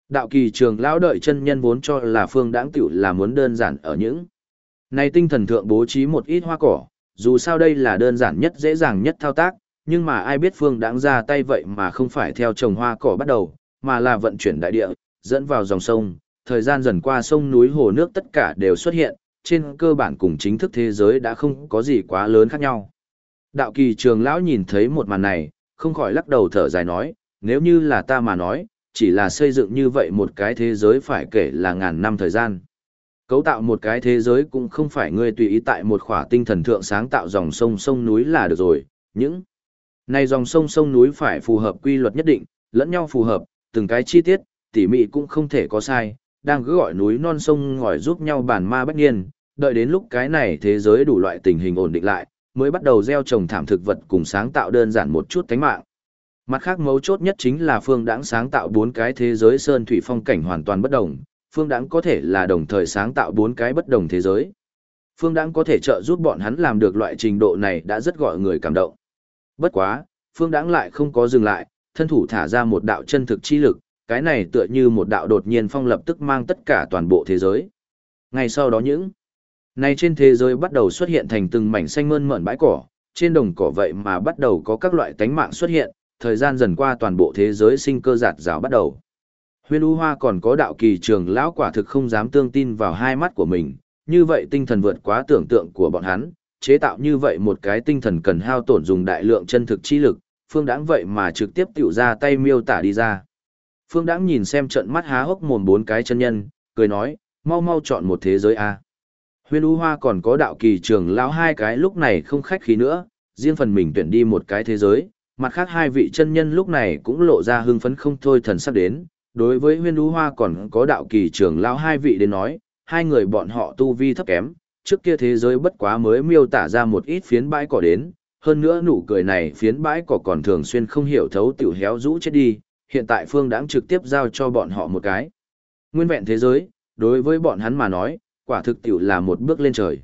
Đạo kỳ trường lão đợi chân nhân vốn cho là Phương Đãng tiểu là muốn đơn giản ở những này tinh thần thượng bố trí một ít hoa cỏ, dù sao đây là đơn giản nhất dễ dàng nhất thao tác, nhưng mà ai biết Phương Đãng ra tay vậy mà không phải theo trồng hoa cỏ bắt đầu, mà là vận chuyển đại địa, dẫn vào dòng sông, thời gian dần qua sông núi hồ nước tất cả đều xuất hiện, trên cơ bản cùng chính thức thế giới đã không có gì quá lớn khác nhau. Đạo kỳ trường lão nhìn thấy một màn này, không khỏi lắc đầu thở dài nói, nếu như là ta mà nói, chỉ là xây dựng như vậy một cái thế giới phải kể là ngàn năm thời gian. Cấu tạo một cái thế giới cũng không phải ngươi tùy ý tại một khỏa tinh thần thượng sáng tạo dòng sông sông núi là được rồi, những này dòng sông sông núi phải phù hợp quy luật nhất định, lẫn nhau phù hợp, từng cái chi tiết, tỉ mỉ cũng không thể có sai, đang cứ gọi núi non sông ngòi giúp nhau bản ma bách niên, đợi đến lúc cái này thế giới đủ loại tình hình ổn định lại, mới bắt đầu gieo trồng thảm thực vật cùng sáng tạo đơn giản một chút cánh mạng. Mặt khác mấu chốt nhất chính là Phương Đãng sáng tạo 4 cái thế giới sơn thủy phong cảnh hoàn toàn bất đồng, Phương Đãng có thể là đồng thời sáng tạo 4 cái bất đồng thế giới. Phương Đãng có thể trợ giúp bọn hắn làm được loại trình độ này đã rất gọi người cảm động. Bất quá, Phương Đãng lại không có dừng lại, thân thủ thả ra một đạo chân thực chi lực, cái này tựa như một đạo đột nhiên phong lập tức mang tất cả toàn bộ thế giới. Ngay sau đó những này trên thế giới bắt đầu xuất hiện thành từng mảnh xanh mơn mởn bãi cỏ, trên đồng cỏ vậy mà bắt đầu có các loại tánh mạng xuất hiện, thời gian dần qua toàn bộ thế giới sinh cơ giạt rào bắt đầu. Huyên U Hoa còn có đạo kỳ trường lão quả thực không dám tương tin vào hai mắt của mình, như vậy tinh thần vượt quá tưởng tượng của bọn hắn, chế tạo như vậy một cái tinh thần cần hao tổn dùng đại lượng chân thực chi lực, Phương Đãng vậy mà trực tiếp tiểu ra tay miêu tả đi ra. Phương Đãng nhìn xem trận mắt há hốc mồm 4 cái chân nhân, cười nói, mau mau chọn một thế giới a. Huyên U Hoa còn có đạo kỳ trường lão 2 cái lúc này không khách khí nữa, riêng phần mình tuyển đi một cái thế giới, mặt khác 2 vị chân nhân lúc này cũng lộ ra hưng phấn không thôi thần sắc đến. Đối với Huyên U Hoa còn có đạo kỳ trường lão 2 vị đến nói, 2 người bọn họ tu vi thấp kém, trước kia thế giới bất quá mới miêu tả ra một ít phiến bãi cỏ đến, hơn nữa nụ cười này phiến bãi cỏ còn thường xuyên không hiểu thấu tiểu héo rũ chết đi, hiện tại Phương Đãng trực tiếp giao cho bọn họ một cái nguyên vẹn thế giới, đối với bọn hắn mà nói, quả thực tiểu là một bước lên trời.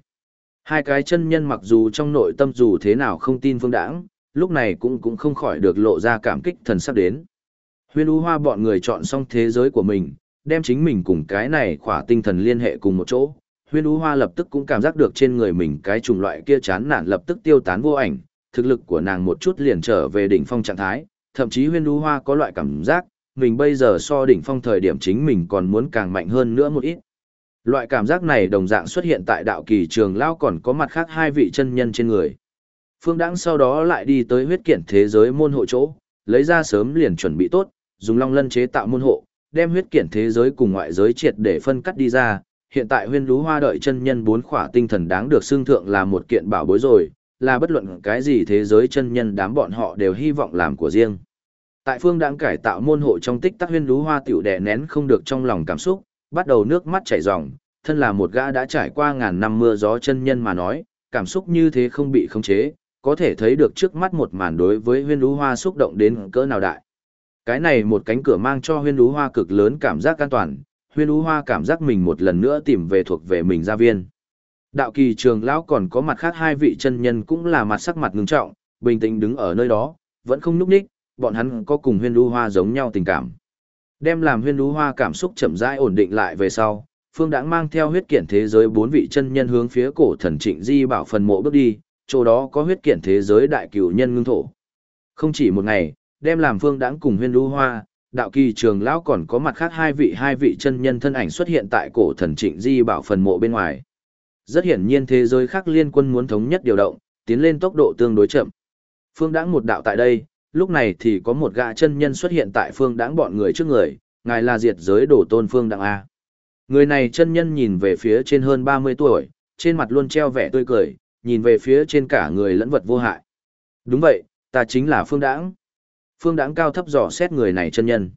2 cái chân nhân mặc dù trong nội tâm dù thế nào không tin Phương Đãng, lúc này cũng không khỏi được lộ ra cảm kích thần sắc đến. Huyên U Hoa bọn người chọn xong thế giới của mình, đem chính mình cùng cái này khỏa tinh thần liên hệ cùng một chỗ. Huyên U Hoa lập tức cũng cảm giác được trên người mình cái chủng loại kia chán nản lập tức tiêu tán vô ảnh, thực lực của nàng một chút liền trở về đỉnh phong trạng thái, thậm chí Huyên U Hoa có loại cảm giác, mình bây giờ so đỉnh phong thời điểm chính mình còn muốn càng mạnh hơn nữa một ít. Loại cảm giác này đồng dạng xuất hiện tại đạo kỳ trường lão còn có mặt khác 2 vị chân nhân trên người. Phương Đãng sau đó lại đi tới huyết kiện thế giới môn hộ chỗ, lấy ra sớm liền chuẩn bị tốt, dùng long lân chế tạo môn hộ, đem huyết kiện thế giới cùng ngoại giới triệt để phân cắt đi ra. Hiện tại Huyên U Hoa đợi chân nhân 4 khỏa tinh thần đáng được xưng thượng là một kiện bảo bối rồi, là bất luận cái gì thế giới chân nhân đám bọn họ đều hy vọng làm của riêng. Tại Phương Đãng cải tạo môn hộ trong tích tắc Huyên U Hoa tiểu đè nén không được trong lòng cảm xúc, bắt đầu nước mắt chảy ròng, thân là một gã đã trải qua ngàn năm mưa gió chân nhân mà nói, cảm xúc như thế không bị khống chế, có thể thấy được trước mắt một màn đối với Huyên U Hoa xúc động đến cỡ nào đại. Cái này một cánh cửa mang cho Huyên U Hoa cực lớn cảm giác an toàn, Huyên U Hoa cảm giác mình một lần nữa tìm về thuộc về mình gia viên. Đạo kỳ trường lão còn có mặt khác 2 vị chân nhân cũng là mặt sắc mặt ngưng trọng, bình tĩnh đứng ở nơi đó, vẫn không nhúc nhích, bọn hắn có cùng Huyên U Hoa giống nhau tình cảm. Đem làm Huyên U Hoa cảm xúc chậm rãi ổn định lại về sau, Phương Đãng mang theo huyết kiện thế giới 4 vị chân nhân hướng phía cổ thần Trịnh Di Bảo phần mộ bước đi, chỗ đó có huyết kiện thế giới đại cửu nhân ngưng thổ. Không chỉ một ngày, đem làm Phương Đãng cùng Huyên U Hoa, đạo kỳ trường lão còn có mặt khác 2 vị chân nhân thân ảnh xuất hiện tại cổ thần Trịnh Di Bảo phần mộ bên ngoài. Rất hiển nhiên thế giới khác liên quân muốn thống nhất điều động, tiến lên tốc độ tương đối chậm. Phương Đãng một đạo tại đây, lúc này thì có một gã chân nhân xuất hiện tại Phương Đãng bọn người trước người, ngài là diệt giới đổ tôn Phương Đãng A. Người này chân nhân nhìn về phía trên hơn 30 tuổi, trên mặt luôn treo vẻ tươi cười, nhìn về phía trên cả người lẫn vật vô hại. Đúng vậy, ta chính là Phương Đãng. Phương Đãng cao thấp dò xét người này chân nhân.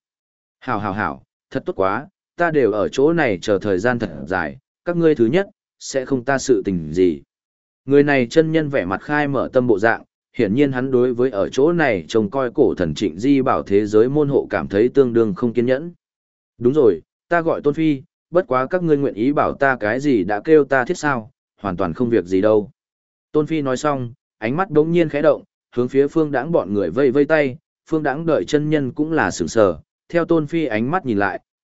Hảo, thật tốt quá, ta đều ở chỗ này chờ thời gian thật dài, các ngươi thứ nhất, sẽ không ta sự tình gì. Người này chân nhân vẻ mặt khai mở tâm bộ dạng, hiển nhiên hắn đối với ở chỗ này trông coi cổ thần Trịnh Di Bảo thế giới môn hộ cảm thấy tương đương không kiên nhẫn. Đúng rồi, ta gọi Tôn Phi, bất quá các ngươi nguyện ý bảo ta cái gì đã kêu ta thiết sao, hoàn toàn không việc gì đâu. Tôn Phi nói xong, ánh mắt đống nhiên khẽ động, hướng phía Phương Đãng bọn người vây vây tay, Phương Đãng đợi chân nhân cũng là sửng sờ, theo Tôn Phi ánh mắt nhìn lại,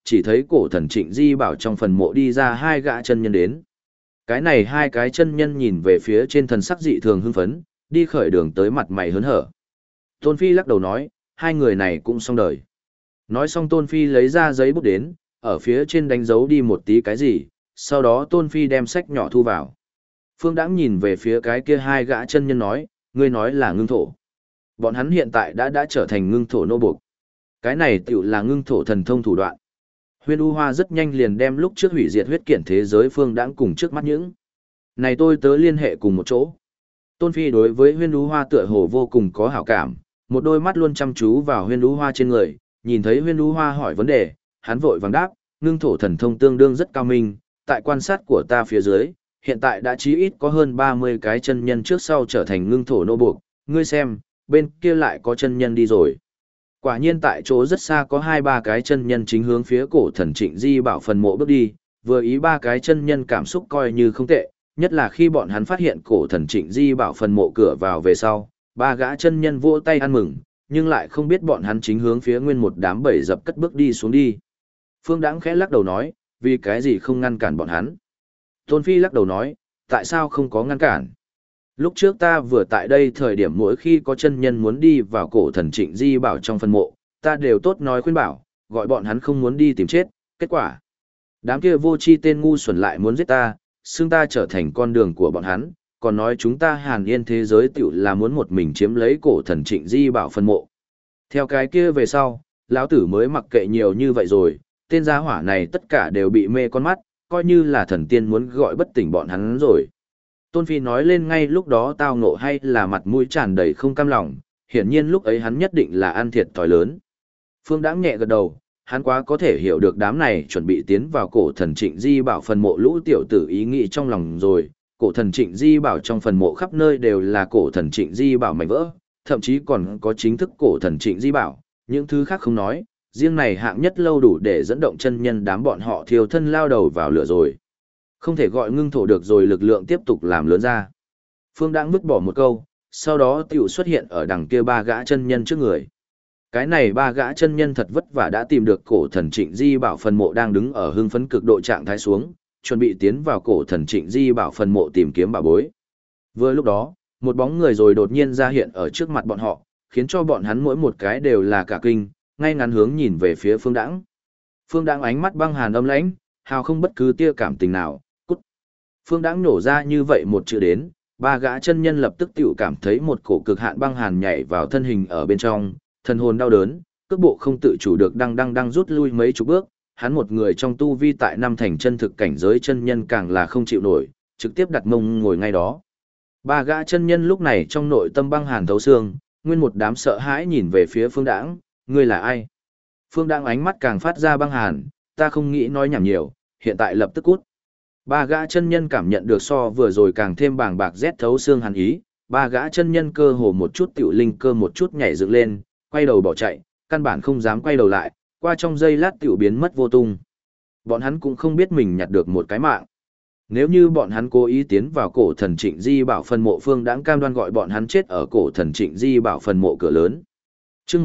chỉ thấy cổ thần Trịnh Di Bảo trong phần mộ đi ra hai gã chân nhân đến. Cái này hai cái chân nhân nhìn về phía trên thần sắc dị thường hưng phấn, đi khởi đường tới mặt mày hớn hở. Tôn Phi lắc đầu nói, hai người này cũng xong đời. Nói xong Tôn Phi lấy ra giấy bút đến, ở phía trên đánh dấu đi một tí cái gì, sau đó Tôn Phi đem sách nhỏ thu vào. Phương Đãng nhìn về phía cái kia hai gã chân nhân nói, ngươi nói là ngưng thổ. Bọn hắn hiện tại đã trở thành ngưng thổ nô buộc. Cái này tựu là ngưng thổ thần thông thủ đoạn. Huyên U Hoa rất nhanh liền đem lúc trước hủy diệt huyết kiện thế giới Phương Đãng cùng trước mắt những. Này tôi tớ liên hệ cùng một chỗ. Tôn Phi đối với Huyên U Hoa tựa hồ vô cùng có hảo cảm, một đôi mắt luôn chăm chú vào Huyên U Hoa trên người, nhìn thấy Huyên U Hoa hỏi vấn đề, hắn vội vàng đáp, ngưng thổ thần thông tương đương rất cao minh, tại quan sát của ta phía dưới, hiện tại đã chí ít có hơn 30 cái chân nhân trước sau trở thành ngưng thổ nô buộc, ngươi xem, bên kia lại có chân nhân đi rồi. Quả nhiên tại chỗ rất xa có 2-3 cái chân nhân chính hướng phía cổ thần Trịnh Di Bảo phần mộ bước đi, vừa ý 3 cái chân nhân cảm xúc coi như không tệ, nhất là khi bọn hắn phát hiện cổ thần Trịnh Di Bảo phần mộ cửa vào về sau, 3 gã chân nhân vỗ tay ăn mừng, nhưng lại không biết bọn hắn chính hướng phía nguyên một đám bầy dập cất bước đi xuống đi. Phương Đãng khẽ lắc đầu nói, vì cái gì không ngăn cản bọn hắn? Tôn Phi lắc đầu nói, tại sao không có ngăn cản? Lúc trước ta vừa tại đây thời điểm mỗi khi có chân nhân muốn đi vào cổ thần Trịnh Di Bảo trong phân mộ, ta đều tốt nói khuyên bảo, gọi bọn hắn không muốn đi tìm chết, kết quả. Đám kia vô tri tên ngu xuẩn lại muốn giết ta, xưng ta trở thành con đường của bọn hắn, còn nói chúng ta Hàn Yên thế giới tiểu là muốn một mình chiếm lấy cổ thần Trịnh Di Bảo phân mộ. Theo cái kia về sau, lão tử mới mặc kệ nhiều như vậy rồi, tên gia hỏa này tất cả đều bị mê con mắt, coi như là thần tiên muốn gọi bất tỉnh bọn hắn rồi. Tôn Phi nói lên ngay lúc đó tao ngộ hay là mặt mũi tràn đầy không cam lòng, hiển nhiên lúc ấy hắn nhất định là ăn thiệt thòi lớn. Phương Đãng nhẹ gật đầu, hắn quá có thể hiểu được đám này chuẩn bị tiến vào cổ thần Trịnh Di Bảo phần mộ lũ tiểu tử ý nghĩ trong lòng rồi. Cổ thần Trịnh Di Bảo trong phần mộ khắp nơi đều là cổ thần Trịnh Di Bảo mảnh vỡ, thậm chí còn có chính thức cổ thần Trịnh Di Bảo, những thứ khác không nói, riêng này hạng nhất lâu đủ để dẫn động chân nhân đám bọn họ thiêu thân lao đầu vào lửa rồi. Không thể gọi ngưng thổ được rồi lực lượng tiếp tục làm lớn ra. Phương Đãng vứt bỏ một câu, sau đó tiểu xuất hiện ở đằng kia 3 gã chân nhân trước người. Cái này 3 gã chân nhân thật vất vả đã tìm được cổ thần Trịnh Di Bảo phần mộ đang đứng ở hưng phấn cực độ trạng thái xuống, chuẩn bị tiến vào cổ thần Trịnh Di Bảo phần mộ tìm kiếm bảo bối. Vừa lúc đó, một bóng người rồi đột nhiên ra hiện ở trước mặt bọn họ, khiến cho bọn hắn mỗi một cái đều là cả kinh, ngay ngắn hướng nhìn về phía Phương Đãng. Phương Đãng ánh mắt băng hàn âm lãnh, hào không bất cứ tia cảm tình nào. Phương Đãng nổ ra như vậy một chữ đến, 3 gã chân nhân lập tức tiểu cảm thấy một cổ cực hạn băng hàn nhảy vào thân hình ở bên trong, thần hồn đau đớn, cước bộ không tự chủ được đang rút lui mấy chục bước, hắn một người trong tu vi tại 5 thành chân thực cảnh giới chân nhân càng là không chịu nổi, trực tiếp đặt mông ngồi ngay đó. 3 gã chân nhân lúc này trong nội tâm băng hàn thấu xương, nguyên một đám sợ hãi nhìn về phía Phương Đãng, ngươi là ai? Phương Đãng ánh mắt càng phát ra băng hàn, ta không nghĩ nói nhảm nhiều, hiện tại lập tức cút. 3 gã chân nhân cảm nhận được so vừa rồi càng thêm bàng bạc rét thấu xương hàn ý, 3 gã chân nhân cơ hồ một chút tiểu linh cơ một chút nhảy dựng lên, quay đầu bỏ chạy, căn bản không dám quay đầu lại, qua trong giây lát tiểu biến mất vô tung. Bọn hắn cũng không biết mình nhặt được một cái mạng. Nếu như bọn hắn cố ý tiến vào cổ thần Trịnh Di Bảo phần mộ, Phương Đãng cam đoan gọi bọn hắn chết ở cổ thần Trịnh Di Bảo phần mộ cửa lớn. Chương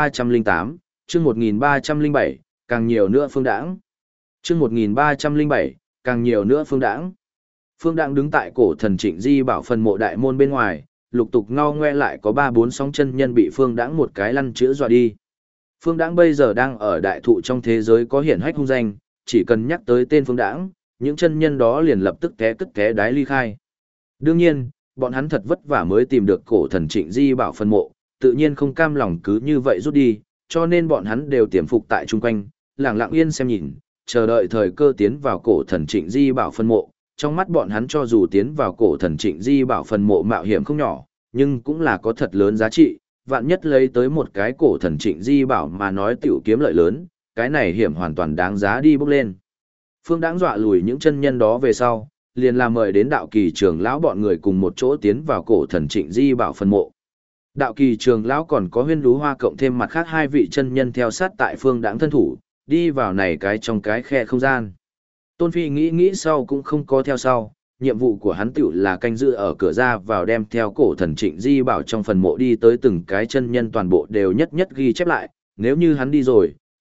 1308, chương 1307, càng nhiều nữa Phương Đãng. Chương 1307, càng nhiều nữa Phương Đãng. Phương Đãng đứng tại cổ thần Trịnh Di Bảo phần mộ đại môn bên ngoài, lục tục ngao ngoe lại có 3-4 sóng chân nhân bị Phương Đãng một cái lăn chữa dọa đi. Phương Đãng bây giờ đang ở đại thụ trong thế giới có hiển hách hung danh, chỉ cần nhắc tới tên Phương Đãng, những chân nhân đó liền lập tức té cất té đái ly khai. Đương nhiên, bọn hắn thật vất vả mới tìm được cổ thần Trịnh Di Bảo phần mộ, tự nhiên không cam lòng cứ như vậy rút đi, cho nên bọn hắn đều tiềm phục tại chung quanh, lặng lặng yên xem nhìn, chờ đợi thời cơ tiến vào cổ thần Trịnh Di Bảo phân mộ. Trong mắt bọn hắn cho dù tiến vào cổ thần Trịnh Di Bảo phân mộ mạo hiểm không nhỏ, nhưng cũng là có thật lớn giá trị, vạn nhất lấy tới một cái cổ thần Trịnh Di Bảo mà nói tiểu kiếm lợi lớn, cái này hiểm hoàn toàn đáng giá đi bước lên. Phương Đãng dọa lùi những chân nhân đó về sau, liền làm mời đến đạo kỳ trường lão bọn người cùng một chỗ tiến vào cổ thần Trịnh Di Bảo phân mộ. Đạo kỳ trường lão còn có Huyên Lú Hoa cộng thêm mặt khác 2 vị chân nhân theo sát tại Phương Đãng thân thủ, đi vào này cái trong cái khe không gian. Tôn Phi nghĩ sau cũng không có theo sau, nhiệm vụ của hắn tiểu là canh giữ ở cửa ra vào đem theo cổ thần Trịnh Di Bảo trong phần mộ đi tới từng cái chân nhân toàn bộ đều nhất nhất ghi chép lại, nếu như hắn đi rồi,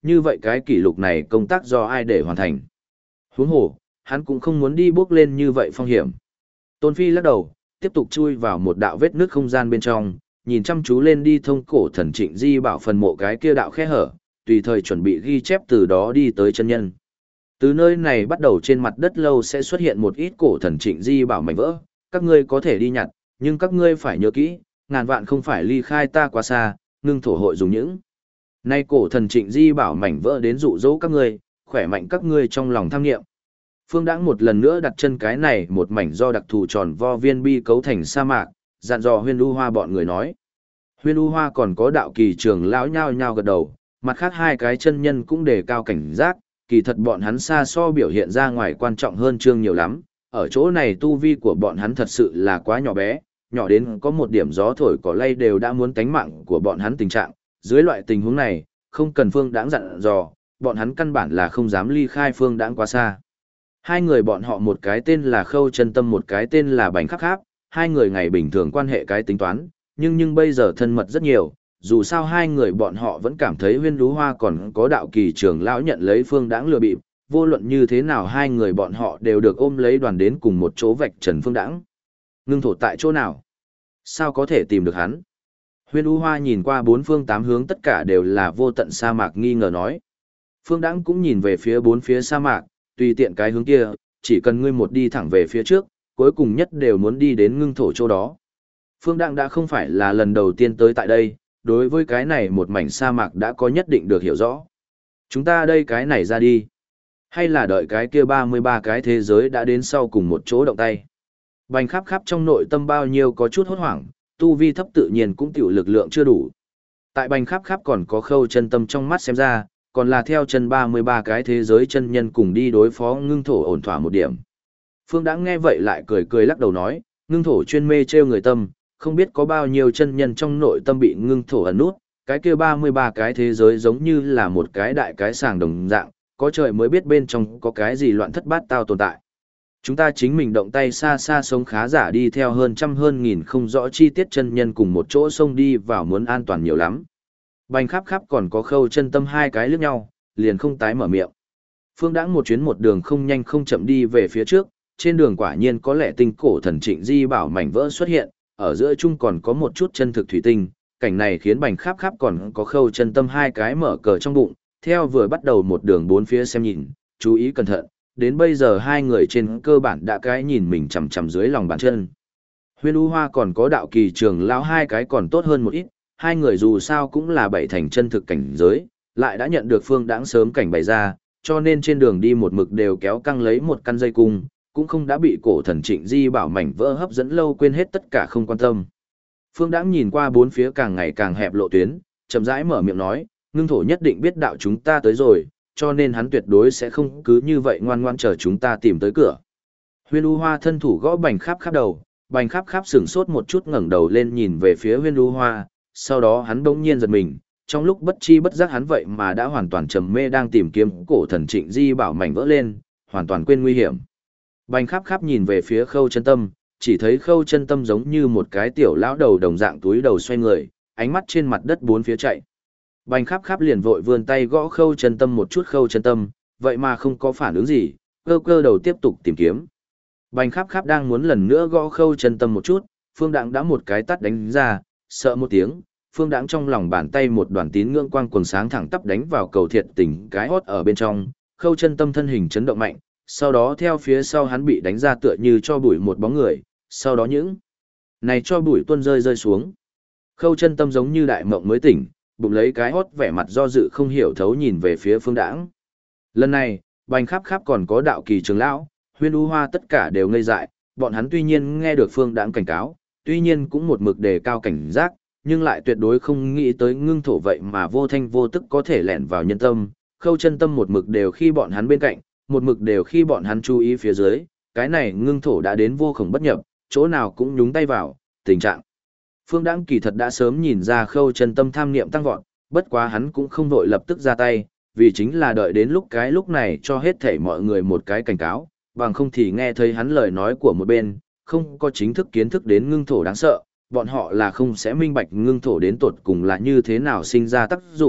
như vậy cái kỷ lục này công tác do ai để hoàn thành. Huống hồ, hắn cũng không muốn đi bước lên như vậy phong hiểm. Tôn Phi lắc đầu, tiếp tục chui vào một đạo vết nước không gian bên trong, nhìn chăm chú lên đi thông cổ thần Trịnh Di Bảo phần mộ cái kia đạo khe hở, tùy thời chuẩn bị ghi chép từ đó đi tới chân nhân. Từ nơi này bắt đầu trên mặt đất lâu sẽ xuất hiện một ít cổ thần Trịnh Di Bảo mảnh vỡ, các ngươi có thể đi nhặt, nhưng các ngươi phải nhớ kỹ, ngàn vạn không phải ly khai ta quá xa, ngưng thổ hội dùng những. Nay cổ thần Trịnh Di Bảo mảnh vỡ đến dụ dỗ các ngươi, khỏe mạnh các ngươi trong lòng tham nghiệm. Phương Đãng một lần nữa đặt chân cái này một mảnh do đặc thù tròn vo viên bi cấu thành sa mạc, dặn dò Huyên U Hoa bọn người nói. Huyên U Hoa còn có đạo kỳ trưởng lão nhao nhao gật đầu, mặt khác hai cái chân nhân cũng đề cao cảnh giác, kỳ thật bọn hắn xa so biểu hiện ra ngoài quan trọng hơn Trương nhiều lắm, ở chỗ này tu vi của bọn hắn thật sự là quá nhỏ bé, nhỏ đến có một điểm gió thổi cỏ lay đều đã muốn tánh mạng của bọn hắn tình trạng, dưới loại tình huống này, không cần Phương Đãng dặn dò, bọn hắn căn bản là không dám ly khai Phương Đãng quá xa. Hai người bọn họ một cái tên là Khâu Chân Tâm một cái tên là Bành Khắc Kháp, hai người ngày bình thường quan hệ cái tính toán, nhưng bây giờ thân mật rất nhiều, dù sao hai người bọn họ vẫn cảm thấy Huyên Đú Hoa còn có đạo kỳ trưởng lão nhận lấy Phương Đãng lừa bịp, vô luận như thế nào hai người bọn họ đều được ôm lấy đoàn đến cùng một chỗ vạch trần Phương Đãng. Ngưng thổ tại chỗ nào? Sao có thể tìm được hắn? Huyên Đú Hoa nhìn qua bốn phương tám hướng tất cả đều là vô tận sa mạc nghi ngờ nói. Phương Đãng cũng nhìn về phía bốn phía sa mạc, tùy tiện cái hướng kia, chỉ cần ngươi một đi thẳng về phía trước, cuối cùng nhất đều muốn đi đến ngưng thổ chỗ đó. Phương Đãng đã không phải là lần đầu tiên tới tại đây, đối với cái này một mảnh sa mạc đã có nhất định được hiểu rõ. Chúng ta đây cái này ra đi. Hay là đợi cái kia 33 cái thế giới đã đến sau cùng một chỗ động tay. Bành Kháp Kháp trong nội tâm bao nhiêu có chút hốt hoảng, tu vi thấp tự nhiên cũng tiểu lực lượng chưa đủ. Tại Bành Kháp Kháp còn có Khâu Chân Tâm trong mắt xem ra, còn là theo chân 33 cái thế giới chân nhân cùng đi đối phó ngưng thổ ổn thỏa một điểm. Phương Đãng nghe vậy lại cười cười lắc đầu nói, ngưng thổ chuyên mê trêu người tâm, không biết có bao nhiêu chân nhân trong nội tâm bị ngưng thổ ẩn nút, cái kia 33 cái thế giới giống như là một cái đại cái sàng đồng dạng, có trời mới biết bên trong có cái gì loạn thất bát tao tồn tại. Chúng ta chính mình động tay xa xa sống khá giả đi theo hơn trăm hơn nghìn không rõ chi tiết chân nhân cùng một chỗ xông đi vào muốn an toàn nhiều lắm. Bành Kháp Kháp còn có Khâu Chân Tâm hai cái liếc nhau, liền không tái mở miệng. Phương Đãng một chuyến một đường không nhanh không chậm đi về phía trước, trên đường quả nhiên có lẽ tinh cổ thần Trịnh Di Bảo mảnh vỡ xuất hiện, ở giữa chung còn có một chút chân thực thủy tinh, cảnh này khiến Bành Kháp Kháp còn có Khâu Chân Tâm hai cái mở cờ trong bụng, theo vừa bắt đầu một đường bốn phía xem nhìn, chú ý cẩn thận, đến bây giờ hai người trên cơ bản đã cái nhìn mình chằm chằm dưới lòng bàn chân. Huyên U Hoa còn có đạo kỳ trường lão hai cái còn tốt hơn một ít, hai người dù sao cũng là bảy thành chân thực cảnh giới, lại đã nhận được Phương Đãng sớm cảnh bày ra, cho nên trên đường đi một mực đều kéo căng lấy một căn dây cung, cũng không đã bị cổ thần Trịnh Di Bảo mảnh vỡ hấp dẫn lâu quên hết tất cả không quan tâm. Phương Đãng nhìn qua bốn phía càng ngày càng hẹp lộ tuyến, chậm rãi mở miệng nói, ngưng thổ nhất định biết đạo chúng ta tới rồi, cho nên hắn tuyệt đối sẽ không cứ như vậy ngoan ngoan chờ chúng ta tìm tới cửa. Huyên U Hoa thân thủ gõ Bành Kháp Kháp đầu, Bành Kháp Kháp sửng sốt một chút ngẩng đầu lên nhìn về phía Huyên U Hoa, sau đó hắn bỗng nhiên giật mình, trong lúc bất chi bất giác hắn vậy mà đã hoàn toàn trầm mê đang tìm kiếm cổ thần Trịnh Di Bảo mảnh vỡ lên, hoàn toàn quên nguy hiểm. Bành Kháp Kháp nhìn về phía Khâu Chân Tâm, chỉ thấy Khâu Chân Tâm giống như một cái tiểu lão đầu đồng dạng túi đầu xoay người, ánh mắt trên mặt đất bốn phía chạy. Bành Kháp Kháp liền vội vươn tay gõ Khâu Chân Tâm một chút, Khâu Chân Tâm vậy mà không có phản ứng gì, cơ đầu tiếp tục tìm kiếm. Bành Kháp Kháp đang muốn lần nữa gõ Khâu Chân Tâm một chút, Phương Đãng đã một cái tát đánh ra, sợ một tiếng, Phương Đãng trong lòng bàn tay một đoàn tín ngưỡng quang quần sáng thẳng tắp đánh vào cầu thiệt tình cái hót ở bên trong, Khâu Chân Tâm thân hình chấn động mạnh, sau đó theo phía sau hắn bị đánh ra tựa như cho bụi một bóng người, sau đó những này cho bụi tuôn rơi xuống. Khâu Chân Tâm giống như đại mộng mới tỉnh, bụng lấy cái hót vẻ mặt do dự không hiểu thấu nhìn về phía Phương Đãng. Lần này, Bành Kháp Kháp còn có đạo kỳ trường lão, Huyên U Hoa tất cả đều ngây dại, bọn hắn tuy nhiên nghe được Phương Đãng cảnh cáo, tuy nhiên cũng một mực đề cao cảnh giác, nhưng lại tuyệt đối không nghĩ tới ngưng thổ vậy mà vô thanh vô tức có thể lẻn vào nhân tâm. Khâu Chân Tâm một mực đều khi bọn hắn bên cạnh, một mực đều khi bọn hắn chú ý phía dưới, cái này ngưng thổ đã đến vô khổng bất nhập, chỗ nào cũng nhúng tay vào, tình trạng. Phương Đãng kỳ thật đã sớm nhìn ra Khâu Chân Tâm tham niệm tăng vọt, bất quá hắn cũng không vội lập tức ra tay, vì chính là đợi đến lúc này cho hết thảy mọi người một cái cảnh cáo, bằng không thì nghe thấy hắn lời nói của một bên, không có chính thức kiến thức đến ngưng thổ đáng sợ, bọn họ là không sẽ minh bạch ngưng thổ đến tột cùng là như thế nào sinh ra tác dụng,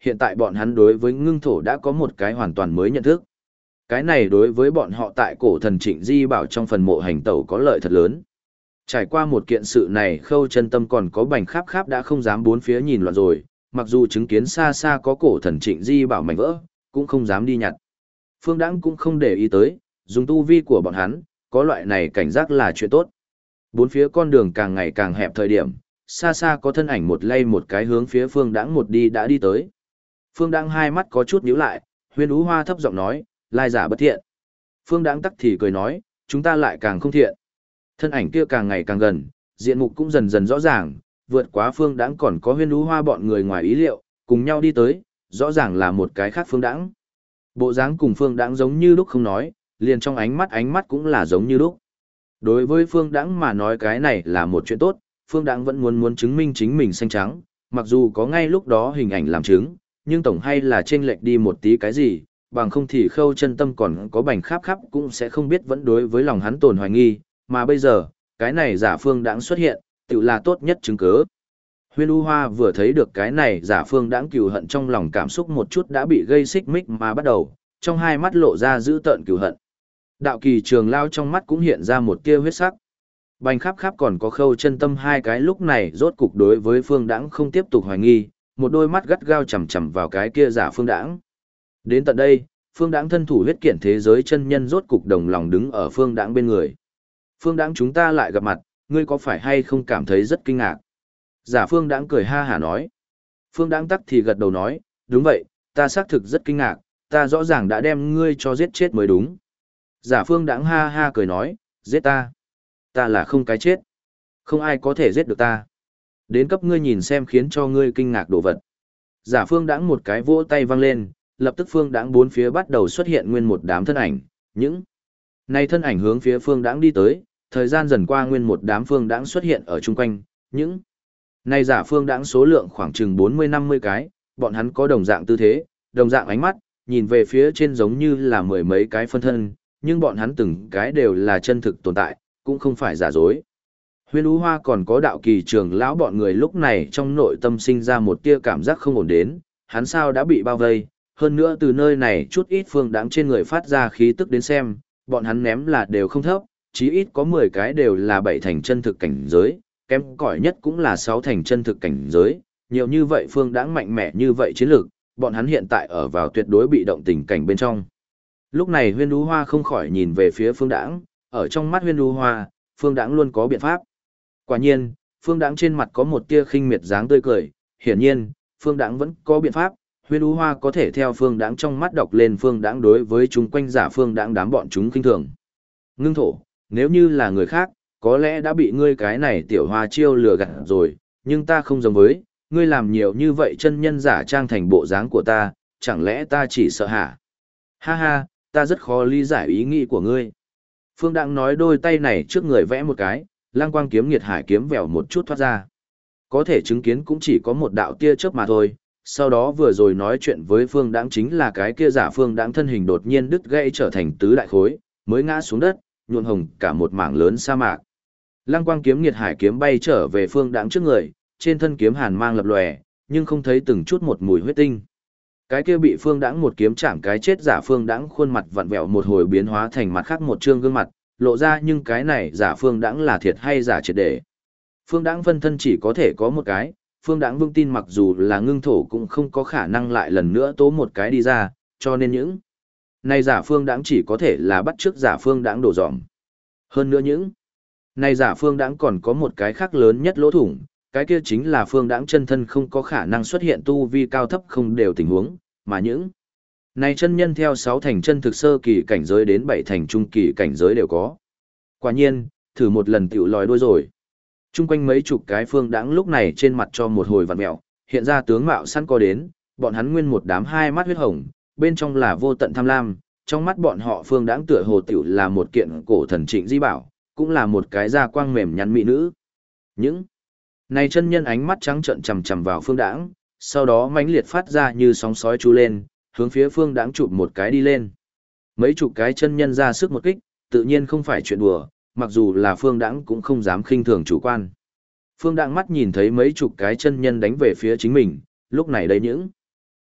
hiện tại bọn hắn đối với ngưng thổ đã có một cái hoàn toàn mới nhận thức. Cái này đối với bọn họ tại cổ thần Trịnh Di Bảo trong phần mộ hành tẩu có lợi thật lớn. Trải qua một kiện sự này Khâu Chân Tâm còn có Bành Kháp Kháp đã không dám bốn phía nhìn loạn rồi, mặc dù chứng kiến xa xa có cổ thần Trịnh Di Bảo mảnh vỡ, cũng không dám đi nhặt. Phương Đãng cũng không để ý tới, dùng tu vi của bọn hắn, có loại này cảnh giác là chuyện tốt. Bốn phía con đường càng ngày càng hẹp thời điểm, xa xa có thân ảnh một lay một cái hướng phía Phương Đãng một đi đã đi tới. Phương Đãng hai mắt có chút nhíu lại, Huyên Ú Hoa thấp giọng nói, lai giả bất thiện. Phương Đãng tắc thì cười nói, chúng ta lại càng không thiện. Thân ảnh kia càng ngày càng gần, diện mục cũng dần dần rõ ràng, vượt quá Phương Đãng còn có Huyên Ú Hoa bọn người ngoài ý liệu, cùng nhau đi tới, rõ ràng là một cái khác Phương Đãng. Bộ dáng cùng Phương Đãng giống như lúc không nói, liền trong ánh mắt cũng là giống như lúc. Đối với Phương Đãng mà nói cái này là một chuyện tốt, Phương Đãng vẫn muốn chứng minh chính mình xanh trắng, mặc dù có ngay lúc đó hình ảnh làm chứng, nhưng tổng hay là chênh lệch đi một tí cái gì, bằng không thì Khâu Chân Tâm còn có Bành Kháp Kháp cũng sẽ không biết vẫn đối với lòng hắn tồn hoài nghi, mà bây giờ, cái này giả Phương Đãng xuất hiện, tự là tốt nhất chứng cứ. Huyên U Hoa vừa thấy được cái này giả Phương Đãng cừu hận trong lòng cảm xúc một chút đã bị gây xích mích mà bắt đầu, trong hai mắt lộ ra dữ tợn cừu hận. Đạo Kỳ Trường Lao trong mắt cũng hiện ra một tia huyết sắc. Bành Kháp Kháp còn có Khâu Chân Tâm hai cái lúc này rốt cục đối với Phương Đãng không tiếp tục hoài nghi, một đôi mắt gắt gao chằm chằm vào cái kia giả Phương Đãng. Đến tận đây, Phương Đãng thân thủ huyết kiện thế giới chân nhân rốt cục đồng lòng đứng ở Phương Đãng bên người. Phương Đãng chúng ta lại gặp mặt, ngươi có phải hay không cảm thấy rất kinh ngạc? Giả Phương Đãng cười ha hả nói. Phương Đãng tắc thì gật đầu nói, đúng vậy, ta xác thực rất kinh ngạc, ta rõ ràng đã đem ngươi cho giết chết mới đúng. Giả Phương Đãng ha ha cười nói, giết ta? Ta là không cái chết. Không ai có thể giết được ta. Đến cấp ngươi nhìn xem khiến cho ngươi kinh ngạc đồ vật. Giả Phương Đãng một cái vỗ tay vang lên, lập tức Phương Đãng bốn phía bắt đầu xuất hiện nguyên một đám thân ảnh, những này thân ảnh hướng phía Phương Đãng đi tới, thời gian dần qua nguyên một đám Phương Đãng xuất hiện ở chung quanh, những này giả Phương Đãng số lượng khoảng chừng 40-50 cái, bọn hắn có đồng dạng tư thế, đồng dạng ánh mắt, nhìn về phía trên giống như là mười mấy cái phân thân, nhưng bọn hắn từng cái đều là chân thực tồn tại, cũng không phải giả dối. Huyên Ú Hoa còn có Đạo Kỳ Trường lão bọn người lúc này trong nội tâm sinh ra một tia cảm giác không ổn đến, hắn sao đã bị bao vây, hơn nữa từ nơi này chút ít Phương Đãng trên người phát ra khí tức đến xem, bọn hắn ném là đều không thấp, chí ít có 10 cái đều là 7 thành chân thực cảnh giới, kém cỏi nhất cũng là 6 thành chân thực cảnh giới, nhiều như vậy Phương Đãng mạnh mẽ như vậy chiến lược, bọn hắn hiện tại ở vào tuyệt đối bị động tình cảnh bên trong. Lúc này Huyên Ú Hoa không khỏi nhìn về phía Phương Đãng, ở trong mắt Huyên Ú Hoa, Phương Đãng luôn có biện pháp. Quả nhiên, Phương Đãng trên mặt có một tia khinh miệt dáng tươi cười, hiển nhiên, Phương Đãng vẫn có biện pháp, Huyên Ú Hoa có thể theo Phương Đãng trong mắt đọc lên Phương Đãng đối với chúng quanh giả Phương Đãng đám bọn chúng khinh thường. Ngưng thổ, nếu như là người khác, có lẽ đã bị ngươi cái này tiểu hoa chiêu lừa gạt rồi, nhưng ta không giống với, ngươi làm nhiều như vậy chân nhân giả trang thành bộ dáng của ta, chẳng lẽ ta chỉ sợ hả? Ha ha, ta rất khó lý giải ý nghĩ của ngươi. Phương Đãng nói đôi tay này trước người vẽ một cái, lang quang kiếm nghiệt hải kiếm vèo một chút thoát ra. Có thể chứng kiến cũng chỉ có một đạo tia chớp mà thôi. Sau đó vừa rồi nói chuyện với Phương Đãng chính là cái kia giả Phương Đãng thân hình đột nhiên đứt gãy trở thành tứ đại khối, mới ngã xuống đất, nhuộm hồng cả một mảng lớn sa mạc. Lăng quang kiếm nghiệt hải kiếm bay trở về Phương Đãng trước người, trên thân kiếm hàn mang lập lòe, nhưng không thấy từng chút một mùi huyết tinh. Cái kia bị Phương Đãng một kiếm chạm cái chết giả Phương Đãng khuôn mặt vặn vẹo một hồi biến hóa thành mặt khác một trương gương mặt, lộ ra nhưng cái này giả Phương Đãng là thiệt hay giả triệt để. Phương Đãng phân thân chỉ có thể có một cái, Phương Đãng vững tin mặc dù là ngưng thổ cũng không có khả năng lại lần nữa tố một cái đi ra, cho nên những này giả Phương Đãng chỉ có thể là bắt chước giả Phương Đãng đổ dòm. Hơn nữa những này giả Phương Đãng còn có một cái khác lớn nhất lỗ thủng, cái kia chính là Phương Đãng chân thân không có khả năng xuất hiện tu vi cao thấp không đều tình huống, mà những này chân nhân theo 6 thành chân thực sơ kỳ cảnh giới đến 7 thành trung kỳ cảnh giới đều có. Quả nhiên, thử một lần tiểu lòi đuôi rồi. Trung quanh mấy chục cái Phương Đãng lúc này trên mặt cho một hồi vặn mẹo, hiện ra tướng mạo săn co đến, bọn hắn nguyên một đám hai mắt huyết hồng, bên trong là vô tận tham lam, trong mắt bọn họ Phương Đãng tựa hồ tiểu là một kiện cổ thần Trịnh Di Bảo, cũng là một cái da quang mềm nhắn mỹ nữ. Những này chân nhân ánh mắt trắng trợn chằm chằm vào Phương Đãng, sau đó mãnh liệt phát ra như sóng sói chú lên, hướng phía Phương Đãng chụp một cái đi lên. Mấy chục cái chân nhân ra sức một kích, tự nhiên không phải chuyện đùa, mặc dù là Phương Đãng cũng không dám khinh thường chủ quan. Phương Đãng mắt nhìn thấy mấy chục cái chân nhân đánh về phía chính mình, lúc này đây những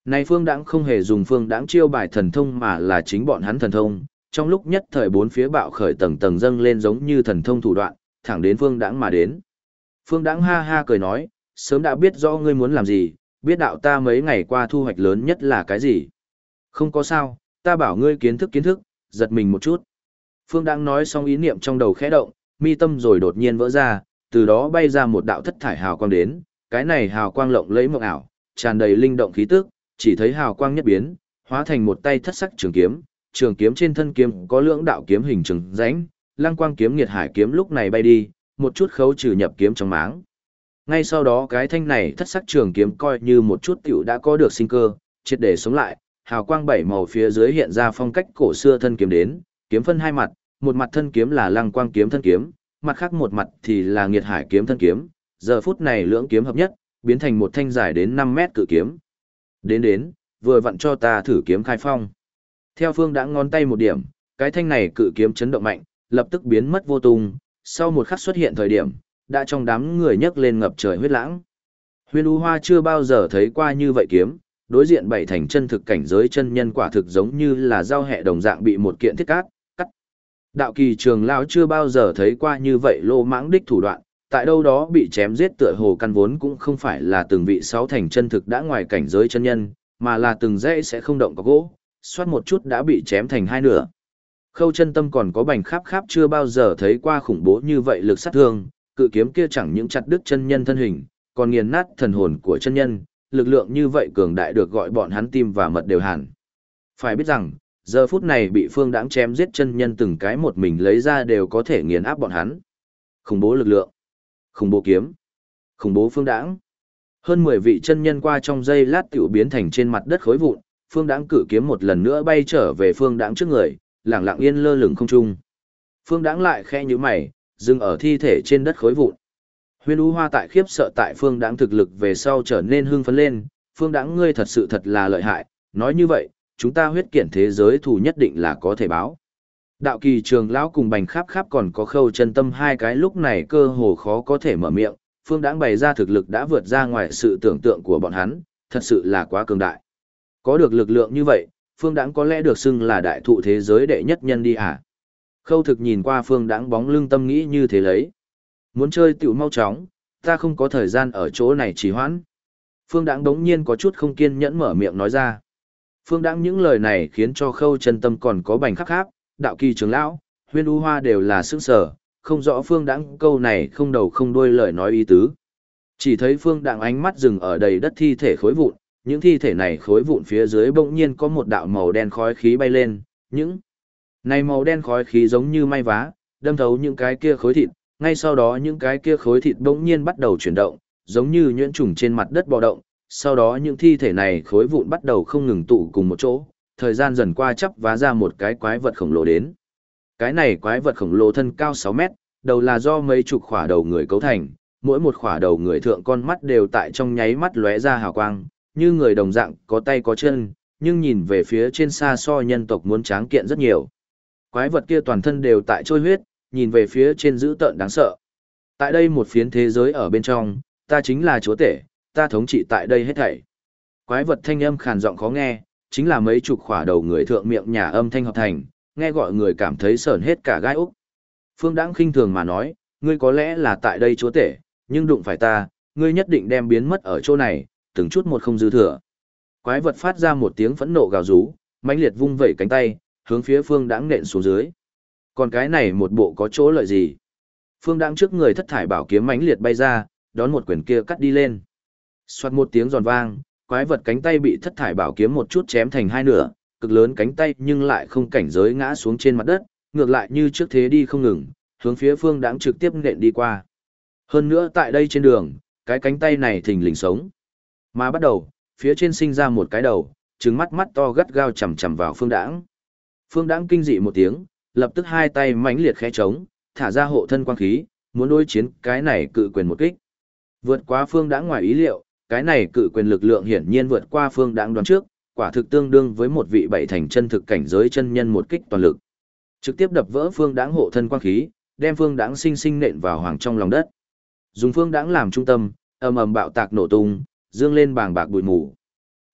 Này Phương Đãng không hề dùng Phương Đãng chiêu bài thần thông mà là chính bọn hắn thần thông, trong lúc nhất thời bốn phía bạo khởi tầng tầng dâng lên giống như thần thông thủ đoạn, thẳng đến Phương Đãng mà đến. Phương Đãng ha ha cười nói, sớm đã biết rõ ngươi muốn làm gì, biết đạo ta mấy ngày qua thu hoạch lớn nhất là cái gì. Không có sao, ta bảo ngươi kiến thức, giật mình một chút. Phương Đãng nói xong ý niệm trong đầu khẽ động, mi tâm rồi đột nhiên vỡ ra, từ đó bay ra một đạo thất thải hào quang đến, cái này hào quang lộng lẫy mộng ảo, tràn đầy linh động khí tức, chỉ thấy hào quang nhất biến, hóa thành một tay thất sắc trường kiếm trên thân kiếm có lưỡng đạo kiếm hình trường rãnh, lăng quang kiếm nghiệt hải kiếm lúc này bay đi, một chút khấu trừ nhập kiếm trong máng. Ngay sau đó cái thanh này thất sắc trường kiếm coi như một chút tiểu đã có được sinh cơ, triệt để sống lại, hào quang bảy màu phía dưới hiện ra phong cách cổ xưa thân kiếm đến, kiếm phân hai mặt, một mặt thân kiếm là lăng quang kiếm thân kiếm, mặt khác một mặt thì là nghiệt hải kiếm thân kiếm, giờ phút này lưỡng kiếm hợp nhất, biến thành một thanh dài đến 5 mét cự kiếm. Đến, vừa vặn cho ta thử kiếm khai phong. Theo Phương đã ngón tay một điểm, cái thanh này cự kiếm chấn động mạnh, lập tức biến mất vô tung, sau một khắc xuất hiện thời điểm, đã trong đám người nhấc lên ngập trời huyết lãng. Huyền U Hoa chưa bao giờ thấy qua như vậy kiếm, đối diện bảy thành chân thực cảnh giới chân nhân quả thực giống như là dao hẹ đồng dạng bị một kiện thiết cắt. Đạo Kỳ Trường lão chưa bao giờ thấy qua như vậy lô mãng đích thủ đoạn, tại đâu đó bị chém giết tựa hồ căn vốn cũng không phải là từng vị sáu thành chân thực đã ngoài cảnh giới chân nhân, mà là từng dãy sẽ không động có gỗ, xoát một chút đã bị chém thành hai nửa. Khâu Chân Tâm còn có Bành Kháp Kháp chưa bao giờ thấy qua khủng bố như vậy lực sát thương, cự kiếm kia chẳng những chặt đứt chân nhân thân hình, còn nghiền nát thần hồn của chân nhân, lực lượng như vậy cường đại được gọi bọn hắn tim và mật đều hẳn. Phải biết rằng, giờ phút này bị Phương Đãng chém giết chân nhân từng cái một mình lấy ra đều có thể nghiền áp bọn hắn. Khủng bố lực lượng, khủng bố kiếm, khủng bố Phương Đãng. Hơn 10 vị chân nhân qua trong giây lát tiểu biến thành trên mặt đất khối vụn, Phương Đãng cự kiếm một lần nữa bay trở về Phương Đãng trước người, lẳng lặng yên lơ lửng không trung. Phương Đãng lại khẽ nhíu mày, dừng ở thi thể trên đất khối vụn. Huyền U Hoa tại khiếp sợ tại Phương Đãng thực lực về sau trở nên hưng phấn lên, Phương Đãng ngươi thật sự thật là lợi hại, nói như vậy, chúng ta huyết kiện thế giới thù nhất định là có thể báo. Đạo Kỳ Trường lão cùng Bành Kháp Kháp còn có Khâu Chân Tâm hai cái lúc này cơ hồ khó có thể mở miệng, Phương Đãng bày ra thực lực đã vượt ra ngoài sự tưởng tượng của bọn hắn, thật sự là quá cường đại. Có được lực lượng như vậy, Phương Đãng có lẽ được xưng là đại thụ thế giới đệ nhất nhân đi à? Khâu Thực nhìn qua Phương Đãng bóng lưng tâm nghĩ như thế lấy. Muốn chơi tiểu mau chóng, ta không có thời gian ở chỗ này trì hoãn. Phương Đãng đống nhiên có chút không kiên nhẫn mở miệng nói ra. Phương Đãng những lời này khiến cho Khâu Chân Tâm còn có Bành Kháp Kháp, Đạo Kỳ Trường lão, Huyền U Hoa đều là sững sờ, không rõ Phương Đãng câu này không đầu không đuôi lời nói ý tứ. Chỉ thấy Phương Đãng ánh mắt dừng ở đầy đất thi thể khối vụn, những thi thể này khối vụn phía dưới bỗng nhiên có một đạo màu đen khói khí bay lên, những này màu đen khói khí giống như may vá, đâm thấu những cái kia khối thịt, ngay sau đó những cái kia khối thịt bỗng nhiên bắt đầu chuyển động, giống như nhuyễn trùng trên mặt đất bò động, sau đó những thi thể này khối vụn bắt đầu không ngừng tụ cùng một chỗ, thời gian dần qua chắp vá ra một cái quái vật khổng lồ đến. Cái này quái vật khổng lồ thân cao 6 mét, đầu là do mấy chục khỏa đầu người cấu thành, mỗi một khỏa đầu người thượng con mắt đều tại trong nháy mắt lóe ra hào quang, như người đồng dạng có tay có chân, nhưng nhìn về phía trên xa so nhân tộc muốn tráng kiện rất nhiều. Quái vật kia toàn thân đều tại trôi huyết, nhìn về phía trên dữ tợn đáng sợ. Tại đây một phiến thế giới ở bên trong, ta chính là chúa tể, ta thống trị tại đây hết thảy. Quái vật thanh âm khàn giọng khó nghe, chính là mấy chục khỏa đầu người thượng miệng nhà âm thanh hợp thành, nghe gọi người cảm thấy sởn hết cả gai úc. Phương Đãng khinh thường mà nói, ngươi có lẽ là tại đây chúa tể, nhưng đụng phải ta, ngươi nhất định đem biến mất ở chỗ này, từng chút một không dư thừa. Quái vật phát ra một tiếng phẫn nộ gào rú, mãnh liệt vung vẩy cánh tay, hướng phía Phương Đãng nện xuống dưới. Còn cái này một bộ có chỗ lợi gì? Phương Đãng trước người thất thải bảo kiếm mãnh liệt bay ra, đón một quyền kia cắt đi lên. Xoạt một tiếng giòn vang, quái vật cánh tay bị thất thải bảo kiếm một chút chém thành hai nửa, cực lớn cánh tay nhưng lại không cảnh giới ngã xuống trên mặt đất, ngược lại như trước thế đi không ngừng, hướng phía Phương Đãng trực tiếp nện đi qua. Hơn nữa tại đây trên đường, cái cánh tay này thình lình sống. Mà bắt đầu, phía trên sinh ra một cái đầu, trừng mắt mắt to gắt gao chằm chằm vào Phương Đãng. Phương Đãng kinh dị một tiếng, lập tức hai tay mãnh liệt khẽ trống, thả ra hộ thân quang khí, muốn đối chiến cái này cự quyền một kích. Vượt qua Phương Đãng ngoài ý liệu, cái này cự quyền lực lượng hiển nhiên vượt qua Phương Đãng đoán trước, quả thực tương đương với một vị bảy thành chân thực cảnh giới chân nhân một kích toàn lực. Trực tiếp đập vỡ Phương Đãng hộ thân quang khí, đem Phương Đãng sinh sinh nện vào hoàng trong lòng đất. Dùng Phương Đãng làm trung tâm, ầm ầm bạo tạc nổ tung, dương lên bàng bạc bụi mù.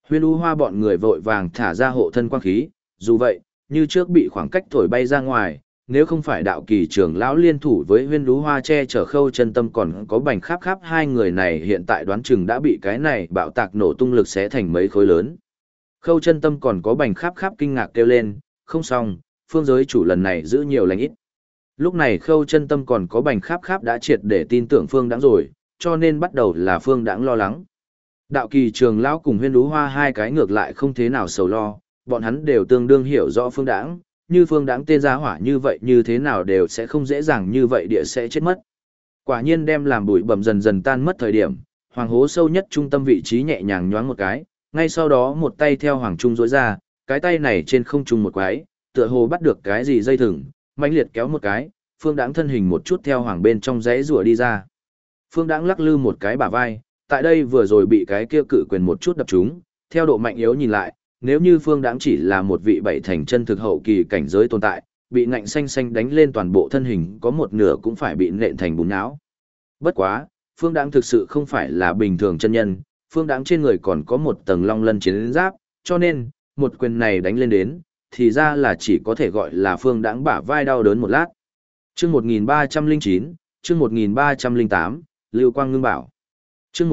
Huyên U Hoa bọn người vội vàng thả ra hộ thân quang khí, dù vậy, như trước bị khoảng cách thổi bay ra ngoài, nếu không phải đạo kỳ trưởng lão liên thủ với Huyên U Hoa che chở Khâu Chân Tâm còn có Bành Kháp Kháp, hai người này hiện tại đoán chừng đã bị cái này bạo tạc nổ tung lực xé thành mấy khối lớn. Khâu Chân Tâm còn có Bành Kháp Kháp kinh ngạc kêu lên, không xong, phương giới chủ lần này giữ nhiều lành ít. Lúc này Khâu Chân Tâm còn có Bành Kháp Kháp đã triệt để tin tưởng Phương Đãng rồi, cho nên bắt đầu là Phương Đãng lo lắng. Đạo kỳ trường lão cùng Huyên Đú Hoa hai cái ngược lại không thế nào sầu lo, bọn hắn đều tương đương hiểu rõ Phương Đãng, như Phương Đãng tên gia hỏa như vậy như thế nào đều sẽ không dễ dàng như vậy địa sẽ chết mất. Quả nhiên đem làm bụi bặm dần dần tan mất thời điểm, hoàng hố sâu nhất trung tâm vị trí nhẹ nhàng nhoáng một cái, ngay sau đó một tay theo hoàng trung rỗi ra, cái tay này trên không trung một quái, tựa hồ bắt được cái gì dây thừng, mãnh liệt kéo một cái, Phương Đãng thân hình một chút theo hoàng bên trong rẽ rùa đi ra. Phương Đãng lắc lư một cái bả vai, tại đây vừa rồi bị cái kia cự quyền một chút đập trúng, theo độ mạnh yếu nhìn lại, nếu như Phương Đãng chỉ là một vị bảy thành chân thực hậu kỳ cảnh giới tồn tại, bị ngạnh xanh xanh đánh lên toàn bộ thân hình có một nửa cũng phải bị nện thành bùn nhão. Bất quá, Phương Đãng thực sự không phải là bình thường chân nhân, Phương Đãng trên người còn có một tầng long lân chiến giáp, cho nên, một quyền này đánh lên đến, thì ra là chỉ có thể gọi là Phương Đãng bả vai đau đớn một lát. Chương 1309, chương 1308, Lưu Quang Ngưng Bảo. Chương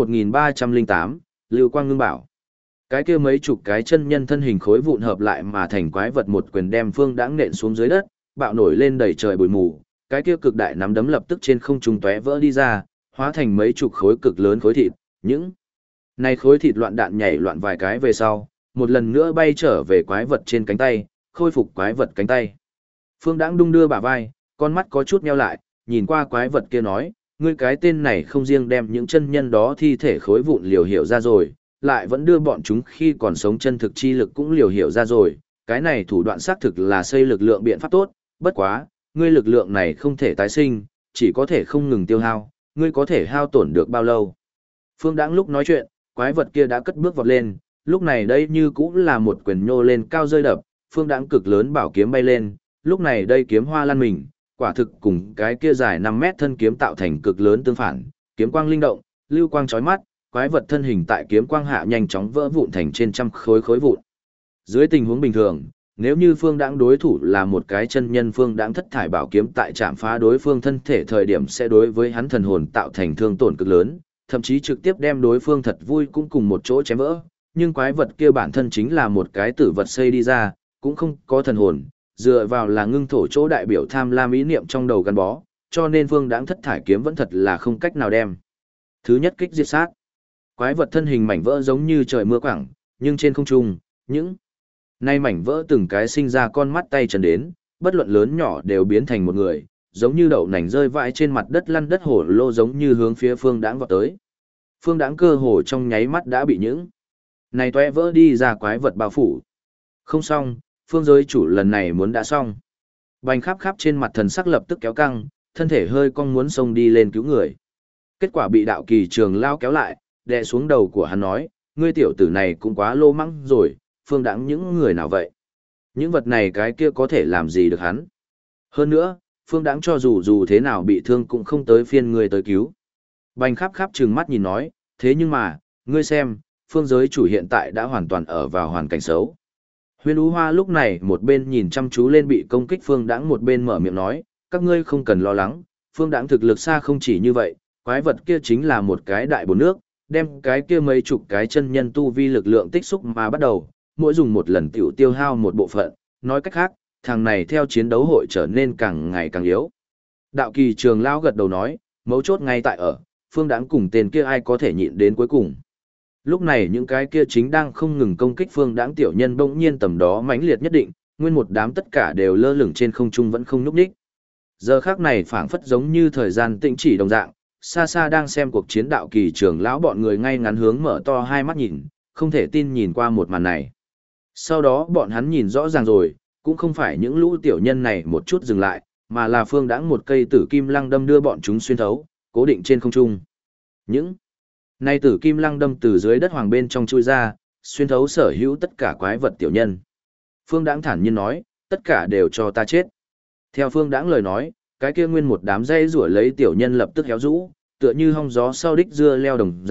1308, Lưu Quang Ngưng Bảo. Cái kia mấy chục cái chân nhân thân hình khối vụn hợp lại mà thành quái vật một quyền đem Phương Đãng nện xuống dưới đất, bạo nổi lên đầy trời bụi mù, cái kia cực đại nắm đấm lập tức trên không trung tóe vỡ đi ra, hóa thành mấy chục khối cực lớn khối thịt, những này khối thịt loạn đạn nhảy loạn vài cái về sau, một lần nữa bay trở về quái vật trên cánh tay, khôi phục quái vật cánh tay. Phương Đãng đung đưa bả vai, con mắt có chút nheo lại, nhìn qua quái vật kia nói, ngươi cái tên này không riêng đem những chân nhân đó thi thể khối vụn liều hiểu ra rồi, lại vẫn đưa bọn chúng khi còn sống chân thực chi lực cũng liều hiểu ra rồi, cái này thủ đoạn xác thực là xây lực lượng biện pháp tốt, bất quá, ngươi lực lượng này không thể tái sinh, chỉ có thể không ngừng tiêu hao, ngươi có thể hao tổn được bao lâu. Phương Đãng lúc nói chuyện, quái vật kia đã cất bước vọt lên, lúc này đây như cũng là một quyền nhô lên cao rơi đập, Phương Đãng cực lớn bảo kiếm bay lên, lúc này đây kiếm hoa lan mình, quả thực cùng cái kia dài 5 mét thân kiếm tạo thành cực lớn tương phản, kiếm quang linh động, lưu quang chói mắt, quái vật thân hình tại kiếm quang hạ nhanh chóng vỡ vụn thành trên trăm khối khối vụn. Dưới tình huống bình thường, nếu như Phương Đãng đối thủ là một cái chân nhân, Phương Đãng thất thải bảo kiếm tại chạm phá đối phương thân thể thời điểm sẽ đối với hắn thần hồn tạo thành thương tổn cực lớn, thậm chí trực tiếp đem đối phương thật vui cũng cùng một chỗ chém vỡ. Nhưng quái vật kia bản thân chính là một cái tử vật xây đi ra, cũng không có thần hồn, dựa vào là ngưng thổ chỗ đại biểu tham lam ý niệm trong đầu gắn bó, cho nên Phương Đãng thất thải kiếm vẫn thật là không cách nào đem. Thứ nhất kích diệt sát. Quái vật thân hình mảnh vỡ giống như trời mưa quảng, nhưng trên không trung, những nay mảnh vỡ từng cái sinh ra con mắt tay chân đến, bất luận lớn nhỏ đều biến thành một người, giống như đậu nành rơi vãi trên mặt đất lăn đất hổ lô giống như hướng phía Phương Đãng vọt tới. Phương Đãng cơ hồ trong nháy mắt đã bị những này toé vỡ đi ra quái vật bao phủ. Không xong, phương giới chủ lần này muốn đã xong. Bành Kháp Kháp trên mặt thần sắc lập tức kéo căng, thân thể hơi cong muốn xông đi lên cứu người. Kết quả bị đạo kỳ trường lao kéo lại, đè xuống đầu của hắn nói, ngươi tiểu tử này cũng quá lô mắng rồi, Phương Đãng những người nào vậy? Những vật này cái kia có thể làm gì được hắn? Hơn nữa, Phương Đãng cho dù thế nào bị thương cũng không tới phiên ngươi tới cứu. Bành Kháp Kháp trừng mắt nhìn nói, thế nhưng mà, ngươi xem, phương giới chủ hiện tại đã hoàn toàn ở vào hoàn cảnh xấu. Huyên Ú Hoa lúc này một bên nhìn chăm chú lên bị công kích Phương Đãng, một bên mở miệng nói, các ngươi không cần lo lắng, Phương Đãng thực lực xa không chỉ như vậy, quái vật kia chính là một cái đại bồn nước, đem cái kia mấy chục cái chân nhân tu vi lực lượng tích xúc mà bắt đầu, mỗi dùng một lần tiểu tiêu hao một bộ phận, nói cách khác, thằng này theo chiến đấu hội trở nên càng ngày càng yếu. Đạo kỳ trường lao gật đầu nói, mấu chốt ngay tại ở, Phương Đãng cùng tên kia ai có thể nhịn đến cuối cùng. Lúc này những cái kia chính đang không ngừng công kích Phương Đãng tiểu nhân bỗng nhiên tầm đó mãnh liệt nhất định, nguyên một đám tất cả đều lơ lửng trên không trung vẫn không nhúc nhích. Giờ khắc này phảng phất giống như thời gian tĩnh chỉ đồng dạng, xa xa đang xem cuộc chiến đạo kỳ trưởng lão bọn người ngay ngắn hướng mở to hai mắt nhìn, không thể tin nhìn qua một màn này. Sau đó bọn hắn nhìn rõ ràng rồi, cũng không phải những lũ tiểu nhân này một chút dừng lại, mà là Phương Đãng một cây tử kim lăng đâm đưa bọn chúng xuyên thấu, cố định trên không trung. Những nay tử kim lăng đâm từ dưới đất hoàng bên trong chui ra, xuyên thấu sở hữu tất cả quái vật tiểu nhân. Phương Đãng thản nhiên nói, tất cả đều cho ta chết. Theo Phương Đãng lời nói, cái kia nguyên một đám dây rủa lấy tiểu nhân lập tức héo rũ, tựa như hong gió sau đích dưa leo đồng dạng,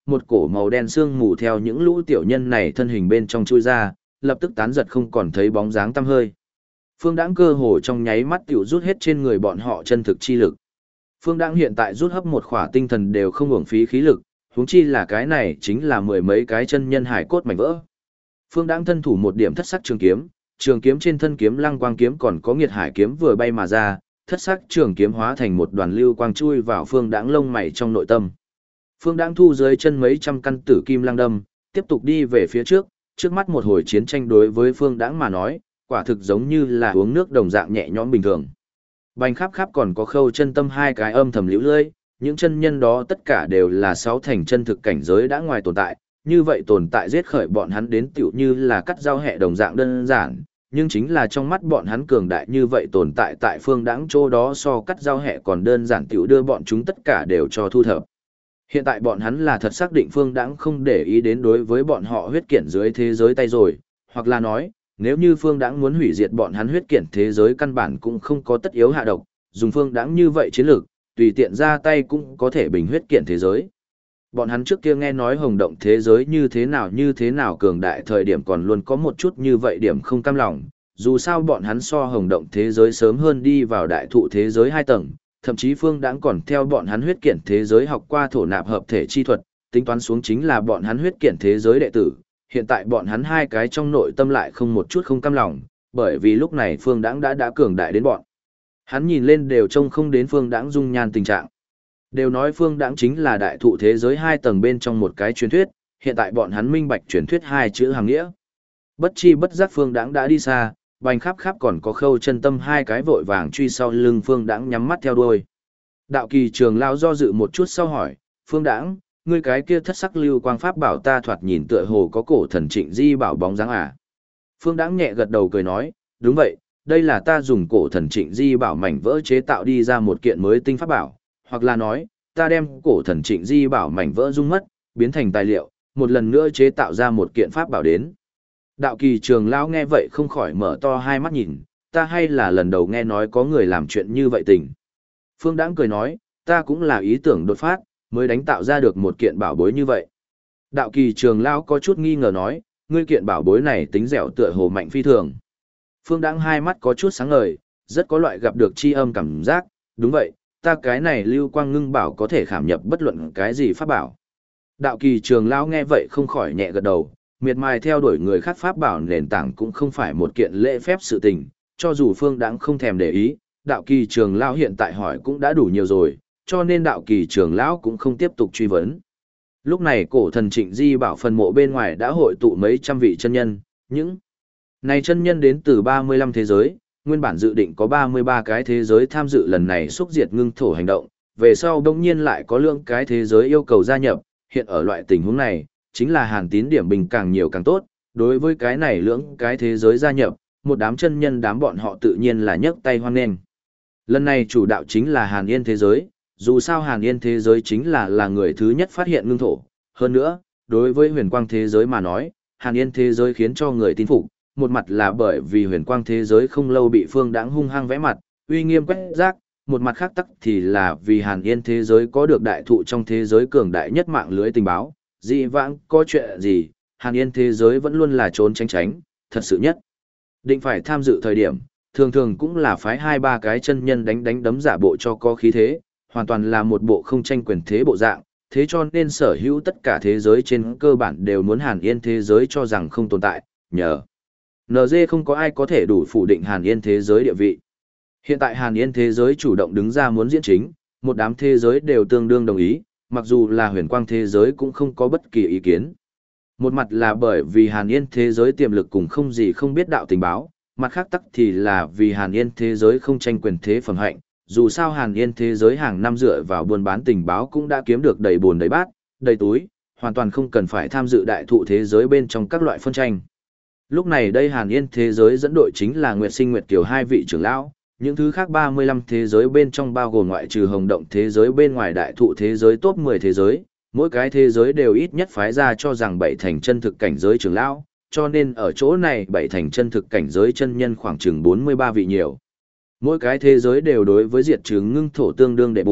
một cổ màu đen sương mù theo những lũ tiểu nhân này thân hình bên trong chui ra, lập tức tán giật không còn thấy bóng dáng tăm hơi. Phương Đãng cơ hồ trong nháy mắt tiểu rút hết trên người bọn họ chân thực chi lực. Phương Đãng hiện tại rút hấp một khỏa tinh thần đều không uổng phí khí lực, huống chi là cái này chính là mười mấy cái chân nhân hải cốt mảnh vỡ. Phương Đãng thân thủ một điểm thất sắc trường kiếm trên thân kiếm lăng quang kiếm còn có nghiệt hải kiếm vừa bay mà ra, thất sắc trường kiếm hóa thành một đoàn lưu quang chui vào Phương Đãng lông mày trong nội tâm. Phương Đãng thu dưới chân mấy trăm căn tử kim lăng đâm, tiếp tục đi về phía trước mắt một hồi chiến tranh đối với Phương Đãng mà nói, quả thực giống như là uống nước đồng dạng nhẹ nhõm bình thường. Bành Khắp Khắp còn có Khâu Chân Tâm hai cái âm thầm liễu lơi, những chân nhân đó tất cả đều là sáu thành chân thực cảnh giới đã ngoài tồn tại, như vậy tồn tại giết khởi bọn hắn đến tiểu như là cắt rau hẹ đồng dạng đơn giản, nhưng chính là trong mắt bọn hắn cường đại như vậy tồn tại tại Phương Đãng chỗ đó so cắt rau hẹ còn đơn giản tiểu đưa bọn chúng tất cả đều cho thu thập. Hiện tại bọn hắn là thật xác định Phương Đãng không để ý đến đối với bọn họ huyết kiện dưới thế giới tay rồi, hoặc là nói, nếu như Phương Đãng muốn hủy diệt bọn hắn huyết kiện thế giới căn bản cũng không có tất yếu hạ độc, dùng Phương Đãng như vậy chiến lược, tùy tiện ra tay cũng có thể bình huyết kiện thế giới. Bọn hắn trước kia nghe nói hồng động thế giới như thế nào cường đại thời điểm còn luôn có một chút như vậy điểm không cam lòng, dù sao bọn hắn so hồng động thế giới sớm hơn đi vào đại thụ thế giới 2 tầng, thậm chí Phương Đãng còn theo bọn hắn huyết kiện thế giới học qua thổ nạp hợp thể chi thuật, tính toán xuống chính là bọn hắn huyết kiện thế giới đệ tử, hiện tại bọn hắn hai cái trong nội tâm lại không một chút không cam lòng, bởi vì lúc này Phương Đãng đã cường đại đến bọn. Hắn nhìn lên đều trông không đến Phương Đãng dung nhan tình trạng. Đều nói Phương Đãng chính là đại thụ thế giới 2 tầng bên trong một cái truyền thuyết, hiện tại bọn hắn minh bạch truyền thuyết 2 chữ hàng nghĩa. Bất chi bất giác Phương Đãng đã đi xa, Bành Khắp Khắp còn có Khâu Chân Tâm hai cái vội vàng truy sau lưng Phương Đãng nhắm mắt theo đuôi. Đạo Kỳ Trường lão do dự một chút sau hỏi, Phương Đãng, ngươi cái kia thất sắc lưu quang pháp bảo ta thoạt nhìn tựa hồ có cổ thần Trịnh Di bảo bóng dáng à? Phương Đãng nhẹ gật đầu cười nói, đúng vậy, đây là ta dùng cổ thần Trịnh Di bảo mảnh vỡ chế tạo đi ra một kiện mới tinh pháp bảo, hoặc là nói, ta đem cổ thần Trịnh Di bảo mảnh vỡ dung mất, biến thành tài liệu, một lần nữa chế tạo ra một kiện pháp bảo đến. Đạo Kỳ Trường lão nghe vậy không khỏi mở to hai mắt nhìn, ta hay là lần đầu nghe nói có người làm chuyện như vậy tình. Phương Đãng cười nói, ta cũng là ý tưởng đột phát, mới đánh tạo ra được một kiện bảo bối như vậy. Đạo Kỳ Trường lão có chút nghi ngờ nói, ngươi kiện bảo bối này tính dẻo tựa hồ mạnh phi thường. Phương Đãng hai mắt có chút sáng ngời, rất có loại gặp được chi âm cảm giác, đúng vậy, ta cái này lưu quang ngưng bảo có thể khảm nhập bất luận cái gì pháp bảo. Đạo Kỳ Trường lão nghe vậy không khỏi nhẹ gật đầu, miệt mài theo đuổi người khác pháp bảo nền tảng cũng không phải một kiện lễ phép sự tình, cho dù Phương Đãng không thèm để ý, Đạo Kỳ Trường lão hiện tại hỏi cũng đã đủ nhiều rồi, cho nên Đạo Kỳ Trường lão cũng không tiếp tục truy vấn. Lúc này cổ thần Trịnh Di bảo phần mộ bên ngoài đã hội tụ mấy trăm vị chân nhân, những này chân nhân đến từ 35 thế giới, nguyên bản dự định có 33 cái thế giới tham dự lần này xúc diệt ngưng thổ hành động, về sau đông nhiên lại có lượng cái thế giới yêu cầu gia nhập, hiện ở loại tình huống này, chính là Hàn Tín điểm bình càng nhiều càng tốt, đối với cái này lưỡng cái thế giới gia nhập, một đám chân nhân đám bọn họ tự nhiên là nhấc tay hoan nghênh. Lần này chủ đạo chính là Hàn Yên thế giới, dù sao Hàn Yên thế giới chính là người thứ nhất phát hiện ngưng thổ, hơn nữa, đối với huyền quang thế giới mà nói, Hàn Yên thế giới khiến cho người tin phục, một mặt là bởi vì huyền quang thế giới không lâu bị Phương Đãng hung hăng vẽ mặt, uy nghiêm quét rác, một mặt khác tắc thì là vì Hàn Yên thế giới có được đại thụ trong thế giới cường đại nhất mạng lưới tình báo, dị vãng có chuyện gì, Hàn Yên thế giới vẫn luôn là trốn tránh, thật sự nhất. Định phải tham dự thời điểm, thường thường cũng là phái 2-3 cái chân nhân đánh đấm giả bộ cho có khí thế, hoàn toàn là một bộ không tranh quyền thế bộ dạng, thế cho nên sở hữu tất cả thế giới trên cơ bản đều muốn Hàn Yên thế giới cho rằng không tồn tại, nhờ NG không có ai có thể đủ phủ định Hàn Yên thế giới địa vị. Hiện tại Hàn Yên thế giới chủ động đứng ra muốn diễn chính, một đám thế giới đều tương đương đồng ý, mặc dù là huyền quang thế giới cũng không có bất kỳ ý kiến. Một mặt là bởi vì Hàn Yên thế giới tiềm lực cùng không gì không biết đạo tình báo, mặt khác tắc thì là vì Hàn Yên thế giới không tranh quyền thế phẩm hạnh, dù sao Hàn Yên thế giới hàng năm dựa vào buôn bán tình báo cũng đã kiếm được đầy buồn đầy bát, đầy túi, hoàn toàn không cần phải tham dự đại thụ thế giới bên trong các loại phân tranh. Lúc này đây Hàn Yên thế giới dẫn đội chính là Nguyệt Sinh Nguyệt Kiều hai vị trưởng lão, những thứ khác 35 thế giới bên trong bao gồm ngoại trừ hồng động thế giới bên ngoài đại thụ thế giới top 10 thế giới, mỗi cái thế giới đều ít nhất phái ra cho rằng 7 thành chân thực cảnh giới trưởng lão, cho nên ở chỗ này 7 thành chân thực cảnh giới chân nhân khoảng chừng 43 vị nhiều. Mỗi cái thế giới đều đối với diệt trừ ngưng thổ tương đương đệ bụng,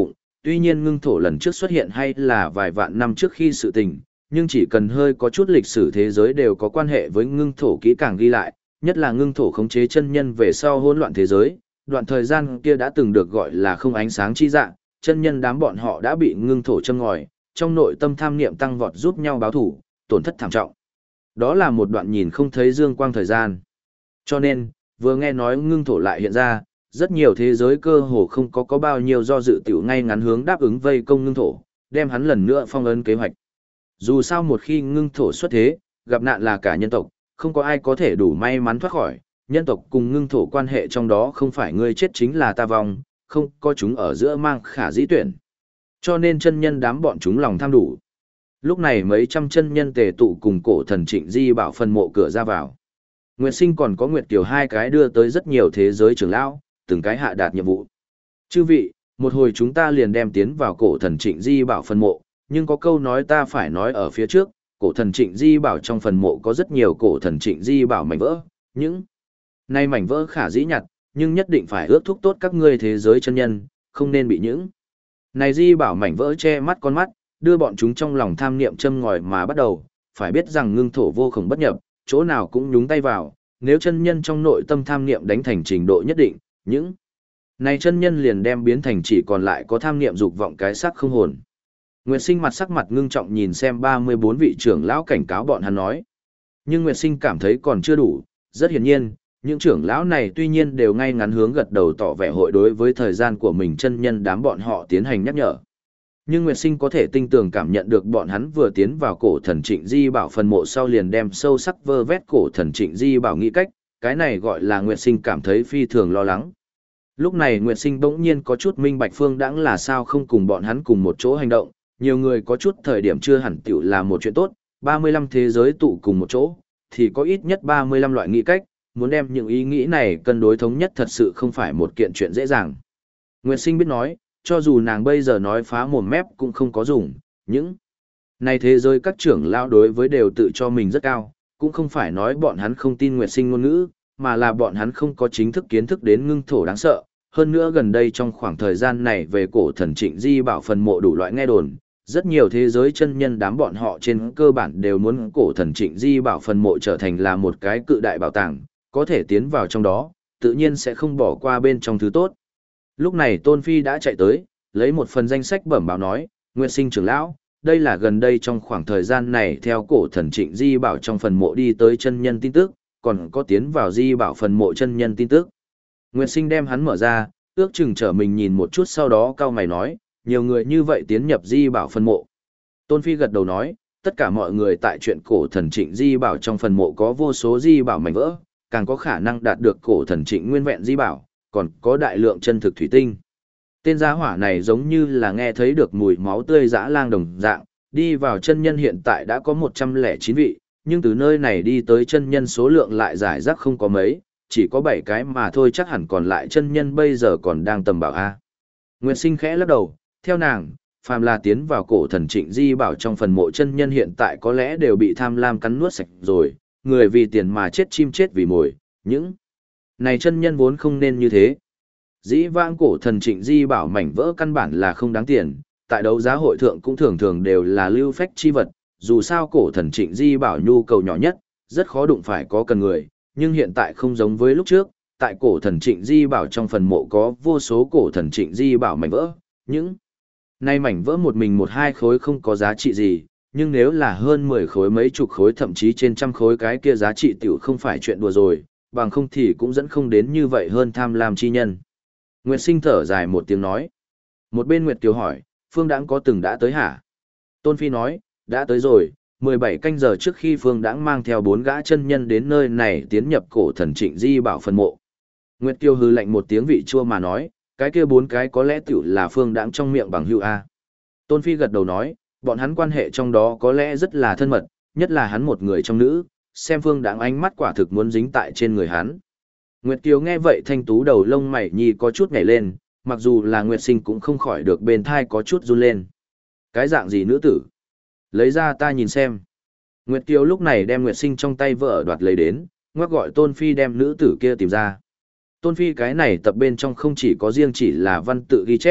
tuy nhiên ngưng thổ lần trước xuất hiện hay là vài vạn năm trước khi sự tình, nhưng chỉ cần hơi có chút lịch sử thế giới đều có quan hệ với ngưng thổ kỹ càng ghi lại, nhất là ngưng thổ khống chế chân nhân về sau hỗn loạn thế giới, đoạn thời gian kia đã từng được gọi là không ánh sáng chi dạng, chân nhân đám bọn họ đã bị ngưng thổ châm ngòi, trong nội tâm tham niệm tăng vọt giúp nhau báo thủ, tổn thất thảm trọng. Đó là một đoạn nhìn không thấy dương quang thời gian. Cho nên, vừa nghe nói ngưng thổ lại hiện ra, rất nhiều thế giới cơ hồ không có bao nhiêu do dự tiểu ngay ngắn hướng đáp ứng vây công ngưng thổ, đem hắn lần nữa phong ấn kế hoạch. Dù sao một khi ngưng thổ xuất thế, gặp nạn là cả nhân tộc, không có ai có thể đủ may mắn thoát khỏi, nhân tộc cùng ngưng thổ quan hệ trong đó không phải ngươi chết chính là ta vong, không có chúng ở giữa mang khả dĩ tuyển. Cho nên chân nhân đám bọn chúng lòng tham đủ. Lúc này mấy trăm chân nhân tề tụ cùng cổ thần Trịnh Di Bảo phần mộ cửa ra vào. Nguyệt Sinh còn có Nguyệt Kiều hai cái đưa tới rất nhiều thế giới trưởng lão, từng cái hạ đạt nhiệm vụ. Chư vị, một hồi chúng ta liền đem tiến vào cổ thần Trịnh Di Bảo phần mộ, nhưng có câu nói ta phải nói ở phía trước, cổ thần Trịnh Di Bảo trong phần mộ có rất nhiều cổ thần Trịnh Di Bảo mảnh vỡ, những này mảnh vỡ khả dĩ nhặt, nhưng nhất định phải ước thúc tốt các ngươi thế giới chân nhân, không nên bị những này Di Bảo mảnh vỡ che mắt con mắt, đưa bọn chúng trong lòng tham niệm châm ngòi mà bắt đầu, phải biết rằng ngưng thổ vô cùng bất nhập, chỗ nào cũng nhúng tay vào, nếu chân nhân trong nội tâm tham niệm đánh thành trình độ nhất định, những này chân nhân liền đem biến thành chỉ còn lại có tham niệm dục vọng cái xác không hồn. Nguyệt Sinh mặt sắc mặt ngưng trọng nhìn xem 34 vị trưởng lão cảnh cáo bọn hắn nói. Nhưng Nguyệt Sinh cảm thấy còn chưa đủ, rất hiển nhiên, những trưởng lão này tuy nhiên đều ngay ngắn hướng gật đầu tỏ vẻ hội đối với thời gian của mình chân nhân đám bọn họ tiến hành nhắc nhở. Nhưng Nguyệt Sinh có thể tinh tường cảm nhận được bọn hắn vừa tiến vào cổ thần Trịnh Di Bảo phần mộ sau liền đem sâu sắc vơ vét cổ thần Trịnh Di Bảo nghĩ cách, cái này gọi là Nguyệt Sinh cảm thấy phi thường lo lắng. Lúc này Nguyệt Sinh bỗng nhiên có chút minh bạch Phương Đãng là sao không cùng bọn hắn cùng một chỗ hành động, nhiều người có chút thời điểm chưa hẳn tiểu là một chuyện tốt, 35 thế giới tụ cùng một chỗ, thì có ít nhất 35 loại nghĩ cách, muốn đem những ý nghĩ này cân đối thống nhất thật sự không phải một kiện chuyện dễ dàng. Nguyệt Sinh biết nói, cho dù nàng bây giờ nói phá mồm mép cũng không có dùng, những này thế giới các trưởng lão đối với đều tự cho mình rất cao, cũng không phải nói bọn hắn không tin Nguyệt Sinh ngôn ngữ, mà là bọn hắn không có chính thức kiến thức đến ngưng thổ đáng sợ. Hơn nữa gần đây trong khoảng thời gian này về cổ thần Trịnh Di Bảo phần mộ đủ loại nghe đồn, rất nhiều thế giới chân nhân đám bọn họ trên cơ bản đều muốn cổ thần Trịnh Di Bảo phần mộ trở thành là một cái cự đại bảo tàng, có thể tiến vào trong đó, tự nhiên sẽ không bỏ qua bên trong thứ tốt. Lúc này Tôn Phi đã chạy tới, lấy một phần danh sách bẩm báo nói, Nguyệt Sinh trưởng lão, đây là gần đây trong khoảng thời gian này theo cổ thần Trịnh Di Bảo trong phần mộ đi tới chân nhân tin tức, còn có tiến vào Di Bảo phần mộ chân nhân tin tức. Nguyệt Sinh đem hắn mở ra, ước chừng trở mình nhìn một chút sau đó cau mày nói, nhiều người như vậy tiến nhập Di Bảo phần mộ. Tôn Phi gật đầu nói, tất cả mọi người tại chuyện cổ thần Trịnh Di Bảo trong phần mộ có vô số Di Bảo mảnh vỡ, càng có khả năng đạt được cổ thần Trịnh nguyên vẹn Di Bảo, còn có đại lượng chân thực thủy tinh. Tên giá hỏa này giống như là nghe thấy được mùi máu tươi dã lang đồng dạng, đi vào chân nhân hiện tại đã có 109 vị, nhưng từ nơi này đi tới chân nhân số lượng lại giải rác không có mấy, chỉ có 7 cái mà thôi, chắc hẳn còn lại chân nhân bây giờ còn đang tầm bảo A. Nguyệt Sinh khẽ lắc đầu, theo nàng, phàm là tiến vào cổ thần Trịnh Di Bảo trong phần mộ chân nhân hiện tại có lẽ đều bị tham lam cắn nuốt sạch rồi, người vì tiền mà chết chim chết vì mồi, những này chân nhân vốn không nên như thế. Dĩ vãng cổ thần Trịnh Di Bảo mảnh vỡ căn bản là không đáng tiền, tại đấu giá hội thượng cũng thường thường đều là lưu phách chi vật, dù sao cổ thần Trịnh Di Bảo nhu cầu nhỏ nhất, rất khó đụng phải có cần người, nhưng hiện tại không giống với lúc trước, tại cổ thần Trịnh Di Bảo trong phần mộ có vô số cổ thần Trịnh Di Bảo mảnh vỡ, những này mảnh vỡ một mình một hai khối không có giá trị gì, nhưng nếu là hơn 10 khối mấy chục khối thậm chí trên trăm khối cái kia giá trị tiểu không phải chuyện đùa rồi, bằng không thì cũng dẫn không đến như vậy hơn tham lam chi nhân. Nguyệt Sinh thở dài một tiếng nói. Một bên Nguyệt Kiều hỏi, Phương Đãng có từng đã tới hả? Tôn Phi nói, đã tới rồi, 17 canh giờ trước khi Phương Đãng mang theo 4 gã chân nhân đến nơi này tiến nhập cổ thần Trịnh Di Bảo phần mộ. Nguyệt Kiều hừ lạnh một tiếng vị chua mà nói, cái kia 4 cái có lẽ tiểu là Phương Đãng trong miệng bằng hữu A. Tôn Phi gật đầu nói, bọn hắn quan hệ trong đó có lẽ rất là thân mật, nhất là hắn một người trong nữ, xem Phương Đãng ánh mắt quả thực muốn dính tại trên người hắn. Nguyệt Kiều nghe vậy thanh tú đầu lông mày nhi có chút nhảy lên, mặc dù là Nguyệt Sinh cũng không khỏi được bên thai có chút run lên. Cái dạng gì nữ tử? Lấy ra ta nhìn xem. Nguyệt Kiều lúc này đem Nguyệt Sinh trong tay vợ đoạt lấy đến, ngoắc gọi Tôn Phi đem nữ tử kia tìm ra. Tôn Phi cái này tập bên trong không chỉ có riêng chỉ là văn tự ghi chép,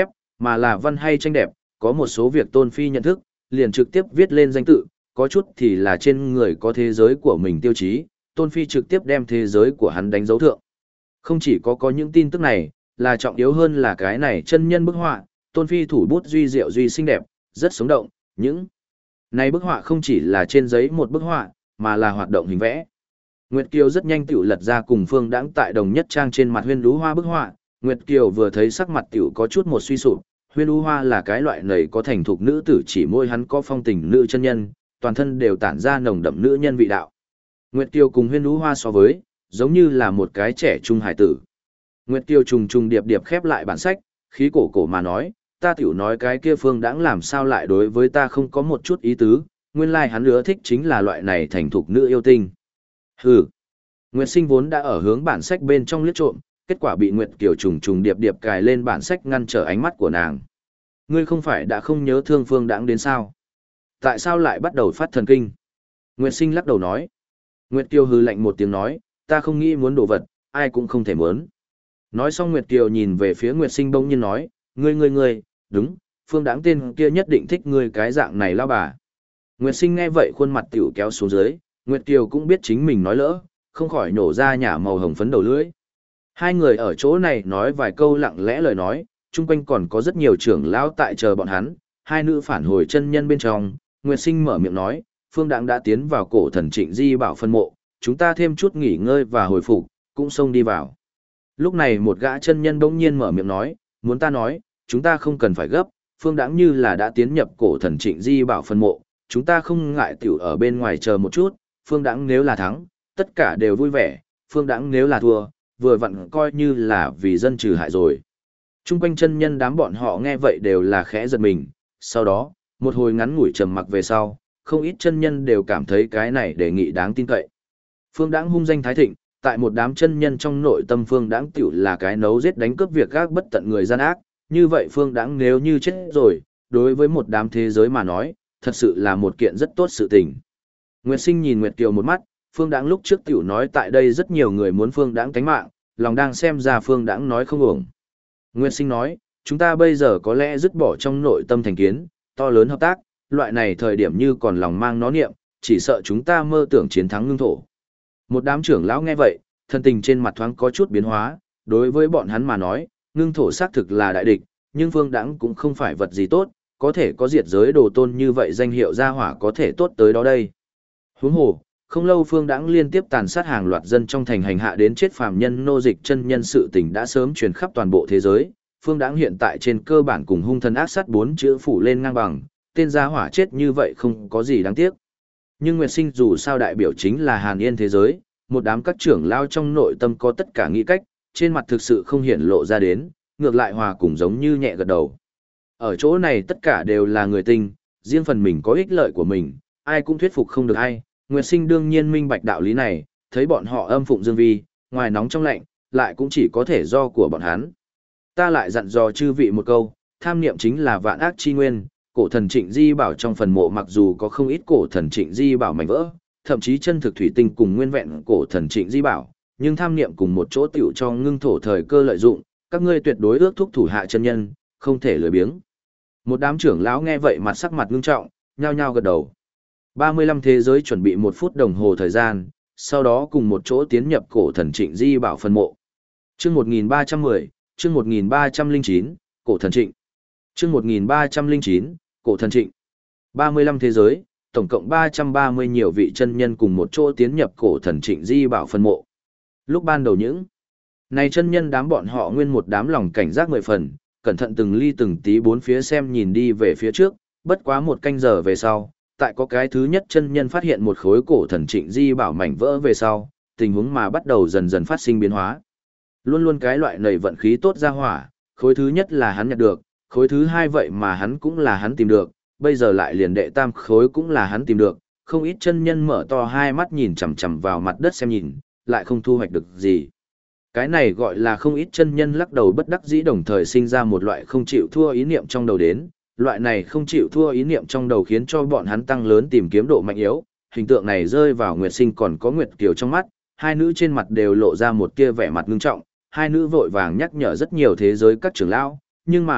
mà là văn hay tranh đẹp, có một số việc Tôn Phi nhận thức, liền trực tiếp viết lên danh tự, có chút thì là trên người có thế giới của mình tiêu chí, Tôn Phi trực tiếp đem thế giới của hắn đánh dấu thượng. Không chỉ có những tin tức này, là trọng yếu hơn là cái này chân nhân bức họa, Tôn Phi thủ bút duy diệu duy xinh đẹp, rất sống động, những này bức họa không chỉ là trên giấy một bức họa, mà là hoạt động hình vẽ. Nguyệt Kiều rất nhanh tiểu lật ra cùng Phương Đãng tại đồng nhất trang trên mặt huyên lũ hoa bức họa, Nguyệt Kiều vừa thấy sắc mặt tiểu có chút một suy sụp, huyên lũ hoa là cái loại nầy có thành thục nữ tử chỉ môi hắn có phong tình nữ chân nhân, toàn thân đều tản ra nồng đậm nữ nhân vị đạo. Nguyệt Kiều cùng huyên lũ hoa so với, giống như là một cái trẻ trung hải tử. Nguyệt Kiều trùng trùng điệp điệp khép lại bản sách, khí cổ cổ mà nói, ta tiểu nói cái kia Phương Đãng làm sao lại đối với ta không có một chút ý tứ, nguyên lai hắn ưa thích chính là loại này thành thục nữ yêu tinh. Hừ. Nguyệt Sinh vốn đã ở hướng bản sách bên trong liếc trộm, kết quả bị Nguyệt Kiều trùng trùng điệp điệp cài lên bản sách ngăn trở ánh mắt của nàng. Ngươi không phải đã không nhớ thương Phương Đãng đến sao? Tại sao lại bắt đầu phát thần kinh? Nguyệt Sinh lắc đầu nói. Nguyệt Kiều hừ lạnh một tiếng nói, ta không nghĩ muốn đồ vật, ai cũng không thể muốn. Nói xong Nguyệt Kiều nhìn về phía Nguyệt Sinh bỗng nhiên nói, ngươi, đúng, Phương Đãng tên kia nhất định thích ngươi cái dạng này lao bà. Nguyệt Sinh nghe vậy khuôn mặt tiểu kéo xuống dưới, Nguyệt Kiều cũng biết chính mình nói lỡ, không khỏi nổ ra nhả màu hồng phấn đầu lưỡi. Hai người ở chỗ này nói vài câu lặng lẽ lời nói, chung quanh còn có rất nhiều trưởng lão tại chờ bọn hắn, hai nữ phản hồi chân nhân bên trong, Nguyệt Sinh mở miệng nói, Phương Đãng đã tiến vào cổ thần Trịnh Di Bảo phân mộ, chúng ta thêm chút nghỉ ngơi và hồi phục, cũng xông đi vào. Lúc này một gã chân nhân bỗng nhiên mở miệng nói, muốn ta nói, chúng ta không cần phải gấp, Phương Đãng như là đã tiến nhập cổ thần Trịnh Di Bảo phân mộ, chúng ta không ngại tiểu ở bên ngoài chờ một chút, Phương Đãng nếu là thắng, tất cả đều vui vẻ, Phương Đãng nếu là thua, vừa vặn coi như là vì dân trừ hại rồi. Trung quanh chân nhân đám bọn họ nghe vậy đều là khẽ giật mình, sau đó, một hồi ngắn ngủi trầm mặc về sau, không ít chân nhân đều cảm thấy cái này đề nghị đáng tin cậy. Phương Đãng hung danh thái thịnh, tại một đám chân nhân trong nội tâm Phương Đãng tiểu là cái nấu giết đánh cướp việc gác bất tận người gian ác, như vậy Phương Đãng nếu như chết rồi, đối với một đám thế giới mà nói, thật sự là một kiện rất tốt sự tình. Nguyệt Sinh nhìn Nguyệt Kiều một mắt, Phương Đãng lúc trước tiểu nói tại đây rất nhiều người muốn Phương Đãng tánh mạng, lòng đang xem ra Phương Đãng nói không uổng. Nguyệt Sinh nói, chúng ta bây giờ có lẽ dứt bỏ trong nội tâm thành kiến, to lớn hợp tác, loại này thời điểm như còn lòng mang nó niệm, chỉ sợ chúng ta mơ tưởng chiến thắng ngưng thổ. Một đám trưởng lão nghe vậy, thân tình trên mặt thoáng có chút biến hóa, đối với bọn hắn mà nói, ngưng thổ xác thực là đại địch, nhưng Phương Đãng cũng không phải vật gì tốt, có thể có diệt giới đồ tôn như vậy danh hiệu gia hỏa có thể tốt tới đó đây. Huống hồ, không lâu Phương Đãng liên tiếp tàn sát hàng loạt dân trong thành hành hạ đến chết phàm nhân nô dịch chân nhân sự tình đã sớm truyền khắp toàn bộ thế giới. Phương Đãng hiện tại trên cơ bản cùng hung thần ác sát bốn chữ phủ lên ngang bằng, tên gia hỏa chết như vậy không có gì đáng tiếc. Nhưng Nguyệt Sinh dù sao đại biểu chính là Hàn Yên thế giới, một đám các trưởng lao trong nội tâm có tất cả nghĩ cách, trên mặt thực sự không hiển lộ ra đến, ngược lại hòa cùng giống như nhẹ gật đầu. Ở chỗ này tất cả đều là người tinh, riêng phần mình có ích lợi của mình, ai cũng thuyết phục không được ai. Nguyệt Sinh đương nhiên minh bạch đạo lý này, thấy bọn họ âm phụng dương vi, ngoài nóng trong lạnh, lại cũng chỉ có thể do của bọn hắn. Ta lại dặn dò chư vị một câu, tham niệm chính là vạn ác chi nguyên, cổ thần Trịnh Di Bảo trong phần mộ mặc dù có không ít cổ thần Trịnh Di Bảo mảnh vỡ, thậm chí chân thực thủy tinh cùng nguyên vẹn cổ thần Trịnh Di Bảo, nhưng tham niệm cùng một chỗ tiểu cho ngưng thổ thời cơ lợi dụng, các ngươi tuyệt đối ước thúc thủ hạ chân nhân, không thể lười biếng. Một đám trưởng lão nghe vậy mặt sắc mặt ngưng trọng, nhao nhao gật đầu. 35 thế giới chuẩn bị 1 phút đồng hồ thời gian, sau đó cùng một chỗ tiến nhập cổ thần Trịnh Di Bảo phân mộ. Chương 1310, chương 1309, cổ thần Trịnh. Chương 1309, cổ thần Trịnh. 35 thế giới, tổng cộng 330 nhiều vị chân nhân cùng một chỗ tiến nhập cổ thần Trịnh Di Bảo phân mộ. Lúc ban đầu những này chân nhân đám bọn họ nguyên một đám lòng cảnh giác 10 phần, cẩn thận từng ly từng tí bốn phía xem nhìn đi về phía trước, bất quá 1 canh giờ về sau, tại có cái thứ nhất chân nhân phát hiện một khối cổ thần Trịnh Di Bảo mảnh vỡ về sau, tình huống mà bắt đầu dần dần phát sinh biến hóa. Luôn luôn cái loại nảy vận khí tốt ra hỏa, khối thứ nhất là hắn nhặt được, khối thứ hai vậy mà hắn cũng là hắn tìm được, bây giờ lại liền đệ tam khối cũng là hắn tìm được, không ít chân nhân mở to hai mắt nhìn chằm chằm vào mặt đất xem nhìn, lại không thu hoạch được gì. Cái này gọi là không ít chân nhân lắc đầu bất đắc dĩ đồng thời sinh ra một loại không chịu thua ý niệm trong đầu đến, loại này không chịu thua ý niệm trong đầu khiến cho bọn hắn tăng lớn tìm kiếm độ mạnh yếu, hình tượng này rơi vào Nguyệt Sinh còn có Nguyệt Kiều trong mắt, hai nữ trên mặt đều lộ ra một tia vẻ mặt ngưng trọng, hai nữ vội vàng nhắc nhở rất nhiều thế giới các trưởng lão, nhưng mà,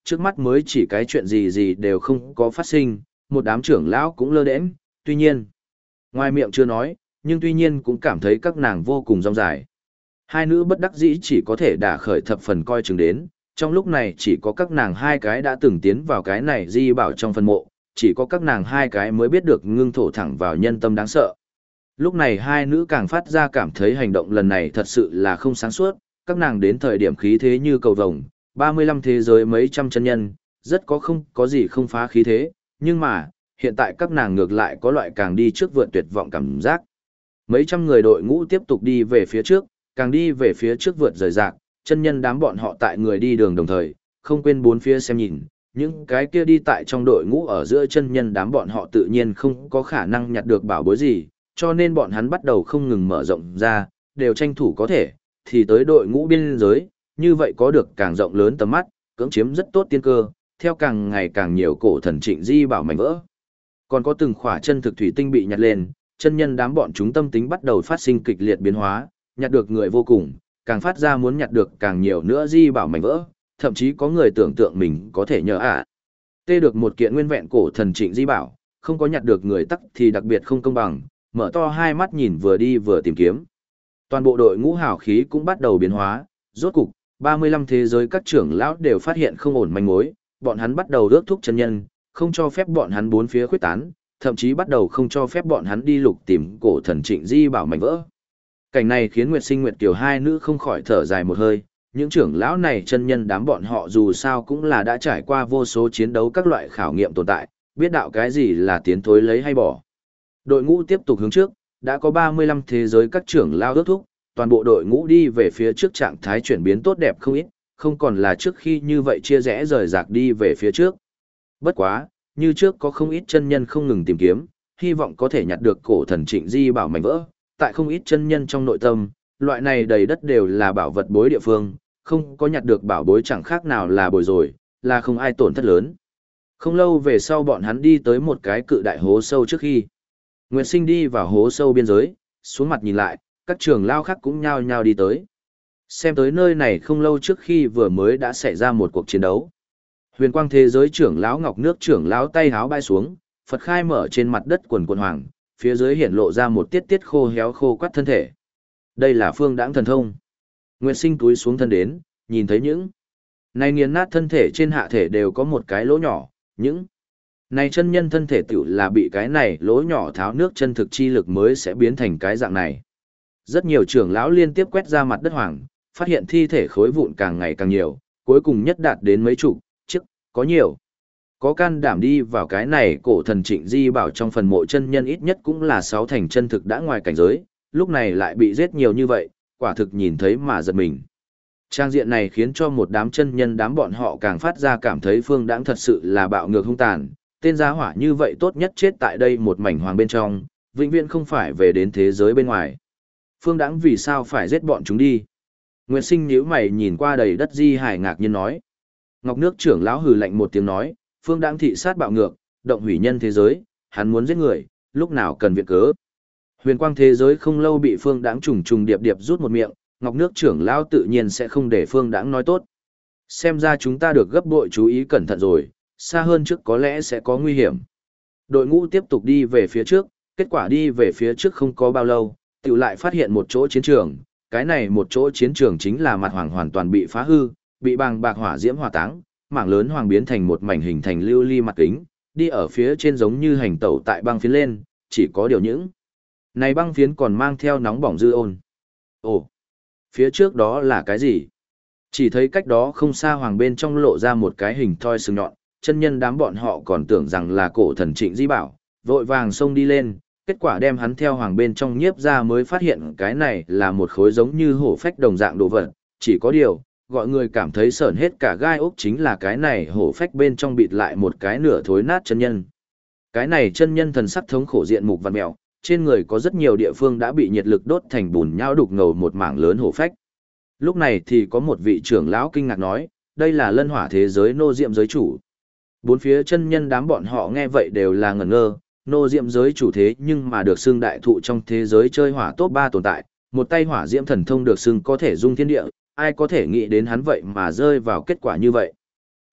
trước mắt mới chỉ cái chuyện gì gì đều không có phát sinh, một đám trưởng lão cũng lơ đễnh, tuy nhiên, ngoài miệng chưa nói, nhưng tuy nhiên cũng cảm thấy các nàng vô cùng rong dài. Hai nữ bất đắc dĩ chỉ có thể đả khởi thập phần coi chừng đến, trong lúc này chỉ có các nàng hai cái đã từng tiến vào cái này di bảo trong phân mộ, chỉ có các nàng hai cái mới biết được ngưng thổ thẳng vào nhân tâm đáng sợ. Lúc này hai nữ càng phát ra cảm thấy hành động lần này thật sự là không sáng suốt, các nàng đến thời điểm khí thế như cầu vồng, 35 thế giới mấy trăm chân nhân, rất không có gì không phá khí thế, nhưng mà, hiện tại các nàng ngược lại có loại càng đi trước vượt tuyệt vọng cảm giác. Mấy trăm người đội ngũ tiếp tục đi về phía trước, càng đi về phía trước vượt rời rạc, chân nhân đám bọn họ tại người đi đường đồng thời, không quên bốn phía xem nhìn, những cái kia đi tại trong đội ngũ ở giữa chân nhân đám bọn họ tự nhiên không có khả năng nhặt được bảo bối gì, cho nên bọn hắn bắt đầu không ngừng mở rộng ra, đều tranh thủ có thể, thì tới đội ngũ biên giới, như vậy có được càng rộng lớn tầm mắt, cưỡng chiếm rất tốt tiên cơ, theo càng ngày càng nhiều cổ thần trịnh di bảo mảnh vỡ. Còn có từng khỏa chân thực thủy tinh bị nhặt lên, chân nhân đám bọn chúng tâm tính bắt đầu phát sinh kịch liệt biến hóa, nhặt được người vô cùng, càng phát ra muốn nhặt được càng nhiều nữa di bảo mảnh vỡ, thậm chí có người tưởng tượng mình có thể nhờ tê được một kiện nguyên vẹn cổ thần trịnh di bảo, không có nhặt được người tắc thì đặc biệt không công bằng, mở to hai mắt nhìn vừa đi vừa tìm kiếm. Toàn bộ đội ngũ hào khí cũng bắt đầu biến hóa, rốt cục, 35 thế giới các trưởng lão đều phát hiện không ổn manh mối, bọn hắn bắt đầu ước thúc chân nhân, không cho phép bọn hắn bốn phía khuyết tán, thậm chí bắt đầu không cho phép bọn hắn đi lục tìm cổ thần trịnh di bảo mảnh vỡ. Cảnh này khiến Nguyệt Sinh Nguyệt Kiều hai nữ không khỏi thở dài một hơi, những trưởng lão này chân nhân đám bọn họ dù sao cũng là đã trải qua vô số chiến đấu các loại khảo nghiệm tồn tại, biết đạo cái gì là tiến thối lấy hay bỏ. Đội ngũ tiếp tục hướng trước, đã có 35 thế giới các trưởng lão ước thúc, toàn bộ đội ngũ đi về phía trước trạng thái chuyển biến tốt đẹp không ít, không còn là trước khi như vậy chia rẽ rời rạc đi về phía trước. Bất quá, như trước có không ít chân nhân không ngừng tìm kiếm, hy vọng có thể nhặt được cổ thần trịnh di bảo mảnh vỡ, tại không ít chân nhân trong nội tâm, loại này đầy đất đều là bảo vật bối địa phương, không có nhặt được bảo bối chẳng khác nào là bồi rồi, là không ai tổn thất lớn. Không lâu về sau bọn hắn đi tới một cái cự đại hố sâu trước khi. Nguyệt Sinh đi vào hố sâu biên giới, xuống mặt nhìn lại, các trưởng lao khác cũng nhao nhao đi tới. Xem tới nơi này không lâu trước khi vừa mới đã xảy ra một cuộc chiến đấu. Huyền quang thế giới trưởng lão Ngọc Nước trưởng lão tay háo bay xuống, Phật khai mở trên mặt đất quần quần hoàng, phía dưới hiển lộ ra một tiết tiết khô héo khô quắt thân thể. Đây là phương đãng thần thông. Nguyệt Sinh túi xuống thân đến, nhìn thấy những này nghiền nát thân thể trên hạ thể đều có một cái lỗ nhỏ, những này chân nhân thân thể tiểu là bị cái này lỗ nhỏ tháo nước chân thực chi lực mới sẽ biến thành cái dạng này. Rất nhiều trưởng lão liên tiếp quét ra mặt đất hoàng, phát hiện thi thể khối vụn càng ngày càng nhiều, cuối cùng nhất đạt đến mấy chục, chiếc, có nhiều. Có can đảm đi vào cái này cổ thần trịnh di bảo trong phần mộ chân nhân ít nhất cũng là 6 thành chân thực đã ngoài cảnh giới, lúc này lại bị giết nhiều như vậy, quả thực nhìn thấy mà giật mình. Trang diện này khiến cho một đám chân nhân đám bọn họ càng phát ra cảm thấy phương đãng thật sự là bạo ngược hung tàn, tên gia hỏa như vậy tốt nhất chết tại đây một mảnh hoàng bên trong, vĩnh viễn không phải về đến thế giới bên ngoài. Phương đãng vì sao phải giết bọn chúng đi? Nguyệt Sinh nhíu mày nhìn qua đầy đất di hải ngạc nhiên nói. Ngọc Nước trưởng lão hừ lạnh một tiếng nói, phương đãng thị sát bạo ngược, động hủy nhân thế giới, hắn muốn giết người, lúc nào cần viện cớ. Huyền quang thế giới không lâu bị phương đãng trùng trùng điệp điệp rút một miệng, Ngọc Nước trưởng lão tự nhiên sẽ không để phương đãng nói tốt. Xem ra chúng ta được gấp bội chú ý cẩn thận rồi, xa hơn trước có lẽ sẽ có nguy hiểm. Đội ngũ tiếp tục đi về phía trước, kết quả đi về phía trước không có bao lâu, tiểu lại phát hiện một chỗ chiến trường, cái này một chỗ chiến trường chính là mặt hoàng hoàn toàn bị phá hư, bị bàng bạc hỏa diễm hỏa táng, mảng lớn hoàng biến thành một mảnh hình thành lưu ly mặt kính, đi ở phía trên giống như hành tẩu tại băng phiến lên, chỉ có điều những này băng phiến còn mang theo nóng bỏng dư ôn. Ồ, phía trước đó là cái gì? Chỉ thấy cách đó không xa hoàng bên trong lộ ra một cái hình thoi sừng nhọn, chân nhân đám bọn họ còn tưởng rằng là cổ thần Trịnh Di Bảo, vội vàng xông đi lên, kết quả đem hắn theo hoàng bên trong nhiếp ra mới phát hiện cái này là một khối giống như hổ phách đồng dạng đồ vật, chỉ có điều, gọi người cảm thấy sởn hết cả gai ốc chính là cái này hổ phách bên trong bịt lại một cái nửa thối nát chân nhân. Cái này chân nhân thần sắc thống khổ diện mục vằn mẹo, trên người có rất nhiều địa phương đã bị nhiệt lực đốt thành bùn nhão đục ngầu một mảng lớn hổ phách. Lúc này thì có một vị trưởng lão kinh ngạc nói, đây là lân hỏa thế giới nô diệm giới chủ. Bốn phía chân nhân đám bọn họ nghe vậy đều là ngẩn ngơ, nô diệm giới chủ thế nhưng mà được xưng đại thụ trong thế giới chơi hỏa top 3 tồn tại, một tay hỏa diễm thần thông được xưng có thể dung thiên địa, ai có thể nghĩ đến hắn vậy mà rơi vào kết quả như vậy.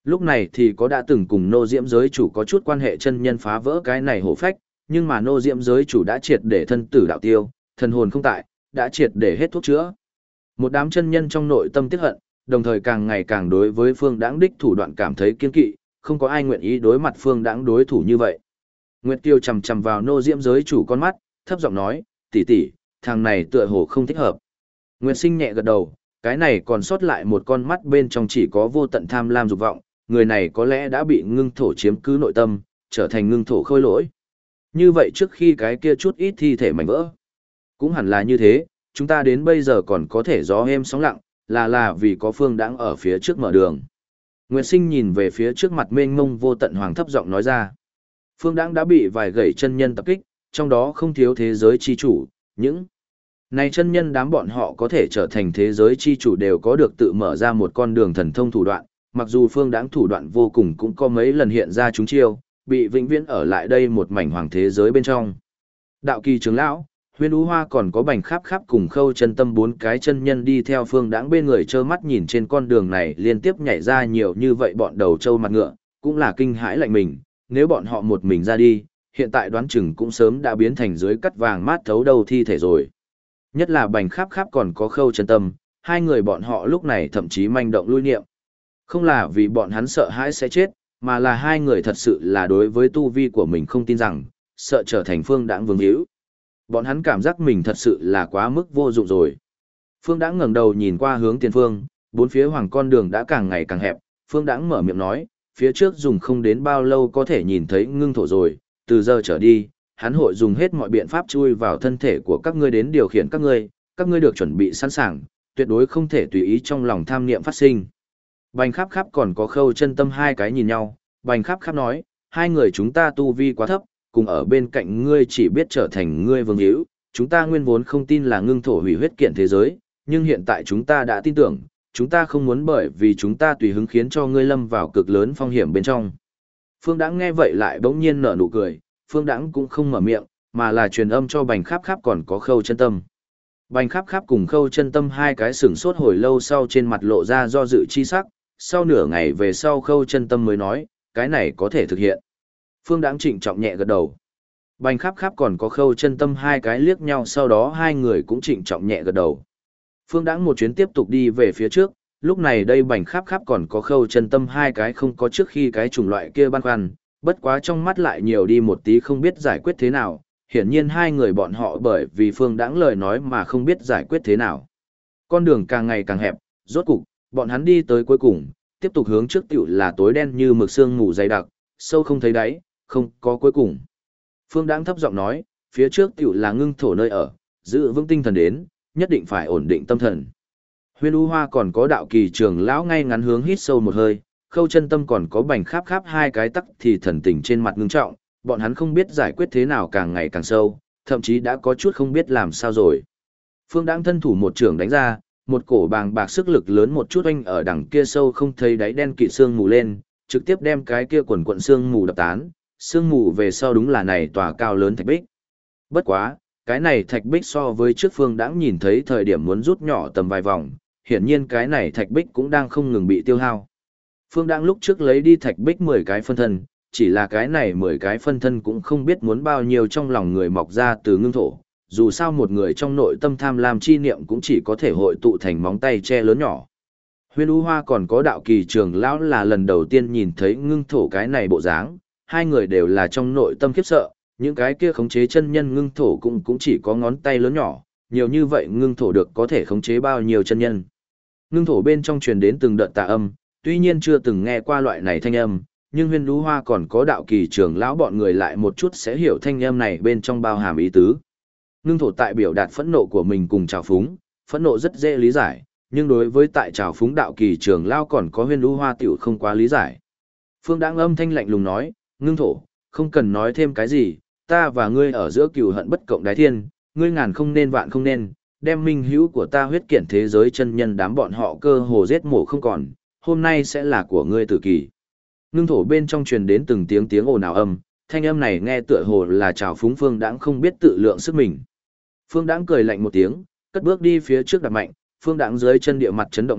Lúc này thì có đã từng cùng nô diễm giới chủ có chút quan hệ chân nhân phá vỡ cái này hổ phách, nhưng mà nô diễm giới chủ đã triệt để thân tử đạo tiêu, thần hồn không tại, đã triệt để hết thuốc chữa. Một đám chân nhân trong nội tâm tiếc hận, đồng thời càng ngày càng đối với Phương Đãng đích thủ đoạn cảm thấy kiên kỵ, không có ai nguyện ý đối mặt Phương Đãng đối thủ như vậy. Nguyệt Kiều chầm chầm vào nô diễm giới chủ con mắt, thấp giọng nói, tỷ tỷ, thằng này tựa hồ không thích hợp. Nguyệt Sinh nhẹ gật đầu, cái này còn sót lại một con mắt bên trong chỉ có vô tận tham lam dục vọng, người này có lẽ đã bị ngưng thổ chiếm cứ nội tâm, trở thành ngưng thổ khôi lỗi. Như vậy trước khi cái kia chút ít thi thể mảnh vỡ, cũng hẳn là như thế, chúng ta đến bây giờ còn có thể gió êm sóng lặng, là vì có Phương Đãng ở phía trước mở đường. Nguyệt Sinh nhìn về phía trước mặt mênh mông vô tận hoàng thấp giọng nói ra. Phương Đãng đã bị vài gậy chân nhân tập kích, trong đó không thiếu thế giới chi chủ, những này chân nhân đám bọn họ có thể trở thành thế giới chi chủ đều có được tự mở ra một con đường thần thông thủ đoạn, mặc dù Phương Đãng thủ đoạn vô cùng cũng có mấy lần hiện ra chúng chiêu, bị vĩnh viễn ở lại đây một mảnh hoàng thế giới bên trong. Đạo Kỳ trưởng lão, Huyên Ú Hoa còn có Bành Kháp Kháp cùng Khâu Chân Tâm bốn cái chân nhân đi theo Phương Đãng bên người trơ mắt nhìn trên con đường này liên tiếp nhảy ra nhiều như vậy bọn đầu trâu mặt ngựa, cũng là kinh hãi lạnh mình, nếu bọn họ một mình ra đi, hiện tại đoán chừng cũng sớm đã biến thành dưới cắt vàng mát thấu đầu thi thể rồi. Nhất là Bành Kháp Kháp còn có Khâu Chân Tâm, hai người bọn họ lúc này thậm chí manh động lui niệm. Không là vì bọn hắn sợ hãi sẽ chết, mà là hai người thật sự là đối với tu vi của mình không tin rằng, sợ trở thành Phương Đãng vương hữu. Bọn hắn cảm giác mình thật sự là quá mức vô dụng rồi. Phương Đãng ngẩng đầu nhìn qua hướng tiền phương, bốn phía hoàng con đường đã càng ngày càng hẹp, Phương Đãng mở miệng nói, phía trước dùng không đến bao lâu có thể nhìn thấy ngưng thổ rồi, từ giờ trở đi, hắn hội dùng hết mọi biện pháp chui vào thân thể của các ngươi đến điều khiển các ngươi được chuẩn bị sẵn sàng, tuyệt đối không thể tùy ý trong lòng tham niệm phát sinh. Bành Kháp Kháp còn có Khâu Chân Tâm hai cái nhìn nhau, Bành Kháp Kháp nói, hai người chúng ta tu vi quá thấp, cùng ở bên cạnh ngươi chỉ biết trở thành ngươi vương hữu, chúng ta nguyên vốn không tin là ngưng thổ hủy huyết kiện thế giới, nhưng hiện tại chúng ta đã tin tưởng, chúng ta không muốn bởi vì chúng ta tùy hứng khiến cho ngươi lâm vào cực lớn phong hiểm bên trong. Phương Đãng nghe vậy lại bỗng nhiên nở nụ cười, Phương Đãng cũng không mở miệng, mà là truyền âm cho Bành Kháp Kháp còn có Khâu Chân Tâm. Bành Kháp Kháp cùng Khâu Chân Tâm hai cái sửng sốt hồi lâu sau trên mặt lộ ra do dự chi sắc, sau nửa ngày về sau Khâu Chân Tâm mới nói, cái này có thể thực hiện. Phương Đãng trịnh trọng nhẹ gật đầu. Bành Kháp Kháp còn có Khâu Chân Tâm hai cái liếc nhau, sau đó hai người cũng trịnh trọng nhẹ gật đầu. Phương Đãng một chuyến tiếp tục đi về phía trước, lúc này đây Bành Kháp Kháp còn có Khâu Chân Tâm hai cái không có trước khi cái chủng loại kia băn khoăn, bất quá trong mắt lại nhiều đi một tí không biết giải quyết thế nào, hiển nhiên hai người bọn họ bởi vì Phương Đãng lời nói mà không biết giải quyết thế nào. Con đường càng ngày càng hẹp, rốt cục, bọn hắn đi tới cuối cùng, tiếp tục hướng trước tiểu là tối đen như mực sương mù dày đặc, sâu không thấy đáy, không có cuối cùng. Phương Đãng thấp giọng nói, phía trước tiểu là ngưng thổ nơi ở, giữ vững tinh thần đến, nhất định phải ổn định tâm thần. Huyên Ú Hoa còn có Đạo Kỳ trưởng lão ngay ngắn hướng hít sâu một hơi, Khâu Chân Tâm còn có Bành Kháp Kháp hai cái tắc thì thần tình trên mặt ngưng trọng, bọn hắn không biết giải quyết thế nào càng ngày càng sâu, thậm chí đã có chút không biết làm sao rồi. Phương Đãng thân thủ một trưởng đánh ra, một cổ bàng bạc sức lực lớn một chút oanh ở đằng kia sâu không thấy đáy đen kịt sương mù lên, trực tiếp đem cái kia quần quận sương mù đập tán, sương mù về sau đúng là này tòa cao lớn thạch bích. Bất quá, cái này thạch bích so với trước Phương Đãng nhìn thấy thời điểm muốn rút nhỏ tầm vài vòng, hiển nhiên cái này thạch bích cũng đang không ngừng bị tiêu hao. Phương Đãng lúc trước lấy đi thạch bích 10 cái phân thân, chỉ là cái này 10 cái phân thân cũng không biết muốn bao nhiêu trong lòng người mọc ra từ ngưng thổ, dù sao một người trong nội tâm tham lam chi niệm cũng chỉ có thể hội tụ thành móng tay che lớn nhỏ. Huyên Ú Hoa còn có Đạo Kỳ trưởng lão là lần đầu tiên nhìn thấy ngưng thổ cái này bộ dáng, hai người đều là trong nội tâm khiếp sợ, những cái kia khống chế chân nhân ngưng thổ cũng chỉ có ngón tay lớn nhỏ, nhiều như vậy ngưng thổ được có thể khống chế bao nhiêu chân nhân. Ngưng thổ bên trong truyền đến từng đợt tà âm, tuy nhiên chưa từng nghe qua loại này thanh âm, nhưng Huyên Ú Hoa còn có Đạo Kỳ trưởng lão bọn người lại một chút sẽ hiểu thanh âm này bên trong bao hàm ý tứ. Ngưng thổ tại biểu đạt phẫn nộ của mình cùng trào phúng, phẫn nộ rất dễ lý giải, nhưng đối với tại trào phúng Đạo Kỳ trưởng lão còn có Huyên Ú Hoa tiểu không quá lý giải. Phương Đãng âm thanh lạnh lùng nói, ngưng thổ, không cần nói thêm cái gì, ta và ngươi ở giữa cừu hận bất cộng đái thiên, ngươi ngàn không nên vạn không nên, đem minh hữu của ta huyết kiện thế giới chân nhân đám bọn họ cơ hồ giết mổ không còn, hôm nay sẽ là của ngươi tử kỳ. Ngưng thổ bên trong truyền đến từng tiếng ồn ào âm, thanh âm này nghe tựa hồ là trào phúng Phương Đãng không biết tự lượng sức mình. Phương Đãng cười lạnh một tiếng, cất bước đi phía trước đạp mạnh, Phương Đãng dưới chân địa mặt chấn động mạnh,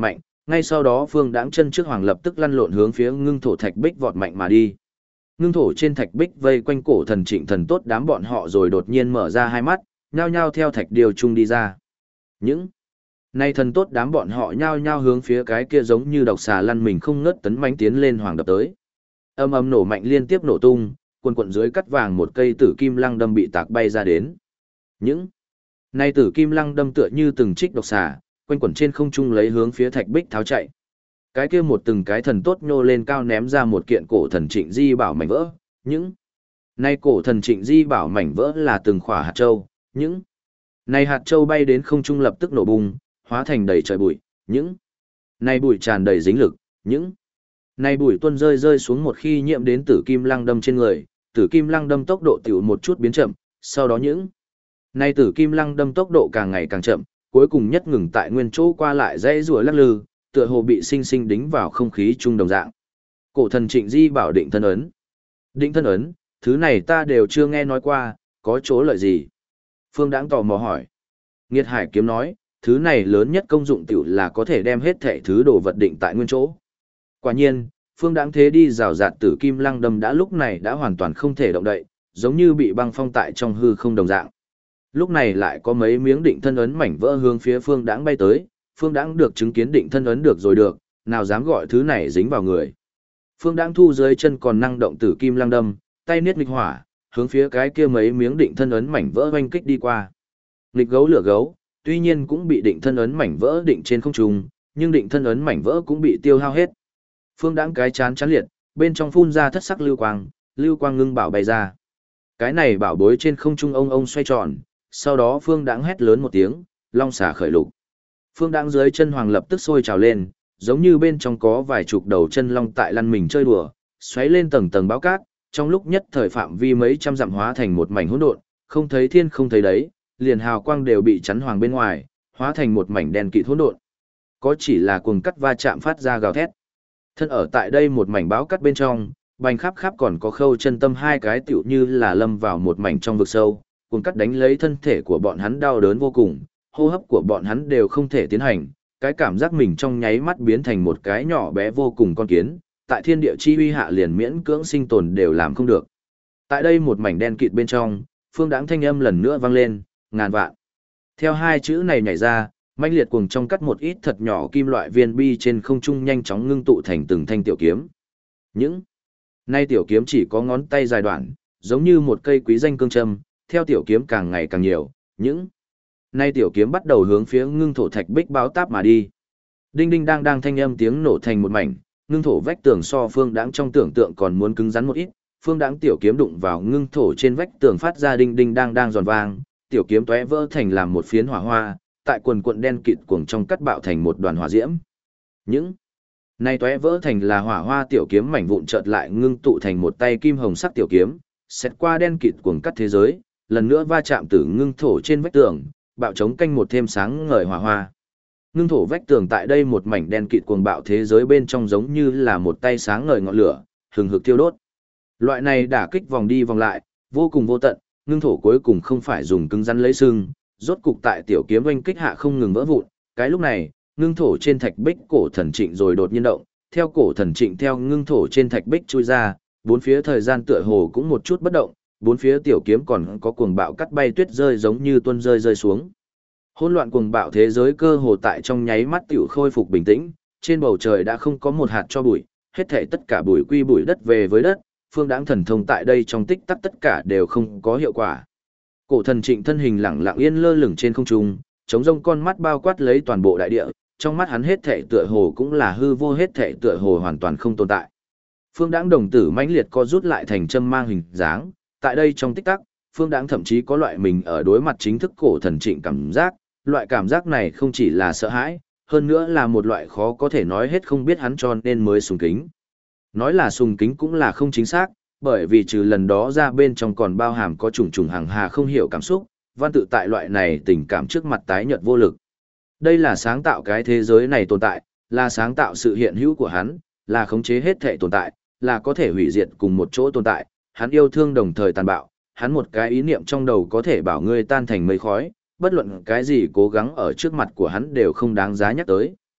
Ngay sau đó Phương Đãng chân trước hoàng lập tức lăn lộn hướng phía ngưng thổ thạch bích vọt mạnh mà đi. Ngưng thổ trên thạch bích vây quanh cổ thần Trịnh Thần tốt đám bọn họ rồi đột nhiên mở ra hai mắt, nhao nhao theo thạch điều chung đi ra. Những nay thần tốt đám bọn họ nhao nhao hướng phía cái kia giống như độc xà lăn mình không ngớt tấn mãnh tiến lên hoàng đập tới. Âm âm nổ mạnh liên tiếp nổ tung, quần quần dưới cắt vàng một cây tử kim lăng đâm bị tạc bay ra đến. Những nay tử kim lăng đâm tựa như từng trích độc xà, quanh quẩn trên không trung lấy hướng phía thạch bích tháo chạy. Cái kia một từng cái thần tốt nhô lên cao ném ra một kiện cổ thần Trịnh Di bảo mảnh vỡ. Những nay cổ thần Trịnh Di bảo mảnh vỡ là từng khỏa hạt châu. Những nay hạt châu bay đến không trung lập tức nổ bung, hóa thành đầy trời bụi. Những nay bụi tràn đầy dính lực. Những nay bụi tuôn rơi rơi xuống một khi nhiễm đến tử kim lăng đâm trên người, tử kim lăng đâm tốc độ tiểu một chút biến chậm, sau đó những nay tử kim lăng đâm tốc độ càng ngày càng chậm, cuối cùng nhất ngừng tại nguyên chỗ qua lại dãy rùa lắc lư, tựa hồ bị sinh sinh đính vào không khí trung đồng dạng. Cổ thần Trịnh Di bảo định thân ấn. Định thân ấn, thứ này ta đều chưa nghe nói qua, có chỗ lợi gì? Phương Đãng tò mò hỏi. Nghiệt Hải kiếm nói, thứ này lớn nhất công dụng tiểu là có thể đem hết thảy thứ đồ vật định tại nguyên chỗ. Quả nhiên, Phương Đãng thế đi rào rạt tử kim lăng đâm đã lúc này đã hoàn toàn không thể động đậy, giống như bị băng phong tại trong hư không đồng dạng. Lúc này lại có mấy miếng định thân ấn mảnh vỡ hướng phía Phương Đãng bay tới, Phương Đãng được chứng kiến định thân ấn được rồi được, nào dám gọi thứ này dính vào người. Phương Đãng thu dưới chân còn năng động tử kim lăng đâm, tay niết nghịch hỏa, hướng phía cái kia mấy miếng định thân ấn mảnh vỡ oanh kích đi qua. Nghịch gấu lửa gấu, tuy nhiên cũng bị định thân ấn mảnh vỡ định trên không trung, nhưng định thân ấn mảnh vỡ cũng bị tiêu hao hết. Phương Đãng cái chán chán liệt, bên trong phun ra thất sắc lưu quang ngưng bảo bay ra. Cái này bảo bối trên không trung ông xoay tròn, sau đó Phương Đãng hét lớn một tiếng, long xà khởi lục. Phương Đãng dưới chân hoàng lập tức sôi trào lên, giống như bên trong có vài chục đầu chân long tại lăn mình chơi đùa, xoáy lên tầng tầng báo cát, trong lúc nhất thời phạm vi mấy trăm dặm hóa thành một mảnh hỗn độn, không thấy thiên không thấy đấy, liền hào quang đều bị chắn hoàng bên ngoài, hóa thành một mảnh đen kịt hỗn độn. Có chỉ là cuồng cắt va chạm phát ra gào thét. Thân ở tại đây một mảnh báo cát bên trong, bành khắp khắp còn có Khâu Chân Tâm hai cái tựu như là lâm vào một mảnh trong vực sâu, cuồng cắt đánh lấy thân thể của bọn hắn đau đớn vô cùng, hô hấp của bọn hắn đều không thể tiến hành, cái cảm giác mình trong nháy mắt biến thành một cái nhỏ bé vô cùng con kiến, tại thiên địa chi uy hạ liền miễn cưỡng sinh tồn đều làm không được. Tại đây một mảnh đen kịt bên trong, Phương Đãng thanh âm lần nữa vang lên, ngàn vạn. Theo hai chữ này nhảy ra, mãnh liệt cuồng trong cắt một ít thật nhỏ kim loại viên bi trên không trung nhanh chóng ngưng tụ thành từng thanh tiểu kiếm. Những nay tiểu kiếm chỉ có ngón tay dài đoạn, giống như một cây quý danh cương châm, theo tiểu kiếm càng ngày càng nhiều, những nay tiểu kiếm bắt đầu hướng phía ngưng thổ thạch bích báo táp mà đi. Đinh đinh đang đang thanh âm tiếng nổ thành một mảnh, ngưng thổ vách tường so Phương Đãng trong tưởng tượng còn muốn cứng rắn một ít, Phương Đãng tiểu kiếm đụng vào ngưng thổ trên vách tường phát ra đinh đinh đang đang giòn vang, tiểu kiếm tóe vỡ thành làm một phiến hỏa hoa, tại quần cuộn đen kịt cuồng trong cắt bạo thành một đoàn hỏa diễm. Những nay tóe vỡ thành là hỏa hoa tiểu kiếm mảnh vụn chợt lại ngưng tụ thành một tay kim hồng sắc tiểu kiếm, xét qua đen kịt cuồng cắt thế giới, lần nữa va chạm từ ngưng thổ trên vách tường, bạo chống canh một thêm sáng ngời hỏa hoa. Ngưng thổ vách tường tại đây một mảnh đen kịt cuồng bạo thế giới bên trong giống như là một tay sáng ngời ngọn lửa, hừng hực thiêu đốt. Loại này đả kích vòng đi vòng lại, vô cùng vô tận, ngưng thổ cuối cùng không phải dùng cứng rắn lấy sưng, rốt cục tại tiểu kiếm oanh kích hạ không ngừng vỡ vụn. Cái lúc này, ngưng thổ trên thạch bích cổ thần Trịnh rồi đột nhiên động, theo cổ thần Trịnh theo ngưng thổ trên thạch bích chui ra, bốn phía thời gian tựa hồ cũng một chút bất động, bốn phía tiểu kiếm còn có cuồng bạo cắt bay tuyết rơi giống như tuôn rơi rơi xuống. Hỗn loạn cuồng bạo thế giới cơ hồ tại trong nháy mắt tiểu khôi phục bình tĩnh, trên bầu trời đã không có một hạt cho bụi, hết thảy tất cả bụi quy bụi đất về với đất, Phương Đãng thần thông tại đây trong tích tắc tất cả đều không có hiệu quả. Cổ thần Trịnh thân hình lẳng lặng yên lơ lửng trên không trung, chống rông con mắt bao quát lấy toàn bộ đại địa, trong mắt hắn hết thảy tựa hồ cũng là hư vô, hết thảy tựa hồ hoàn toàn không tồn tại. Phương Đãng đồng tử mãnh liệt co rút lại thành châm mang hình dáng, tại đây trong tích tắc, Phương Đãng thậm chí có loại mình ở đối mặt chính thức cổ thần Trịnh cảm giác, loại cảm giác này không chỉ là sợ hãi, hơn nữa là một loại khó có thể nói hết không biết hắn cho nên mới sùng kính. Nói là sùng kính cũng là không chính xác, bởi vì trừ lần đó ra bên trong còn bao hàm có trùng trùng hàng hà không hiểu cảm xúc, văn tự tại loại này tình cảm trước mặt tái nhợt vô lực. Đây là sáng tạo cái thế giới này tồn tại, là sáng tạo sự hiện hữu của hắn, là khống chế hết thể tồn tại, là có thể hủy diệt cùng một chỗ tồn tại, hắn yêu thương đồng thời tàn bạo, hắn một cái ý niệm trong đầu có thể bảo ngươi tan thành mây khói, bất luận cái gì cố gắng ở trước mặt của hắn đều không đáng giá nhắc tới.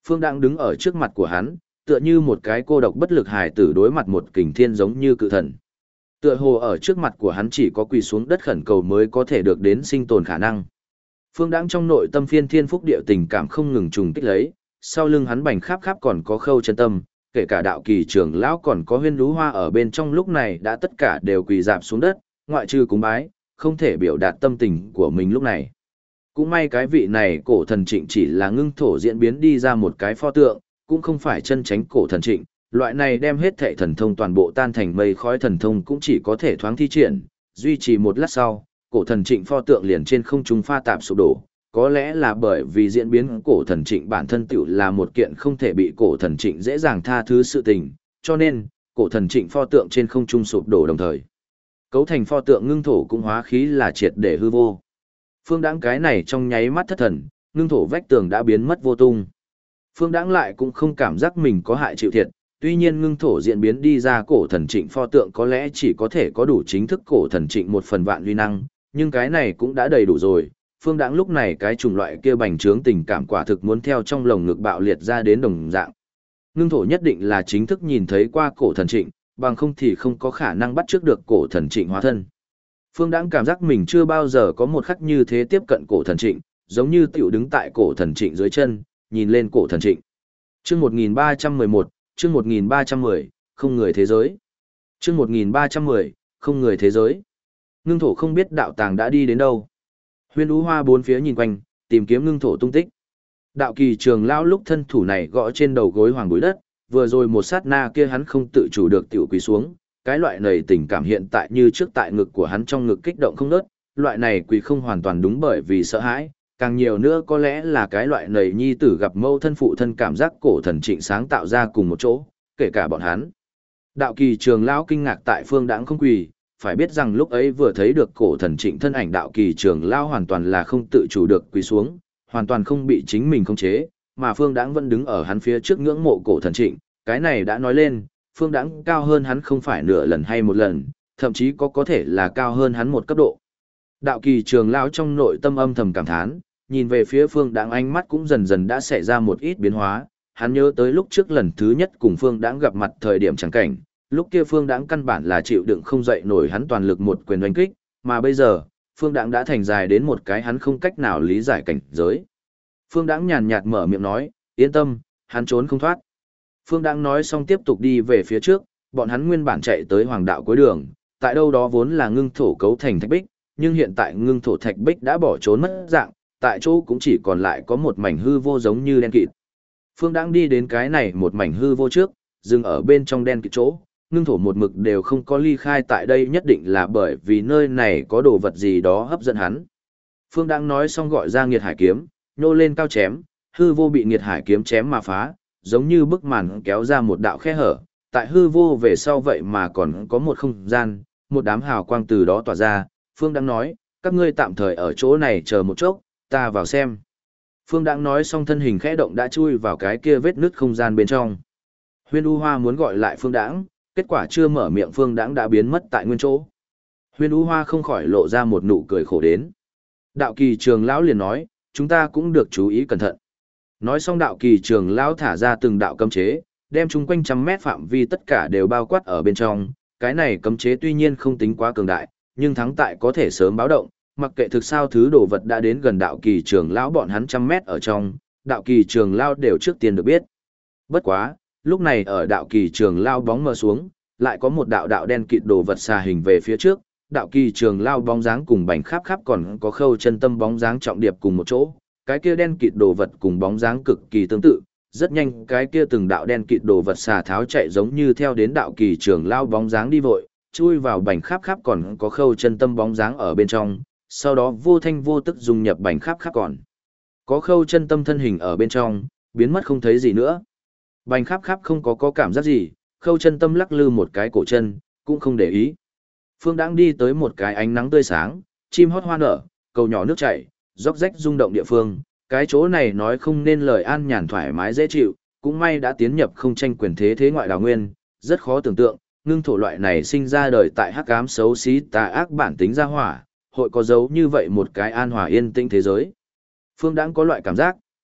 Phương Đãng đứng ở trước mặt của hắn, tựa như một cái cô độc bất lực hài tử đối mặt một kình thiên giống như cự thần. Tựa hồ ở trước mặt của hắn chỉ có quỳ xuống đất khẩn cầu mới có thể được đến sinh tồn khả năng. Phương Đãng trong nội tâm phiên thiên phúc địa tình cảm không ngừng trùng kích lấy, sau lưng hắn bành khắp khắp còn có Khâu Chân Tâm, kể cả Đạo Kỳ trưởng lão còn có Huyên Lũ Hoa ở bên trong lúc này đã tất cả đều quỳ rạp xuống đất, ngoại trừ cúng bái, không thể biểu đạt tâm tình của mình lúc này. Cũng may cái vị này cổ thần Trịnh chỉ là ngưng thổ diễn biến đi ra một cái pho tượng, cũng không phải chân tránh cổ thần Trịnh, loại này đem hết thệ thần thông toàn bộ tan thành mây khói thần thông cũng chỉ có thể thoáng thi triển, duy trì một lát sau, cổ thần Trịnh pho tượng liền trên không trung pha tạp sụp đổ, có lẽ là bởi vì diễn biến cổ thần Trịnh bản thân tiểu là một kiện không thể bị cổ thần Trịnh dễ dàng tha thứ sự tình, cho nên, cổ thần Trịnh pho tượng trên không trung sụp đổ đồng thời. Cấu thành pho tượng ngưng thổ cũng hóa khí là triệt để hư vô. Phương Đãng cái này trong nháy mắt thất thần, ngưng thổ vách tường đã biến mất vô tung. Phương Đãng lại cũng không cảm giác mình có hại chịu thiệt, tuy nhiên ngưng thổ diễn biến đi ra cổ thần Trịnh pho tượng có lẽ chỉ có thể có đủ chính thức cổ thần Trịnh một phần vạn uy năng, nhưng cái này cũng đã đầy đủ rồi. Phương Đãng lúc này cái chủng loại kia bành trướng tình cảm quả thực muốn theo trong lồng ngực bạo liệt ra đến đồng dạng. Ngưng thổ nhất định là chính thức nhìn thấy qua cổ thần Trịnh, bằng không thì không có khả năng bắt trước được cổ thần Trịnh hóa thân. Phương Đãng cảm giác mình chưa bao giờ có một khắc như thế tiếp cận cổ thần Trịnh, giống như tiểu đứng tại cổ thần Trịnh dưới chân, nhìn lên cổ thần Trịnh. Chương 1311, chương 1310, không người thế giới. Chương 1310, không người thế giới. Ngưng thổ không biết đạo tàng đã đi đến đâu. Huyên Lũ Hoa bốn phía nhìn quanh, tìm kiếm ngưng thổ tung tích. Đạo Kỳ trưởng lão lúc thân thủ này gõ trên đầu gối hoàng bụi đất, vừa rồi một sát na kia hắn không tự chủ được tiểu quỳ xuống, cái loại này tình cảm hiện tại như trước tại ngực của hắn trong ngực kích động không ngớt, loại này quỳ không hoàn toàn đúng bởi vì sợ hãi, càng nhiều nữa có lẽ là cái loại này nhi tử gặp mâu thân phụ thân cảm giác cổ thần Trịnh sáng tạo ra cùng một chỗ, kể cả bọn hắn. Đạo Kỳ trưởng lão kinh ngạc tại Phương Đãng không quỳ, phải biết rằng lúc ấy vừa thấy được cổ thần Trịnh thân ảnh Đạo Kỳ trưởng lão hoàn toàn là không tự chủ được quỳ xuống, hoàn toàn không bị chính mình khống chế, mà Phương Đãng vẫn đứng ở hắn phía trước ngưỡng mộ cổ thần Trịnh, cái này đã nói lên, Phương Đãng cao hơn hắn không phải nửa lần hay một lần, thậm chí có thể là cao hơn hắn một cấp độ. Đạo Kỳ trưởng lão trong nội tâm âm thầm cảm thán, nhìn về phía Phương Đãng ánh mắt cũng dần dần đã xảy ra một ít biến hóa, hắn nhớ tới lúc trước lần thứ nhất cùng Phương Đãng gặp mặt thời điểm chẳng cảnh, lúc kia Phương Đãng căn bản là chịu đựng không dậy nổi hắn toàn lực một quyền đánh kích, mà bây giờ, Phương Đãng đã thành dài đến một cái hắn không cách nào lý giải cảnh giới. Phương Đãng nhàn nhạt mở miệng nói, yên tâm, hắn trốn không thoát. Phương Đãng nói xong tiếp tục đi về phía trước, bọn hắn nguyên bản chạy tới hoàng đạo cuối đường, tại đâu đó vốn là ngưng thổ cấu thành thạch bích, nhưng hiện tại ngưng thổ thạch bích đã bỏ trốn mất dạng, tại chỗ cũng chỉ còn lại có một mảnh hư vô giống như đen kịt. Phương Đãng đi đến cái này một mảnh hư vô trước, dừng ở bên trong đen kịt chỗ, ngưng thổ một mực đều không có ly khai tại đây nhất định là bởi vì nơi này có đồ vật gì đó hấp dẫn hắn. Phương Đãng nói xong gọi ra nghiệt hải kiếm, nhô lên cao chém, hư vô bị nghiệt hải kiếm chém mà phá, giống như bức màn kéo ra một đạo khe hở, tại hư vô về sau vậy mà còn có một không gian, một đám hào quang từ đó tỏa ra, Phương Đãng nói, các ngươi tạm thời ở chỗ này chờ một chốc, ta vào xem. Phương Đãng nói xong thân hình khẽ động đã chui vào cái kia vết nứt không gian bên trong. Huyên U Hoa muốn gọi lại Phương Đãng, kết quả chưa mở miệng Phương Đãng đã biến mất tại nguyên chỗ. Huyên U Hoa không khỏi lộ ra một nụ cười khổ đến. Đạo Kỳ trưởng lão liền nói, chúng ta cũng được chú ý cẩn thận. Nói xong Đạo Kỳ trưởng lão thả ra từng đạo cấm chế, đem chung quanh trăm mét phạm vi tất cả đều bao quát ở bên trong. Cái này cấm chế tuy nhiên không tính quá cường đại, nhưng thắng tại có thể sớm báo động, mặc kệ thực sao thứ đồ vật đã đến gần Đạo Kỳ trưởng lão bọn hắn trăm mét ở trong, Đạo Kỳ trưởng lão đều trước tiên được biết. Bất quá, lúc này ở Đạo Kỳ trưởng lão bóng mờ xuống, lại có một đạo đạo đen kịt đồ vật xà hình về phía trước, Đạo Kỳ trưởng lão bóng dáng cùng bành khắp khắp còn có Khâu Chân Tâm bóng dáng trọng điệp cùng một chỗ, cái kia đen kịt đồ vật cùng bóng dáng cực kỳ tương tự, rất nhanh cái kia từng đạo đen kịt đồ vật xà tháo chạy giống như theo đến Đạo Kỳ trưởng lão bóng dáng đi vội, chui vào bành khắp khắp còn có Khâu Chân Tâm bóng dáng ở bên trong, sau đó vô thanh vô tức dung nhập bành khắp khắp còn có Khâu Chân Tâm thân hình ở bên trong, biến mất không thấy gì nữa. Bành khắp khắp không có cảm giác gì, Khâu Chân Tâm lắc lư một cái cổ chân, cũng không để ý. Phương Đãng đi tới một cái ánh nắng tươi sáng, chim hót hoa nở, cầu nhỏ nước chảy, róc rách rung động địa phương, cái chỗ này nói không nên lời an nhàn thoải mái dễ chịu, cũng may đã tiến nhập không tranh quyền thế thế ngoại đào nguyên, rất khó tưởng tượng, ngưng thổ loại này sinh ra đời tại hắc ám xấu xí tà ác bản tính ra hỏa, hội có dấu như vậy một cái an hòa yên tĩnh thế giới. Phương Đãng có loại cảm giác,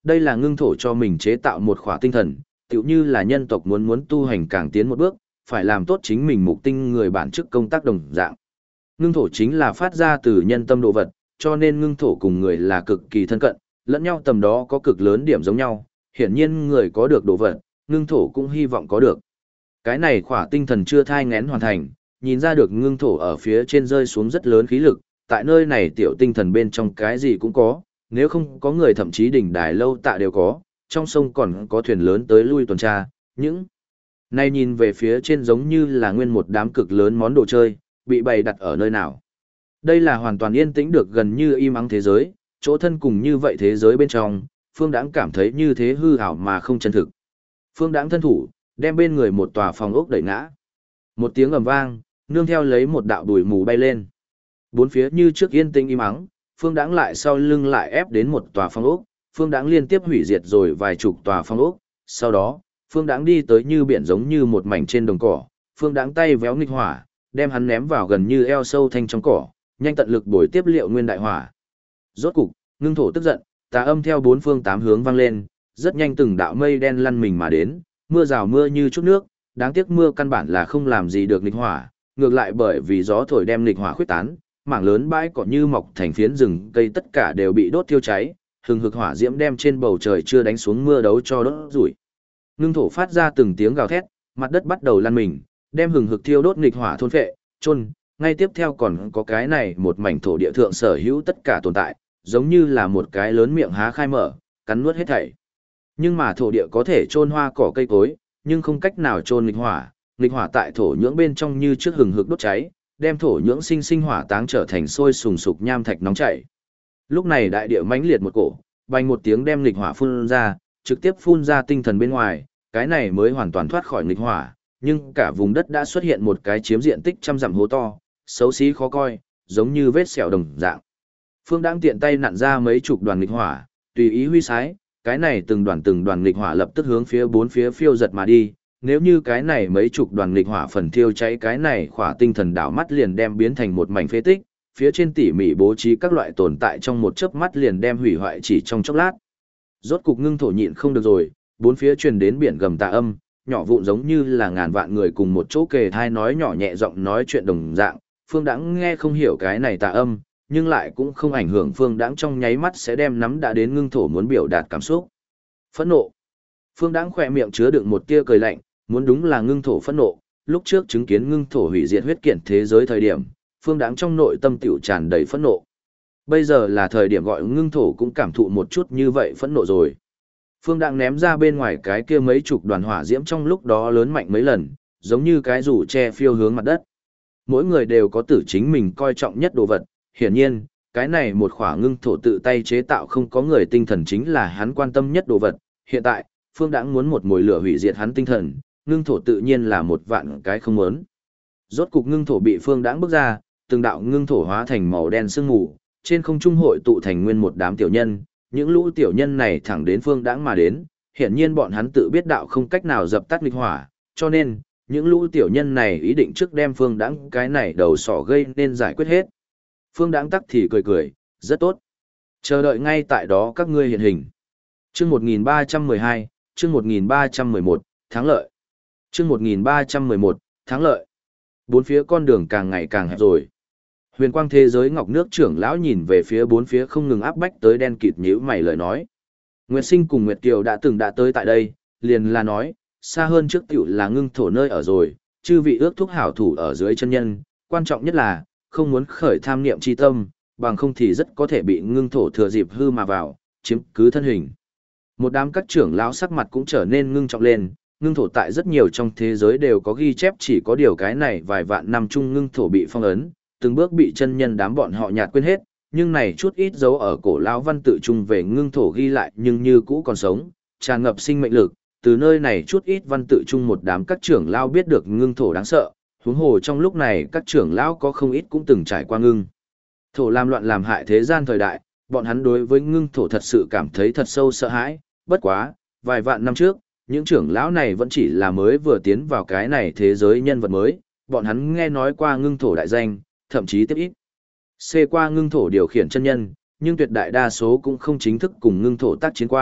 đây là ngưng thổ cho mình chế tạo một khỏa tinh thần, tựu như là nhân tộc muốn tu hành càng tiến một bước, phải làm tốt chính mình mục tinh người bản chức công tác đồng dạng. Ngưng thổ chính là phát ra từ nhân tâm độ vật, cho nên ngưng thổ cùng người là cực kỳ thân cận, lẫn nhau tầm đó có cực lớn điểm giống nhau, hiển nhiên người có được độ vật, ngưng thổ cũng hy vọng có được. Cái này khỏa tinh thần chưa thai ngén hoàn thành, nhìn ra được ngưng thổ ở phía trên rơi xuống rất lớn khí lực, tại nơi này tiểu tinh thần bên trong cái gì cũng có, nếu không có người thậm chí đỉnh đài lâu tạ đều có, trong sông còn có thuyền lớn tới lui tuần tra, những này nhìn về phía trên giống như là nguyên một đám cực lớn món đồ chơi, bị bày đặt ở nơi nào. Đây là hoàn toàn yên tĩnh được gần như im ắng thế giới, chỗ thân cùng như vậy thế giới bên trong, Phương Đãng cảm thấy như thế hư ảo mà không chân thực. Phương Đãng thân thủ, đem bên người một tòa phòng ốc đẩy ngã. Một tiếng ầm vang, nương theo lấy một đạo bụi mù bay lên. Bốn phía như trước yên tĩnh im ắng, Phương Đãng lại sau lưng lại ép đến một tòa phòng ốc, Phương Đãng liên tiếp hủy diệt rồi vài chục tòa phòng ốc, sau đó, Phương Đãng đi tới như biển giống như một mảnh trên đồng cỏ, Phương Đãng tay véo nghịch hỏa, đem hắn ném vào gần như eo sâu thanh trong cỏ, nhanh tận lực bồi tiếp liệu nguyên đại hỏa. Rốt cục, ngưng thổ tức giận, tà âm theo bốn phương tám hướng vang lên, rất nhanh từng đạo mây đen lăn mình mà đến, mưa rào mưa như chút nước, đáng tiếc mưa căn bản là không làm gì được nghịch hỏa, ngược lại bởi vì gió thổi đem nghịch hỏa khuyết tán, mảng lớn bãi cỏ như mọc thành phiến rừng cây tất cả đều bị đốt thiêu cháy, hừng hực hỏa diễm đem trên bầu trời chưa đánh xuống mưa đấu cho đốt rủi. Ngưng thổ phát ra từng tiếng gào thét, mặt đất bắt đầu lăn mình, đem hừng hực thiêu đốt nghịch hỏa thôn phệ, chôn, ngay tiếp theo còn có cái này một mảnh thổ địa thượng sở hữu tất cả tồn tại, giống như là một cái lớn miệng há khai mở, cắn nuốt hết thảy. Nhưng mà thổ địa có thể chôn hoa cỏ cây cối, nhưng không cách nào chôn nghịch hỏa tại thổ nhưỡng bên trong như trước hừng hực đốt cháy, đem thổ nhưỡng sinh hỏa táng trở thành sôi sùng sục nham thạch nóng chảy. Lúc này đại địa mãnh liệt một cổ, bành một tiếng đem nghịch hỏa phun ra, trực tiếp phun ra tinh thần bên ngoài, cái này mới hoàn toàn thoát khỏi nghịch hỏa, nhưng cả vùng đất đã xuất hiện một cái chiếm diện tích trăm dặm hố to, xấu xí khó coi, giống như vết sẹo đồng dạng. Phương Đãng tiện tay nặn ra mấy chục đoàn nghịch hỏa, tùy ý huy sái, cái này từng đoàn nghịch hỏa lập tức hướng phía bốn phía phiêu giật mà đi. Nếu như cái này mấy chục đoàn nghịch hỏa phần thiêu cháy cái này khỏa tinh thần đảo mắt liền đem biến thành một mảnh phế tích, phía trên tỉ mỉ bố trí các loại tồn tại trong một chớp mắt liền đem hủy hoại chỉ trong chốc lát. Rốt cục ngưng thổ nhịn không được rồi, bốn phía truyền đến biển gầm tà âm, nhỏ vụn giống như là ngàn vạn người cùng một chỗ kề thai nói nhỏ nhẹ giọng nói chuyện đồng dạng. Phương Đãng nghe không hiểu cái này tà âm, nhưng lại cũng không ảnh hưởng Phương Đãng trong nháy mắt sẽ đem nắm đã đến ngưng thổ muốn biểu đạt cảm xúc. Phẫn nộ. Phương Đãng khỏe miệng chứa đựng một tia cười lạnh, muốn đúng là ngưng thổ phẫn nộ, lúc trước chứng kiến ngưng thổ hủy diệt huyết kiện thế giới thời điểm, Phương Đãng trong nội tâm tiểu tràn đầy phẫn nộ. Bây giờ là thời điểm gọi ngưng thổ cũng cảm thụ một chút như vậy phẫn nộ rồi. Phương Đãng ném ra bên ngoài cái kia mấy chục đoàn hỏa diễm trong lúc đó lớn mạnh mấy lần, giống như cái rủ che phiêu hướng mặt đất. Mỗi người đều có tử chính mình coi trọng nhất đồ vật, hiển nhiên, cái này một khỏa ngưng thổ tự tay chế tạo không có người tinh thần chính là hắn quan tâm nhất đồ vật. Hiện tại, Phương Đãng muốn một mồi lửa hủy diệt hắn tinh thần, ngưng thổ tự nhiên là một vạn cái không muốn. Rốt cục ngưng thổ bị Phương Đãng bước ra, từng đạo ngưng thổ hóa thành màu đen sương mù, trên không trung hội tụ thành nguyên một đám tiểu nhân, những lũ tiểu nhân này thẳng đến Phương Đãng mà đến, hiển nhiên bọn hắn tự biết đạo không cách nào dập tắt nghịch hỏa, cho nên, những lũ tiểu nhân này ý định trước đem Phương Đãng cái này đầu sỏ gây nên giải quyết hết. Phương Đãng tắc thì cười cười, rất tốt. Chờ đợi ngay tại đó các ngươi hiện hình. Chương 1312, chương 1311, thắng lợi. Chương 1311, thắng lợi. Bốn phía con đường càng ngày càng hẹp rồi. Huyền quang thế giới ngọc nước trưởng lão nhìn về phía bốn phía không ngừng áp bách tới đen kịt nhíu mày lời nói. Nguyệt Sinh cùng Nguyệt Kiều đã tới tại đây, liền là nói, xa hơn trước tiểu là ngưng thổ nơi ở rồi, chư vị ước thúc hảo thủ ở dưới chân nhân, quan trọng nhất là, không muốn khởi tham niệm chi tâm, bằng không thì rất có thể bị ngưng thổ thừa dịp hư mà vào, chiếm cứ thân hình. Một đám các trưởng lão sắc mặt cũng trở nên ngưng trọng lên, ngưng thổ tại rất nhiều trong thế giới đều có ghi chép, chỉ có điều cái này vài vạn năm chung ngưng thổ bị phong ấn, từng bước bị chân nhân đám bọn họ nhạt quên hết, nhưng này chút ít dấu ở cổ lão văn tự chung về ngưng thổ ghi lại nhưng như cũ còn sống, tràn ngập sinh mệnh lực, từ nơi này chút ít văn tự chung một đám các trưởng lão biết được ngưng thổ đáng sợ, huống hồ trong lúc này các trưởng lão có không ít cũng từng trải qua ngưng thổ làm loạn làm hại thế gian thời đại, bọn hắn đối với ngưng thổ thật sự cảm thấy thật sâu sợ hãi, bất quá, vài vạn năm trước, những trưởng lão này vẫn chỉ là mới vừa tiến vào cái này thế giới nhân vật mới, bọn hắn nghe nói qua ngưng thổ đại danh, thậm chí tiếp ít. Xê qua ngưng thổ điều khiển chân nhân, nhưng tuyệt đại đa số cũng không chính thức cùng ngưng thổ tác chiến qua,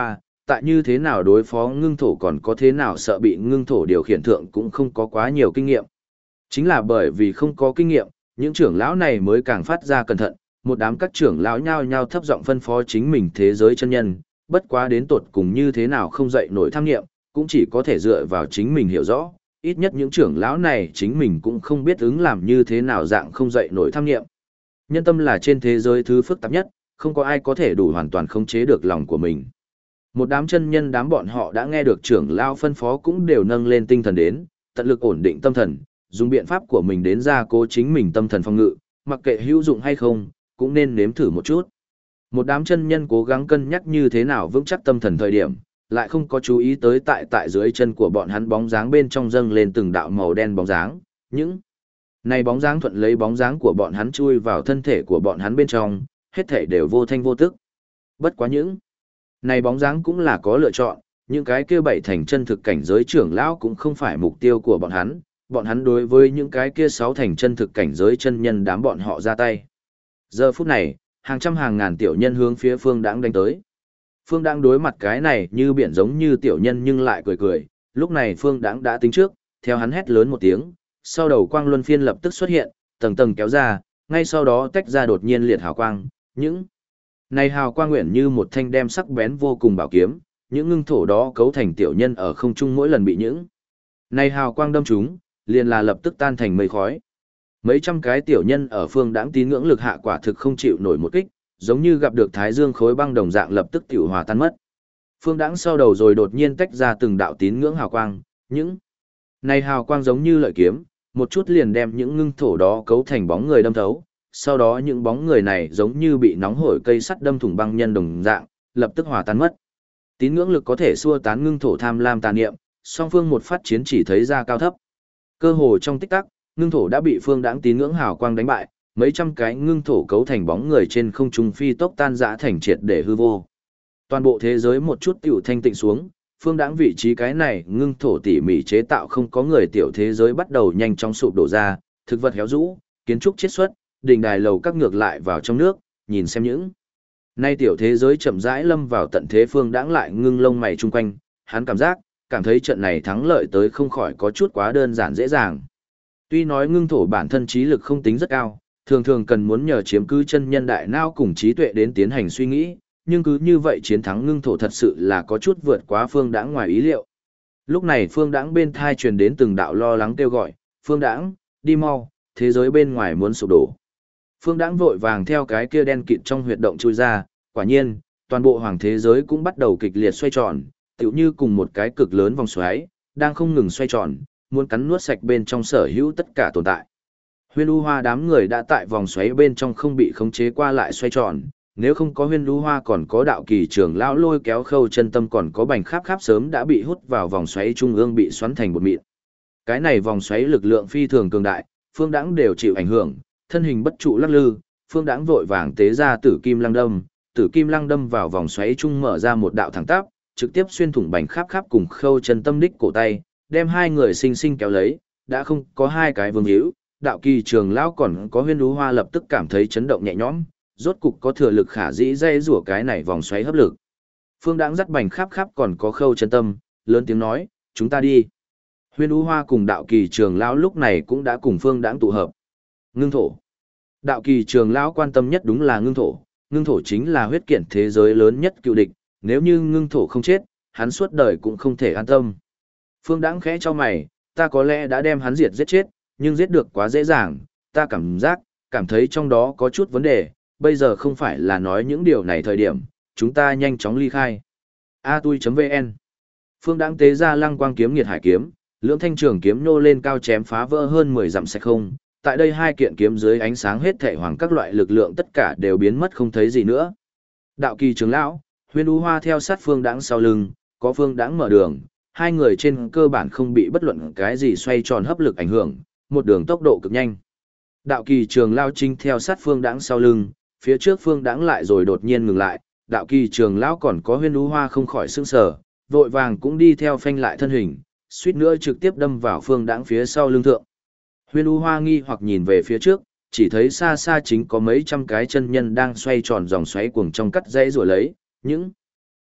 tại như thế nào đối phó ngưng thổ còn có thế nào sợ bị ngưng thổ điều khiển thượng cũng không có quá nhiều kinh nghiệm. Chính là bởi vì không có kinh nghiệm, những trưởng lão này mới càng phát ra cẩn thận, một đám các trưởng lão nhao nhao thấp giọng phân phó chính mình thế giới chân nhân, bất quá đến tột cùng như thế nào không dậy nổi tham nghiệm, cũng chỉ có thể dựa vào chính mình hiểu rõ, ít nhất những trưởng lão này chính mình cũng không biết ứng làm như thế nào dạng không dậy nổi tham nghiệm. Nhân tâm là trên thế giới thứ phức tạp nhất, không có ai có thể đủ hoàn toàn khống chế được lòng của mình. Một đám chân nhân đám bọn họ đã nghe được trưởng lão phân phó cũng đều nâng lên tinh thần đến, tận lực ổn định tâm thần, dùng biện pháp của mình đến gia cố chính mình tâm thần phòng ngự, mặc kệ hữu dụng hay không, cũng nên nếm thử một chút. Một đám chân nhân cố gắng cân nhắc như thế nào vững chắc tâm thần thời điểm, lại không có chú ý tới tại dưới chân của bọn hắn bóng dáng bên trong dâng lên từng đạo màu đen bóng dáng, những này bóng dáng thuận lấy bóng dáng của bọn hắn chui vào thân thể của bọn hắn bên trong, hết thể đều vô thanh vô tức. Bất quá những này bóng dáng cũng là có lựa chọn, những cái kia bảy thành chân thực cảnh giới trưởng lão cũng không phải mục tiêu của bọn hắn đối với những cái kia sáu thành chân thực cảnh giới chân nhân đám bọn họ ra tay. Giờ phút này, hàng trăm hàng ngàn tiểu nhân hướng phía Phương Đãng đánh tới. Phương Đãng đối mặt cái này như biển giống như tiểu nhân nhưng lại cười cười, lúc này Phương Đãng đã tính trước, theo hắn hét lớn một tiếng, sau đầu quang luân phiên lập tức xuất hiện, tầng tầng kéo ra, ngay sau đó tách ra đột nhiên liệt hào quang, những này hào quang nguyện như một thanh đem sắc bén vô cùng bảo kiếm, những ngưng thổ đó cấu thành tiểu nhân ở không trung mỗi lần bị những này hào quang đâm trúng, liền là lập tức tan thành mây khói. Mấy trăm cái tiểu nhân ở Phương Đãng tín ngưỡng lực hạ quả thực không chịu nổi một kích, giống như gặp được thái dương khối băng đồng dạng lập tức tiểu hòa tan mất. Phương Đãng sau đầu rồi đột nhiên tách ra từng đạo tín ngưỡng hào quang, những này hào quang giống như lợi kiếm, một chút liền đem những ngưng thổ đó cấu thành bóng người đâm thấu, sau đó những bóng người này giống như bị nóng hổi cây sắt đâm thủng băng nhân đồng dạng, lập tức hòa tan mất. Tín ngưỡng lực có thể xua tán ngưng thổ tham lam tà niệm, song phương một phát chiến chỉ thấy ra cao thấp. Cơ hồ trong tích tắc, ngưng thổ đã bị Phương Đãng tín ngưỡng hào quang đánh bại, mấy trăm cái ngưng thổ cấu thành bóng người trên không trung phi tốc tan rã thành triệt để hư vô. Toàn bộ thế giới một chút tiểu thanh tịnh xuống, Phương Đãng vị trí cái này ngưng thổ tỉ mỉ chế tạo không có người tiểu thế giới bắt đầu nhanh chóng sụp đổ ra, thực vật héo rũ, kiến trúc chiết xuất, đình đài lầu các ngược lại vào trong nước, nhìn xem những nay tiểu thế giới chậm rãi lâm vào tận thế. Phương Đãng lại ngưng lông mày chung quanh, hắn cảm thấy trận này thắng lợi tới không khỏi có chút quá đơn giản dễ dàng. Tuy nói ngưng thổ bản thân trí lực không tính rất cao, thường thường cần muốn nhờ chiếm cứ chân nhân đại não cùng trí tuệ đến tiến hành suy nghĩ, nhưng cứ như vậy chiến thắng ngưng thổ thật sự là có chút vượt quá Phương Đãng ngoài ý liệu. Lúc này Phương Đãng bên thai truyền đến từng đạo lo lắng kêu gọi, "Phương Đãng, đi mau, thế giới bên ngoài muốn sụp đổ." Phương Đãng vội vàng theo cái kia đen kịt trong huyệt động chui ra, quả nhiên, toàn bộ hoàng thế giới cũng bắt đầu kịch liệt xoay tròn, tựu như cùng một cái cực lớn vòng xoáy, đang không ngừng xoay tròn, muốn cắn nuốt sạch bên trong sở hữu tất cả tồn tại. Huyên U Hoa đám người đã tại vòng xoáy bên trong không bị khống chế qua lại xoay tròn, nếu không có Huyên U Hoa còn có đạo kỳ trưởng lão lôi kéo Khâu Chân Tâm còn có Bành Kháp Kháp sớm đã bị hút vào vòng xoáy trung ương bị xoắn thành bột mịn. Cái này vòng xoáy lực lượng phi thường cường đại, Phương Đãng đều chịu ảnh hưởng, thân hình bất trụ lắc lư, Phương Đãng vội vàng tế ra Tử Kim Lăng đâm vào vòng xoáy trung mở ra một đạo thẳng tắp, trực tiếp xuyên thủng Bành Kháp Kháp cùng Khâu Chân Tâm đích cổ tay, đem hai người sinh sinh kéo lấy, đã không có hai cái vương hữu, đạo kỳ trường lão còn có Huyên Đú Hoa lập tức cảm thấy chấn động nhẹ nhõm, rốt cục có thừa lực khả dĩ dây rủa cái này vòng xoáy hấp lực. Phương Đãng dắt Bành Kháp Kháp còn có Khâu Chân Tâm, lớn tiếng nói, "Chúng ta đi." Huyên Đú Hoa cùng đạo kỳ trường lão lúc này cũng đã cùng Phương Đãng tụ hợp. Ngưng thổ. Đạo kỳ trường lão quan tâm nhất đúng là ngưng thổ chính là huyết kiện thế giới lớn nhất cựu địch, nếu như ngưng thổ không chết, hắn suốt đời cũng không thể an tâm. Phương Đãng khẽ cho mày, ta có lẽ đã đem hắn giết chết, nhưng giết được quá dễ dàng, ta cảm thấy trong đó có chút vấn đề, bây giờ không phải là nói những điều này thời điểm, chúng ta nhanh chóng ly khai. atui.vn Phương Đãng tế ra lăng quang kiếm nghiệt hải kiếm, lưỡng thanh trường kiếm nô lên cao chém phá vỡ hơn 10 dặm sạch không, tại đây hai kiện kiếm dưới ánh sáng hết thể hoàng các loại lực lượng tất cả đều biến mất không thấy gì nữa. Đạo kỳ trưởng lão, Huyên Đú Hoa theo sát Phương Đãng sau lưng, có Phương Đãng mở đường, hai người trên cơ bản không bị bất luận cái gì xoay tròn hấp lực ảnh hưởng, một đường tốc độ cực nhanh. Đạo kỳ trường lao chính theo sát Phương Đãng sau lưng, phía trước Phương Đãng lại rồi đột nhiên ngừng lại, đạo kỳ trường lão còn có Huyên Đú Hoa không khỏi sững sờ, vội vàng cũng đi theo phanh lại thân hình, suýt nữa trực tiếp đâm vào Phương Đãng phía sau lưng thượng. Huyên Đú Hoa nghi hoặc nhìn về phía trước, chỉ thấy xa xa chính có mấy trăm cái chân nhân đang xoay tròn dòng xoáy cuồng trong cắt dãy rồi lấy, những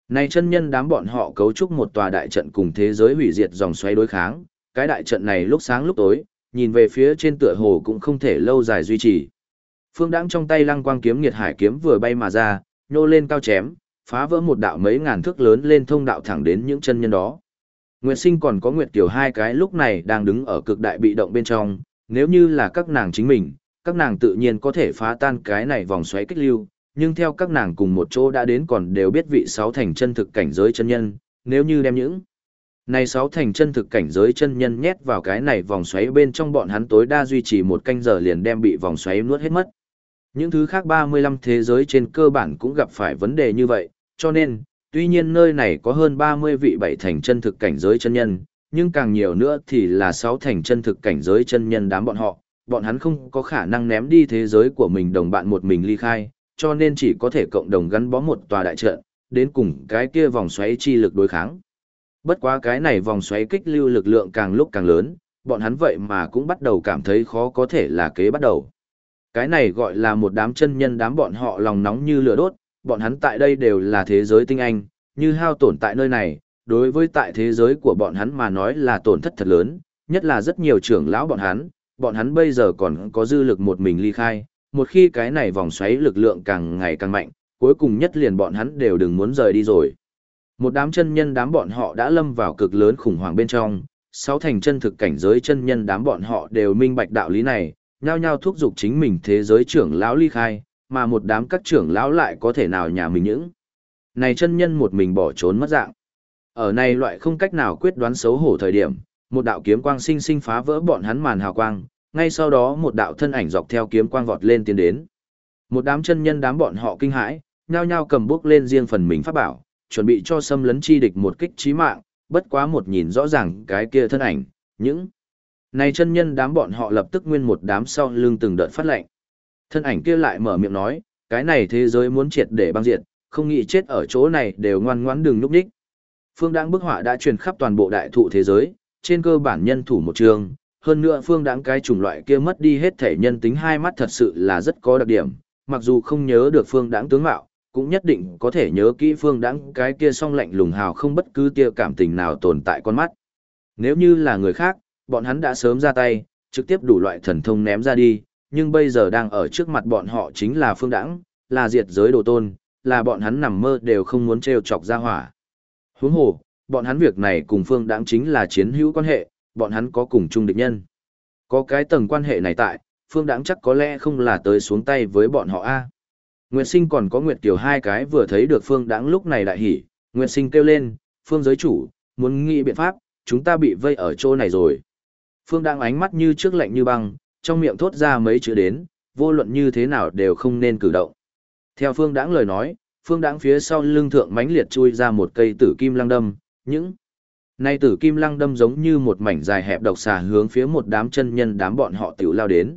Này chân nhân đám bọn họ cấu trúc một tòa đại trận cùng thế giới hủy diệt dòng xoáy đối kháng, cái đại trận này lúc sáng lúc tối, nhìn về phía trên tựa hồ cũng không thể lâu dài duy trì. Phương Đãng trong tay Lăng Quang kiếm Nghiệt Hải kiếm vừa bay mà ra, nhô lên cao chém, phá vỡ một đạo mấy ngàn thước lớn lên thông đạo thẳng đến những chân nhân đó. Nguyệt Sinh còn có Nguyệt Kiều hai cái lúc này đang đứng ở cực đại bị động bên trong, nếu như là các nàng chính mình, các nàng tự nhiên có thể phá tan cái này vòng xoáy kích lưu, nhưng theo các nàng cùng một chỗ đã đến còn đều biết vị sáu thành chân thực cảnh giới chân nhân, nếu như đem những này sáu thành chân thực cảnh giới chân nhân nhét vào cái này vòng xoáy bên trong, bọn hắn tối đa duy trì một canh giờ liền đem bị vòng xoáy nuốt hết mất. Những thứ khác 35 thế giới trên cơ bản cũng gặp phải vấn đề như vậy, cho nên, tuy nhiên nơi này có hơn 30 vị bảy thành chân thực cảnh giới chân nhân, nhưng càng nhiều nữa thì là sáu thành chân thực cảnh giới chân nhân đám bọn hắn không có khả năng ném đi thế giới của mình đồng bạn một mình ly khai, cho nên chỉ có thể cộng đồng gắn bó một tòa đại trận, đến cùng cái kia vòng xoáy chi lực đối kháng. Bất quá cái này vòng xoáy kích lưu lực lượng càng lúc càng lớn, bọn hắn vậy mà cũng bắt đầu cảm thấy khó có thể là kế bắt đầu. Cái này gọi là một đám chân nhân đám bọn họ lòng nóng như lửa đốt, bọn hắn tại đây đều là thế giới tinh anh, như hao tổn tại nơi này, đối với tại thế giới của bọn hắn mà nói là tổn thất thật lớn, nhất là rất nhiều trưởng lão bọn hắn bây giờ còn có dư lực một mình ly khai, một khi cái này vòng xoáy lực lượng càng ngày càng mạnh, cuối cùng nhất liền bọn hắn đều đừng muốn rời đi rồi. Một đám chân nhân đám bọn họ đã lâm vào cực lớn khủng hoảng bên trong, sáu thành chân thực cảnh giới chân nhân đám bọn họ đều minh bạch đạo lý này, nhao nhao thúc giục chính mình thế giới trưởng lão ly khai, mà một đám các trưởng lão lại có thể nào nhà mình những này chân nhân một mình bỏ trốn mất dạng. Ở này loại không cách nào quyết đoán xấu hổ thời điểm, một đạo kiếm quang sinh sinh phá vỡ bọn hắn màn hào quang, ngay sau đó một đạo thân ảnh dọc theo kiếm quang vọt lên tiến đến. Một đám chân nhân đám bọn họ kinh hãi, nhao nhao cầm bước lên riêng phần mình pháp bảo, chuẩn bị cho xâm lấn chi địch một kích chí mạng, bất quá một nhìn rõ ràng cái kia thân ảnh, những này chân nhân đám bọn họ lập tức nguyên một đám sau lưng từng đợt phát lệnh. Thân ảnh kia lại mở miệng nói, cái này thế giới muốn triệt để băng diệt, không nghĩ chết ở chỗ này đều ngoan ngoãn đừng nhúc nhích. Phương Đãng bức họa đã truyền khắp toàn bộ đại thụ thế giới, trên cơ bản nhân thủ một trường, hơn nữa Phương Đãng cái chủng loại kia mất đi hết thể nhân tính hai mắt thật sự là rất có đặc điểm, mặc dù không nhớ được Phương Đãng tướng mạo, cũng nhất định có thể nhớ kỹ Phương Đãng cái kia song lạnh lùng hào không bất cứ tia cảm tình nào tồn tại con mắt. Nếu như là người khác, bọn hắn đã sớm ra tay, trực tiếp đủ loại thần thông ném ra đi, nhưng bây giờ đang ở trước mặt bọn họ chính là Phương Đãng, là diệt giới đồ tôn, là bọn hắn nằm mơ đều không muốn trêu chọc ra hỏa. Huống hồ, bọn hắn việc này cùng Phương Đãng chính là chiến hữu quan hệ, bọn hắn có cùng chung địch nhân. Có cái tầng quan hệ này tại, Phương Đãng chắc có lẽ không là tới xuống tay với bọn họ a. Nguyệt Sinh còn có Nguyệt Kiều hai cái vừa thấy được Phương Đãng lúc này đại hỉ, Nguyệt Sinh kêu lên, Phương giới chủ, muốn nghĩ biện pháp, chúng ta bị vây ở chỗ này rồi. Phương Đãng ánh mắt như trước lạnh như băng, trong miệng thốt ra mấy chữ đến, vô luận như thế nào đều không nên cử động. Theo Phương Đãng lời nói, Phương Đãng phía sau lưng thượng mãnh liệt chui ra một cây tử kim lăng đâm, những nay tử kim lăng đâm giống như một mảnh dài hẹp độc xà hướng phía một đám chân nhân đám bọn họ tiểu lao đến.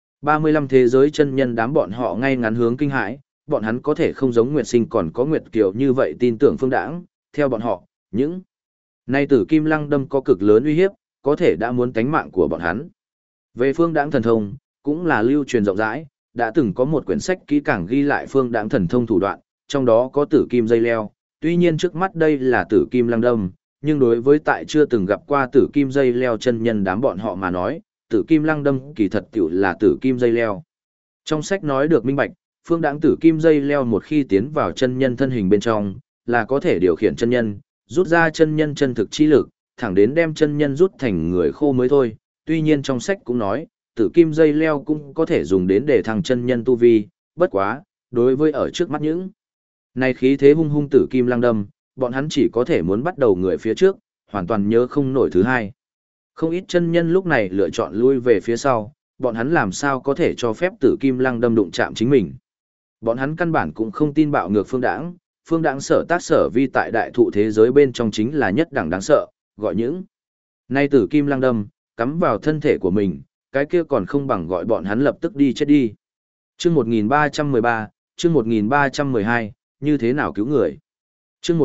35 thế giới chân nhân đám bọn họ ngay ngắn hướng kinh hãi, bọn hắn có thể không giống Nguyệt Sinh còn có Nguyệt Kiều như vậy tin tưởng Phương Đãng, theo bọn họ, những nay tử kim lăng đâm có cực lớn uy hiếp, có thể đã muốn tánh mạng của bọn hắn. Về Phương Đãng thần thông, cũng là lưu truyền rộng rãi, đã từng có một quyển sách kỹ càng ghi lại Phương Đãng thần thông thủ đoạn, trong đó có tử kim dây leo, tuy nhiên trước mắt đây là tử kim lăng đâm, nhưng đối với tại chưa từng gặp qua tử kim dây leo chân nhân đám bọn họ mà nói, tử kim lăng đâm kỳ thật tiểu là tử kim dây leo. Trong sách nói được minh bạch, Phương Đãng tử kim dây leo một khi tiến vào chân nhân thân hình bên trong, là có thể điều khiển chân nhân, rút ra chân nhân chân thực chi lực, thẳng đến đem chân nhân rút thành người khô mới thôi. Tuy nhiên trong sách cũng nói, tử kim dây leo cũng có thể dùng đến để thăng chân nhân tu vi, bất quá, đối với ở trước mắt những này khí thế hung hung tử kim lăng đâm, bọn hắn chỉ có thể muốn bắt đầu người phía trước, hoàn toàn nhớ không nổi thứ hai. Không ít chân nhân lúc này lựa chọn lui về phía sau, bọn hắn làm sao có thể cho phép tử kim lăng đâm đụng chạm chính mình. Bọn hắn căn bản cũng không tin bạo ngược Phương Đãng sở tác sở vi tại đại thụ thế giới bên trong chính là nhất đẳng đáng sợ, gọi những nay tử kim lăng đâm, cắm vào thân thể của mình, cái kia còn không bằng gọi bọn hắn lập tức đi chết đi. Chương 1313, chương 1312, như thế nào cứu người? Chương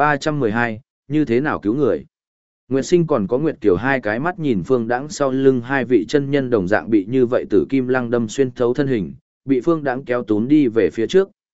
1312, như thế nào cứu người? Nguyệt Sinh còn có Nguyệt Kiều hai cái mắt nhìn Phương Đãng sau lưng hai vị chân nhân đồng dạng bị như vậy tử kim lăng đâm xuyên thấu thân hình, bị Phương Đãng kéo tún đi về phía trước,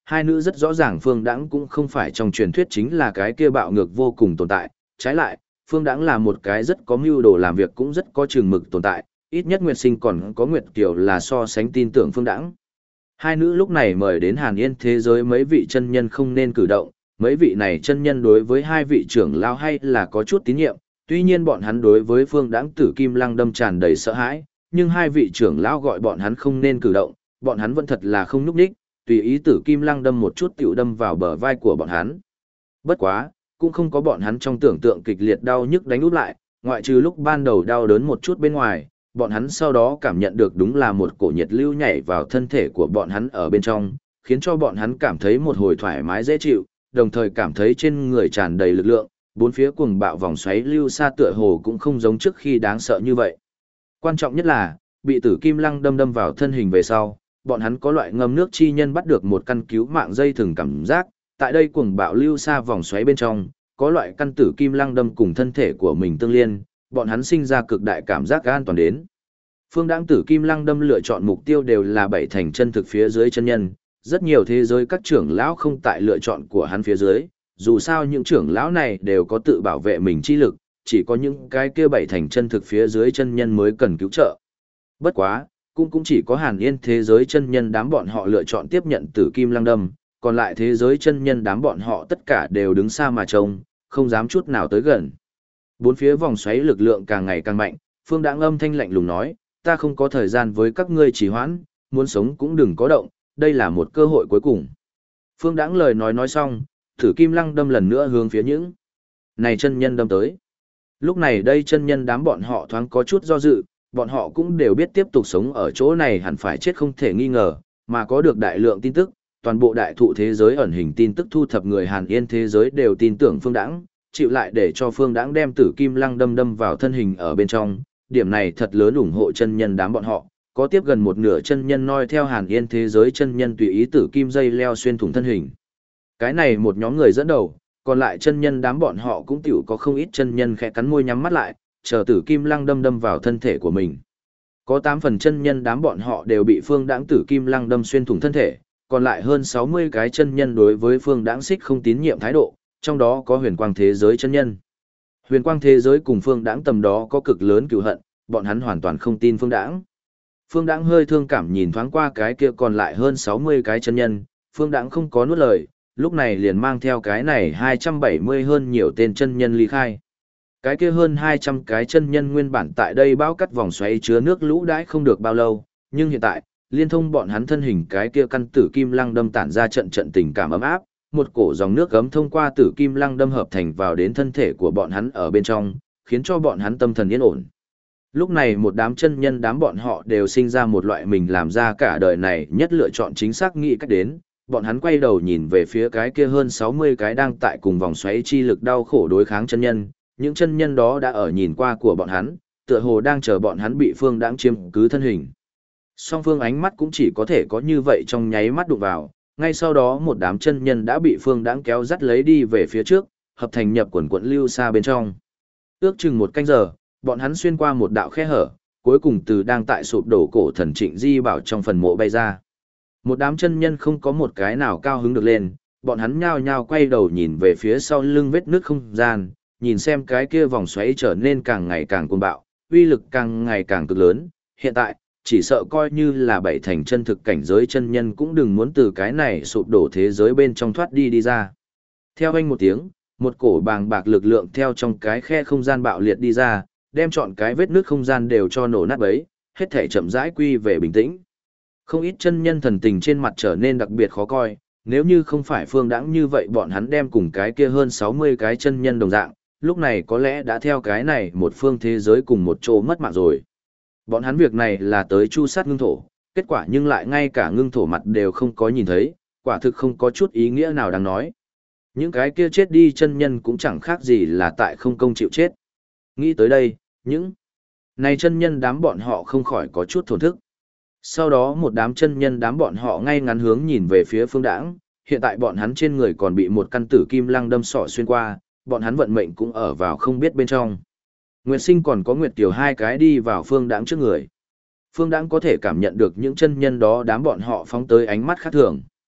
hai nữ rất rõ ràng Phương Đãng cũng không phải trong truyền thuyết chính là cái kia bạo ngược vô cùng tồn tại, trái lại, Phương Đãng là một cái rất có mưu đồ làm việc cũng rất có chừng mực tồn tại, ít nhất Nguyệt Sinh còn có Nguyệt Kiều là so sánh tin tưởng Phương Đãng. Hai nữ lúc này mời đến Hàn Yên thế giới mấy vị chân nhân không nên cử động, mấy vị này chân nhân đối với hai vị trưởng lao hay là có chút tín nhiệm, tuy nhiên bọn hắn đối với Phương Đãng Tử Kim Lăng Đâm tràn đầy sợ hãi, nhưng hai vị trưởng lão gọi bọn hắn không nên cử động, bọn hắn vẫn thật là không nhúc nhích, tùy ý Tử Kim Lăng Đâm một chút tiểu đâm vào bờ vai của bọn hắn. Bất quá, cũng không có bọn hắn trong tưởng tượng kịch liệt đau nhức đánh úp lại, ngoại trừ lúc ban đầu đau đớn một chút bên ngoài, bọn hắn sau đó cảm nhận được đúng là một cổ nhiệt lưu nhảy vào thân thể của bọn hắn ở bên trong, khiến cho bọn hắn cảm thấy một hồi thoải mái dễ chịu, đồng thời cảm thấy trên người tràn đầy lực lượng, bốn phía cuồng bạo vòng xoáy lưu xa tựa hồ cũng không giống trước khi đáng sợ như vậy. Quan trọng nhất là, bị Tử Kim Lăng đâm vào thân hình về sau, bọn hắn có loại ngâm nước chi nhân bắt được một căn cứu mạng dây thừng cảm giác, tại đây cuồng bạo lưu xa vòng xoáy bên trong, có loại căn Tử Kim Lăng đâm cùng thân thể của mình tương liên, bọn hắn sinh ra cực đại cảm giác an toàn đến. Phương Đãng Tử Kim Lăng đâm lựa chọn mục tiêu đều là bảy thành chân thực phía dưới chân nhân, rất nhiều thế giới các trưởng lão không tại lựa chọn của hắn phía dưới, dù sao những trưởng lão này đều có tự bảo vệ mình chi lực, chỉ có những cái kia bảy thành chân thực phía dưới chân nhân mới cần cứu trợ. Bất quá, cũng chỉ có Hàn Yên thế giới chân nhân đám bọn họ lựa chọn tiếp nhận Tử Kim Lăng đâm, còn lại thế giới chân nhân đám bọn họ tất cả đều đứng xa mà trông, không dám chút nào tới gần. Bốn phía vòng xoáy lực lượng càng ngày càng mạnh, Phương Đãng âm thanh lạnh lùng nói, ta không có thời gian với các ngươi trì hoãn, muốn sống cũng đừng có động, đây là một cơ hội cuối cùng. Phương Đãng lời nói xong, Tử Kim Lăng đâm lần nữa hướng phía những này chân nhân đâm tới. Lúc này đây chân nhân đám bọn họ thoáng có chút do dự, bọn họ cũng đều biết tiếp tục sống ở chỗ này hẳn phải chết không thể nghi ngờ, mà có được đại lượng tin tức, toàn bộ đại thụ thế giới ẩn hình tin tức thu thập người Hàn Yên thế giới đều tin tưởng Phương Đãng, chịu lại để cho Phương Đãng đem Tử Kim Lăng đâm vào thân hình ở bên trong, điểm này thật lớn ủng hộ chân nhân đám bọn họ, có tiếp gần một nửa chân nhân noi theo Hàn Yên thế giới chân nhân tùy ý Tử Kim dây leo xuyên thủng thân hình. Cái này một nhóm người dẫn đầu, còn lại chân nhân đám bọn họ cũng tiểu có không ít chân nhân khẽ cắn môi nhắm mắt lại, chờ Tử Kim Lăng đâm vào thân thể của mình. Có 8 phần chân nhân đám bọn họ đều bị Phương Đãng Tử Kim Lăng đâm xuyên thủng thân thể, còn lại hơn 60 cái chân nhân đối với Phương Đãng Xích không tín nhiệm thái độ, trong đó có Huyền Quang thế giới chân nhân. Huyền Quang thế giới cùng Phương Đãng tầm đó có cực lớn cừu hận, bọn hắn hoàn toàn không tin Phương Đãng. Phương Đãng hơi thương cảm nhìn thoáng qua cái kia còn lại hơn 60 cái chân nhân, Phương Đãng không có nuốt lời, lúc này liền mang theo cái này 270 hơn nhiều tên chân nhân ly khai. Cái kia hơn 200 cái chân nhân nguyên bản tại đây bao cắt vòng xoáy chứa nước lũ đãi không được bao lâu, nhưng hiện tại, liên thông bọn hắn thân hình cái kia căn Tử Kim Lăng đâm tản ra trận trận tình cảm ấm áp, một cổ dòng nước gấm thông qua Tử Kim Lăng đâm hợp thành vào đến thân thể của bọn hắn ở bên trong, khiến cho bọn hắn tâm thần yên ổn. Lúc này một đám chân nhân đám bọn họ đều sinh ra một loại mình làm ra cả đời này nhất lựa chọn chính xác nghĩ cách đến, bọn hắn quay đầu nhìn về phía cái kia hơn 60 cái đang tại cùng vòng xoáy chi lực đau khổ đối kháng chân nhân, những chân nhân đó đã ở nhìn qua của bọn hắn, tựa hồ đang chờ bọn hắn bị Phương Đãng chiếm cứ thân hình. Song phương ánh mắt cũng chỉ có thể có như vậy trong nháy mắt đụng vào, ngay sau đó một đám chân nhân đã bị Phương Đãng kéo dắt lấy đi về phía trước, hợp thành nhập quần quận lưu xa bên trong. Ước chừng một canh giờ, bọn hắn xuyên qua một đạo khe hở, cuối cùng từ đang tại sụp đổ cổ thần Trịnh Di Bảo trong phần mộ bay ra. Một đám chân nhân không có một cái nào cao hứng được lên, bọn hắn nhao nhao quay đầu nhìn về phía sau lưng vết nước không gian, nhìn xem cái kia vòng xoáy trở nên càng ngày càng cuồng bạo, uy lực càng ngày càng cực lớn. Hiện tại, chỉ sợ coi như là bảy thành chân thực cảnh giới chân nhân cũng đừng muốn từ cái này sụp đổ thế giới bên trong thoát đi ra. Theo anh một tiếng, một cổ bàng bạc lực lượng theo trong cái khe không gian bạo liệt đi ra, đem chọn cái vết nước không gian đều cho nổ nát bấy, hết thể chậm rãi quy về bình tĩnh. Không ít chân nhân thần tình trên mặt trở nên đặc biệt khó coi, nếu như không phải Phương Đãng như vậy bọn hắn đem cùng cái kia hơn 60 cái chân nhân đồng dạng, lúc này có lẽ đã theo cái này một phương thế giới cùng một chỗ mất mạng rồi. Bọn hắn việc này là tới chu sát ngưng thổ, kết quả nhưng lại ngay cả ngưng thổ mặt đều không có nhìn thấy, quả thực không có chút ý nghĩa nào đáng nói. Những cái kia chết đi chân nhân cũng chẳng khác gì là tại không công chịu chết. Nghĩ tới đây, những này chân nhân đám bọn họ không khỏi có chút thổn thức. Sau đó một đám chân nhân đám bọn họ ngay ngắn hướng nhìn về phía Phương Đãng, hiện tại bọn hắn trên người còn bị một căn Tử Kim Lăng đâm sọ xuyên qua, bọn hắn vận mệnh cũng ở vào không biết bên trong. Nguyệt Sinh còn có Nguyệt Kiều hai cái đi vào Phương Đãng trước người. Phương Đãng có thể cảm nhận được những chân nhân đó đám bọn họ phóng tới ánh mắt khác thường.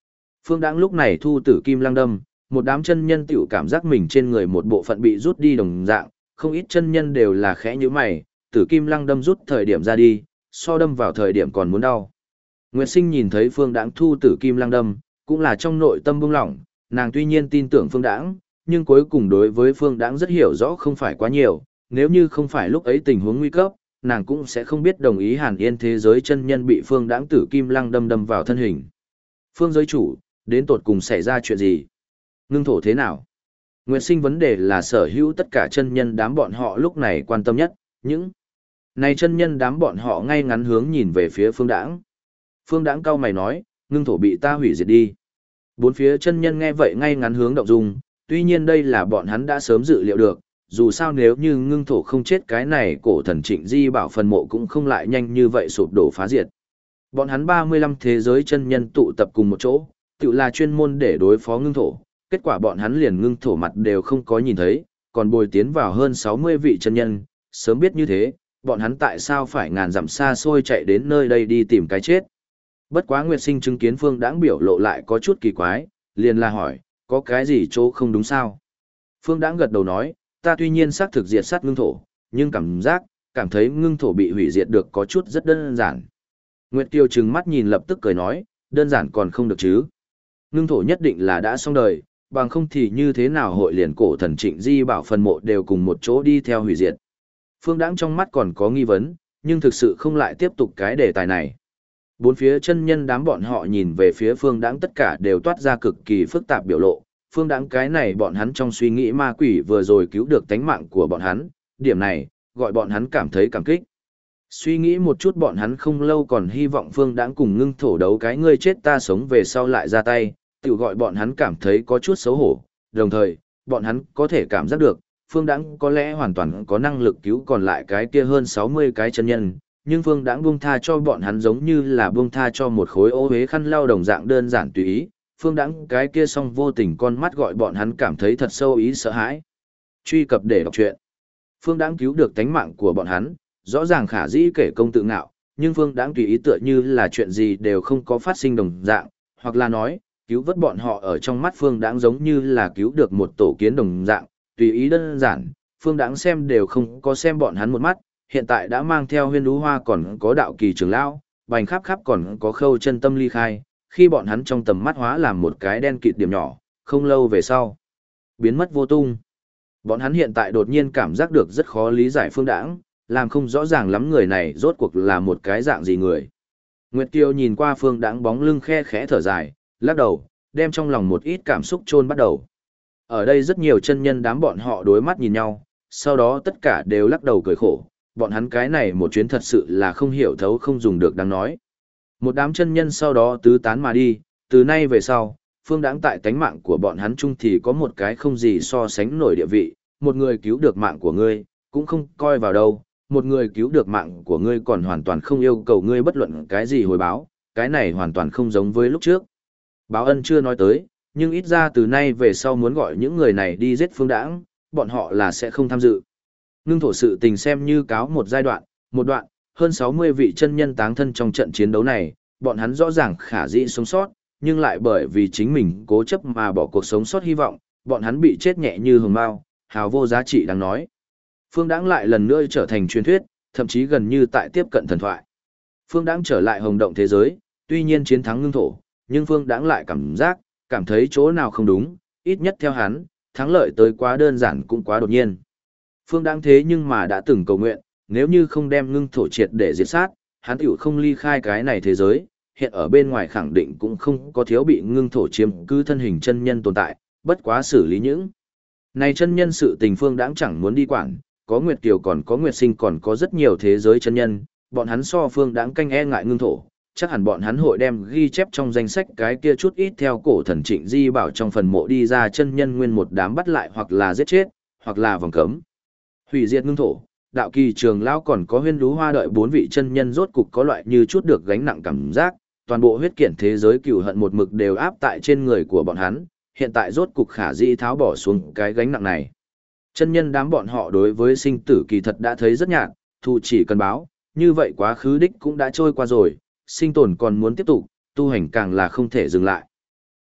Phương Đãng lúc này thu tử kim lăng đâm, một đám chân nhân tiểu cảm giác mình trên người một bộ phận bị rút đi đồng dạng, không ít chân nhân đều là khẽ như mày, tử kim lăng đâm rút thời điểm ra đi, so đâm vào thời điểm còn muốn đau. Nguyệt Sinh nhìn thấy Phương Đãng thu tử kim lăng đâm, cũng là trong nội tâm buông lỏng, nàng tuy nhiên tin tưởng Phương Đãng, nhưng cuối cùng đối với Phương Đãng rất hiểu rõ không phải quá nhiều, nếu như không phải lúc ấy tình huống nguy cấp, nàng cũng sẽ không biết đồng ý Hàn Yên thế giới chân nhân bị Phương Đãng tử kim lăng đâm đâm vào thân hình. Phương giới chủ, đến tột cùng xảy ra chuyện gì? Ngưng thổ thế nào? Nguyệt Sinh vấn đề là sở hữu tất cả chân nhân đám bọn họ lúc này quan tâm nhất, những này chân nhân đám bọn họ ngay ngắn hướng nhìn về phía Phương Đãng. Phương Đãng cau mày nói, ngưng thổ bị ta hủy diệt đi. Bốn phía chân nhân nghe vậy ngay ngắn hướng động dung, tuy nhiên đây là bọn hắn đã sớm dự liệu được, dù sao nếu như ngưng thổ không chết cái này cổ thần Trịnh Di Bảo phần mộ cũng không lại nhanh như vậy sụp đổ phá diệt. Bọn hắn 35 thế giới chân nhân tụ tập cùng một chỗ, tự là chuyên môn để đối phó ngưng thổ, kết quả bọn hắn liền ngưng thổ mặt đều không có nhìn thấy, còn bồi tiến vào hơn 60 vị chân nhân, sớm biết như thế, bọn hắn tại sao phải ngàn dặm xa xôi chạy đến nơi đây đi tìm cái chết. Bất quá Nguyệt Sinh chứng kiến Phương Đãng biểu lộ lại có chút kỳ quái, liền là hỏi, có cái gì chỗ không đúng sao? Phương Đãng gật đầu nói, ta tuy nhiên xác thực diệt sát ngưng thổ, nhưng cảm thấy ngưng thổ bị hủy diệt được có chút rất đơn giản. Nguyệt Kiều trừng mắt nhìn lập tức cười nói, đơn giản còn không được chứ. Ngưng thổ nhất định là đã xong đời, bằng không thì như thế nào hội liền cổ thần Trịnh Di Bảo phần mộ đều cùng một chỗ đi theo hủy diệt. Phương Đãng trong mắt còn có nghi vấn, nhưng thực sự không lại tiếp tục cái đề tài này. Bốn phía chân nhân đám bọn họ nhìn về phía Phương Đãng tất cả đều toát ra cực kỳ phức tạp biểu lộ. Phương Đãng cái này bọn hắn trong suy nghĩ ma quỷ vừa rồi cứu được tánh mạng của bọn hắn, điểm này, gọi bọn hắn cảm thấy cảm kích. Suy nghĩ một chút bọn hắn không lâu còn hy vọng Phương Đãng cùng ngưng thổ đấu cái ngươi chết ta sống về sau lại ra tay, tự gọi bọn hắn cảm thấy có chút xấu hổ, đồng thời, bọn hắn có thể cảm giác được, Phương Đãng có lẽ hoàn toàn có năng lực cứu còn lại cái kia hơn 60 cái chân nhân, nhưng Phương Đãng buông tha cho bọn hắn giống như là buông tha cho một khối ô uế khăn lau đồng dạng đơn giản tùy ý, Phương Đãng cái kia song vô tình con mắt gọi bọn hắn cảm thấy thật sâu ý sợ hãi. Truy cập để đọc truyện. Phương Đãng cứu được tánh mạng của bọn hắn, rõ ràng khả dĩ kể công tự ngạo, nhưng Phương Đãng tùy ý tựa như là chuyện gì đều không có phát sinh đồng dạng, hoặc là nói, cứu vớt bọn họ ở trong mắt Phương Đãng giống như là cứu được một tổ kiến đồng dạng, tùy ý đơn giản, Phương Đãng xem đều không có xem bọn hắn một mắt, hiện tại đã mang theo Huyên Đú Hoa còn có Đạo Kỳ trưởng lão, Bành Khắp Khắp còn có Khâu Chân Tâm ly khai, khi bọn hắn trong tầm mắt hóa làm một cái đen kịt điểm nhỏ, không lâu về sau, biến mất vô tung. Bọn hắn hiện tại đột nhiên cảm giác được rất khó lý giải Phương Đãng, làm không rõ ràng lắm người này rốt cuộc là một cái dạng gì người. Nguyệt Kiều nhìn qua Phương Đãng bóng lưng khe khẽ thở dài, lắc đầu, đem trong lòng một ít cảm xúc chôn bắt đầu. Ở đây rất nhiều chân nhân đám bọn họ đối mắt nhìn nhau, sau đó tất cả đều lắc đầu cười khổ, bọn hắn cái này một chuyến thật sự là không hiểu thấu không dùng được đáng nói. Một đám chân nhân sau đó tứ tán mà đi, từ nay về sau, Phương Đãng tại tánh mạng của bọn hắn chung thì có một cái không gì so sánh nổi địa vị, một người cứu được mạng của ngươi, cũng không coi vào đâu, một người cứu được mạng của ngươi còn hoàn toàn không yêu cầu ngươi bất luận cái gì hồi báo, cái này hoàn toàn không giống với lúc trước. Báo ân chưa nói tới, nhưng ít ra từ nay về sau muốn gọi những người này đi giết Phương Đãng, bọn họ là sẽ không tham dự. Ngưng thổ sự tình xem như cáo một giai đoạn, một đoạn, hơn 60 vị chân nhân táng thân trong trận chiến đấu này, bọn hắn rõ ràng khả dĩ sống sót, nhưng lại bởi vì chính mình cố chấp mà bỏ cuộc sống sót hy vọng, bọn hắn bị chết nhẹ như hồng mao, hào vô giá trị đáng nói. Phương Đãng lại lần nữa trở thành truyền thuyết, thậm chí gần như tại tiếp cận thần thoại. Phương Đãng trở lại hồng động thế giới, tuy nhiên chiến thắng ngưng thổ, nhưng Phương Đãng lại cảm thấy chỗ nào không đúng, ít nhất theo hắn, thắng lợi tới quá đơn giản cũng quá đột nhiên. Phương Đãng thế nhưng mà đã từng cầu nguyện, nếu như không đem ngưng thổ triệt để diệt sát, hắn tiểu không ly khai cái này thế giới, hiện ở bên ngoài khẳng định cũng không có thiếu bị ngưng thổ chiếm cứ thân hình chân nhân tồn tại, bất quá xử lý những này chân nhân sự tình Phương Đãng chẳng muốn đi quản, có Nguyệt Kiều còn có Nguyệt Sinh còn có rất nhiều thế giới chân nhân, bọn hắn so Phương Đãng canh e ngại ngưng thổ, chắc hẳn bọn hắn hội đem ghi chép trong danh sách cái kia chút ít theo cổ thần Trịnh Di Bảo trong phần mộ đi ra chân nhân nguyên một đám bắt lại hoặc là giết chết, hoặc là vòng cấm. Hủy diệt ngưng thổ, Đạo Kỳ trường lão còn có Huyên Đú Hoa đợi 4 vị chân nhân rốt cục có loại như chút được gánh nặng cảm giác, toàn bộ huyết kiện thế giới cừu hận một mực đều áp tại trên người của bọn hắn, hiện tại rốt cục khả dĩ tháo bỏ xuống cái gánh nặng này. Chân nhân đám bọn họ đối với sinh tử kỳ thật đã thấy rất nhạt, thù chỉ cần báo, như vậy quá khứ đích cũng đã trôi qua rồi, sinh tồn còn muốn tiếp tục, tu hành càng là không thể dừng lại.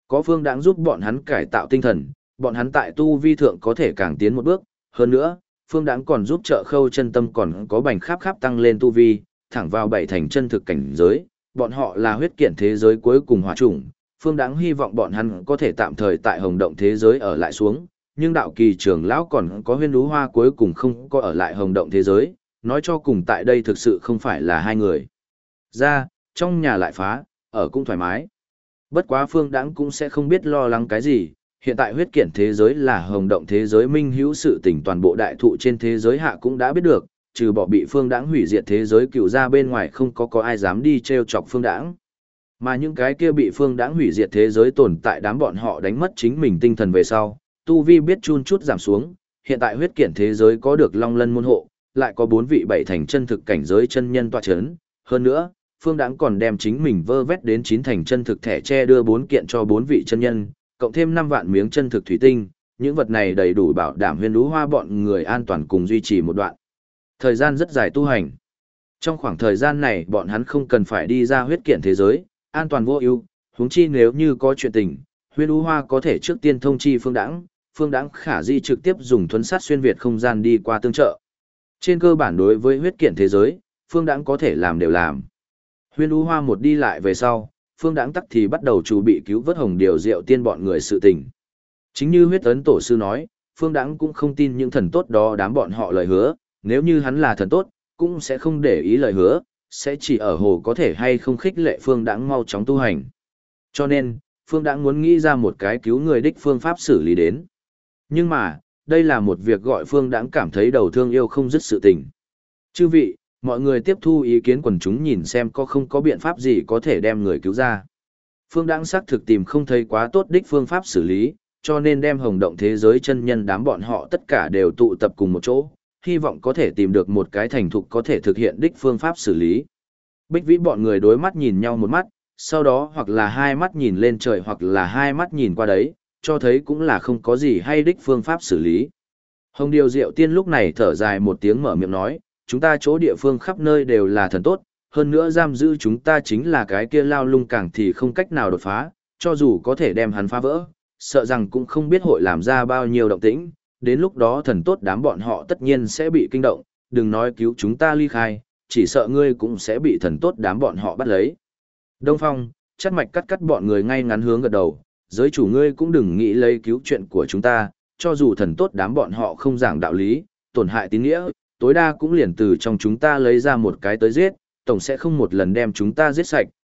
Có phương đãng giúp bọn hắn cải tạo tinh thần, bọn hắn tại tu vi thượng có thể càng tiến một bước, hơn nữa, phương đãng còn giúp trợ khâu chân tâm còn có bành kháp kháp tăng lên tu vi, thẳng vào bảy thành chân thực cảnh giới, bọn họ là huyết kiện thế giới cuối cùng hòa chủng, phương đãng hy vọng bọn hắn có thể tạm thời tại hồng động thế giới ở lại xuống, nhưng đạo kỳ trưởng lão còn có huyên đú hoa cuối cùng không có ở lại hồng động thế giới, nói cho cùng tại đây thực sự không phải là hai người. Ra, trong nhà lại phá, ở cũng thoải mái. Bất quá phương đãng cũng sẽ không biết lo lắng cái gì, hiện tại huyết kiện thế giới là hồng động thế giới minh hữu sự tình toàn bộ đại thụ trên thế giới hạ cũng đã biết được, trừ bỏ bị phương đãng hủy diệt thế giới cựu ra bên ngoài không có ai dám đi treo chọc phương đãng. Mà những cái kia bị phương đãng hủy diệt thế giới tồn tại đám bọn họ đánh mất chính mình tinh thần về sau, tu vi biết chun chút giảm xuống, hiện tại huyết kiện thế giới có được long lân môn hộ, lại có 4 vị bảy thành chân thực cảnh giới chân nhân tọa chấn, hơn nữa, phương đãng còn đem chính mình vơ vét đến 9 thành chân thực thẻ che đưa 4 kiện cho 4 vị chân nhân, cộng thêm 5 vạn miếng chân thực thủy tinh, những vật này đầy đủ bảo đảm huyên đú hoa bọn người an toàn cùng duy trì một đoạn thời gian rất dài tu hành. Trong khoảng thời gian này bọn hắn không cần phải đi ra huyết kiện thế giới, an toàn vô ưu, huống chi nếu như có chuyện tình, huyên đú hoa có thể trước tiên thông chi phương đãng khả di trực tiếp dùng thuấn sát xuyên việt không gian đi qua tương trợ. Trên cơ bản đối với huyết kiện thế giới, phương đãng có thể làm đều làm. Huyên đú hoa một đi lại về sau, phương đãng tắc thì bắt đầu chuẩn bị cứu vớt hồng điều diệu tiên bọn người sự tình. Chính như huyết ấn tổ sư nói, phương đãng cũng không tin những thần tốt đó đám bọn họ lời hứa, nếu như hắn là thần tốt, cũng sẽ không để ý lời hứa, sẽ chỉ ở hồ có thể hay không khích lệ phương đãng mau chóng tu hành. Cho nên, phương đãng muốn nghĩ ra một cái cứu người đích phương pháp xử lý đến. Nhưng mà, đây là một việc gọi phương đãng cảm thấy đầu thương yêu không dứt sự tình. Chư vị, mọi người tiếp thu ý kiến quần chúng nhìn xem có không có biện pháp gì có thể đem người cứu ra. Phương đãng xác thực tìm không thấy quá tốt đích phương pháp xử lý, cho nên đem hồng động thế giới chân nhân đám bọn họ tất cả đều tụ tập cùng một chỗ, hy vọng có thể tìm được một cái thành thục có thể thực hiện đích phương pháp xử lý. Bích Vĩ bọn người đối mắt nhìn nhau một mắt, sau đó hoặc là hai mắt nhìn lên trời hoặc là hai mắt nhìn qua đấy, cho thấy cũng là không có gì hay đích phương pháp xử lý. Hồng Điều Diệu Tiên lúc này thở dài một tiếng mở miệng nói, chúng ta chỗ địa phương khắp nơi đều là thần tốt, hơn nữa giam giữ chúng ta chính là cái kia lao lung càng thì không cách nào đột phá, cho dù có thể đem hắn phá vỡ, sợ rằng cũng không biết hội làm ra bao nhiêu động tĩnh, đến lúc đó thần tốt đám bọn họ tất nhiên sẽ bị kinh động, đừng nói cứu chúng ta ly khai, chỉ sợ ngươi cũng sẽ bị thần tốt đám bọn họ bắt lấy. Đông Phong, chắt mạch cắt bọn người ngay ngắn hướng gật đầu, giới chủ ngươi cũng đừng nghĩ lấy cứu chuyện của chúng ta, cho dù thần tốt đám bọn họ không giảng đạo lý, tổn hại tín nghĩa, tối đa cũng liền từ trong chúng ta lấy ra một cái tới giết, tổng sẽ không một lần đem chúng ta giết sạch,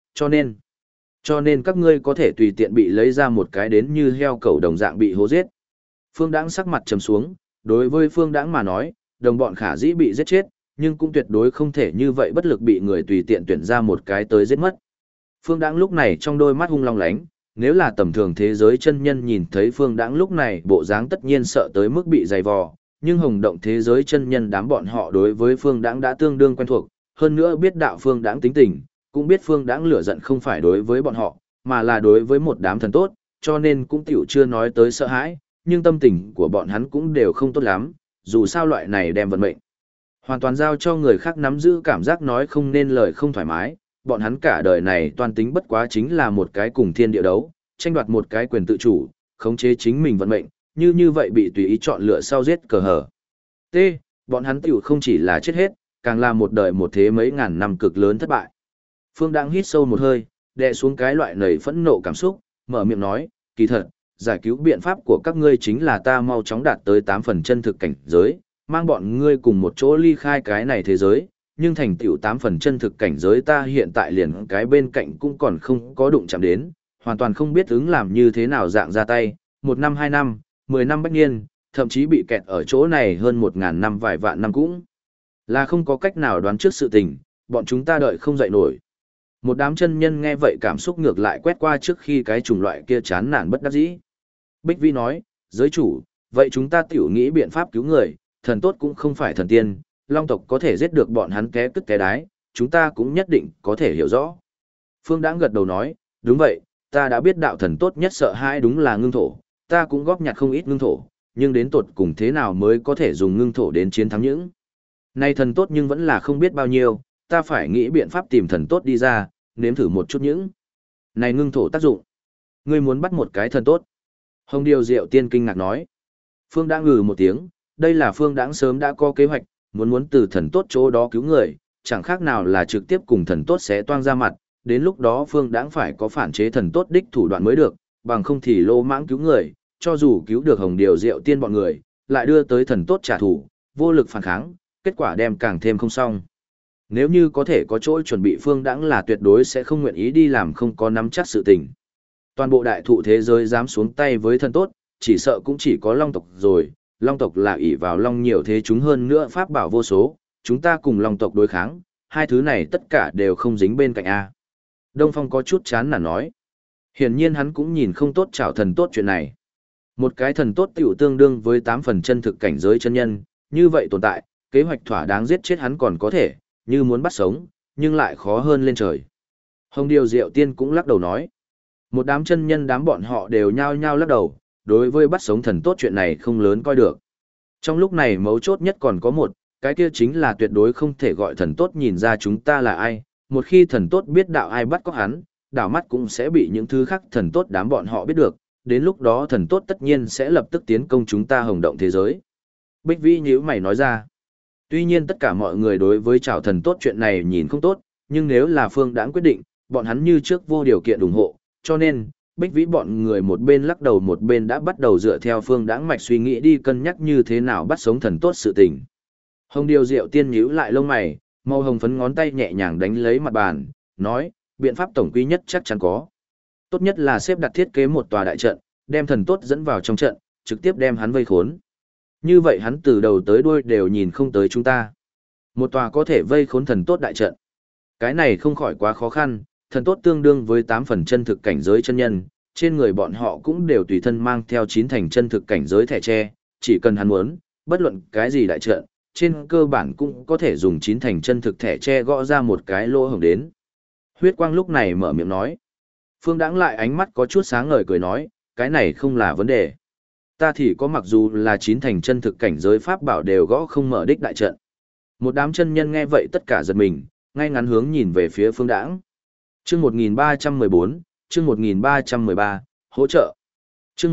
cho nên các ngươi có thể tùy tiện bị lấy ra một cái đến như heo cẩu đồng dạng bị hố giết. Phương Đãng sắc mặt trầm xuống, đối với Phương Đãng mà nói, đồng bọn khả dĩ bị giết chết, nhưng cũng tuyệt đối không thể như vậy bất lực bị người tùy tiện tuyển ra một cái tới giết mất. Phương Đãng lúc này trong đôi mắt hung long lánh, nếu là tầm thường thế giới chân nhân nhìn thấy Phương Đãng lúc này bộ dáng tất nhiên sợ tới mức bị dày vò, nhưng hồng động thế giới chân nhân đám bọn họ đối với Phương Đãng đã tương đương quen thuộc, hơn nữa biết đạo Phương Đãng tính tình, cũng biết Phương Đãng lửa giận không phải đối với bọn họ, mà là đối với một đám thần tốt, cho nên cũng tiểu chưa nói tới sợ hãi, nhưng tâm tình của bọn hắn cũng đều không tốt lắm, dù sao loại này đem vận mệnh hoàn toàn giao cho người khác nắm giữ cảm giác nói không nên lời không thoải mái, bọn hắn cả đời này toàn tính bất quá chính là một cái cùng thiên địa đấu, tranh đoạt một cái quyền tự chủ, khống chế chính mình vận mệnh, như vậy bị tùy ý chọn lựa sau giết cờ hở. T. Bọn hắn tiểu không chỉ là chết hết, càng là một đời một thế mấy ngàn năm cực lớn thất bại. Phương đang hít sâu một hơi, đè xuống cái loại nảy phẫn nộ cảm xúc, mở miệng nói, kỳ thật, giải cứu biện pháp của các ngươi chính là ta mau chóng đạt tới 8 phần chân thực cảnh giới, mang bọn ngươi cùng một chỗ ly khai cái này thế giới, nhưng thành tựu 8 phần chân thực cảnh giới ta hiện tại liền cái bên cạnh cũng còn không có đụng chạm đến, hoàn toàn không biết ứng làm như thế nào dạng ra tay, 1 năm 2 năm, 10 năm bách niên, thậm chí bị kẹt ở chỗ này hơn 1000 năm vài vạn năm cũng là không có cách nào đoán trước sự tình, bọn chúng ta đợi không dậy nổi. Một đám chân nhân nghe vậy cảm xúc ngược lại quét qua trước khi cái chủng loại kia chán nản bất đắc dĩ. Bích Vi nói, giới chủ, vậy chúng ta tiểu nghĩ biện pháp cứu người, thần tốt cũng không phải thần tiên, long tộc có thể giết được bọn hắn té cứt té đái, chúng ta cũng nhất định có thể hiểu rõ. Phương Đãng gật đầu nói, đúng vậy, ta đã biết đạo thần tốt nhất sợ hãi đúng là ngưng thổ, ta cũng góp nhặt không ít ngưng thổ, nhưng đến tột cùng thế nào mới có thể dùng ngưng thổ đến chiến thắng những. Nay thần tốt nhưng vẫn là không biết bao nhiêu, ta phải nghĩ biện pháp tìm thần tốt đi ra, nếm thử một chút những. Này ngưng thổ tác dụng. Ngươi muốn bắt một cái thần tốt. Hồng Điều Diệu Tiên kinh ngạc nói. Phương Đãng ngừ một tiếng, đây là Phương Đãng sớm đã có kế hoạch, muốn từ thần tốt chỗ đó cứu người, chẳng khác nào là trực tiếp cùng thần tốt sẽ toang ra mặt, đến lúc đó Phương Đãng phải có phản chế thần tốt đích thủ đoạn mới được, bằng không thì lô mãng cứu người, cho dù cứu được Hồng Điều Diệu Tiên bọn người, lại đưa tới thần tốt trả thù, vô lực phản kháng, kết quả đem càng thêm không xong. Nếu như có thể có chỗ chuẩn bị, Phương Đãng là tuyệt đối sẽ không nguyện ý đi làm không có nắm chắc sự tình. Toàn bộ đại thụ thế giới dám xuống tay với thần tốt, chỉ sợ cũng chỉ có Long tộc rồi, Long tộc là ỷ vào Long nhiều thế chúng hơn nữa pháp bảo vô số, chúng ta cùng Long tộc đối kháng, hai thứ này tất cả đều không dính bên cạnh A. Đông Phong có chút chán nản nói. Hiển nhiên hắn cũng nhìn không tốt chảo thần tốt chuyện này. Một cái thần tốt tiểu tương đương với 8 phần chân thực cảnh giới chân nhân, như vậy tồn tại, kế hoạch thỏa đáng giết chết hắn còn có thể, như muốn bắt sống, nhưng lại khó hơn lên trời. Hồng Điều Diệu Tiên cũng lắc đầu nói. Một đám chân nhân đám bọn họ đều nhao nhao lắc đầu, đối với bắt sống thần tốt chuyện này không lớn coi được. Trong lúc này mấu chốt nhất còn có một, cái kia chính là tuyệt đối không thể gọi thần tốt nhìn ra chúng ta là ai, một khi thần tốt biết đạo ai bắt cóc hắn, đảo mắt cũng sẽ bị những thứ khác thần tốt đám bọn họ biết được, đến lúc đó thần tốt tất nhiên sẽ lập tức tiến công chúng ta hồng động thế giới. Bích Vĩ nhíu mày nói ra. Tuy nhiên tất cả mọi người đối với chảo thần tốt chuyện này nhìn không tốt, nhưng nếu là Phương Đãng quyết định, bọn hắn như trước vô điều kiện ủng hộ, cho nên, Bích Vĩ bọn người một bên lắc đầu một bên đã bắt đầu dựa theo Phương Đãng mạch suy nghĩ đi cân nhắc như thế nào bắt sống thần tốt sự tình. Hồng Điều Diệu Tiên nhíu lại lông mày, màu hồng phấn ngón tay nhẹ nhàng đánh lấy mặt bàn, nói, biện pháp tổng quy nhất chắc chắn có. Tốt nhất là xếp đặt thiết kế một tòa đại trận, đem thần tốt dẫn vào trong trận, trực tiếp đem hắn vây khốn. Như vậy hắn từ đầu tới đuôi đều nhìn không tới chúng ta. Một tòa có thể vây khốn thần tốt đại trận. Cái này không khỏi quá khó khăn, thần tốt tương đương với 8 phần chân thực cảnh giới chân nhân, trên người bọn họ cũng đều tùy thân mang theo 9 thành chân thực cảnh giới thẻ tre, chỉ cần hắn muốn, bất luận cái gì đại trận, trên cơ bản cũng có thể dùng 9 thành chân thực thẻ tre gõ ra một cái lỗ hổng đến. Huyết Quang lúc này mở miệng nói. Phương Đãng lại ánh mắt có chút sáng ngời cười nói, cái này không là vấn đề. Ta thì có mặc dù là 9 thành chân thực cảnh giới pháp bảo đều gõ không mở đích đại trận. Một đám chân nhân nghe vậy tất cả giật mình, ngay ngắn hướng nhìn về phía Phương Đãng. Chương 1314, chương 1313, hỗ trợ. Chương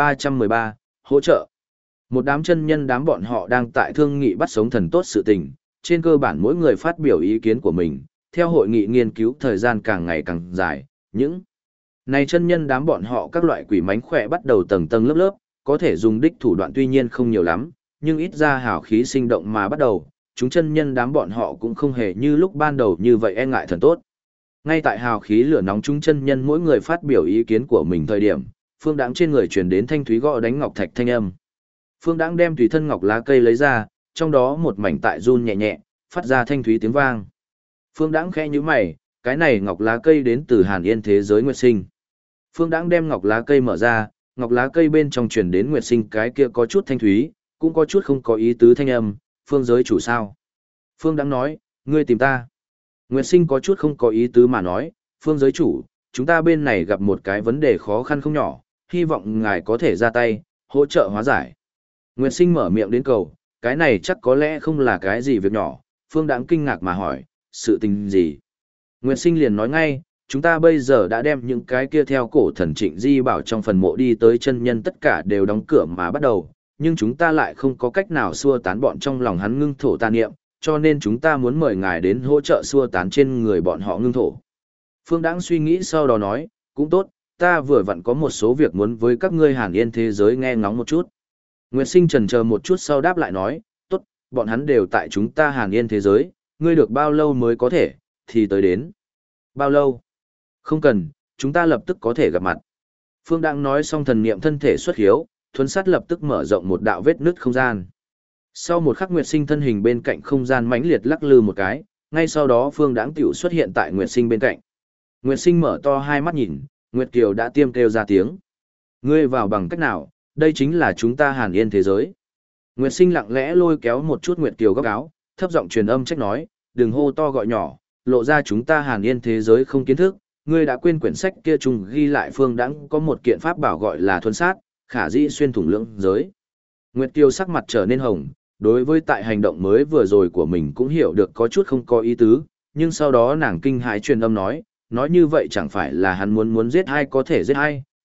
1313, hỗ trợ. Một đám chân nhân đám bọn họ đang tại thương nghị bắt sống thần tốt sự tình, trên cơ bản mỗi người phát biểu ý kiến của mình, theo hội nghị nghiên cứu thời gian càng ngày càng dài, những này chân nhân đám bọn họ các loại quỷ mánh khỏe bắt đầu tầng tầng lớp lớp, có thể dùng đích thủ đoạn tuy nhiên không nhiều lắm, nhưng ít ra hào khí sinh động mà bắt đầu, chúng chân nhân đám bọn họ cũng không hề như lúc ban đầu như vậy e ngại thần tốt. Ngay tại hào khí lửa nóng chúng chân nhân mỗi người phát biểu ý kiến của mình thời điểm, Phương Đãng trên người truyền đến thanh thúy gõ đánh ngọc thạch thanh âm. Phương Đãng đem tùy thân ngọc lá cây lấy ra, trong đó một mảnh tại run nhẹ nhẹ, phát ra thanh thúy tiếng vang. Phương Đãng khẽ nhíu mày, cái này ngọc lá cây đến từ Hàn Yên thế giới Nguyệt Sinh. Phương Đãng đem ngọc lá cây mở ra, ngọc lá cây bên trong truyền đến Nguyệt Sinh cái kia có chút thanh thúy, cũng có chút không có ý tứ thanh âm, phương giới chủ sao? Phương Đãng nói, ngươi tìm ta. Nguyệt Sinh có chút không có ý tứ mà nói, phương giới chủ, chúng ta bên này gặp một cái vấn đề khó khăn không nhỏ, hy vọng ngài có thể ra tay, hỗ trợ hóa giải. Nguyệt Sinh mở miệng đến cầu, cái này chắc có lẽ không là cái gì việc nhỏ, Phương Đãng kinh ngạc mà hỏi, sự tình gì? Nguyệt Sinh liền nói ngay, chúng ta bây giờ đã đem những cái kia theo cổ thần Trịnh Di Bảo trong phần mộ đi tới chân nhân tất cả đều đóng cửa mà bắt đầu, nhưng chúng ta lại không có cách nào xua tán bọn trong lòng hắn ngưng thổ tà niệm, cho nên chúng ta muốn mời ngài đến hỗ trợ xua tán trên người bọn họ ngưng thổ. Phương Đãng suy nghĩ sau đó nói, cũng tốt, ta vừa vặn có một số việc muốn với các ngươi Hàn Yên thế giới nghe ngóng một chút. Nguyệt Sinh chần chờ một chút sau đáp lại nói, tốt, bọn hắn đều tại chúng ta Hàn Yên thế giới, ngươi được bao lâu mới có thể, thì tới đến. Bao lâu? Không cần, chúng ta lập tức có thể gặp mặt. Phương Đãng nói xong thần niệm thân thể xuất hiếu, thuấn sát lập tức mở rộng một đạo vết nứt không gian. Sau một khắc Nguyệt Sinh thân hình bên cạnh không gian mãnh liệt lắc lư một cái, ngay sau đó Phương Đãng tiểu xuất hiện tại Nguyệt Sinh bên cạnh. Nguyệt Sinh mở to hai mắt nhìn, Nguyệt Kiều đã tiêm kêu ra tiếng. Ngươi vào bằng cách nào, đây chính là chúng ta Hàn Yên thế giới. Nguyệt Sinh lặng lẽ lôi kéo một chút Nguyệt Kiều góc áo, thấp giọng truyền âm trách nói, đừng hô to gọi nhỏ, lộ ra chúng ta Hàn Yên thế giới không kiến thức. Ngươi đã quên quyển sách kia trùng ghi lại Phương Đãng có một kiện pháp bảo gọi là thuần sát, khả dĩ xuyên thủng lưỡng giới. Nguyệt Kiều sắc mặt trở nên hồng, đối với tại hành động mới vừa rồi của mình cũng hiểu được có chút không có ý tứ, nhưng sau đó nàng kinh hãi truyền âm nói như vậy chẳng phải là hắn muốn giết ai có thể giết ai,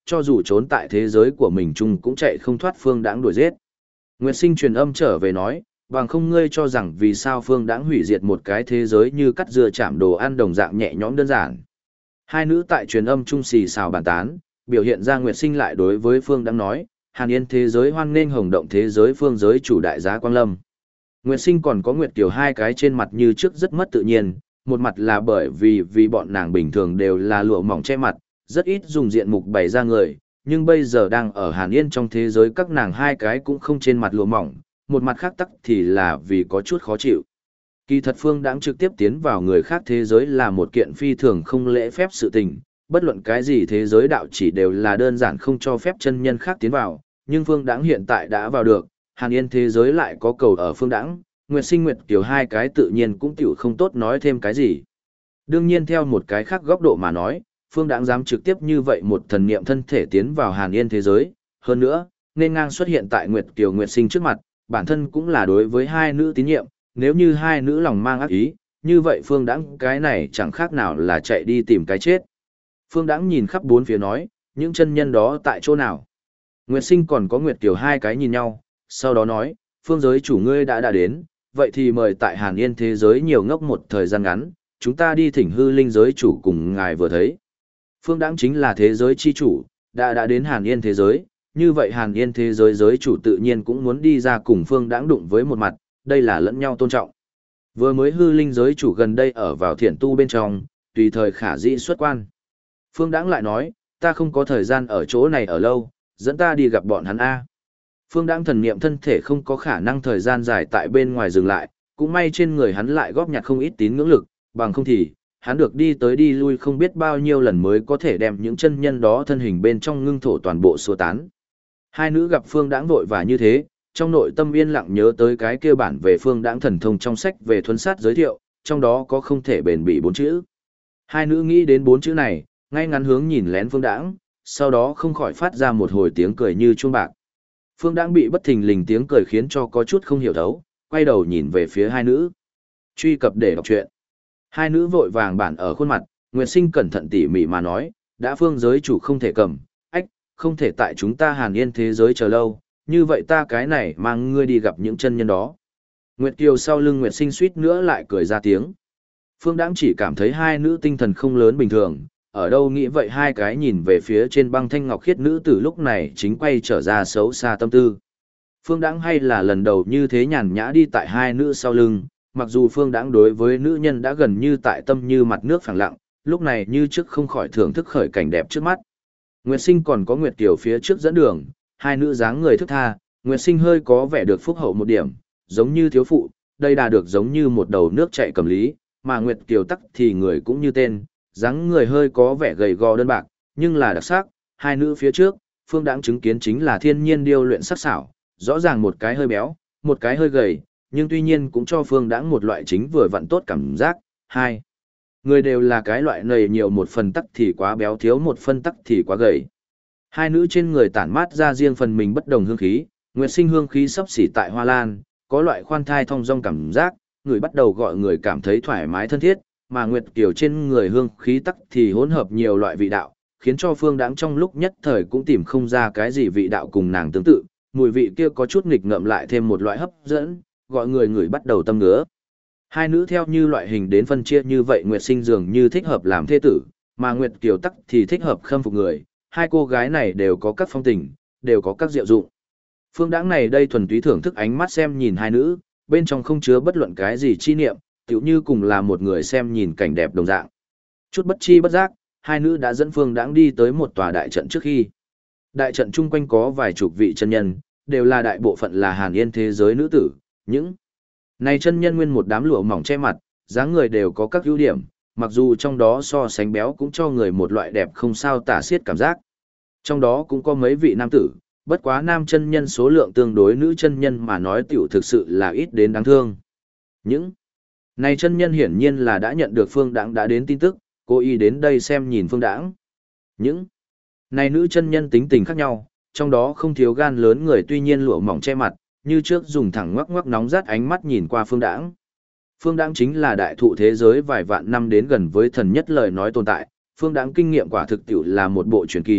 cho dù trốn tại thế giới của mình chung cũng chạy không thoát Phương Đãng đuổi giết. Nguyệt Sinh truyền âm trở về nói, bằng không ngươi cho rằng vì sao Phương Đãng hủy diệt một cái thế giới như cắt dưa chạm đồ ăn đồng dạng nhẹ nhõm đơn giản. Hai nữ tại truyền âm chung xì xào bàn tán, biểu hiện ra Nguyệt Sinh lại đối với Phương Đãng nói, Hàn Yên thế giới hoan nghênh hồng động thế giới phương giới chủ đại giá Quang Lâm. Nguyệt Sinh còn có Nguyệt Kiều hai cái trên mặt như trước rất mất tự nhiên, một mặt là bởi vì bọn nàng bình thường đều là lụa mỏng che mặt, rất ít dùng diện mục bày ra người, nhưng bây giờ đang ở Hàn Yên trong thế giới các nàng hai cái cũng không trên mặt lụa mỏng, một mặt khác tắc thì là vì có chút khó chịu. Kỳ thật Phương Đãng trực tiếp tiến vào người khác thế giới là một kiện phi thường không lễ phép sự tình, bất luận cái gì thế giới đạo chỉ đều là đơn giản không cho phép chân nhân khác tiến vào, nhưng Phương Đãng hiện tại đã vào được, Hàn Yên thế giới lại có cầu ở Phương Đãng, Nguyệt Sinh Nguyệt Kiều hai cái tự nhiên cũng tiểu không tốt nói thêm cái gì. Đương nhiên theo một cái khác góc độ mà nói, Phương Đãng dám trực tiếp như vậy một thần niệm thân thể tiến vào Hàn Yên thế giới, hơn nữa, nên ngang xuất hiện tại Nguyệt Kiều Nguyệt Sinh trước mặt, bản thân cũng là đối với hai nữ tín nhiệm, nếu như hai nữ lòng mang ác ý, như vậy Phương Đãng cái này chẳng khác nào là chạy đi tìm cái chết. Phương Đãng nhìn khắp bốn phía nói, những chân nhân đó tại chỗ nào? Nguyệt Sinh còn có Nguyệt Kiều hai cái nhìn nhau, sau đó nói, phương giới chủ ngươi đã đến, vậy thì mời tại Hàn Yên thế giới nhiều ngốc một thời gian ngắn, chúng ta đi thỉnh hư linh giới chủ cùng ngài vừa thấy. Phương Đãng chính là thế giới chi chủ, đã đến Hàn Yên thế giới, như vậy Hàn Yên thế giới giới chủ tự nhiên cũng muốn đi ra cùng Phương Đãng đụng với một mặt, đây là lẫn nhau tôn trọng. Vừa mới hư linh giới chủ gần đây ở vào thiện tu bên trong, tùy thời khả dĩ xuất quan. Phương Đãng lại nói, ta không có thời gian ở chỗ này ở lâu, dẫn ta đi gặp bọn hắn A. Phương Đãng thần niệm thân thể không có khả năng thời gian dài tại bên ngoài dừng lại, cũng may trên người hắn lại góp nhặt không ít tín ngưỡng lực, bằng không thì, hắn được đi tới đi lui không biết bao nhiêu lần mới có thể đem những chân nhân đó thân hình bên trong ngưng thổ toàn bộ xua tán. Hai nữ gặp Phương Đãng vội và như thế, trong nội tâm yên lặng nhớ tới cái kia bản về Phương Đãng thần thông trong sách về thuấn sát giới thiệu, trong đó có không thể bền bỉ 4 chữ. Hai nữ nghĩ đến 4 chữ này, ngay ngắn hướng nhìn lén Phương Đãng, sau đó không khỏi phát ra một hồi tiếng cười như chuông bạc. Phương Đãng bị bất thình lình tiếng cười khiến cho có chút không hiểu thấu, quay đầu nhìn về phía hai nữ. Truy cập để đọc truyện. Hai nữ vội vàng bản ở khuôn mặt, Nguyệt Sinh cẩn thận tỉ mỉ mà nói, đã phương giới chủ không thể cầm, ách, không thể tại chúng ta Hàn Yên thế giới chờ lâu, như vậy ta cái này mang ngươi đi gặp những chân nhân đó. Nguyệt Kiều sau lưng Nguyệt Sinh suýt nữa lại cười ra tiếng. Phương Đãng chỉ cảm thấy hai nữ tinh thần không lớn bình thường, ở đâu nghĩ vậy hai cái nhìn về phía trên băng thanh ngọc khiết nữ tử lúc này chính quay trở ra xấu xa tâm tư. Phương Đãng hay là lần đầu như thế nhàn nhã đi tại hai nữ sau lưng, mặc dù Phương Đãng đối với nữ nhân đã gần như tại tâm như mặt nước phẳng lặng, lúc này như trước không khỏi thưởng thức khởi cảnh đẹp trước mắt. Nguyệt Sinh còn có Nguyệt Kiều phía trước dẫn đường, hai nữ dáng người thức tha, Nguyệt Sinh hơi có vẻ được phúc hậu một điểm, giống như thiếu phụ, đây đà được giống như một đầu nước chảy cầm lý, mà Nguyệt Kiều tắc thì người cũng như tên, dáng người hơi có vẻ gầy gò đơn bạc, nhưng là đặc sắc, hai nữ phía trước, Phương Đãng chứng kiến chính là thiên nhiên điêu luyện sắc sảo, rõ ràng một cái hơi béo, một cái hơi gầy, nhưng tuy nhiên cũng cho Phương Đãng một loại chính vừa vặn tốt cảm giác, hai người đều là cái loại nầy nhiều một phần tắc thì quá béo thiếu một phân tắc thì quá gầy. Hai nữ trên người tản mát ra riêng phần mình bất đồng hương khí, Nguyệt Sinh hương khí sắp xỉ tại hoa lan, có loại khoan thai thong dong cảm giác, người bắt đầu gọi người cảm thấy thoải mái thân thiết, mà Nguyệt Kiều trên người hương khí tắc thì hỗn hợp nhiều loại vị đạo, khiến cho Phương Đãng trong lúc nhất thời cũng tìm không ra cái gì vị đạo cùng nàng tương tự, mùi vị kia có chút nghịch ngợm lại thêm một loại hấp dẫn, gọi người bắt đầu tâm ngứa. Hai nữ theo như loại hình đến phân chia như vậy Nguyệt Sinh dường như thích hợp làm thê tử, mà Nguyệt Kiều tắc thì thích hợp khâm phục người, hai cô gái này đều có các phong tình, đều có các diệu dụng. Phương Đãng này đây thuần túy thưởng thức ánh mắt xem nhìn hai nữ, bên trong không chứa bất luận cái gì chi niệm, tựu như cùng là một người xem nhìn cảnh đẹp đồng dạng. Chút bất chi bất giác, hai nữ đã dẫn Phương Đãng đi tới một tòa đại trận trước khi. Đại trận chung quanh có vài chục vị chân nhân, đều là đại bộ phận là Hàn Yên thế giới nữ tử, những này chân nhân nguyên một đám lụa mỏng che mặt, dáng người đều có các ưu điểm, mặc dù trong đó so sánh béo cũng cho người một loại đẹp không sao tả xiết cảm giác. Trong đó cũng có mấy vị nam tử, bất quá nam chân nhân số lượng tương đối nữ chân nhân mà nói tiểu thực sự là ít đến đáng thương. Những này chân nhân hiển nhiên là đã nhận được Phương Đãng đã đến tin tức, cố ý đến đây xem nhìn Phương Đãng. Những này nữ chân nhân tính tình khác nhau, trong đó không thiếu gan lớn người tuy nhiên lụa mỏng che mặt, như trước dùng thẳng ngoắc ngoắc nóng rát ánh mắt nhìn qua Phương Đãng. Phương Đãng chính là đại thụ thế giới vài vạn năm đến gần với thần nhất lời nói tồn tại, Phương Đãng kinh nghiệm quả thực tiểu là một bộ truyền kỳ,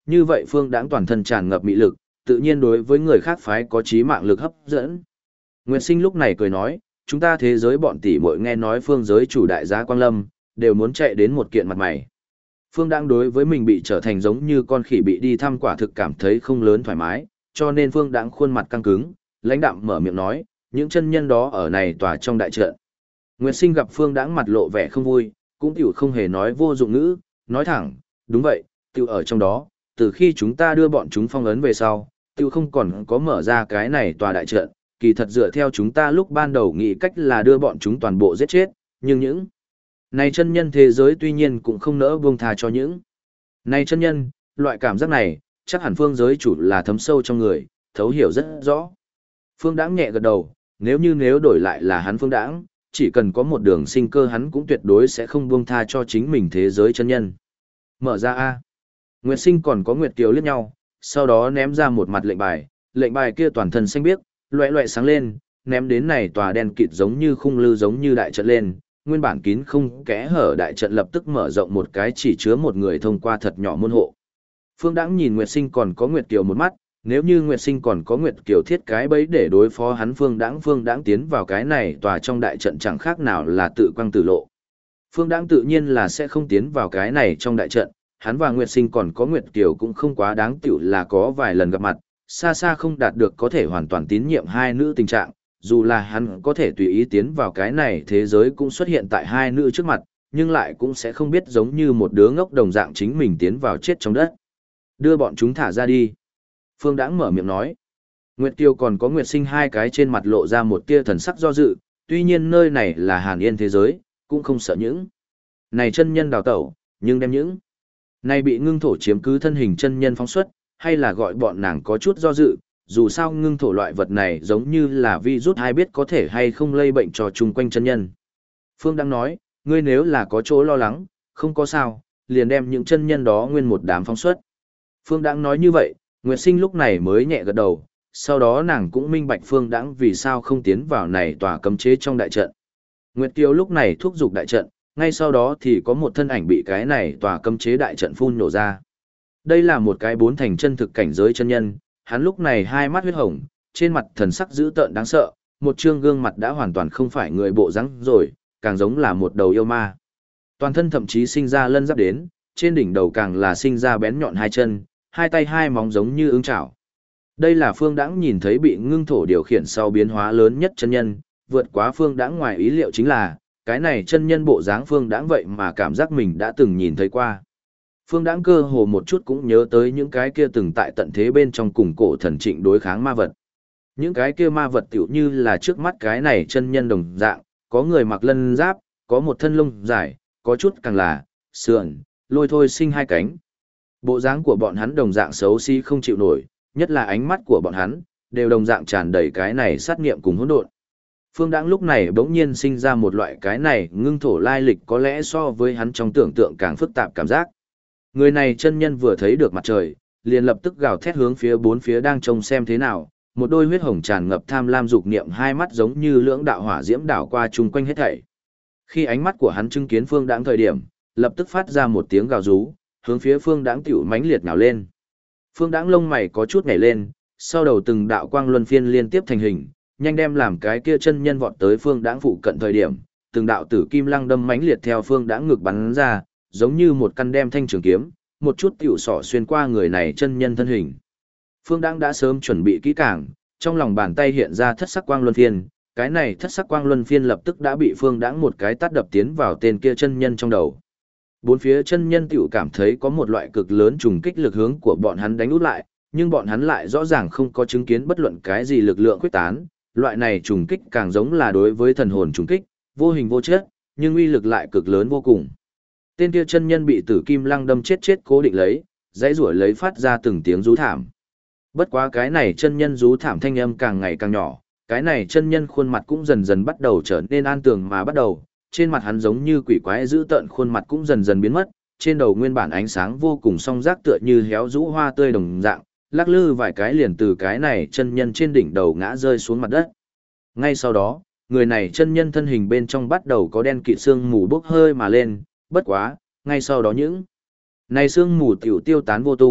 Như vậy Phương Đãng toàn thân tràn ngập mị lực, tự nhiên đối với người khác phái có chí mạng lực hấp dẫn. Nguyệt Sinh lúc này cười nói, chúng ta thế giới bọn tỷ muội nghe nói phương giới chủ đại gia Quang Lâm, đều muốn chạy đến một kiện mặt mày. Phương Đãng đối với mình bị trở thành giống như con khỉ bị đi thăm quả thực cảm thấy không lớn thoải mái, cho nên Phương Đãng khuôn mặt căng cứng, lãnh đạm mở miệng nói, những chân nhân đó ở này tòa trong đại trận. Nguyệt Sinh gặp Phương Đãng mặt lộ vẻ không vui, cũng tiểu không hề nói vô dụng ngữ, nói thẳng, đúng vậy, tiểu ở trong đó, từ khi chúng ta đưa bọn chúng phong ấn về sau, tiểu không còn có mở ra cái này tòa đại trận, kỳ thật dựa theo chúng ta lúc ban đầu nghĩ cách là đưa bọn chúng toàn bộ giết chết, nhưng những này chân nhân thế giới tuy nhiên cũng không nỡ buông tha cho những này chân nhân, loại cảm giác này, chắc hẳn phương giới chủ là thấm sâu trong người, thấu hiểu rất rõ. Phương Đãng nhẹ gật đầu, nếu đổi lại là hắn Phương Đãng, chỉ cần có một đường sinh cơ hắn cũng tuyệt đối sẽ không buông tha cho chính mình thế giới chân nhân. Mở ra A. Nguyệt Sinh còn có Nguyệt Kiều liếc nhau, sau đó ném ra một mặt lệnh bài kia toàn thân xanh biếc, loẹ loẹ sáng lên, ném đến này tòa đen kịt giống như khung lư giống như đại trận lên, nguyên bản kín không kẽ hở đại trận lập tức mở rộng một cái chỉ chứa một người thông qua thật nhỏ môn hộ. Phương Đãng nhìn Nguyệt Sinh còn có Nguyệt Kiều một mắt, nếu như Nguyệt Sinh còn có Nguyệt Kiều thiết cái bẫy để đối phó hắn Phương Đãng tiến vào cái này tòa trong đại trận chẳng khác nào là tự quăng tự lộ. Phương Đãng tự nhiên là sẽ không tiến vào cái này trong đại trận, hắn và Nguyệt Sinh còn có Nguyệt Kiều cũng không quá đáng tiểu là có vài lần gặp mặt, xa xa không đạt được có thể hoàn toàn tín nhiệm hai nữ tình trạng, dù là hắn có thể tùy ý tiến vào cái này thế giới cũng xuất hiện tại hai nữ trước mặt, nhưng lại cũng sẽ không biết giống như một đứa ngốc đồng dạng chính mình tiến vào chết trong đất. Đưa bọn chúng thả ra đi. Phương Đãng mở miệng nói. Nguyệt Kiều còn có Nguyệt Sinh hai cái trên mặt lộ ra một tia thần sắc do dự, tuy nhiên nơi này là Hàn Yên thế giới, cũng không sợ những này chân nhân đào tẩu, nhưng đem những này bị ngưng thổ chiếm cứ thân hình chân nhân phóng xuất, hay là gọi bọn nàng có chút do dự, dù sao ngưng thổ loại vật này giống như là virus ai biết có thể hay không lây bệnh cho chung quanh chân nhân. Phương đang nói, ngươi nếu là có chỗ lo lắng, không có sao, liền đem những chân nhân đó nguyên một đám phóng xuất. Phương đang nói như vậy, Nguyệt Sinh lúc này mới nhẹ gật đầu, sau đó nàng cũng minh bạch Phương Đãng vì sao không tiến vào này tòa cấm chế trong đại trận. Nguyệt Kiều lúc này thúc giục đại trận, ngay sau đó thì có một thân ảnh bị cái này tòa cấm chế đại trận phun nổ ra. Đây là một cái bốn thành chân thực cảnh giới chân nhân, hắn lúc này hai mắt huyết hồng, trên mặt thần sắc dữ tợn đáng sợ, một trương gương mặt đã hoàn toàn không phải người bộ dáng rồi, càng giống là một đầu yêu ma. Toàn thân thậm chí sinh ra lân giáp đến, trên đỉnh đầu càng là sinh ra bén nhọn hai chân, hai tay hai móng giống như ưng chảo. Đây là Phương Đãng nhìn thấy bị ngưng thổ điều khiển sau biến hóa lớn nhất chân nhân, vượt quá Phương Đãng ngoài ý liệu chính là, cái này chân nhân bộ dáng Phương Đãng vậy mà cảm giác mình đã từng nhìn thấy qua. Phương Đãng cơ hồ một chút cũng nhớ tới những cái kia từng tại tận thế bên trong cùng cổ thần trịnh đối kháng ma vật. Những cái kia ma vật tiểu như là trước mắt cái này chân nhân đồng dạng, có người mặc lân giáp, có một thân lông dài, có chút càng là sườn, lôi thôi sinh hai cánh. Bộ dáng của bọn hắn đồng dạng xấu xí không chịu nổi, nhất là ánh mắt của bọn hắn, đều đồng dạng tràn đầy cái này sát nghiệm cùng hỗn độn. Phương Đãng lúc này bỗng nhiên sinh ra một loại cái này ngưng thổ lai lịch có lẽ so với hắn trong tưởng tượng càng phức tạp cảm giác. Người này chân nhân vừa thấy được mặt trời, liền lập tức gào thét hướng phía bốn phía đang trông xem thế nào, một đôi huyết hồng tràn ngập tham lam dục niệm hai mắt giống như lưỡng đạo hỏa diễm đảo qua chung quanh hết thảy. Khi ánh mắt của hắn chứng kiến Phương Đãng thời điểm, lập tức phát ra một tiếng gào rú, hướng phía Phương Đãng tiểu mãnh liệt nhào lên. Phương Đãng lông mày có chút nhảy lên, sau đầu từng đạo quang luân phiên liên tiếp thành hình, nhanh đem làm cái kia chân nhân vọt tới Phương Đãng phụ cận thời điểm, từng đạo tử kim lăng đâm mãnh liệt theo Phương Đãng ngực bắn ra, giống như một căn đem thanh trường kiếm, một chút tiểu sỏ xuyên qua người này chân nhân thân hình. Phương Đãng đã sớm chuẩn bị kỹ càng, trong lòng bàn tay hiện ra thất sắc quang luân phiên, cái này thất sắc quang luân phiên lập tức đã bị Phương Đãng một cái tát đập tiến vào tên kia chân nhân trong đầu. Bốn phía chân nhân tiểu cảm thấy có một loại cực lớn trùng kích lực hướng của bọn hắn đánh út lại, nhưng bọn hắn lại rõ ràng không có chứng kiến bất luận cái gì lực lượng quyết tán, loại này trùng kích càng giống là đối với thần hồn trùng kích, vô hình vô chất, nhưng uy lực lại cực lớn vô cùng. Tên kia chân nhân bị tử kim lăng đâm chết cố định lấy, dãy rủa lấy phát ra từng tiếng rú thảm. Bất quá cái này chân nhân rú thảm thanh âm càng ngày càng nhỏ, cái này chân nhân khuôn mặt cũng dần dần bắt đầu trở nên an tường mà bắt đầu, trên mặt hắn giống như quỷ quái dữ tợn khuôn mặt cũng dần dần biến mất, trên đầu nguyên bản ánh sáng vô cùng song giác tựa như héo rũ hoa tươi đồng dạng, lắc lư vài cái liền từ cái này chân nhân trên đỉnh đầu ngã rơi xuống mặt đất. Ngay sau đó, người này chân nhân thân hình bên trong bắt đầu có đen kịt sương mù bốc hơi mà lên, bất quá, ngay sau đó những này sương mù tiểu tiêu tán vô tung,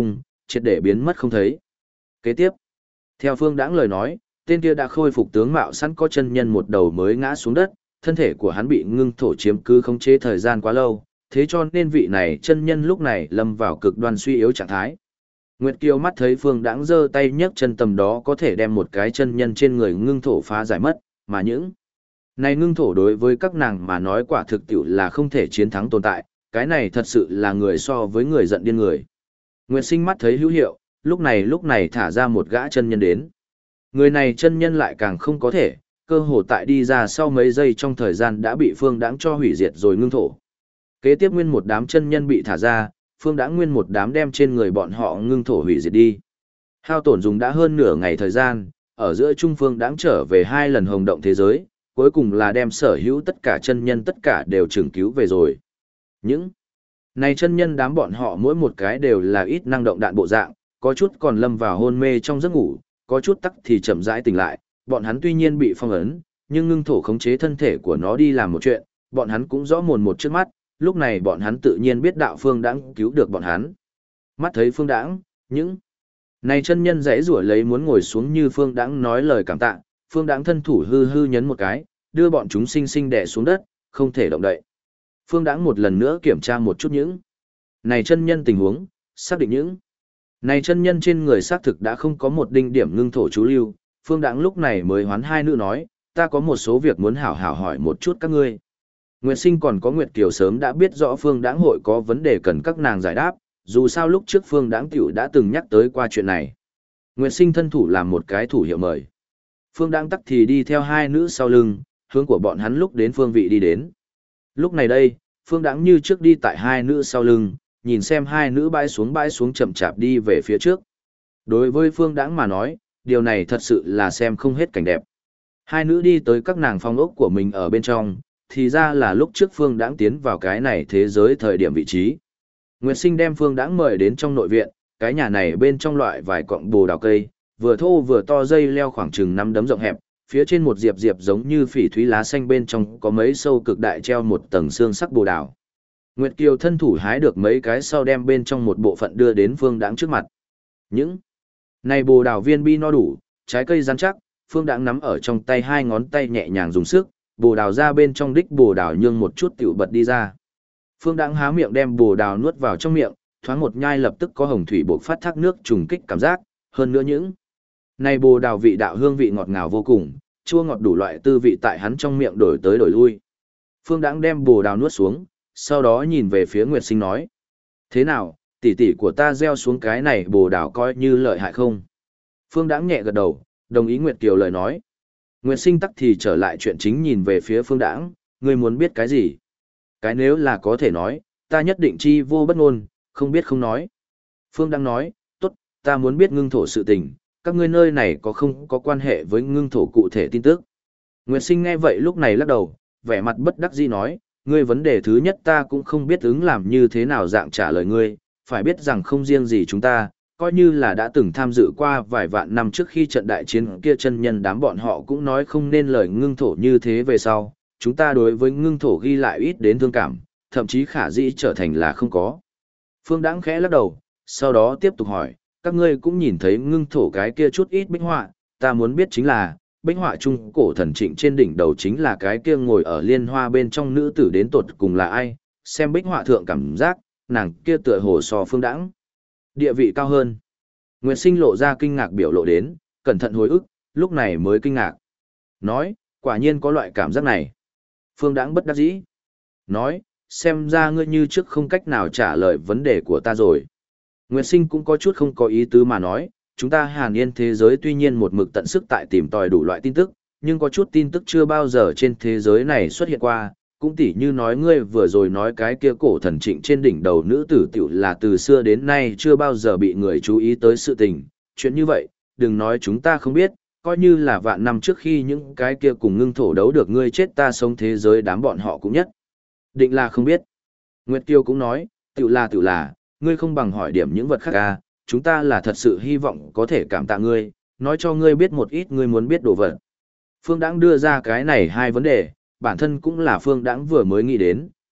triệt để biến mất không thấy. Kế tiếp, theo Phương Đãng lời nói, tên kia đã khôi phục tướng mạo sẵn có chân nhân một đầu mới ngã xuống đất, thân thể của hắn bị ngưng thổ chiếm cứ khống chế thời gian quá lâu, thế cho nên vị này chân nhân lúc này lâm vào cực đoan suy yếu trạng thái. Nguyệt Kiều mắt thấy Phương Đãng giơ tay nhấc chân tầm đó có thể đem một cái chân nhân trên người ngưng thổ phá giải mất, mà những này ngưng thổ đối với các nàng mà nói quả thực tiệu là không thể chiến thắng tồn tại, cái này thật sự là người so với người giận điên người. Nguyệt Sinh mắt thấy hữu hiệu, lúc này thả ra một gã chân nhân đến. Người này chân nhân lại càng không có thể, cơ hồ tại đi ra sau mấy giây trong thời gian đã bị Phương Đãng cho hủy diệt rồi ngưng thổ. Kế tiếp nguyên một đám chân nhân bị thả ra, Phương Đãng nguyên một đám đem trên người bọn họ ngưng thổ hủy diệt đi. Hao tổn dùng đã hơn nửa ngày thời gian, ở giữa Trung Phương Đãng trở về 2 lần hồng động thế giới, cuối cùng là đem sở hữu tất cả chân nhân tất cả đều trừng cứu về rồi. Những này chân nhân đám bọn họ mỗi một cái đều là ít năng động đạn bộ dạng, có chút còn lâm vào hôn mê trong giấc ngủ, có chút tắc thì chậm rãi tỉnh lại, bọn hắn tuy nhiên bị phong ấn, nhưng ngưng thổ khống chế thân thể của nó đi làm một chuyện, bọn hắn cũng rõ mồn một trước mắt, lúc này bọn hắn tự nhiên biết đạo Phương Đãng cứu được bọn hắn. Mắt thấy Phương Đãng, những này chân nhân giãy giụa lấy muốn ngồi xuống như Phương Đãng nói lời cảm tạ, Phương Đãng thân thủ hư hư nhấn một cái, đưa bọn chúng sinh sinh đè xuống đất, không thể động đậy. Phương Đãng một lần nữa kiểm tra một chút những này chân nhân tình huống, xác định những này chân nhân trên người xác thực đã không có một đinh điểm ngưng thổ chú lưu. Phương Đãng lúc này mới hoán hai nữ nói, ta có một số việc muốn hảo hảo hỏi một chút các ngươi. Nguyệt Sinh còn có Nguyệt Kiều sớm đã biết rõ Phương Đãng hội có vấn đề cần các nàng giải đáp, dù sao lúc trước Phương Đãng tiểu đã từng nhắc tới qua chuyện này. Nguyệt Sinh thân thủ làm một cái thủ hiệu mời. Phương Đãng tắc thì đi theo hai nữ sau lưng, hướng của bọn hắn lúc đến phương vị đi đến. Lúc này đây, Phương Đãng như trước đi tại hai nữ sau lưng, nhìn xem hai nữ bãi xuống chậm chạp đi về phía trước. Đối với Phương Đãng mà nói, điều này thật sự là xem không hết cảnh đẹp. Hai nữ đi tới các nàng phong ốc của mình ở bên trong, thì ra là lúc trước Phương Đãng tiến vào cái này thế giới thời điểm vị trí. Nguyệt Sinh đem Phương Đãng mời đến trong nội viện, cái nhà này bên trong loại vài cọng bồ đào cây, vừa thô vừa to dây leo khoảng chừng 5 đấm rộng hẹp, phía trên một diệp diệp giống như phỉ thúy lá xanh bên trong có mấy sâu cực đại treo một tầng xương sắc bồ đào. Nguyệt Kiều thân thủ hái được mấy cái sau đem bên trong một bộ phận đưa đến Phương Đãng trước mặt. Những này bồ đào viên bi no đủ, trái cây rắn chắc, Phương Đãng nắm ở trong tay hai ngón tay nhẹ nhàng dùng sức, bồ đào ra bên trong đích bồ đào nhương một chút tiểu bật đi ra. Phương Đãng há miệng đem bồ đào nuốt vào trong miệng, thoáng một nhai lập tức có hồng thủy bộc phát thác nước trùng kích cảm giác, hơn nữa những này bồ đào vị đạo hương vị ngọt ngào vô cùng, chua ngọt đủ loại tư vị tại hắn trong miệng đổi tới đổi lui. Phương Đãng đem bồ đào nuốt xuống, sau đó nhìn về phía Nguyệt Sinh nói: "Thế nào, tỷ tỷ của ta gieo xuống cái này bồ đào coi như lợi hại không?" Phương Đãng nhẹ gật đầu, đồng ý Nguyệt Kiều lời nói. Nguyệt Sinh tắc thì trở lại chuyện chính nhìn về phía Phương Đãng, ngươi muốn biết cái gì? Cái nếu là có thể nói, ta nhất định chi vô bất ngôn, không biết không nói. Phương Đãng nói, tốt, ta muốn biết ngưng thổ sự tình, các ngươi nơi này có không có quan hệ với ngưng thổ cụ thể tin tức. Nguyệt Sinh nghe vậy lúc này lắc đầu, vẻ mặt bất đắc dĩ nói, ngươi vấn đề thứ nhất ta cũng không biết ứng làm như thế nào dạng trả lời ngươi, phải biết rằng không riêng gì chúng ta, coi như là đã từng tham dự qua vài vạn năm trước khi trận đại chiến kia chân nhân đám bọn họ cũng nói không nên lời ngưng thổ như thế về sau, chúng ta đối với ngưng thổ ghi lại ít đến thương cảm, thậm chí khả dĩ trở thành là không có. Phương Đãng khẽ lắc đầu, sau đó tiếp tục hỏi, các ngươi cũng nhìn thấy ngưng thổ cái kia chút ít bích họa, ta muốn biết chính là, bích họa trung cổ thần trịnh trên đỉnh đầu chính là cái kia ngồi ở liên hoa bên trong nữ tử đến tột cùng là ai, xem bích họa thượng cảm giác, nàng kia tựa hồ so Phương Đãng địa vị cao hơn. Nguyệt Sinh lộ ra kinh ngạc biểu lộ đến, cẩn thận hồi ức, lúc này mới kinh ngạc. Nói, quả nhiên có loại cảm giác này. Phương Đãng bất đắc dĩ. Nói, xem ra ngươi như trước không cách nào trả lời vấn đề của ta rồi. Nguyệt Sinh cũng có chút không có ý tứ mà nói, chúng ta Hàn Yên thế giới tuy nhiên một mực tận sức tại tìm tòi đủ loại tin tức, nhưng có chút tin tức chưa bao giờ trên thế giới này xuất hiện qua, cũng tỉ như nói ngươi vừa rồi nói cái kia cổ thần trịnh trên đỉnh đầu nữ tử tiểu là từ xưa đến nay chưa bao giờ bị người chú ý tới sự tình, chuyện như vậy, đừng nói chúng ta không biết, coi như là vạn năm trước khi những cái kia cùng ngưng thổ đấu được ngươi chết ta sống thế giới đám bọn họ cũng nhất. Định là không biết. Nguyệt Kiều cũng nói, tiểu là, ngươi không bằng hỏi điểm những vật khác à, chúng ta là thật sự hy vọng có thể cảm tạ ngươi, nói cho ngươi biết một ít ngươi muốn biết đồ vật. Phương Đãng đưa ra cái này hai vấn đề, bản thân cũng là Phương Đãng vừa mới nghĩ đến,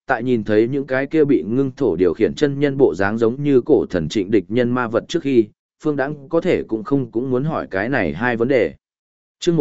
tại nhìn thấy những cái kia bị ngưng thổ điều khiển chân nhân bộ dáng giống như cổ thần trịnh địch nhân ma vật trước khi, Phương Đãng có thể cũng muốn hỏi cái này hai vấn đề. Chương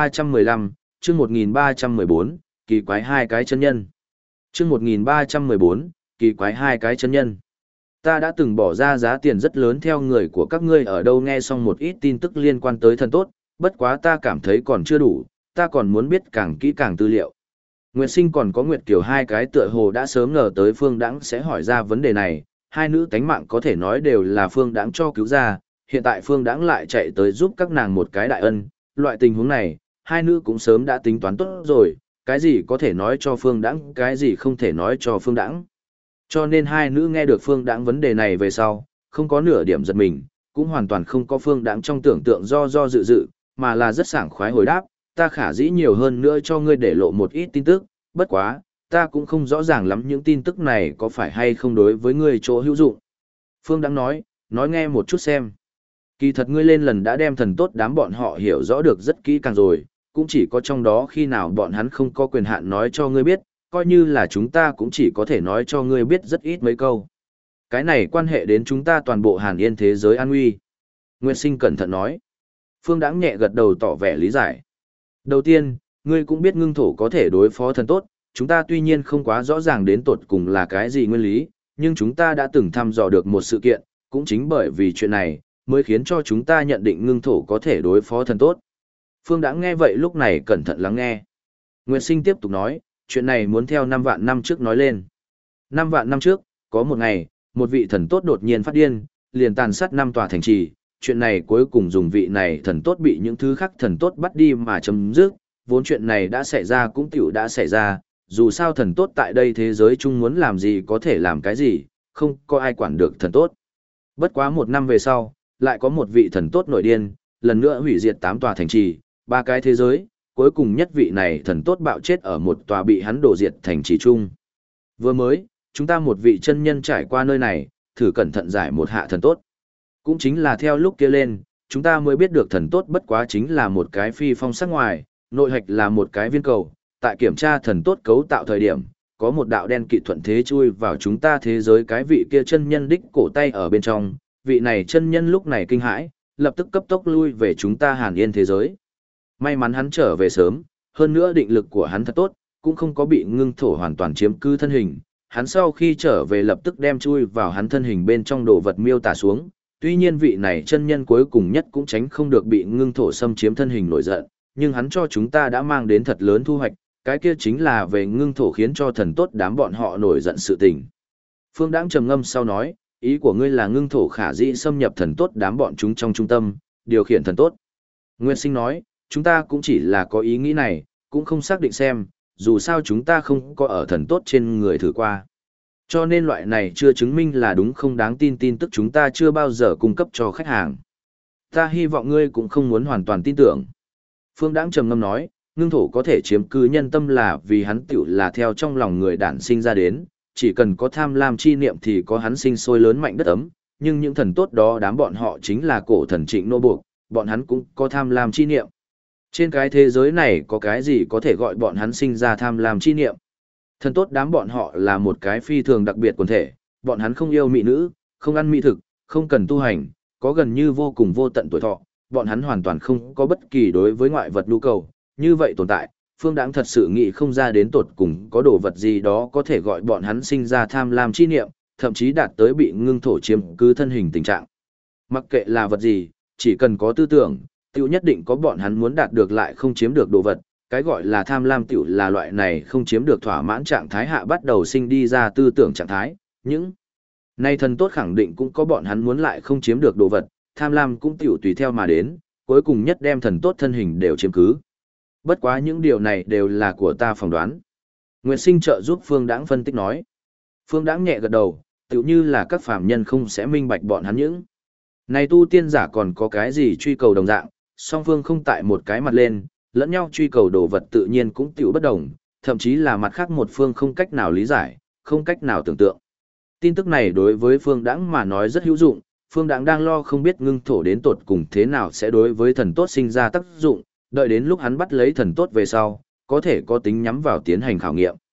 1315, chương 1314, kỳ quái hai cái chân nhân. Chương 1314, kỳ quái hai cái chân nhân. Ta đã từng bỏ ra giá tiền rất lớn theo người của các ngươi ở đâu nghe xong một ít tin tức liên quan tới thần tốt, bất quá ta cảm thấy còn chưa đủ, ta còn muốn biết càng kỹ càng tư liệu. Nguyệt Sinh còn có Nguyệt Kiều hai cái tựa hồ đã sớm ngờ tới Phương Đãng sẽ hỏi ra vấn đề này, hai nữ tánh mạng có thể nói đều là Phương Đãng cho cứu ra, hiện tại Phương Đãng lại chạy tới giúp các nàng một cái đại ân, loại tình huống này, hai nữ cũng sớm đã tính toán tốt rồi, cái gì có thể nói cho Phương Đãng, cái gì không thể nói cho Phương Đãng. Cho nên hai nữ nghe được Phương Đãng vấn đề này về sau, không có nửa điểm giật mình, cũng hoàn toàn không có Phương Đãng trong tưởng tượng do dự, mà là rất sảng khoái hồi đáp, ta khả dĩ nhiều hơn nữa cho ngươi để lộ một ít tin tức, bất quá, ta cũng không rõ ràng lắm những tin tức này có phải hay không đối với ngươi chỗ hữu dụng. Phương Đãng nói nghe một chút xem. Kỳ thật ngươi lên lần đã đem thần tốt đám bọn họ hiểu rõ được rất kỹ càng rồi, cũng chỉ có trong đó khi nào bọn hắn không có quyền hạn nói cho ngươi biết, coi như là chúng ta cũng chỉ có thể nói cho ngươi biết rất ít mấy câu. Cái này quan hệ đến chúng ta toàn bộ Hàn Yên thế giới an nguy. Nguyệt Sinh cẩn thận nói. Phương Đãng nhẹ gật đầu tỏ vẻ lý giải. Đầu tiên, ngươi cũng biết ngưng thổ có thể đối phó thần tốt, chúng ta tuy nhiên không quá rõ ràng đến tột cùng là cái gì nguyên lý, nhưng chúng ta đã từng thăm dò được một sự kiện, cũng chính bởi vì chuyện này, mới khiến cho chúng ta nhận định ngưng thổ có thể đối phó thần tốt. Phương Đãng nghe vậy lúc này cẩn thận lắng nghe. Nguyệt Sinh tiếp tục nói, chuyện này muốn theo 5 vạn năm trước nói lên. 5 vạn năm trước, có một ngày, một vị thần tốt đột nhiên phát điên, liền tàn sát 5 tòa thành trì. Chuyện này cuối cùng dùng vị này thần tốt bị những thứ khác thần tốt bắt đi mà chấm dứt. Vốn chuyện này đã xảy ra cũng tiểu đã xảy ra, dù sao thần tốt tại đây thế giới chung muốn làm gì có thể làm cái gì, không có ai quản được thần tốt. Bất quá 1 năm về sau, lại có một vị thần tốt nổi điên, lần nữa hủy diệt 8 tòa thành trì, 3 cái thế giới, cuối cùng nhất vị này thần tốt bạo chết ở một tòa bị hắn đổ diệt thành trì chung. Vừa mới, chúng ta một vị chân nhân trải qua nơi này, thử cẩn thận giải một hạ thần tốt. Cũng chính là theo lúc kia lên, chúng ta mới biết được thần tốt bất quá chính là một cái phi phong sắc ngoài, nội hạch là một cái viên cầu. Tại kiểm tra thần tốt cấu tạo thời điểm, có một đạo đen kỵ thuận thế chui vào chúng ta thế giới cái vị kia chân nhân đích cổ tay ở bên trong. Vị này chân nhân lúc này kinh hãi, lập tức cấp tốc lui về chúng ta Hàn Yên thế giới. May mắn hắn trở về sớm, hơn nữa định lực của hắn thật tốt, cũng không có bị ngưng thổ hoàn toàn chiếm cứ thân hình. Hắn sau khi trở về lập tức đem chui vào hắn thân hình bên trong đồ vật miêu tả xuống. Tuy nhiên vị này chân nhân cuối cùng nhất cũng tránh không được bị ngưng thổ xâm chiếm thân hình nổi giận, nhưng hắn cho chúng ta đã mang đến thật lớn thu hoạch, cái kia chính là về ngưng thổ khiến cho thần tốt đám bọn họ nổi giận sự tình. Phương Đãng trầm ngâm sau nói, ý của ngươi là ngưng thổ khả dĩ xâm nhập thần tốt đám bọn chúng trong trung tâm, điều khiển thần tốt. Nguyên Sinh nói, chúng ta cũng chỉ là có ý nghĩ này, cũng không xác định xem, dù sao chúng ta không có ở thần tốt trên người thử qua. Cho nên loại này chưa chứng minh là đúng không đáng tin tin tức chúng ta chưa bao giờ cung cấp cho khách hàng. Ta hy vọng ngươi cũng không muốn hoàn toàn tin tưởng. Phương Đãng trầm ngâm nói, ngưng thổ có thể chiếm cứ nhân tâm là vì hắn tiểu là theo trong lòng người đản sinh ra đến, chỉ cần có tham lam chi niệm thì có hắn sinh sôi lớn mạnh đất ấm, nhưng những thần tốt đó đám bọn họ chính là cổ thần trịnh nô buộc, bọn hắn cũng có tham lam chi niệm. Trên cái thế giới này có cái gì có thể gọi bọn hắn sinh ra tham lam chi niệm? Thần tốt đám bọn họ là một cái phi thường đặc biệt quần thể, bọn hắn không yêu mỹ nữ, không ăn mỹ thực, không cần tu hành, có gần như vô cùng vô tận tuổi thọ, bọn hắn hoàn toàn không có bất kỳ đối với ngoại vật nhu cầu, như vậy tồn tại, Phương Đãng thật sự nghĩ không ra đến tột cùng có đồ vật gì đó có thể gọi bọn hắn sinh ra tham lam chi niệm, thậm chí đạt tới bị ngưng thổ chiếm cứ thân hình tình trạng. Mặc kệ là vật gì, chỉ cần có tư tưởng, tiểu nhất định có bọn hắn muốn đạt được lại không chiếm được đồ vật, cái gọi là tham lam tiểu là loại này không chiếm được thỏa mãn trạng thái hạ bắt đầu sinh đi ra tư tưởng trạng thái, những nay thần tốt khẳng định cũng có bọn hắn muốn lại không chiếm được đồ vật, tham lam cũng tiểu tùy theo mà đến, cuối cùng nhất đem thần tốt thân hình đều chiếm cứ. Bất quá những điều này đều là của ta phỏng đoán. Nguyệt Sinh trợ giúp Phương Đãng phân tích nói. Phương Đãng nhẹ gật đầu, tựu như là các phàm nhân không sẽ minh bạch bọn hắn những. Này tu tiên giả còn có cái gì truy cầu đồng dạng, song phương không tại một cái mặt lên, lẫn nhau truy cầu đồ vật tự nhiên cũng tựu bất đồng, thậm chí là mặt khác một phương không cách nào lý giải, không cách nào tưởng tượng. Tin tức này đối với Phương Đãng mà nói rất hữu dụng, Phương Đãng đang lo không biết ngưng thổ đến tột cùng thế nào sẽ đối với thần tốt sinh ra tác dụng, đợi đến lúc hắn bắt lấy thần tốt về sau, có thể có tính nhắm vào tiến hành khảo nghiệm.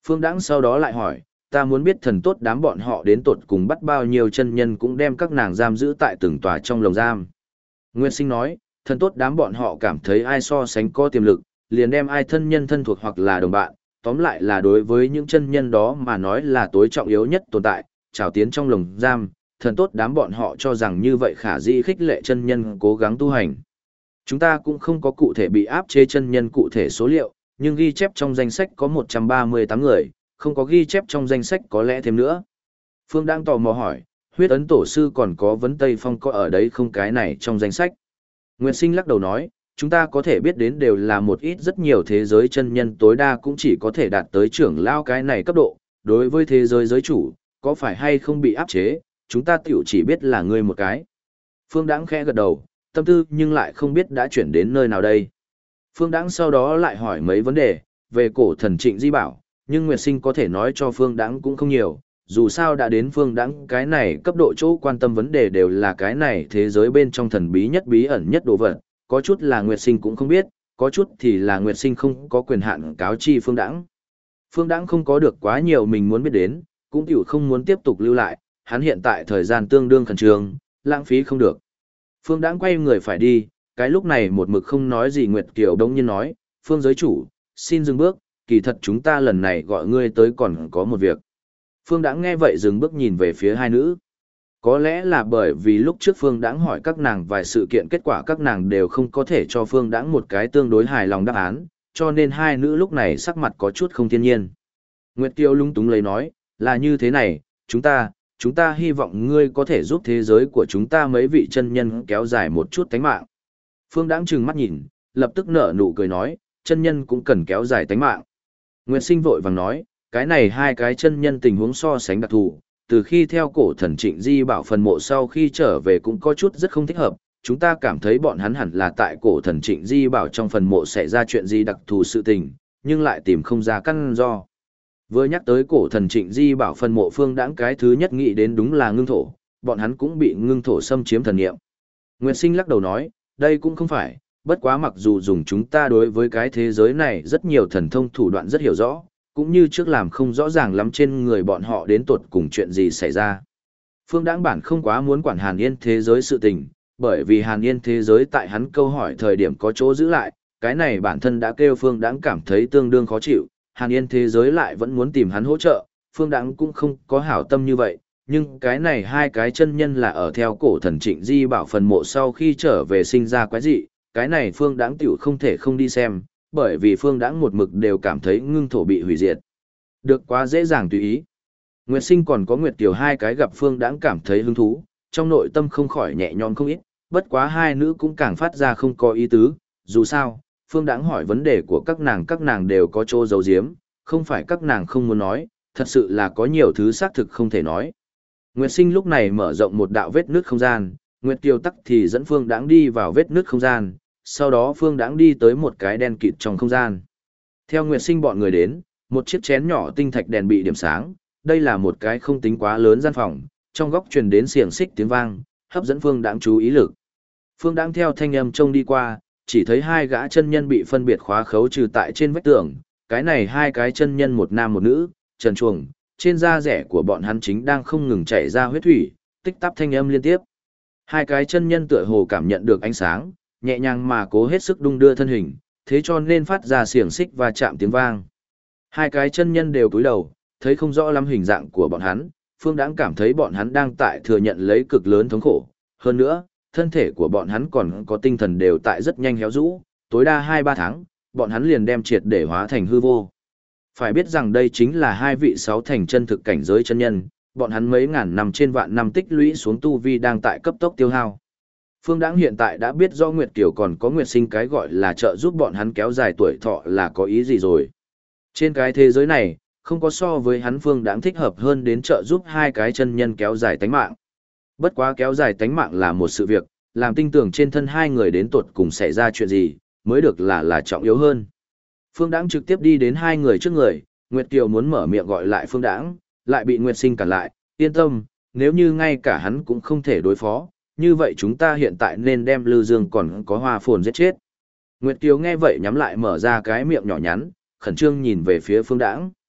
Phương Đãng sau đó lại hỏi, ta muốn biết thần tốt đám bọn họ đến tột cùng bắt bao nhiêu chân nhân cũng đem các nàng giam giữ tại từng tòa trong lồng giam. Nguyên Sinh nói, thần tốt đám bọn họ cảm thấy ai so sánh có tiềm lực, liền đem ai thân nhân thân thuộc hoặc là đồng bạn, tóm lại là đối với những chân nhân đó mà nói là tối trọng yếu nhất tồn tại, trào tiến trong lồng giam, thần tốt đám bọn họ cho rằng như vậy khả dĩ khích lệ chân nhân cố gắng tu hành. Chúng ta cũng không có cụ thể bị áp chế chân nhân cụ thể số liệu, nhưng ghi chép trong danh sách có 138 người, không có ghi chép trong danh sách có lẽ thêm nữa. Phương đang tò mò hỏi, huyết ấn tổ sư còn có vấn Tây Phong có ở đấy không cái này trong danh sách? Nguyệt Sinh lắc đầu nói, chúng ta có thể biết đến đều là một ít rất nhiều thế giới chân nhân tối đa cũng chỉ có thể đạt tới trưởng lao cái này cấp độ, đối với thế giới giới chủ, có phải hay không bị áp chế, chúng ta tiểu chỉ biết là ngươi một cái. Phương Đãng khẽ gật đầu, tâm tư nhưng lại không biết đã chuyển đến nơi nào đây. Phương Đãng sau đó lại hỏi mấy vấn đề, về cổ thần Trịnh Di Bảo, nhưng Nguyệt Sinh có thể nói cho Phương Đãng cũng không nhiều, dù sao đã đến Phương Đãng cái này cấp độ chỗ quan tâm vấn đề đều là cái này thế giới bên trong thần bí nhất bí ẩn nhất đồ vật, có chút là Nguyệt Sinh cũng không biết, có chút thì là Nguyệt Sinh không có quyền hạn cáo chi Phương Đãng. Phương Đãng không có được quá nhiều mình muốn biết đến, cũng tiểu không muốn tiếp tục lưu lại, hắn hiện tại thời gian tương đương khẩn trương, lãng phí không được. Phương Đãng quay người phải đi, cái lúc này một mực không nói gì Nguyệt Kiều đống nhiên nói, Phương giới chủ, xin dừng bước, kỳ thật chúng ta lần này gọi ngươi tới còn có một việc. Phương Đãng nghe vậy dừng bước nhìn về phía hai nữ. Có lẽ là bởi vì lúc trước Phương Đãng hỏi các nàng vài sự kiện kết quả các nàng đều không có thể cho Phương Đãng một cái tương đối hài lòng đáp án, cho nên hai nữ lúc này sắc mặt có chút không thiên nhiên. Nguyệt Kiều lung túng lấy nói, là như thế này, chúng ta hy vọng ngươi có thể giúp thế giới của chúng ta mấy vị chân nhân kéo dài một chút tánh mạng. Phương Đãng trừng mắt nhìn, lập tức nở nụ cười nói, chân nhân cũng cần kéo dài tánh mạng. Nguyệt Sinh vội vàng nói, cái này hai cái chân nhân tình huống so sánh đặc thù, từ khi theo cổ thần Trịnh Di Bảo phần mộ sau khi trở về cũng có chút rất không thích hợp, chúng ta cảm thấy bọn hắn hẳn là tại cổ thần Trịnh Di Bảo trong phần mộ xảy ra chuyện gì đặc thù sự tình, nhưng lại tìm không ra căn do. Vừa nhắc tới cổ thần Trịnh Di Bảo phần mộ Phương Đãng cái thứ nhất nghĩ đến đúng là ngưng thổ, bọn hắn cũng bị ngưng thổ xâm chiếm thần niệm. Nguyệt Sinh lắc đầu nói, đây cũng không phải, bất quá mặc dù dùng chúng ta đối với cái thế giới này rất nhiều thần thông thủ đoạn rất hiểu rõ, cũng như trước làm không rõ ràng lắm trên người bọn họ đến tột cùng chuyện gì xảy ra. Phương Đãng bản không quá muốn quản Hàn Yên thế giới sự tình, bởi vì Hàn Yên thế giới tại hắn câu hỏi thời điểm có chỗ giữ lại, cái này bản thân đã kêu Phương Đãng cảm thấy tương đương khó chịu, Hàn Yên thế giới lại vẫn muốn tìm hắn hỗ trợ, Phương Đãng cũng không có hảo tâm như vậy, nhưng cái này hai cái chân nhân là ở theo cổ thần Trịnh Di Bảo phần mộ sau khi trở về sinh ra quái dị, cái này Phương Đãng tiểu không thể không đi xem, bởi vì Phương Đãng một mực đều cảm thấy ngưng thổ bị hủy diệt. Được quá dễ dàng tùy ý. Nguyệt Sinh còn có Nguyệt Kiều hai cái gặp Phương Đãng cảm thấy hứng thú, trong nội tâm không khỏi nhẹ nhõm không ít, bất quá hai nữ cũng càng phát ra không có ý tứ, dù sao, Phương Đãng hỏi vấn đề của các nàng đều có chỗ giấu giếm, không phải các nàng không muốn nói, thật sự là có nhiều thứ xác thực không thể nói. Nguyệt Sinh lúc này mở rộng một đạo vết nước không gian, Nguyệt Kiều tắc thì dẫn Phương Đãng đi vào vết nước không gian, sau đó Phương Đãng đi tới một cái đen kịt trong không gian. Theo Nguyệt Sinh bọn người đến, một chiếc chén nhỏ tinh thạch đèn bị điểm sáng, đây là một cái không tính quá lớn gian phòng, trong góc truyền đến xiềng xích tiếng vang, hấp dẫn Phương Đãng chú ý lực. Phương Đãng theo thanh âm trông đi qua, chỉ thấy hai gã chân nhân bị phân biệt khóa khấu trừ tại trên vách tường, cái này hai cái chân nhân một nam một nữ, trần truồng, trên da rẻ của bọn hắn chính đang không ngừng chảy ra huyết thủy, tích tắp thanh âm liên tiếp. Hai cái chân nhân tựa hồ cảm nhận được ánh sáng, nhẹ nhàng mà cố hết sức đung đưa thân hình, thế cho nên phát ra xiềng xích và chạm tiếng vang. Hai cái chân nhân đều cúi đầu, thấy không rõ lắm hình dạng của bọn hắn, Phương Đãng cảm thấy bọn hắn đang tại thừa nhận lấy cực lớn thống khổ. Hơn nữa, thân thể của bọn hắn còn có tinh thần đều tại rất nhanh héo rũ, tối đa 2-3 tháng, bọn hắn liền đem triệt để hóa thành hư vô. Phải biết rằng đây chính là hai vị sáu thành chân thực cảnh giới chân nhân, bọn hắn mấy ngàn năm trên vạn năm tích lũy xuống tu vi đang tại cấp tốc tiêu hao. Phương Đãng hiện tại đã biết do Nguyệt Kiều còn có Nguyệt Sinh cái gọi là trợ giúp bọn hắn kéo dài tuổi thọ là có ý gì rồi. Trên cái thế giới này, không có so với hắn Phương Đãng thích hợp hơn đến trợ giúp hai cái chân nhân kéo dài tánh mạng. Bất quá kéo dài tánh mạng là một sự việc, làm tin tưởng trên thân hai người đến tuột cùng xảy ra chuyện gì, mới được là trọng yếu hơn. Phương Đãng trực tiếp đi đến hai người trước người, Nguyệt Kiều muốn mở miệng gọi lại Phương Đãng, lại bị Nguyệt Sinh cản lại, yên tâm, nếu như ngay cả hắn cũng không thể đối phó, như vậy chúng ta hiện tại nên đem Lư Dương còn có Hoa Phồn giết chết. Nguyệt Kiều nghe vậy nhắm lại mở ra cái miệng nhỏ nhắn, khẩn trương nhìn về phía Phương Đãng.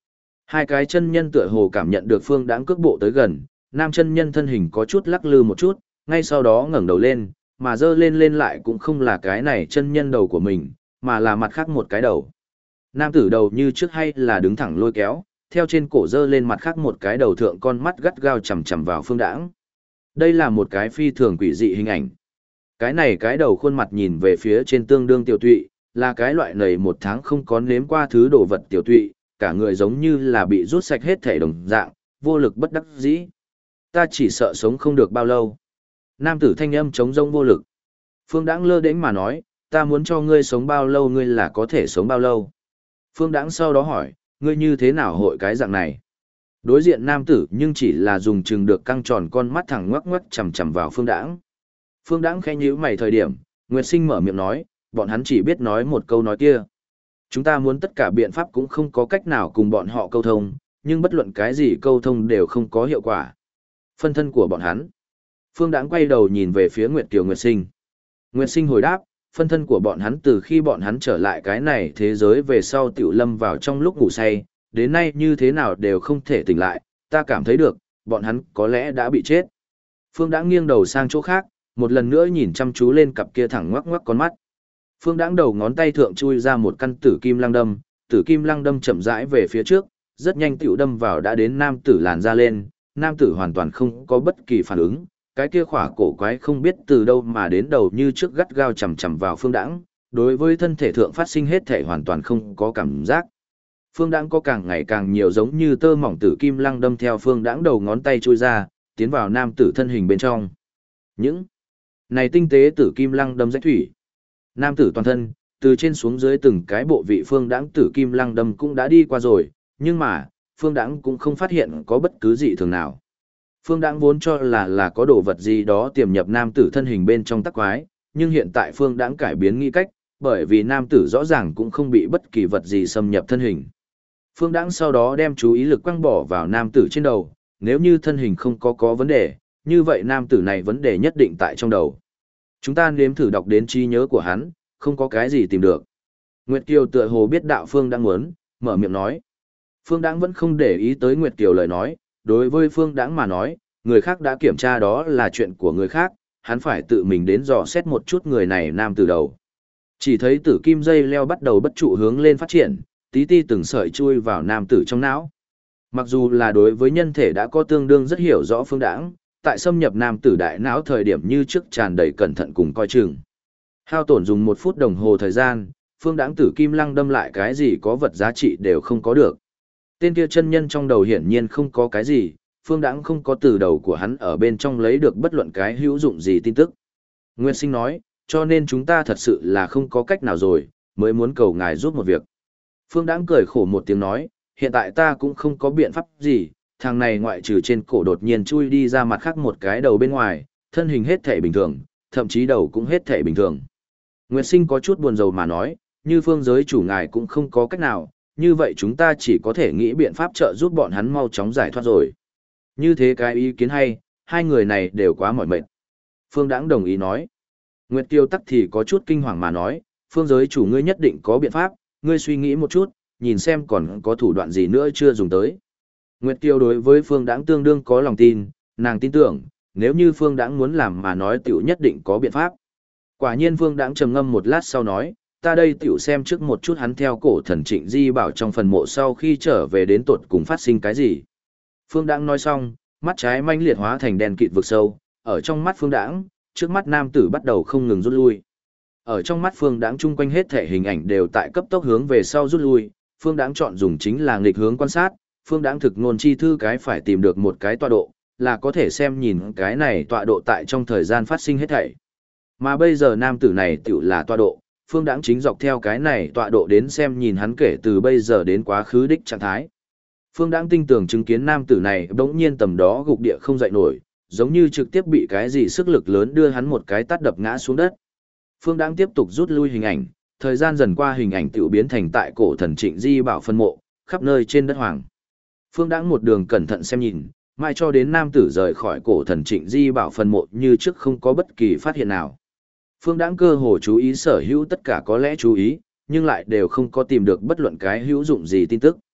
Hai cái chân nhân tựa hồ cảm nhận được Phương Đãng cước bộ tới gần, nam chân nhân thân hình có chút lắc lư một chút, ngay sau đó ngẩng đầu lên, mà dơ lên lên lại cũng không là cái này chân nhân đầu của mình, mà là mặt khác một cái đầu. Nam tử đầu như trước hay là đứng thẳng lôi kéo, theo trên cổ dơ lên mặt khác một cái đầu thượng con mắt gắt gao chằm chằm vào Phương Đãng. Đây là một cái phi thường quỷ dị hình ảnh. Cái này cái đầu khuôn mặt nhìn về phía trên tương đương tiểu tụy, là cái loại nầy một tháng không có nếm qua thứ đồ vật tiểu tụy, cả người giống như là bị rút sạch hết thể đồng dạng, vô lực bất đắc dĩ. Ta chỉ sợ sống không được bao lâu. Nam tử thanh âm trống rỗng vô lực. Phương Đãng lơ đễnh mà nói, ta muốn cho ngươi sống bao lâu ngươi là có thể sống bao lâu. Phương Đãng sau đó hỏi, ngươi như thế nào hội cái dạng này? Đối diện nam tử nhưng chỉ là dùng chừng được căng tròn con mắt thẳng ngoắc ngoắc chằm chằm vào Phương Đãng. Phương Đãng khẽ nhíu mày thời điểm, Nguyệt Sinh mở miệng nói, bọn hắn chỉ biết nói một câu nói kia. Chúng ta muốn tất cả biện pháp cũng không có cách nào cùng bọn họ câu thông, nhưng bất luận cái gì câu thông đều không có hiệu quả. Phân thân của bọn hắn. Phương Đãng quay đầu nhìn về phía Nguyệt Kiều Nguyệt Sinh. Nguyệt Sinh hồi đáp, phân thân của bọn hắn từ khi bọn hắn trở lại cái này thế giới về sau tiểu lâm vào trong lúc ngủ say, đến nay như thế nào đều không thể tỉnh lại, ta cảm thấy được, bọn hắn có lẽ đã bị chết. Phương Đãng nghiêng đầu sang chỗ khác, một lần nữa nhìn chăm chú lên cặp kia thẳng ngoắc ngoắc con mắt. Phương Đãng đầu ngón tay thượng chui ra một căn tử kim lăng đâm chậm rãi về phía trước, rất nhanh tiểu đâm vào đã đến nam tử làn ra lên, nam tử hoàn toàn không có bất kỳ phản ứng, cái kia khỏa cổ quái không biết từ đâu mà đến đầu như trước gắt gao chầm chầm vào Phương Đãng, đối với thân thể thượng phát sinh hết thể hoàn toàn không có cảm giác. Phương Đãng có càng ngày càng nhiều giống như tơ mỏng tử kim lăng đâm theo Phương Đãng đầu ngón tay chui ra, tiến vào nam tử thân hình bên trong. Những này tinh tế tử kim lăng đâm rách thủy. Nam tử toàn thân, từ trên xuống dưới từng cái bộ vị Phương Đãng tử kim lăng đâm cũng đã đi qua rồi, nhưng mà, Phương Đãng cũng không phát hiện có bất cứ gì thường nào. Phương Đãng vốn cho là có đồ vật gì đó tiềm nhập nam tử thân hình bên trong tắc quái, nhưng hiện tại Phương Đãng cải biến nghĩ cách, bởi vì nam tử rõ ràng cũng không bị bất kỳ vật gì xâm nhập thân hình. Phương Đãng sau đó đem chú ý lực quăng bỏ vào nam tử trên đầu, nếu như thân hình không có vấn đề, như vậy nam tử này vấn đề nhất định tại trong đầu. Chúng ta nếm thử đọc đến trí nhớ của hắn, không có cái gì tìm được. Nguyệt Kiều tựa hồ biết đạo Phương Đãng muốn, mở miệng nói. Phương Đãng vẫn không để ý tới Nguyệt Kiều lời nói, đối với Phương Đãng mà nói, người khác đã kiểm tra đó là chuyện của người khác, hắn phải tự mình đến dò xét một chút người này nam từ đầu. Chỉ thấy tử kim dây leo bắt đầu bất trụ hướng lên phát triển, tí ti từng sợi chui vào nam tử trong não. Mặc dù là đối với nhân thể đã có tương đương rất hiểu rõ Phương Đãng, tại xâm nhập nam tử đại não thời điểm như trước tràn đầy cẩn thận cùng coi chừng. Hao tổn dùng 1 phút đồng hồ thời gian, Phương Đãng tử kim lăng đâm lại cái gì có vật giá trị đều không có được. Tên kia chân nhân trong đầu hiển nhiên không có cái gì, Phương Đãng không có từ đầu của hắn ở bên trong lấy được bất luận cái hữu dụng gì tin tức. Nguyên Sinh nói, cho nên chúng ta thật sự là không có cách nào rồi, mới muốn cầu ngài giúp một việc. Phương Đãng cười khổ một tiếng nói, hiện tại ta cũng không có biện pháp gì, thằng này ngoại trừ trên cổ đột nhiên chui đi ra mặt khác một cái đầu bên ngoài, thân hình hết thể bình thường, thậm chí đầu cũng hết thể bình thường. Nguyệt Sinh có chút buồn rầu mà nói, như phương giới chủ ngài cũng không có cách nào, như vậy chúng ta chỉ có thể nghĩ biện pháp trợ giúp bọn hắn mau chóng giải thoát rồi. Như thế cái ý kiến hay, hai người này đều quá mỏi mệt. Phương Đãng đồng ý nói. Nguyệt Kiều tắc thì có chút kinh hoàng mà nói, phương giới chủ ngươi nhất định có biện pháp, ngươi suy nghĩ một chút, nhìn xem còn có thủ đoạn gì nữa chưa dùng tới. Nguyệt Kiều đối với Phương Đãng tương đương có lòng tin, nàng tin tưởng, nếu như Phương Đãng muốn làm mà nói tiểu nhất định có biện pháp. Quả nhiên Phương Đãng trầm ngâm một lát sau nói, ta đây tiểu xem trước một chút hắn theo cổ thần Trịnh Di Bảo trong phần mộ sau khi trở về đến tột cùng phát sinh cái gì. Phương Đãng nói xong, mắt trái manh liệt hóa thành đèn kịt vực sâu, ở trong mắt Phương Đãng, trước mắt nam tử bắt đầu không ngừng rút lui. Ở trong mắt Phương Đãng chung quanh hết thể hình ảnh đều tại cấp tốc hướng về sau rút lui, Phương Đãng chọn dùng chính là nghịch hướng quan sát, Phương Đãng thực ngôn chi thư cái phải tìm được một cái tọa độ, là có thể xem nhìn cái này tọa độ tại trong thời gian phát sinh hết thảy. Mà bây giờ nam tử này tiểu là tọa độ, Phương Đãng chính dọc theo cái này tọa độ đến xem nhìn hắn kể từ bây giờ đến quá khứ đích trạng thái. Phương Đãng tinh tường chứng kiến nam tử này bỗng nhiên tầm đó gục địa không dậy nổi, giống như trực tiếp bị cái gì sức lực lớn đưa hắn một cái tát đập ngã xuống đất. Phương Đãng tiếp tục rút lui hình ảnh, thời gian dần qua hình ảnh tiểu biến thành tại cổ thần Trịnh Di Bảo phân mộ, khắp nơi trên đất hoàng. Phương Đãng một đường cẩn thận xem nhìn, mãi cho đến nam tử rời khỏi cổ thần Trịnh Di Bảo phân mộ như trước không có bất kỳ phát hiện nào. Phương Đãng cơ hồ chú ý sở hữu tất cả có lẽ chú ý, nhưng lại đều không có tìm được bất luận cái hữu dụng gì tin tức.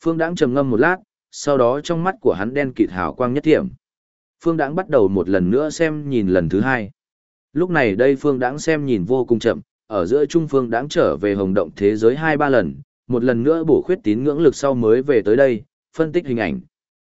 Phương Đãng trầm ngâm một lát, sau đó trong mắt của hắn đen kịt hào quang nhất thiểm. Phương Đãng bắt đầu một lần nữa xem nhìn lần thứ hai. Lúc này đây Phương Đãng xem nhìn vô cùng chậm, ở giữa trung Phương Đãng trở về hồng động thế giới 2-3 lần, một lần nữa bổ khuyết tín ngưỡng lực sau mới về tới đây, phân tích hình ảnh.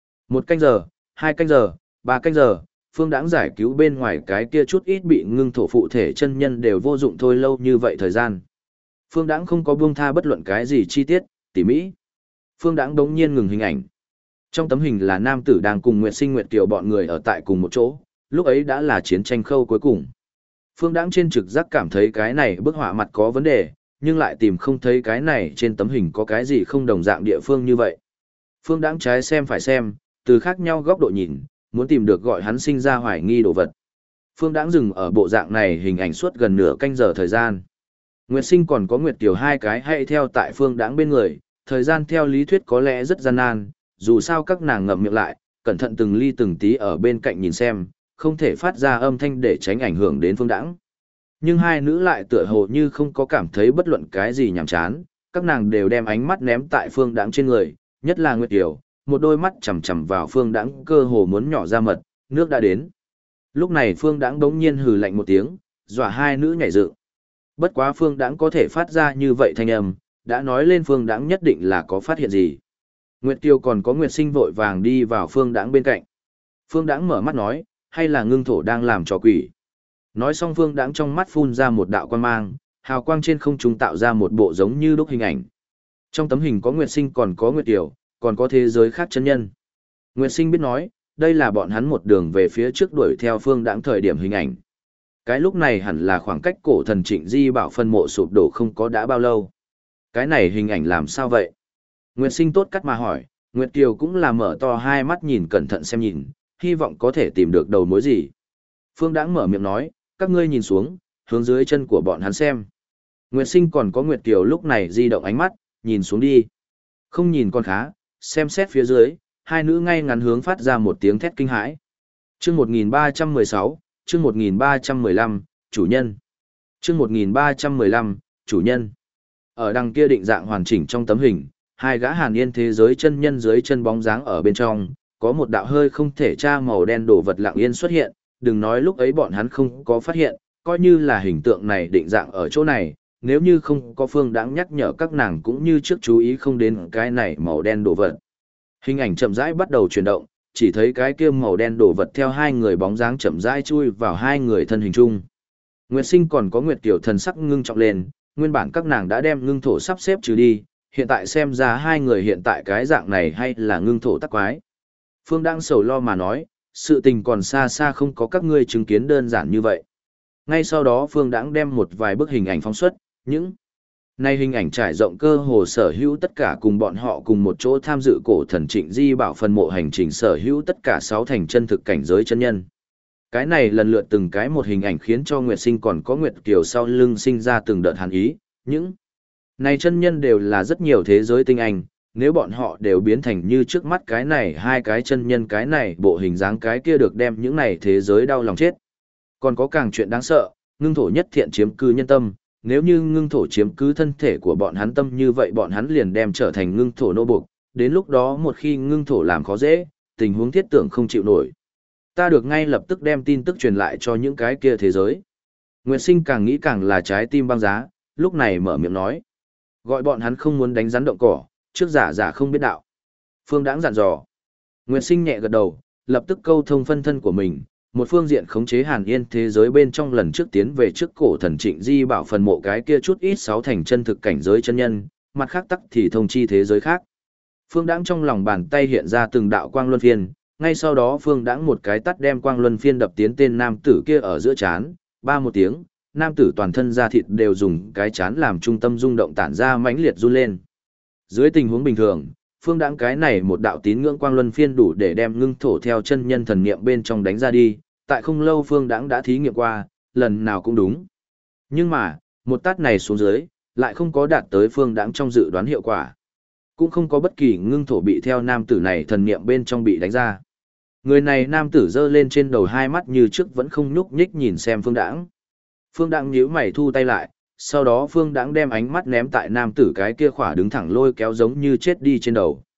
1 canh giờ, 2 canh giờ, 3 canh giờ, Phương Đãng giải cứu bên ngoài cái kia chút ít bị ngưng thổ phụ thể chân nhân đều vô dụng thôi lâu như vậy thời gian. Phương Đãng không có buông tha bất luận cái gì chi tiết, tỉ mỹ. Phương Đãng đống nhiên ngừng hình ảnh. Trong tấm hình là nam tử đang cùng Nguyệt Sinh Nguyệt Kiều bọn người ở tại cùng một chỗ, lúc ấy đã là chiến tranh khâu cuối cùng. Phương Đãng trên trực giác cảm thấy cái này bức họa mặt có vấn đề, nhưng lại tìm không thấy cái này trên tấm hình có cái gì không đồng dạng địa phương như vậy. Phương Đãng trái xem phải xem, từ khác nhau góc độ nhìn, muốn tìm được gọi hắn sinh ra hoài nghi đồ vật. Phương Đãng dừng ở bộ dạng này hình ảnh suốt gần nửa canh giờ thời gian. Nguyệt Sinh còn có Nguyệt Kiều hai cái hay theo tại Phương Đãng bên người, thời gian theo lý thuyết có lẽ rất gian nan, dù sao các nàng ngậm miệng lại, cẩn thận từng ly từng tí ở bên cạnh nhìn xem, không thể phát ra âm thanh để tránh ảnh hưởng đến Phương Đãng. Nhưng hai nữ lại tựa hồ như không có cảm thấy bất luận cái gì nhàm chán, các nàng đều đem ánh mắt ném tại Phương Đãng trên người, nhất là Nguyệt Kiều, một đôi mắt chằm chằm vào Phương Đãng cơ hồ muốn nhỏ ra mật, nước đã đến. Lúc này Phương Đãng bỗng nhiên hừ lạnh một tiếng, dọa hai nữ nhảy dựng. Bất quá Phương Đãng có thể phát ra như vậy thanh âm, đã nói lên Phương Đãng nhất định là có phát hiện gì. Nguyệt Kiều còn có Nguyệt Sinh vội vàng đi vào Phương Đãng bên cạnh. Phương Đãng mở mắt nói, hay là ngưng thổ đang làm trò quỷ. Nói xong Phương Đãng trong mắt phun ra một đạo quang mang, hào quang trên không trung tạo ra một bộ giống như đúc hình ảnh. Trong tấm hình có Nguyệt Sinh còn có Nguyệt Kiều, còn có thế giới khác chân nhân. Nguyệt Sinh biết nói, đây là bọn hắn một đường về phía trước đuổi theo Phương Đãng thời điểm hình ảnh. Cái lúc này hẳn là khoảng cách cổ thần Trịnh Di Bảo phân mộ sụp đổ không có đã bao lâu. Cái này hình ảnh làm sao vậy? Nguyệt Sinh tốt cắt mà hỏi, Nguyệt Kiều cũng là mở to hai mắt nhìn cẩn thận xem nhìn, hy vọng có thể tìm được đầu mối gì. Phương Đãng mở miệng nói, các ngươi nhìn xuống, hướng dưới chân của bọn hắn xem. Nguyệt Sinh còn có Nguyệt Kiều lúc này di động ánh mắt, nhìn xuống đi. Không nhìn con khá, xem xét phía dưới, hai nữ ngay ngắn hướng phát ra một tiếng thét kinh hãi. Chương 1316, chương 1315, chủ nhân. Chương 1315, chủ nhân. Ở đằng kia định dạng hoàn chỉnh trong tấm hình, hai gã Hàn Yên thế giới chân nhân dưới chân bóng dáng ở bên trong, có một đạo hơi không thể tra màu đen đổ vật lặng yên xuất hiện, đừng nói lúc ấy bọn hắn không có phát hiện, coi như là hình tượng này định dạng ở chỗ này, nếu như không có Phương Đãng nhắc nhở các nàng cũng như trước chú ý không đến cái này màu đen đổ vật. Hình ảnh chậm rãi bắt đầu chuyển động, chỉ thấy cái kia màu đen đổ vật theo hai người bóng dáng chậm rãi chui vào hai người thân hình chung. Nguyệt Sinh còn có Nguyệt Kiều thần sắc ngưng trọng lên, nguyên bản các nàng đã đem ngưng thổ sắp xếp trừ đi, hiện tại xem ra hai người hiện tại cái dạng này hay là ngưng thổ tắc quái. Phương Đãng sầu lo mà nói, sự tình còn xa xa không có các ngươi chứng kiến đơn giản như vậy. Ngay sau đó Phương Đãng đem một vài bức hình ảnh phóng xuất, những này hình ảnh trải rộng cơ hồ sở hữu tất cả cùng bọn họ cùng một chỗ tham dự cổ thần Trịnh Di Bảo phân mộ hành trình sở hữu tất cả 6 thành chân thực cảnh giới chân nhân. Cái này lần lượt từng cái một hình ảnh khiến cho Nguyệt Sinh còn có Nguyệt Kiều sau lưng sinh ra từng đợt hàn ý, những này chân nhân đều là rất nhiều thế giới tinh anh, nếu bọn họ đều biến thành như trước mắt cái này hai cái chân nhân cái này bộ hình dáng cái kia được đem những này thế giới đau lòng chết. Còn có càng chuyện đáng sợ, ngưng thổ nhất thiện chiếm cư nhân tâm, nếu như ngưng thổ chiếm cứ thân thể của bọn hắn tâm như vậy bọn hắn liền đem trở thành ngưng thổ nô buộc, đến lúc đó một khi ngưng thổ làm khó dễ, tình huống thiết tưởng không chịu nổi. Ta được ngay lập tức đem tin tức truyền lại cho những cái kia thế giới. Nguyệt Sinh càng nghĩ càng là trái tim băng giá, lúc này mở miệng nói. Gọi bọn hắn không muốn đánh rắn động cỏ, trước giả không biết đạo. Phương Đãng dặn dò. Nguyệt Sinh nhẹ gật đầu, lập tức câu thông phân thân của mình, một phương diện khống chế Hàn Yên thế giới bên trong lần trước tiến về trước cổ thần Trịnh Di Bảo phần mộ cái kia chút ít 6 thành chân thực cảnh giới chân nhân, mặt khác tắc thì thông chi thế giới khác. Phương Đãng trong lòng bàn tay hiện ra từng đạo quang luân phiên, ngay sau đó Phương Đãng một cái tắt đem quang luân phiên đập tiến tên nam tử kia ở giữa chán, ba một tiếng, nam tử toàn thân da thịt đều dùng cái chán làm trung tâm rung động tản ra mãnh liệt run lên. Dưới tình huống bình thường, Phương Đãng cái này một đạo tín ngưỡng quang luân phiên đủ để đem ngưng thổ theo chân nhân thần niệm bên trong đánh ra đi, tại không lâu Phương Đãng đã thí nghiệm qua, lần nào cũng đúng. Nhưng mà, một tát này xuống dưới, lại không có đạt tới Phương Đãng trong dự đoán hiệu quả. Cũng không có bất kỳ ngưng thổ bị theo nam tử này thần niệm bên trong bị đánh ra. Người này nam tử giơ lên trên đầu hai mắt như trước vẫn không nhúc nhích nhìn xem Phương Đãng. Phương Đãng nhíu mày thu tay lại, sau đó Phương Đãng đem ánh mắt ném tại nam tử cái kia khỏa đứng thẳng lôi kéo giống như chết đi trên đầu.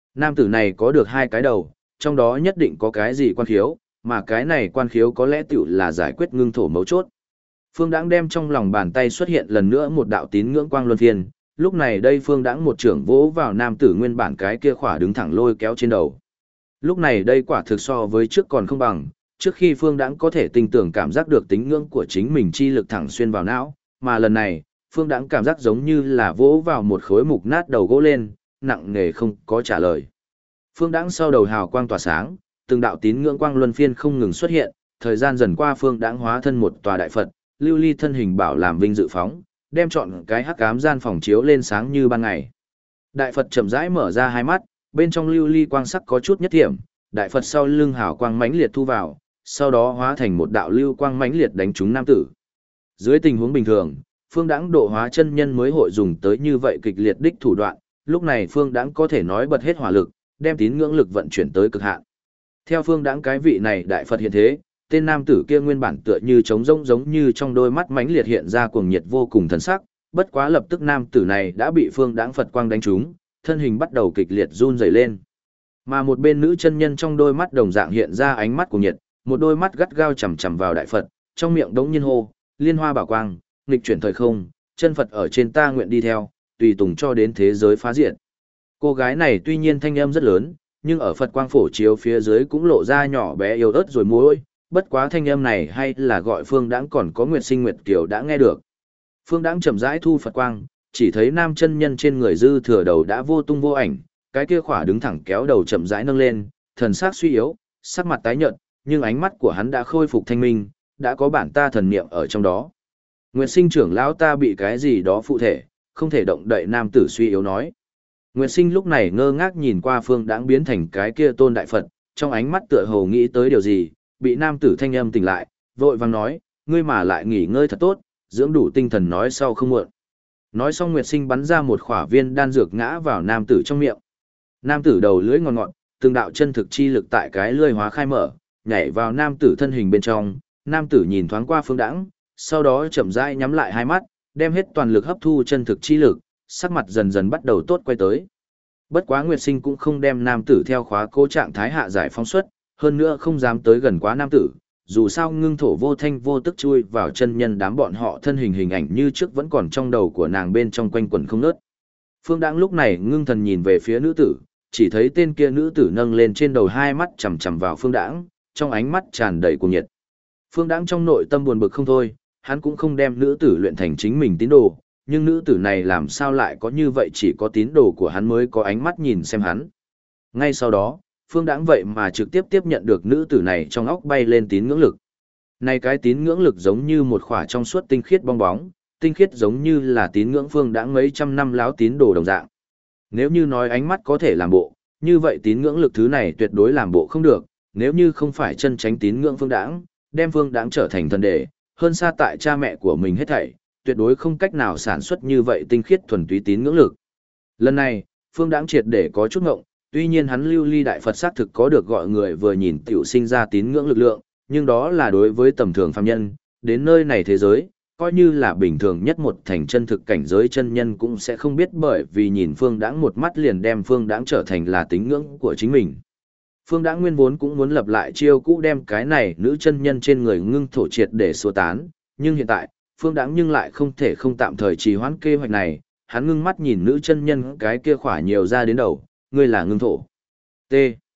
Nam tử này có được hai cái đầu, trong đó nhất định có cái gì quan khiếu, mà cái này quan khiếu có lẽ tiểu là giải quyết ngưng thổ mấu chốt. Phương Đãng đem trong lòng bàn tay xuất hiện lần nữa một đạo tín ngưỡng quang luân phiên, lúc này đây Phương Đãng một trưởng vỗ vào nam tử nguyên bản cái kia khỏa đứng thẳng lôi kéo trên đầu. Lúc này đây quả thực so với trước còn không bằng, trước khi Phương Đãng có thể tinh tưởng cảm giác được tín ngưỡng của chính mình chi lực thẳng xuyên vào não, mà lần này, Phương Đãng cảm giác giống như là vỗ vào một khối mục nát đầu gỗ lên, nặng nề không có trả lời. Phương Đãng sau đầu hào quang tỏa sáng, từng đạo tín ngưỡng quang luân phiên không ngừng xuất hiện, thời gian dần qua Phương Đãng hóa thân một tòa đại Phật, lưu ly thân hình bảo làm vinh dự phóng, đem chọn cái hắc ám gian phòng chiếu lên sáng như ban ngày. Đại Phật chậm rãi mở ra hai mắt, bên trong lưu ly quang sắc có chút nhất thiểm, đại Phật sau lưng hào quang mãnh liệt thu vào, sau đó hóa thành một đạo lưu quang mãnh liệt đánh trúng nam tử. Dưới tình huống bình thường, Phương Đãng độ hóa chân nhân mới hội dùng tới như vậy kịch liệt đích thủ đoạn, lúc này Phương Đãng có thể nói bật hết hỏa lực, đem tín ngưỡng lực vận chuyển tới cực hạn. Theo Phương Đãng cái vị này đại Phật hiện thế, tên nam tử kia nguyên bản tựa như trống rỗng giống như trong đôi mắt mãnh liệt hiện ra cuồng nhiệt vô cùng thần sắc, bất quá lập tức nam tử này đã bị Phương Đãng Phật quang đánh trúng, thân hình bắt đầu kịch liệt run rẩy lên. Mà một bên nữ chân nhân trong đôi mắt đồng dạng hiện ra ánh mắt cuồng nhiệt, một đôi mắt gắt gao chằm chằm vào đại Phật, trong miệng đống nhiên hô, liên hoa bảo quang, nghịch chuyển thời không, chân Phật ở trên ta nguyện đi theo, tùy tùng cho đến thế giới phá diệt. Cô gái này tuy nhiên thanh âm rất lớn, nhưng ở Phật quang phổ chiếu phía dưới cũng lộ ra nhỏ bé yếu ớt rồi môi, bất quá thanh âm này hay là gọi Phương Đãng còn có Nguyệt Sinh Nguyệt Kiều đã nghe được. Phương Đãng chậm rãi thu Phật quang, chỉ thấy nam chân nhân trên người dư thừa đầu đã vô tung vô ảnh, cái kia khỏa đứng thẳng kéo đầu chậm rãi nâng lên, thần sắc suy yếu, sắc mặt tái nhợt, nhưng ánh mắt của hắn đã khôi phục thanh minh, đã có bản ta thần niệm ở trong đó. Nguyệt Sinh trưởng lão ta bị cái gì đó phụ thể, không thể động đậy, nam tử suy yếu nói. Nguyệt Sinh lúc này ngơ ngác nhìn qua Phương Đãng biến thành cái kia tôn đại Phật, trong ánh mắt tựa hồ nghĩ tới điều gì, bị nam tử thanh âm tỉnh lại, vội vàng nói, ngươi mà lại nghỉ ngơi thật tốt, dưỡng đủ tinh thần nói sau không muộn. Nói xong Nguyệt Sinh bắn ra một khỏa viên đan dược ngã vào nam tử trong miệng. Nam tử đầu lưỡi ngọt ngọt, từng đạo chân thực chi lực tại cái lưỡi hóa khai mở, nhảy vào nam tử thân hình bên trong, nam tử nhìn thoáng qua Phương Đãng, sau đó chậm rãi nhắm lại hai mắt, đem hết toàn lực hấp thu chân thực chi lực, sắc mặt dần dần bắt đầu tốt quay tới. Bất quá Nguyệt Sinh cũng không đem nam tử theo khóa cố trạng thái hạ giải phóng xuất, hơn nữa không dám tới gần quá nam tử, dù sao ngưng thổ vô thanh vô tức chui vào chân nhân đám bọn họ thân hình hình ảnh như trước vẫn còn trong đầu của nàng bên trong quanh quẩn không ngớt. Phương Đãng lúc này ngưng thần nhìn về phía nữ tử, chỉ thấy tên kia nữ tử nâng lên trên đầu hai mắt chằm chằm vào Phương Đãng, trong ánh mắt tràn đầy cuồng nhiệt. Phương Đãng trong nội tâm buồn bực không thôi, hắn cũng không đem nữ tử luyện thành chính mình tín đồ, nhưng nữ tử này làm sao lại có như vậy, chỉ có tín đồ của hắn mới có ánh mắt nhìn xem hắn. Ngay sau đó, Phương Đãng vậy mà trực tiếp tiếp nhận được nữ tử này trong óc bay lên tín ngưỡng lực. Này cái tín ngưỡng lực giống như một khỏa trong suốt tinh khiết bong bóng, tinh khiết giống như là tín ngưỡng Phương Đãng mấy trăm năm láo tín đồ đồng dạng. Nếu như nói ánh mắt có thể làm bộ, như vậy tín ngưỡng lực thứ này tuyệt đối làm bộ không được, nếu như không phải chân tránh tín ngưỡng Phương Đãng, đem Phương Đãng trở thành thần đệ, hơn xa tại cha mẹ của mình hết thảy, tuyệt đối không cách nào sản xuất như vậy tinh khiết thuần túy tín ngưỡng lực. Lần này, Phương Đãng triệt để có chút ngộng, tuy nhiên hắn lưu ly đại Phật xác thực có được gọi người vừa nhìn tiểu sinh ra tín ngưỡng lực lượng, nhưng đó là đối với tầm thường phàm nhân, đến nơi này thế giới, coi như là bình thường nhất một thành chân thực cảnh giới chân nhân cũng sẽ không biết, bởi vì nhìn Phương Đãng một mắt liền đem Phương Đãng trở thành là tín ngưỡng của chính mình. Phương Đãng nguyên vốn cũng muốn lập lại chiêu cũ đem cái này nữ chân nhân trên người ngưng thổ triệt để xua tán, nhưng hiện tại, Phương Đãng nhưng lại không thể không tạm thời trì hoãn kế hoạch này, hắn ngưng mắt nhìn nữ chân nhân cái kia khỏa nhiều ra đến đầu, ngươi là ngưng thổ. T.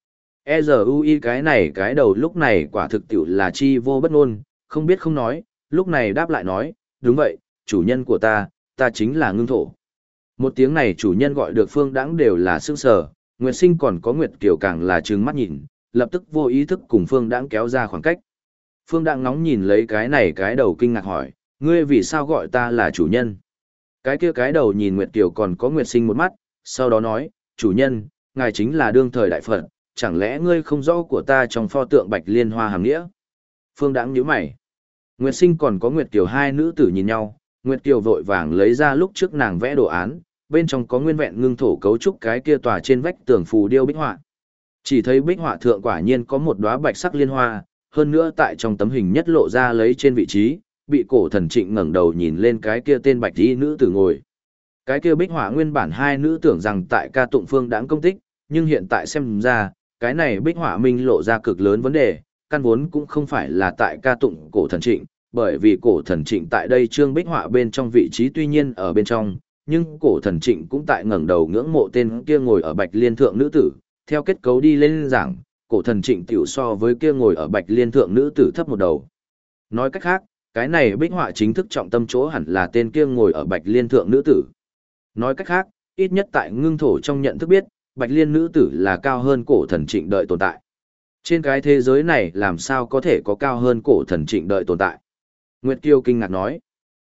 E-Z-U-I cái này cái đầu lúc này quả thực tiểu là chi vô bất ngôn, không biết không nói, lúc này đáp lại nói, đúng vậy, chủ nhân của ta chính là ngưng thổ. Một tiếng này chủ nhân gọi được Phương Đãng đều là sững sờ, Nguyệt Sinh còn có Nguyệt Kiều càng là trừng mắt nhìn, lập tức vô ý thức cùng Phương Đãng kéo ra khoảng cách. Phương Đãng ngóng nhìn lấy cái này cái đầu kinh ngạc hỏi, ngươi vì sao gọi ta là chủ nhân? Cái kia cái đầu nhìn Nguyệt Kiều còn có Nguyệt Sinh một mắt, sau đó nói, chủ nhân, ngài chính là đương thời đại Phật, chẳng lẽ ngươi không rõ của ta trong pho tượng Bạch Liên Hoa hàm nghĩa? Phương Đãng nhíu mày. Nguyệt Sinh còn có Nguyệt Kiều hai nữ tử nhìn nhau, Nguyệt Kiều vội vàng lấy ra lúc trước nàng vẽ đồ án, bên trong có nguyên vẹn ngưng thổ cấu trúc cái kia tòa trên vách tường phù điêu bích họa. Chỉ thấy bích họa thượng quả nhiên có một đóa bạch sắc liên hoa, hơn nữa tại trong tấm hình nhất lộ ra lấy trên vị trí, bị cổ thần Trịnh ngẩng đầu nhìn lên cái kia tên bạch y nữ tử ngồi. Cái kia bích họa nguyên bản hai nữ tưởng rằng tại ca tụng Phương Đãng công tích, nhưng hiện tại xem ra, cái này bích họa minh lộ ra cực lớn vấn đề, căn vốn cũng không phải là tại ca tụng cổ thần trịnh, bởi vì cổ thần trịnh tại đây trương bích họa bên trong vị trí tuy nhiên ở bên trong, nhưng cổ thần trịnh cũng tại ngẩng đầu ngưỡng mộ tên kia ngồi ở bạch liên thượng nữ tử, theo kết cấu đi lên giảng, cổ thần trịnh tiểu so với kia ngồi ở bạch liên thượng nữ tử thấp một đầu. Nói cách khác, cái này bích họa chính thức trọng tâm chỗ hẳn là tên kia ngồi ở bạch liên thượng nữ tử. Nói cách khác, ít nhất tại ngưng thổ trong nhận thức biết, bạch liên nữ tử là cao hơn cổ thần trịnh đợi tồn tại. Trên cái thế giới này làm sao có thể có cao hơn cổ thần trịnh đợi tồn tại? Nguyệt Kiêu kinh ngạc nói.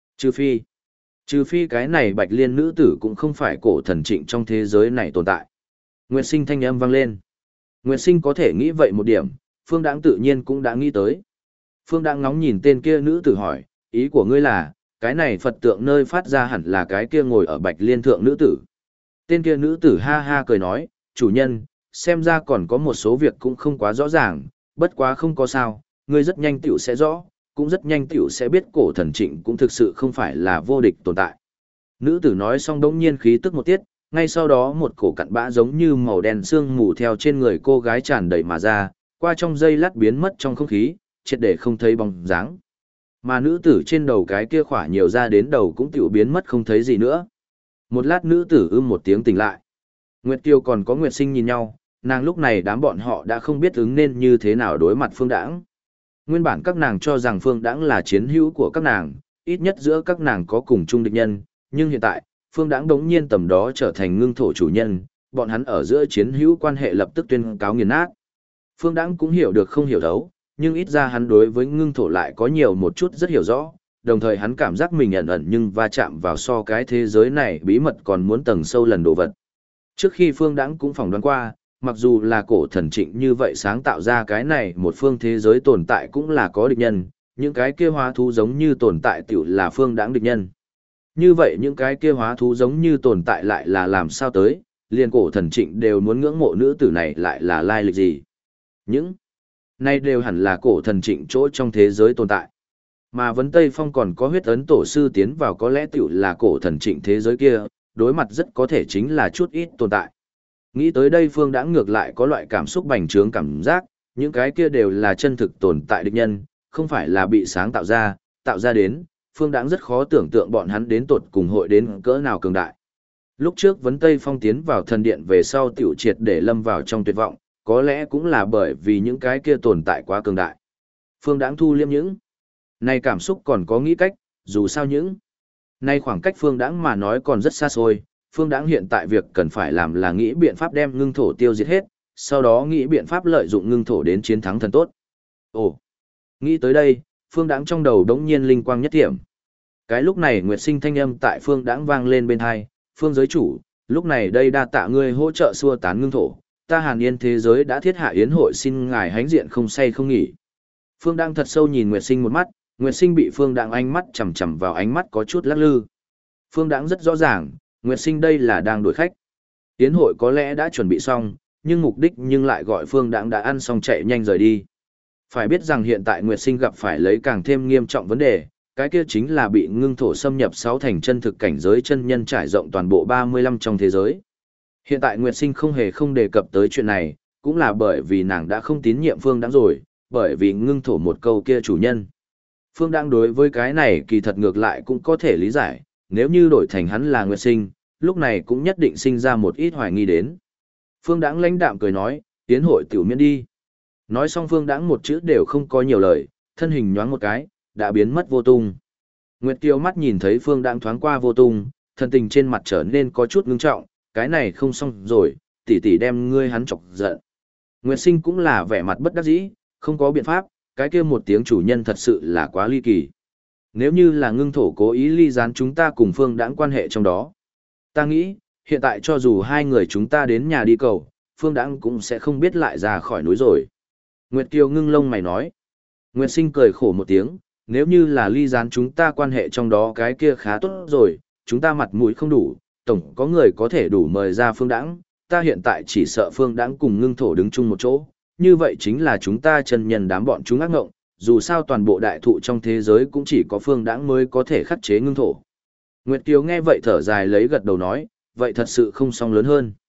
Trừ phi cái này bạch liên nữ tử cũng không phải cổ thần trịnh trong thế giới này tồn tại. Nguyệt Sinh thanh âm vang lên. Nguyệt Sinh có thể nghĩ vậy một điểm, Phương Đãng tự nhiên cũng đã nghĩ tới. Phương Đãng ngóng nhìn tên kia nữ tử hỏi, ý của ngươi là, cái này Phật tượng nơi phát ra hẳn là cái kia ngồi ở bạch liên thượng nữ tử. Tên kia nữ tử ha ha cười nói, chủ nhân, xem ra còn có một số việc cũng không quá rõ ràng, bất quá không có sao, ngươi rất nhanh tiểu sẽ rõ, cũng rất nhanh tiểu sẽ biết cổ thần trịnh cũng thực sự không phải là vô địch tồn tại. Nữ tử nói xong đống nhiên khí tức một tiết, ngay sau đó một cổ cặn bã giống như màu đen sương mù theo trên người cô gái tràn đầy mà ra, qua trong giây lát biến mất trong không khí, triệt để không thấy bóng dáng. Mà nữ tử trên đầu cái kia khỏa nhiều ra đến đầu cũng tiểu biến mất không thấy gì nữa. Một lát nữ tử một tiếng tỉnh lại. Nguyệt Kiều còn có Nguyệt Sinh nhìn nhau, nàng lúc này đám bọn họ đã không biết ứng nên như thế nào đối mặt Phương Đãng. Nguyên bản các nàng cho rằng Phương Đãng là chiến hữu của các nàng, ít nhất giữa các nàng có cùng chung địch nhân, nhưng hiện tại, Phương Đãng đống nhiên tầm đó trở thành ngưng thổ chủ nhân, bọn hắn ở giữa chiến hữu quan hệ lập tức tuyên cáo nghiền nát. Phương Đãng cũng hiểu được không hiểu thấu, nhưng ít ra hắn đối với ngưng thổ lại có nhiều một chút rất hiểu rõ, đồng thời hắn cảm giác mình ẩn ẩn nhưng va chạm vào so cái thế giới này bí mật còn muốn tầng sâu lần đồ vật. Trước khi Phương Đãng cũng phỏng đoán qua, mặc dù là cổ thần trịnh như vậy sáng tạo ra cái này một phương thế giới tồn tại cũng là có địch nhân, những cái kia hóa thú giống như tồn tại tiểu là Phương Đãng địch nhân. Như vậy những cái kia hóa thú giống như tồn tại lại là làm sao tới, liền cổ thần trịnh đều muốn ngưỡng mộ nữ tử này lại là lai lịch gì. Những này đều hẳn là cổ thần trịnh chỗ trong thế giới tồn tại. Mà vấn Tây Phong còn có huyết ấn tổ sư tiến vào có lẽ tiểu là cổ thần trịnh thế giới kia, đối mặt rất có thể chính là chút ít tồn tại. Nghĩ tới đây Phương Đãng ngược lại có loại cảm xúc bành trướng cảm giác, những cái kia đều là chân thực tồn tại địch nhân, không phải là bị sáng tạo ra đến, Phương Đãng rất khó tưởng tượng bọn hắn đến tột cùng hội đến cỡ nào cường đại. Lúc trước vấn Tây Phong tiến vào thần điện về sau tiểu triệt để lâm vào trong tuyệt vọng, có lẽ cũng là bởi vì những cái kia tồn tại quá cường đại. Phương Đãng thu liêm những này cảm xúc còn có nghĩ cách, dù sao những nay khoảng cách Phương Đãng mà nói còn rất xa xôi, Phương Đãng hiện tại việc cần phải làm là nghĩ biện pháp đem ngưng thổ tiêu diệt hết, sau đó nghĩ biện pháp lợi dụng ngưng thổ đến chiến thắng thần tốt. Ồ, nghĩ tới đây, Phương Đãng trong đầu đống nhiên linh quang nhất thiểm. Cái lúc này Nguyệt Sinh thanh âm tại Phương Đãng vang lên bên tai, "Phương giới chủ, lúc này đây đa tạ ngươi hỗ trợ xua tán ngưng thổ, ta Hàn Yên thế giới đã thiết hạ yến hội xin ngài hãnh diện không say không nghỉ." Phương Đãng thật sâu nhìn Nguyệt Sinh một mắt, Nguyệt Sinh bị Phương Đãng ánh mắt chằm chằm vào ánh mắt có chút lắc lư. Phương Đãng rất rõ ràng, Nguyệt Sinh đây là đang đuổi khách. Yến hội có lẽ đã chuẩn bị xong, nhưng mục đích nhưng lại gọi Phương Đãng đã ăn xong chạy nhanh rời đi. Phải biết rằng hiện tại Nguyệt Sinh gặp phải lấy càng thêm nghiêm trọng vấn đề, cái kia chính là bị ngưng thổ xâm nhập 6 thành chân thực cảnh giới chân nhân trải rộng toàn bộ 35 trong thế giới. Hiện tại Nguyệt Sinh không hề không đề cập tới chuyện này, cũng là bởi vì nàng đã không tín nhiệm Phương Đãng rồi, bởi vì ngưng thổ một câu kia chủ nhân. Phương Đãng đối với cái này kỳ thật ngược lại cũng có thể lý giải, nếu như đổi thành hắn là Nguyệt Sinh, lúc này cũng nhất định sinh ra một ít hoài nghi đến. Phương Đãng lãnh đạm cười nói, tiến hội tiểu miễn đi. Nói xong Phương Đãng một chữ đều không có nhiều lời, thân hình nhoáng một cái, đã biến mất vô tung. Nguyệt Kiều mắt nhìn thấy Phương Đãng thoáng qua vô tung, thân tình trên mặt trở nên có chút ngưng trọng, cái này không xong rồi, tỷ tỷ đem ngươi hắn chọc giận. Nguyệt Sinh cũng là vẻ mặt bất đắc dĩ, không có biện pháp, cái kia một tiếng chủ nhân thật sự là quá ly kỳ. Nếu như là ngưng thổ cố ý ly gián chúng ta cùng Phương Đãng quan hệ trong đó. Ta nghĩ, hiện tại cho dù hai người chúng ta đến nhà đi cầu, Phương Đãng cũng sẽ không biết lại ra khỏi núi rồi. Nguyệt Kiều ngưng lông mày nói. Nguyệt Sinh cười khổ một tiếng, nếu như là ly gián chúng ta quan hệ trong đó cái kia khá tốt rồi, chúng ta mặt mũi không đủ, tổng có người có thể đủ mời ra Phương Đãng, ta hiện tại chỉ sợ Phương Đãng cùng ngưng thổ đứng chung một chỗ, như vậy chính là chúng ta chân nhân đám bọn chúng ác ngộng, dù sao toàn bộ đại thụ trong thế giới cũng chỉ có Phương Đãng mới có thể khắc chế ngưng thổ. Nguyệt Kiều nghe vậy thở dài lấy gật đầu nói, vậy thật sự không xong lớn hơn.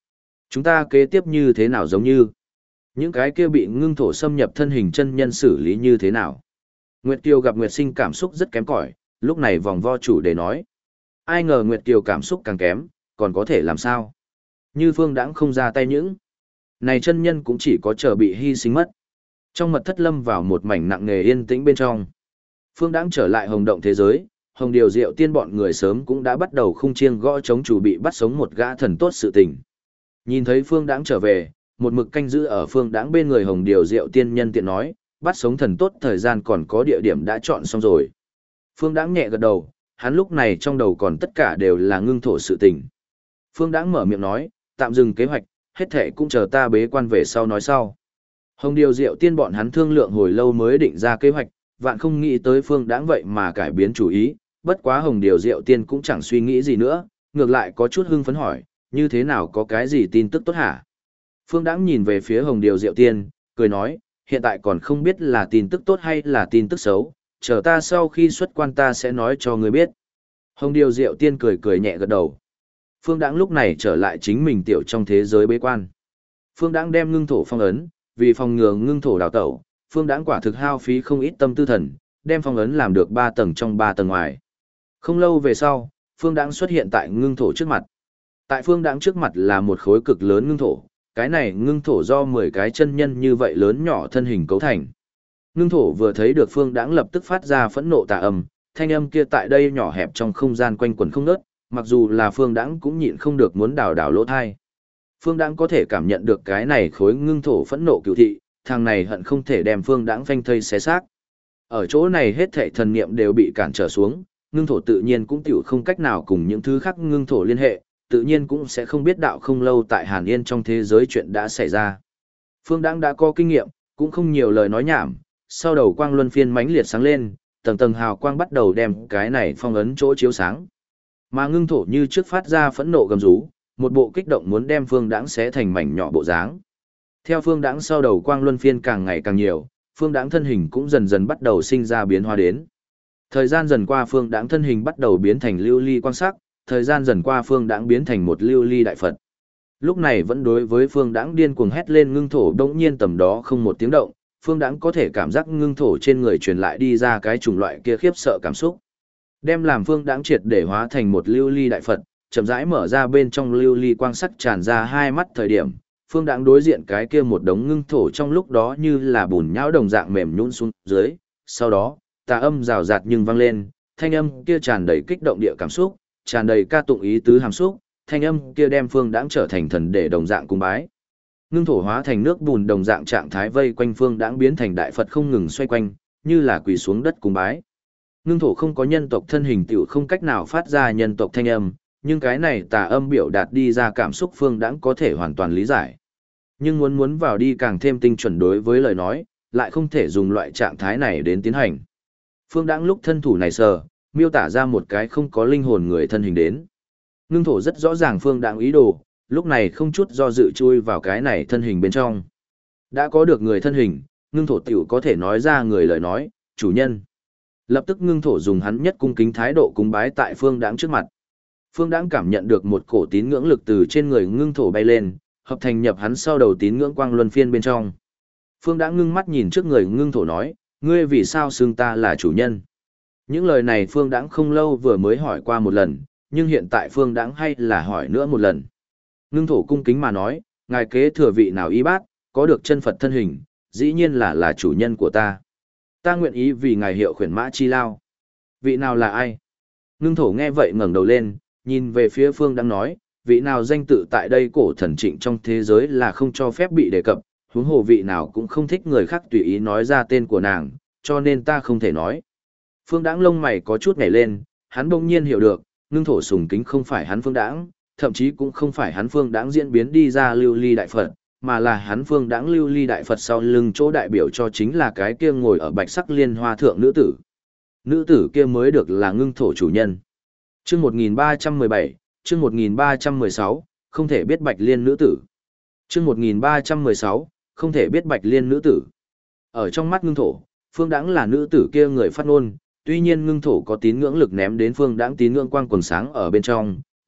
Chúng ta kế tiếp như thế nào giống như những cái kia bị ngưng thổ xâm nhập thân hình chân nhân xử lý như thế nào? Nguyệt Kiều gặp Nguyệt Sinh cảm xúc rất kém cỏi, lúc này vòng vo chủ đề nói. Ai ngờ Nguyệt Kiều cảm xúc càng kém, còn có thể làm sao? Như Phương Đãng không ra tay những này chân nhân cũng chỉ có chờ bị hy sinh mất. Trong mật thất lâm vào một mảnh nặng nề yên tĩnh bên trong. Phương Đãng trở lại hồng động thế giới, Hồng Điều Diệu Tiên bọn người sớm cũng đã bắt đầu khung chiêng gõ chống chủ bị bắt sống một gã thần tốt sự tình. Nhìn thấy Phương Đãng trở về, một mực canh giữ ở Phương Đãng bên người Hồng Điều Diệu Tiên nhân tiện nói, bắt sống thần tốt thời gian còn có địa điểm đã chọn xong rồi. Phương Đãng nhẹ gật đầu, hắn lúc này trong đầu còn tất cả đều là ngưng thổ sự tình. Phương Đãng mở miệng nói, tạm dừng kế hoạch, hết thệ cũng chờ ta bế quan về sau nói sau. Hồng Điều Diệu Tiên bọn hắn thương lượng hồi lâu mới định ra kế hoạch, vạn không nghĩ tới Phương Đãng vậy mà cải biến chủ ý, bất quá Hồng Điều Diệu Tiên cũng chẳng suy nghĩ gì nữa, ngược lại có chút hưng phấn hỏi, như thế nào có cái gì tin tức tốt hả? Phương Đãng nhìn về phía Hồng Điều Diệu Tiên, cười nói, hiện tại còn không biết là tin tức tốt hay là tin tức xấu, chờ ta sau khi xuất quan ta sẽ nói cho ngươi biết. Hồng Điều Diệu Tiên cười cười nhẹ gật đầu. Phương Đãng lúc này trở lại chính mình tiểu trong thế giới bế quan. Phương Đãng đem ngưng thổ phong ấn, vì phòng ngừa ngưng thổ đào tẩu, Phương Đãng quả thực hao phí không ít tâm tư thần, đem phong ấn làm được 3 tầng trong 3 tầng ngoài. Không lâu về sau, Phương Đãng xuất hiện tại ngưng thổ trước mặt. Tại Phương Đãng trước mặt là một khối cực lớn ngưng thổ, cái này ngưng thổ do 10 cái chân nhân như vậy lớn nhỏ thân hình cấu thành. Ngưng thổ vừa thấy được Phương Đãng lập tức phát ra phẫn nộ tà âm, thanh âm kia tại đây nhỏ hẹp trong không gian quanh quẩn không ngớt, mặc dù là Phương Đãng cũng nhịn không được muốn đào đào lỗ thai. Phương Đãng có thể cảm nhận được cái này khối ngưng thổ phẫn nộ cựu thị, thằng này hận không thể đem Phương Đãng phanh thây xé xác. Ở chỗ này hết thảy thần niệm đều bị cản trở xuống, ngưng thổ tự nhiên cũng tiểu không cách nào cùng những thứ khác ngưng thổ liên hệ, tự nhiên cũng sẽ không biết đạo không lâu tại Hàn Yên trong thế giới chuyện đã xảy ra. Phương Đãng đã có kinh nghiệm, cũng không nhiều lời nói nhảm, sau đầu quang luân phiên mãnh liệt sáng lên, tầng tầng hào quang bắt đầu đem cái này phong ấn chỗ chiếu sáng. Mà ngưng thổ như trước phát ra phẫn nộ gầm rú, một bộ kích động muốn đem Phương Đãng xé thành mảnh nhỏ bộ dáng. Theo Phương Đãng sau đầu quang luân phiên càng ngày càng nhiều, Phương Đãng thân hình cũng dần dần bắt đầu sinh ra biến hóa đến. Thời gian dần qua Phương Đãng thân hình bắt đầu biến thành lưu ly quang sắc, thời gian dần qua Phương Đãng biến thành một lưu ly đại Phật. Lúc này vẫn đối với Phương Đãng điên cuồng hét lên ngưng thổ đống nhiên tầm đó không một tiếng động, Phương Đãng có thể cảm giác ngưng thổ trên người truyền lại đi ra cái chủng loại kia khiếp sợ cảm xúc. Đem làm Phương Đãng triệt để hóa thành một lưu ly đại Phật, chậm rãi mở ra bên trong lưu ly quang sắc tràn ra hai mắt thời điểm, Phương Đãng đối diện cái kia một đống ngưng thổ trong lúc đó như là bùn nhão đồng dạng mềm nhũn xuống dưới, sau đó, tà âm rào rạt nhưng vang lên, thanh âm kia tràn đầy kích động địa cảm xúc, tràn đầy ca tụng ý tứ hàm xúc, thanh âm kia đem Phương Đãng trở thành thần để đồng dạng cung bái. Ngưng thổ hóa thành nước bùn đồng dạng trạng thái vây quanh Phương Đãng biến thành đại Phật không ngừng xoay quanh, như là quỳ xuống đất cung bái. Ngưng thổ không có nhân tộc thân hình tiểu không cách nào phát ra nhân tộc thanh âm, nhưng cái này tà âm biểu đạt đi ra cảm xúc Phương Đãng có thể hoàn toàn lý giải. Nhưng muốn vào đi càng thêm tinh chuẩn đối với lời nói, lại không thể dùng loại trạng thái này đến tiến hành. Phương Đãng lúc thân thủ này sờ, miêu tả ra một cái không có linh hồn người thân hình đến. Ngưng thổ rất rõ ràng Phương Đãng ý đồ, lúc này không chút do dự chui vào cái này thân hình bên trong. Đã có được người thân hình, ngưng thổ tiểu có thể nói ra người lời nói, chủ nhân. Lập tức ngưng thổ dùng hắn nhất cung kính thái độ cúng bái tại Phương Đãng trước mặt. Phương Đãng cảm nhận được một cổ tín ngưỡng lực từ trên người ngưng thổ bay lên, hợp thành nhập hắn sau đầu tín ngưỡng quang luân phiên bên trong. Phương Đãng ngưng mắt nhìn trước người ngưng thổ nói, ngươi vì sao xưng ta là chủ nhân? Những lời này Phương Đãng không lâu vừa mới hỏi qua một lần, nhưng hiện tại Phương Đãng hay là hỏi nữa một lần. Ngưng thổ cung kính mà nói, ngài kế thừa vị nào y bát, có được chân Phật thân hình, dĩ nhiên là chủ nhân của ta. Ta nguyện ý vì ngài hiệu khuyển mã chi lao. Vị nào là ai? Ngưng thổ nghe vậy ngẩng đầu lên, nhìn về phía Phương Đãng nói, vị nào danh tự tại đây cổ thần trịnh trong thế giới là không cho phép bị đề cập, huống hồ vị nào cũng không thích người khác tùy ý nói ra tên của nàng, cho nên ta không thể nói. Phương Đãng lông mày có chút nhảy lên, hắn bỗng nhiên hiểu được, ngưng thổ sùng kính không phải hắn Phương Đãng, thậm chí cũng không phải hắn Phương Đãng diễn biến đi ra lưu ly đại Phật, mà là hắn Phương Đãng lưu ly đại Phật sau lưng chỗ đại biểu cho chính là cái kia ngồi ở bạch sắc liên hoa thượng nữ tử. Nữ tử kia mới được là ngưng thổ chủ nhân. Chương 1317, chương 1316, không thể biết bạch liên nữ tử. Chương 1316, không thể biết bạch liên nữ tử. Ở trong mắt ngưng thổ, Phương Đãng là nữ tử kia người phát ngôn, tuy nhiên ngưng thổ có tín ngưỡng lực ném đến Phương Đãng tín ngưỡng quang quần sáng ở bên trong,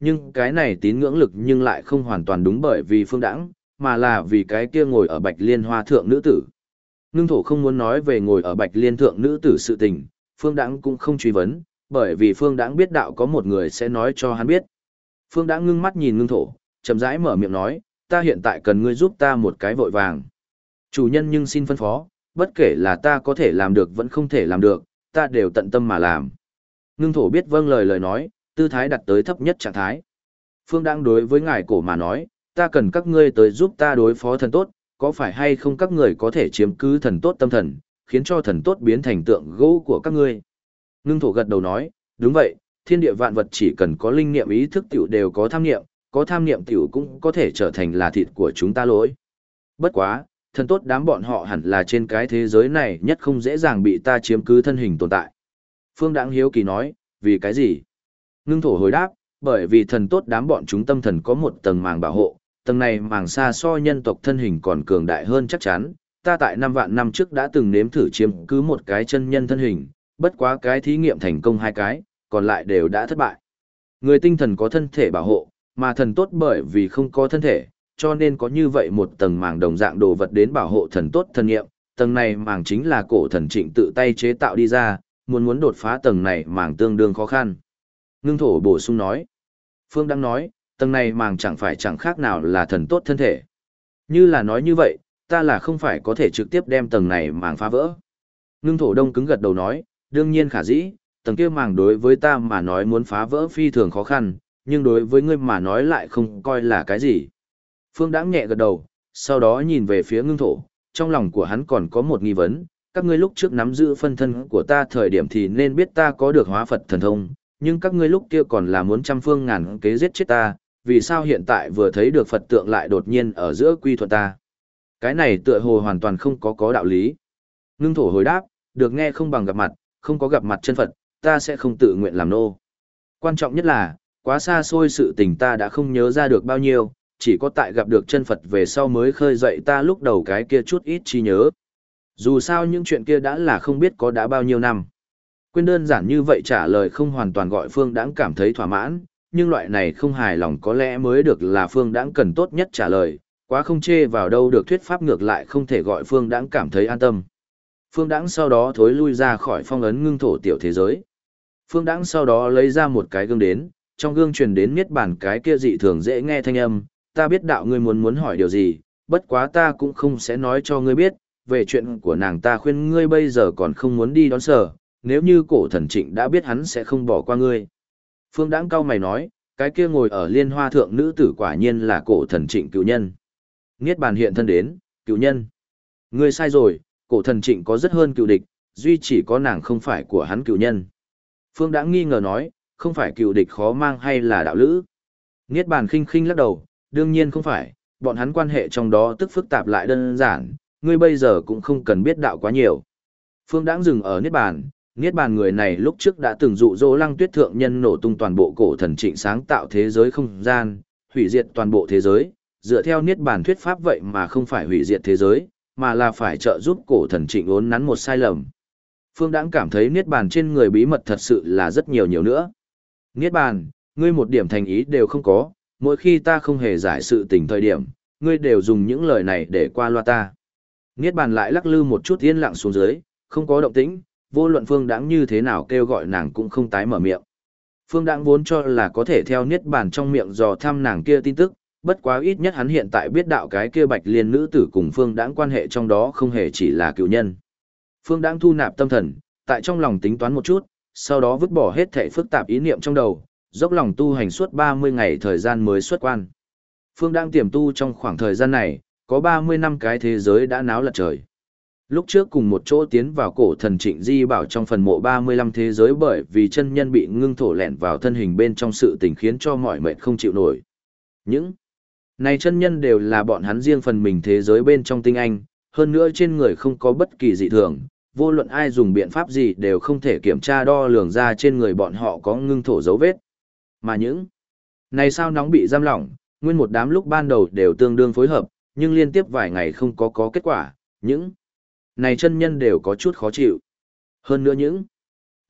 nhưng cái này tín ngưỡng lực nhưng lại không hoàn toàn đúng bởi vì Phương Đãng, mà là vì cái kia ngồi ở Bạch Liên Hoa thượng nữ tử. Ngưng thổ không muốn nói về ngồi ở Bạch Liên thượng nữ tử sự tình, Phương Đãng cũng không truy vấn, bởi vì Phương Đãng biết đạo có một người sẽ nói cho hắn biết. Phương Đãng ngưng mắt nhìn ngưng thổ, chậm rãi mở miệng nói, ta hiện tại cần ngươi giúp ta một cái vội vàng. Chủ nhân nhưng xin phân phó, bất kể là ta có thể làm được vẫn không thể làm được, ta đều tận tâm mà làm. Ngưng thổ biết vâng lời nói, tư thái đặt tới thấp nhất trạng thái. Phương Đãng đối với ngài cổ mà nói, ta cần các ngươi tới giúp ta đối phó thần tốt, có phải hay không các người có thể chiếm cứ thần tốt tâm thần, khiến cho thần tốt biến thành tượng gỗ của các ngươi. Ngưng thổ gật đầu nói, đúng vậy, thiên địa vạn vật chỉ cần có linh niệm ý thức tiểu đều có tham niệm tiểu cũng có thể trở thành là thịt của chúng ta lỗi. Bất quá, thần tốt đám bọn họ hẳn là trên cái thế giới này nhất không dễ dàng bị ta chiếm cứ thân hình tồn tại. Phương Đãng hiếu kỳ nói, vì cái gì? Ngưng thổ hồi đáp, bởi vì thần tốt đám bọn chúng tâm thần có một tầng màng bảo hộ, tầng này màng xa so nhân tộc thân hình còn cường đại hơn chắc chắn. Ta tại 5 vạn năm trước đã từng nếm thử chiếm cứ một cái chân nhân thân hình, bất quá cái thí nghiệm thành công 2 cái, còn lại đều đã thất bại. Người tinh thần có thân thể bảo hộ, mà thần tốt bởi vì không có thân thể, cho nên có như vậy một tầng màng đồng dạng đồ vật đến bảo hộ thần tốt thân nghiệm. Tầng này màng chính là cổ thần Trịnh tự tay chế tạo đi ra, muốn đột phá tầng này màng tương đương khó khăn. Ngưng thổ bổ sung nói. Phương đang nói, tầng này màng chẳng khác nào là thần tốt thân thể. Như là nói như vậy, ta là không phải có thể trực tiếp đem tầng này màng phá vỡ. Ngưng thổ đông cứng gật đầu nói, đương nhiên khả dĩ, tầng kia màng đối với ta mà nói muốn phá vỡ phi thường khó khăn, nhưng đối với ngươi mà nói lại không coi là cái gì. Phương Đãng nhẹ gật đầu, sau đó nhìn về phía ngưng thổ, trong lòng của hắn còn có một nghi vấn, các ngươi lúc trước nắm giữ phân thân của ta thời điểm thì nên biết ta có được hóa Phật thần thông, nhưng các ngươi lúc kia còn là muốn trăm phương ngàn kế giết chết ta, vì sao hiện tại vừa thấy được Phật tượng lại đột nhiên ở giữa quy thuận ta. Cái này tựa hồ hoàn toàn không có đạo lý. Ngưng thổ hồi đáp, được nghe không bằng gặp mặt, không có gặp mặt chân Phật, ta sẽ không tự nguyện làm nô. Quan trọng nhất là, quá xa xôi sự tình ta đã không nhớ ra được bao nhiêu, chỉ có tại gặp được chân Phật về sau mới khơi dậy ta lúc đầu cái kia chút ít trí nhớ. Dù sao những chuyện kia đã là không biết có đã bao nhiêu năm. Quên đơn giản như vậy trả lời không hoàn toàn gọi Phương Đãng cảm thấy thỏa mãn, nhưng loại này không hài lòng có lẽ mới được là Phương Đãng cần tốt nhất trả lời, quá không chê vào đâu được thuyết pháp ngược lại không thể gọi Phương Đãng cảm thấy an tâm. Phương Đãng sau đó thối lui ra khỏi phong ấn ngưng thổ tiểu thế giới. Phương Đãng sau đó lấy ra một cái gương đến, trong gương truyền đến niết bàn cái kia dị thường dễ nghe thanh âm, ta biết đạo ngươi muốn hỏi điều gì, bất quá ta cũng không sẽ nói cho ngươi biết, về chuyện của nàng ta khuyên ngươi bây giờ còn không muốn đi đón sở, nếu như cổ thần Trịnh đã biết hắn sẽ không bỏ qua ngươi. Phương Đãng cau mày nói, cái kia ngồi ở liên hoa thượng nữ tử quả nhiên là cổ thần Trịnh cựu nhân. Niết bàn hiện thân đến, cựu nhân. Ngươi sai rồi, cổ thần Trịnh có rất hơn cựu địch, duy chỉ có nàng không phải của hắn cựu nhân. Phương Đãng nghi ngờ nói, không phải cựu địch khó mang hay là đạo lữ. Niết bàn khinh khinh lắc đầu, đương nhiên không phải, bọn hắn quan hệ trong đó tức phức tạp lại đơn giản, ngươi bây giờ cũng không cần biết đạo quá nhiều. Phương Đãng dừng ở Niết bàn người này lúc trước đã từng dụ dỗ Lăng Tuyết thượng nhân nổ tung toàn bộ cổ thần Trịnh sáng tạo thế giới không gian, hủy diệt toàn bộ thế giới, dựa theo Niết bàn thuyết pháp vậy mà không phải hủy diệt thế giới, mà là phải trợ giúp cổ thần Trịnh uốn nắn một sai lầm. Phương Đãng cảm thấy Niết bàn trên người bí mật thật sự là rất nhiều nữa. Niết bàn, ngươi một điểm thành ý đều không có, mỗi khi ta không hề giải sự tình thời điểm, ngươi đều dùng những lời này để qua loa ta. Niết bàn lại lắc lư một chút yên lặng xuống dưới, không có động tĩnh, vô luận Phương Đãng như thế nào kêu gọi nàng cũng không tái mở miệng. Phương Đãng vốn cho là có thể theo Niết bàn trong miệng dò thăm nàng kia tin tức, bất quá ít nhất hắn hiện tại biết đạo cái kia Bạch Liên nữ tử cùng Phương Đãng quan hệ trong đó không hề chỉ là cựu nhân. Phương Đãng thu nạp tâm thần, tại trong lòng tính toán một chút, sau đó vứt bỏ hết thảy phức tạp ý niệm trong đầu, dốc lòng tu hành suốt 30 ngày thời gian mới xuất quan. Phương Đãng tiềm tu trong khoảng thời gian này, có 30 năm cái thế giới đã náo lật trời. Lúc trước cùng một chỗ tiến vào cổ thần Trịnh Di bảo trong phần mộ 35 thế giới bởi vì chân nhân bị ngưng thổ lẻn vào thân hình bên trong sự tình khiến cho mọi mệt không chịu nổi. Những này chân nhân đều là bọn hắn riêng phần mình thế giới bên trong tinh anh, hơn nữa trên người không có bất kỳ dị thường, vô luận ai dùng biện pháp gì đều không thể kiểm tra đo lường ra trên người bọn họ có ngưng thổ dấu vết. Mà những này sao nóng bị giam lỏng, nguyên một đám lúc ban đầu đều tương đương phối hợp, nhưng liên tiếp vài ngày không có kết quả, những này chân nhân đều có chút khó chịu. Hơn nữa những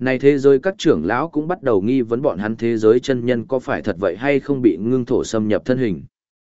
Này thế giới các trưởng lão cũng bắt đầu nghi vấn bọn hắn thế giới chân nhân có phải thật vậy hay không bị ngưng thổ xâm nhập thân hình.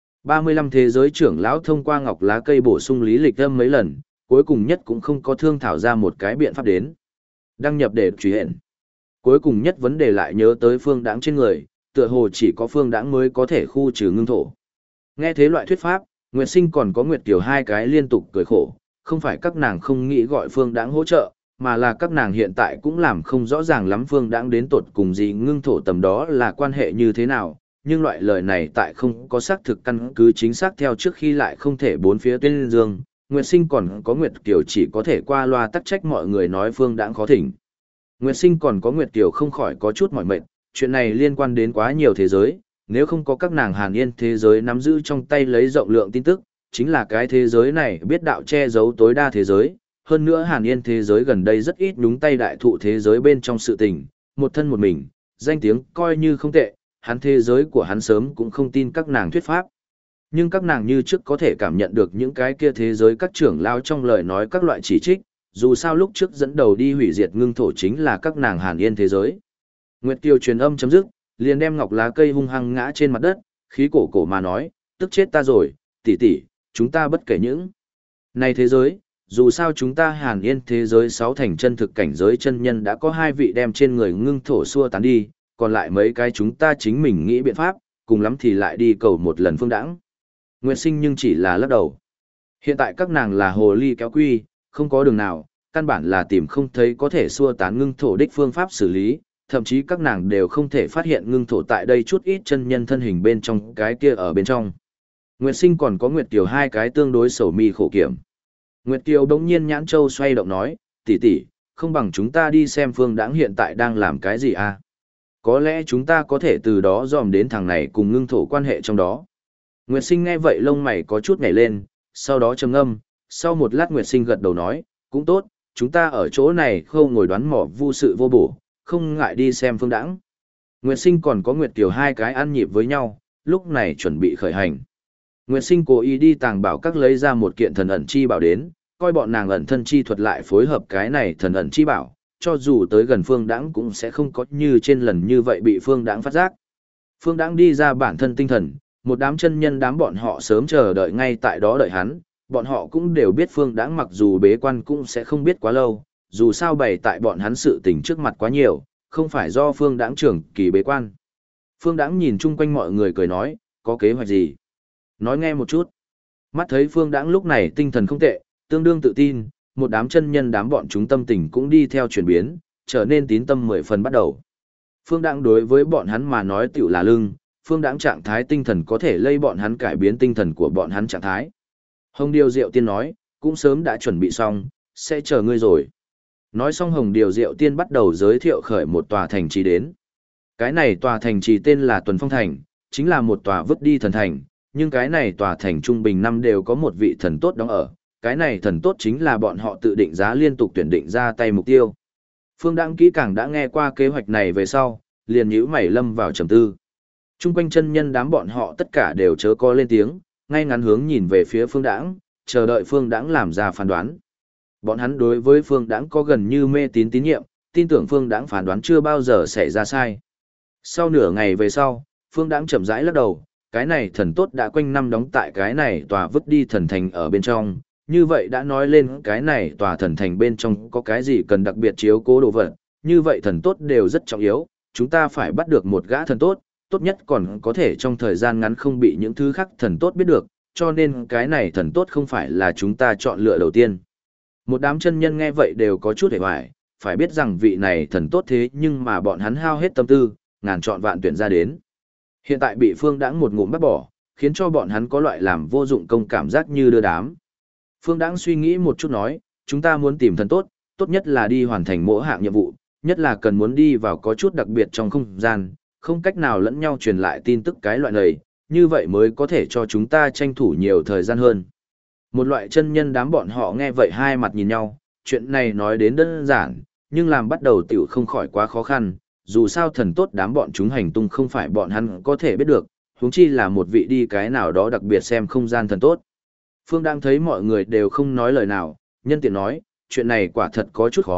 35 thế giới trưởng lão thông qua ngọc lá cây bổ sung lý lịch âm mấy lần, cuối cùng nhất cũng không có thương thảo ra một cái biện pháp đến. Đăng nhập để truy hẹn. Cuối cùng nhất vấn đề lại nhớ tới phương đãng trên người, tựa hồ chỉ có phương đãng mới có thể khu trừ ngưng thổ. Nghe thế loại thuyết pháp, Nguyệt Sinh còn có Nguyệt Kiều hai cái liên tục cười khổ, không phải các nàng không nghĩ gọi phương đãng hỗ trợ, mà là các nàng hiện tại cũng làm không rõ ràng lắm phương đãng đến tột cùng gì ngưng thổ tầm đó là quan hệ như thế nào, nhưng loại lời này tại không có xác thực căn cứ chính xác theo trước khi lại không thể bốn phía tuyên dương, Nguyệt Sinh còn có Nguyệt Kiều chỉ có thể qua loa tắc trách mọi người nói phương đãng khó thỉnh. Nguyệt Sinh còn có Nguyệt Kiều không khỏi có chút mỏi mệt, chuyện này liên quan đến quá nhiều thế giới, nếu không có các nàng Hàn Yên thế giới nắm giữ trong tay lấy rộng lượng tin tức, chính là cái thế giới này biết đạo che giấu tối đa thế giới, hơn nữa Hàn Yên thế giới gần đây rất ít nhúng tay đại thụ thế giới bên trong sự tình, một thân một mình, danh tiếng coi như không tệ, hắn thế giới của hắn sớm cũng không tin các nàng thuyết pháp. Nhưng các nàng như trước có thể cảm nhận được những cái kia thế giới các trưởng lao trong lời nói các loại chỉ trích, dù sao lúc trước dẫn đầu đi hủy diệt ngưng thổ chính là các nàng Hàn Yên thế giới. Nguyệt Kiều truyền âm chấm dứt, liền đem ngọc lá cây hung hăng ngã trên mặt đất, khí cổ cổ mà nói, tức chết ta rồi, tỷ tỷ, chúng ta bất kể những này thế giới, dù sao chúng ta Hàn Yên thế giới 6 thành chân thực cảnh giới chân nhân đã có 2 vị đem trên người ngưng thổ xua tán đi, còn lại mấy cái chúng ta chính mình nghĩ biện pháp, cùng lắm thì lại đi cầu một lần phương đãng. Nguyệt Sinh nhưng chỉ là lắc đầu. Hiện tại các nàng là hồ ly kéo quy, không có đường nào, căn bản là tìm không thấy có thể xua tán ngưng thổ đích phương pháp xử lý, thậm chí các nàng đều không thể phát hiện ngưng thổ tại đây chút ít chân nhân thân hình bên trong cái kia ở bên trong. Nguyệt Sinh còn có Nguyệt Kiều hai cái tương đối sầu mi khổ kiểm. Nguyệt Kiều đống nhiên nhãn châu xoay động nói, tỷ tỷ, không bằng chúng ta đi xem phương đãng hiện tại đang làm cái gì à? Có lẽ chúng ta có thể từ đó dòm đến thằng này cùng ngưng thổ quan hệ trong đó. Nguyệt Sinh nghe vậy lông mày có chút nhảy lên, sau đó trầm ngâm, sau một lát Nguyệt Sinh gật đầu nói, cũng tốt, chúng ta ở chỗ này không ngồi đoán mò vu sự vô bổ, không ngại đi xem phương đãng. Nguyệt Sinh còn có Nguyệt Kiều hai cái ăn nhịp với nhau, lúc này chuẩn bị khởi hành. Nguyệt Sinh cố ý đi tàng bảo các lấy ra một kiện thần ẩn chi bảo đến, coi bọn nàng ẩn thân chi thuật lại phối hợp cái này thần ẩn chi bảo, cho dù tới gần phương đãng cũng sẽ không có như trên lần như vậy bị phương đãng phát giác. Phương đãng đi ra bản thân tinh thần, một đám chân nhân đám bọn họ sớm chờ đợi ngay tại đó đợi hắn, bọn họ cũng đều biết phương đãng mặc dù bế quan cũng sẽ không biết quá lâu, dù sao bày tại bọn hắn sự tình trước mặt quá nhiều, không phải do phương đãng trưởng kỳ bế quan. Phương đãng nhìn chung quanh mọi người cười nói, có kế hoạch gì? Nói nghe một chút. Mắt thấy phương đãng lúc này tinh thần không tệ, tương đương tự tin, một đám chân nhân đám bọn chúng tâm tình cũng đi theo chuyển biến, trở nên tín tâm 10 phần bắt đầu. Phương đãng đối với bọn hắn mà nói tiểu là lưng, phương đãng trạng thái tinh thần có thể lây bọn hắn cải biến tinh thần của bọn hắn trạng thái. Hồng Điều Diệu Tiên nói, cũng sớm đã chuẩn bị xong, sẽ chờ ngươi rồi. Nói xong Hồng Điều Diệu Tiên bắt đầu giới thiệu khởi một tòa thành trì đến. Cái này tòa thành trì tên là Tuần Phong Thành, chính là một tòa vứt đi thần thành, nhưng cái này tòa thành trung bình năm đều có một vị thần tốt đóng ở, cái này thần tốt chính là bọn họ tự định giá liên tục tuyển định ra tay mục tiêu. Phương Đãng kỹ càng đã nghe qua kế hoạch này về sau, liền nhíu mày lâm vào trầm tư. Trung quanh chân nhân đám bọn họ tất cả đều chớ có lên tiếng, ngay ngắn hướng nhìn về phía Phương Đãng, chờ đợi Phương Đãng làm ra phán đoán. Bọn hắn đối với Phương Đãng có gần như mê tín tín nhiệm, tin tưởng Phương Đãng phán đoán chưa bao giờ xảy ra sai. Sau nửa ngày về sau, Phương Đãng chậm rãi lắc đầu, cái này thần tốt đã quanh năm đóng tại cái này tòa vứt đi thần thành ở bên trong, như vậy đã nói lên cái này tòa thần thành bên trong có cái gì cần đặc biệt chiếu cố đồ vật, như vậy thần tốt đều rất trọng yếu, chúng ta phải bắt được một gã thần tốt, tốt nhất còn có thể trong thời gian ngắn không bị những thứ khác thần tốt biết được, cho nên cái này thần tốt không phải là chúng ta chọn lựa đầu tiên. Một đám chân nhân nghe vậy đều có chút hề hoài, phải biết rằng vị này thần tốt thế nhưng mà bọn hắn hao hết tâm tư, ngàn chọn vạn tuyển ra đến. Hiện tại bị Phương Đãng một ngụm bắt bỏ, khiến cho bọn hắn có loại làm vô dụng công cảm giác như đưa đám. Phương Đãng suy nghĩ một chút nói, chúng ta muốn tìm thần tốt, tốt nhất là đi hoàn thành mỗi hạng nhiệm vụ, nhất là cần muốn đi vào có chút đặc biệt trong không gian, không cách nào lẫn nhau truyền lại tin tức cái loại này, như vậy mới có thể cho chúng ta tranh thủ nhiều thời gian hơn. Một loại chân nhân đám bọn họ nghe vậy hai mặt nhìn nhau, chuyện này nói đến đơn giản, nhưng làm bắt đầu tiểu không khỏi quá khó khăn, dù sao thần tốt đám bọn chúng hành tung không phải bọn hắn có thể biết được, huống chi là một vị đi cái nào đó đặc biệt xem không gian thần tốt. Phương đang thấy mọi người đều không nói lời nào, nhân tiện nói, chuyện này quả thật có chút khó,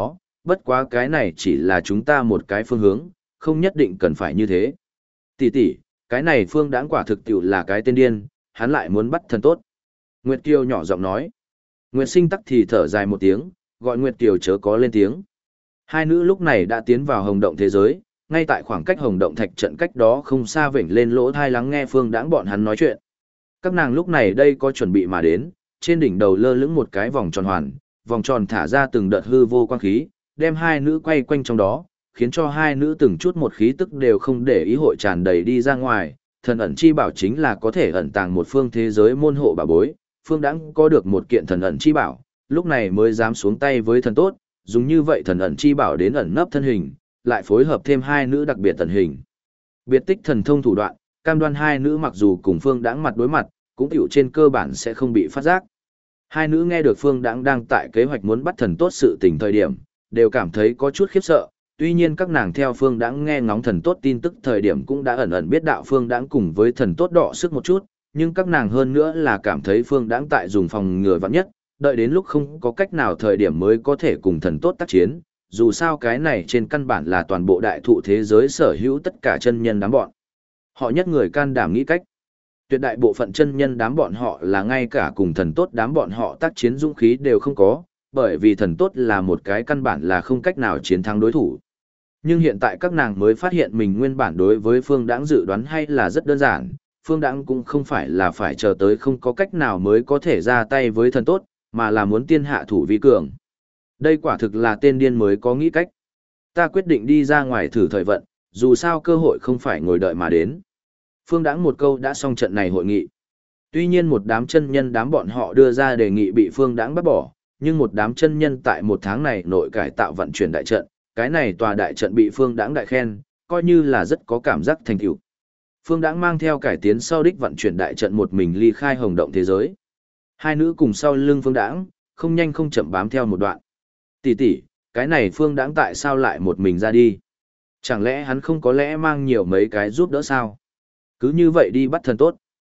bất quá cái này chỉ là chúng ta một cái phương hướng, không nhất định cần phải như thế. Tỷ tỷ, cái này Phương Đãng quả thực tiệu là cái tên điên, hắn lại muốn bắt thần tốt. Nguyệt Kiều nhỏ giọng nói. Nguyệt Sinh tắc thì thở dài một tiếng, gọi Nguyệt Kiều chớ có lên tiếng. Hai nữ lúc này đã tiến vào hồng động thế giới, ngay tại khoảng cách hồng động thạch trận cách đó không xa vểnh lên lỗ thai lắng nghe Phương Đãng bọn hắn nói chuyện. Các nàng lúc này đây có chuẩn bị mà đến, trên đỉnh đầu lơ lửng một cái vòng tròn hoàn, vòng tròn thả ra từng đợt hư vô quang khí, đem hai nữ quay quanh trong đó, khiến cho hai nữ từng chút một khí tức đều không để ý hội tràn đầy đi ra ngoài. Thần ẩn chi bảo chính là có thể ẩn tàng một phương thế giới môn hộ bảo bối, Phương Đãng có được một kiện thần ẩn chi bảo, lúc này mới dám xuống tay với thần tốt, dùng như vậy thần ẩn chi bảo đến ẩn nấp thân hình, lại phối hợp thêm hai nữ đặc biệt tần hình. Biệt tích thần thông thủ đoạn, cam đoan hai nữ mặc dù cùng Phương Đãng mặt đối mặt, cũng tiểu trên cơ bản sẽ không bị phát giác. Hai nữ nghe được Phương Đãng đang tại kế hoạch muốn bắt thần tốt sự tình thời điểm, đều cảm thấy có chút khiếp sợ. Tuy nhiên các nàng theo Phương Đãng nghe ngóng thần tốt tin tức thời điểm cũng đã ẩn ẩn biết đạo Phương Đãng cùng với thần tốt đọ sức một chút, nhưng các nàng hơn nữa là cảm thấy Phương Đãng tại dùng phòng ngừa vạn nhất, đợi đến lúc không có cách nào thời điểm mới có thể cùng thần tốt tác chiến. Dù sao cái này trên căn bản là toàn bộ đại thụ thế giới sở hữu tất cả chân nhân đám bọn. Họ nhất người can đảm nghĩ cách. Tuyệt đại bộ phận chân nhân đám bọn họ là ngay cả cùng thần tốt đám bọn họ tác chiến dũng khí đều không có, bởi vì thần tốt là một cái căn bản là không cách nào chiến thắng đối thủ. Nhưng hiện tại các nàng mới phát hiện mình nguyên bản đối với Phương Đãng dự đoán hay là rất đơn giản, Phương Đãng cũng không phải là phải chờ tới không có cách nào mới có thể ra tay với thần tốt, mà là muốn tiên hạ thủ vi cường. Đây quả thực là tên điên mới có nghĩ cách. Ta quyết định đi ra ngoài thử thời vận, dù sao cơ hội không phải ngồi đợi mà đến. Phương Đãng một câu đã xong trận này hội nghị. Tuy nhiên một đám chân nhân đám bọn họ đưa ra đề nghị bị Phương Đãng bắt bỏ, nhưng một đám chân nhân tại một tháng này nội cải tạo vận chuyển đại trận, cái này tòa đại trận bị Phương Đãng đại khen, coi như là rất có cảm giác thành tựu. Phương Đãng mang theo cải tiến sau đích vận chuyển đại trận một mình ly khai hồng động thế giới. Hai nữ cùng sau lưng Phương Đãng, không nhanh không chậm bám theo một đoạn. Tỷ tỷ, cái này Phương Đãng tại sao lại một mình ra đi? Chẳng lẽ hắn không có lẽ mang nhiều mấy cái giúp đỡ sao? Cứ như vậy đi bắt thần tốt.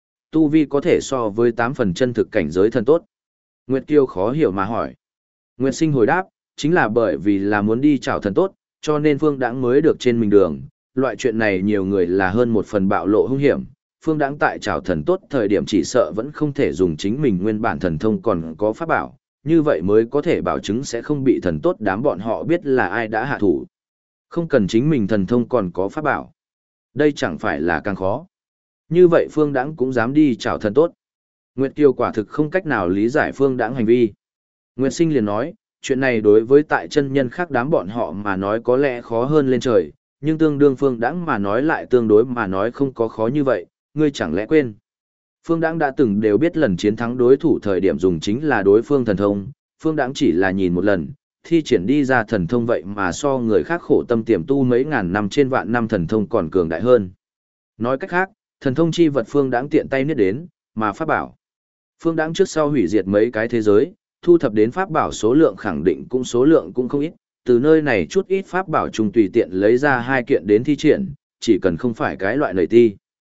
Tu vi có thể so với 8 phần chân thực cảnh giới thần tốt. Nguyệt Kiều khó hiểu mà hỏi. Nguyệt Sinh hồi đáp, chính là bởi vì là muốn đi chào thần tốt, cho nên Phương Đãng mới được trên mình đường. Loại chuyện này nhiều người là hơn một phần bạo lộ hung hiểm. Phương Đãng tại chào thần tốt thời điểm chỉ sợ vẫn không thể dùng chính mình nguyên bản thần thông còn có pháp bảo, như vậy mới có thể bảo chứng sẽ không bị thần tốt đám bọn họ biết là ai đã hạ thủ. Không cần chính mình thần thông còn có pháp bảo. Đây chẳng phải là càng khó. Như vậy Phương Đãng cũng dám đi chào thần tốt. Nguyệt Kiều quả thực không cách nào lý giải Phương Đãng hành vi. Nguyệt Sinh liền nói, chuyện này đối với tại chân nhân khác đám bọn họ mà nói có lẽ khó hơn lên trời, nhưng tương đương Phương Đãng mà nói lại tương đối mà nói không có khó như vậy, ngươi chẳng lẽ quên. Phương Đãng đã từng đều biết lần chiến thắng đối thủ thời điểm dùng chính là đối phương thần thông, Phương Đãng chỉ là nhìn một lần, thi triển đi ra thần thông vậy mà so người khác khổ tâm tiềm tu mấy ngàn năm trên vạn năm thần thông còn cường đại hơn. Nói cách khác, thần thông chi vật Phương Đãng tiện tay niết đến, mà pháp bảo. Phương Đãng trước sau hủy diệt mấy cái thế giới, thu thập đến pháp bảo số lượng khẳng định cũng số lượng cũng không ít, từ nơi này chút ít pháp bảo trùng tùy tiện lấy ra 2 kiện đến thi triển, chỉ cần không phải cái loại lầy ti.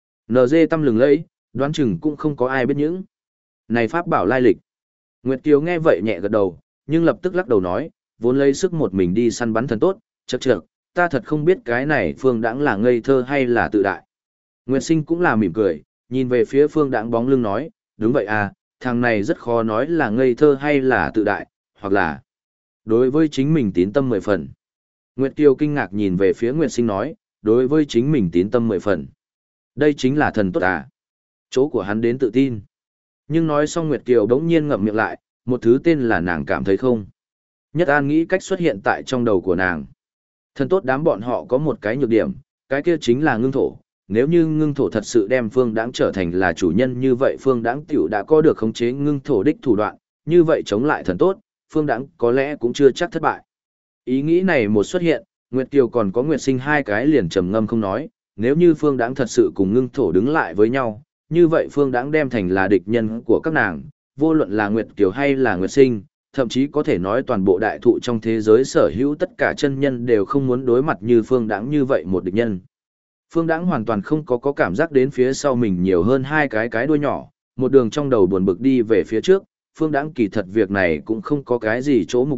NG tâm lừng lẫy, đoán chừng cũng không có ai biết những này pháp bảo lai lịch. Nguyệt Kiều nghe vậy nhẹ gật đầu, nhưng lập tức lắc đầu nói, vốn lấy sức một mình đi săn bắn thần tốt, chậc chậc, ta thật không biết cái này Phương Đãng là ngây thơ hay là tự đại. Nguyệt Sinh cũng là mỉm cười, nhìn về phía Phương Đãng bóng lưng nói, đúng vậy à, thằng này rất khó nói là ngây thơ hay là tự đại, hoặc là đối với chính mình tín tâm 10 phần. Nguyệt Kiều kinh ngạc nhìn về phía Nguyệt Sinh nói, đối với chính mình tín tâm 10 phần. Đây chính là thần tốt à? Chỗ của hắn đến tự tin. Nhưng nói xong Nguyệt Kiều đống nhiên ngậm miệng lại, một thứ tên là nàng cảm thấy không. Nhất An nghĩ cách xuất hiện tại trong đầu của nàng. Thần tốt đám bọn họ có một cái nhược điểm, cái kia chính là ngưng thổ. Nếu như ngưng thổ thật sự đem Phương Đãng trở thành là chủ nhân như vậy Phương Đãng tiểu đã có được khống chế ngưng thổ đích thủ đoạn, như vậy chống lại thần tốt, Phương Đãng có lẽ cũng chưa chắc thất bại. Ý nghĩ này một xuất hiện, Nguyệt Kiều còn có Nguyệt Sinh hai cái liền trầm ngâm không nói, nếu như Phương Đãng thật sự cùng ngưng thổ đứng lại với nhau, như vậy Phương Đãng đem thành là địch nhân của các nàng, vô luận là Nguyệt Kiều hay là Nguyệt Sinh, thậm chí có thể nói toàn bộ đại thụ trong thế giới sở hữu tất cả chân nhân đều không muốn đối mặt như Phương Đãng như vậy một địch nhân. Phương Đãng hoàn toàn không có cảm giác đến phía sau mình nhiều hơn 2 cái đuôi nhỏ, một đường trong đầu buồn bực đi về phía trước, Phương Đãng kỳ thật việc này cũng không có cái gì chỗ mục đích,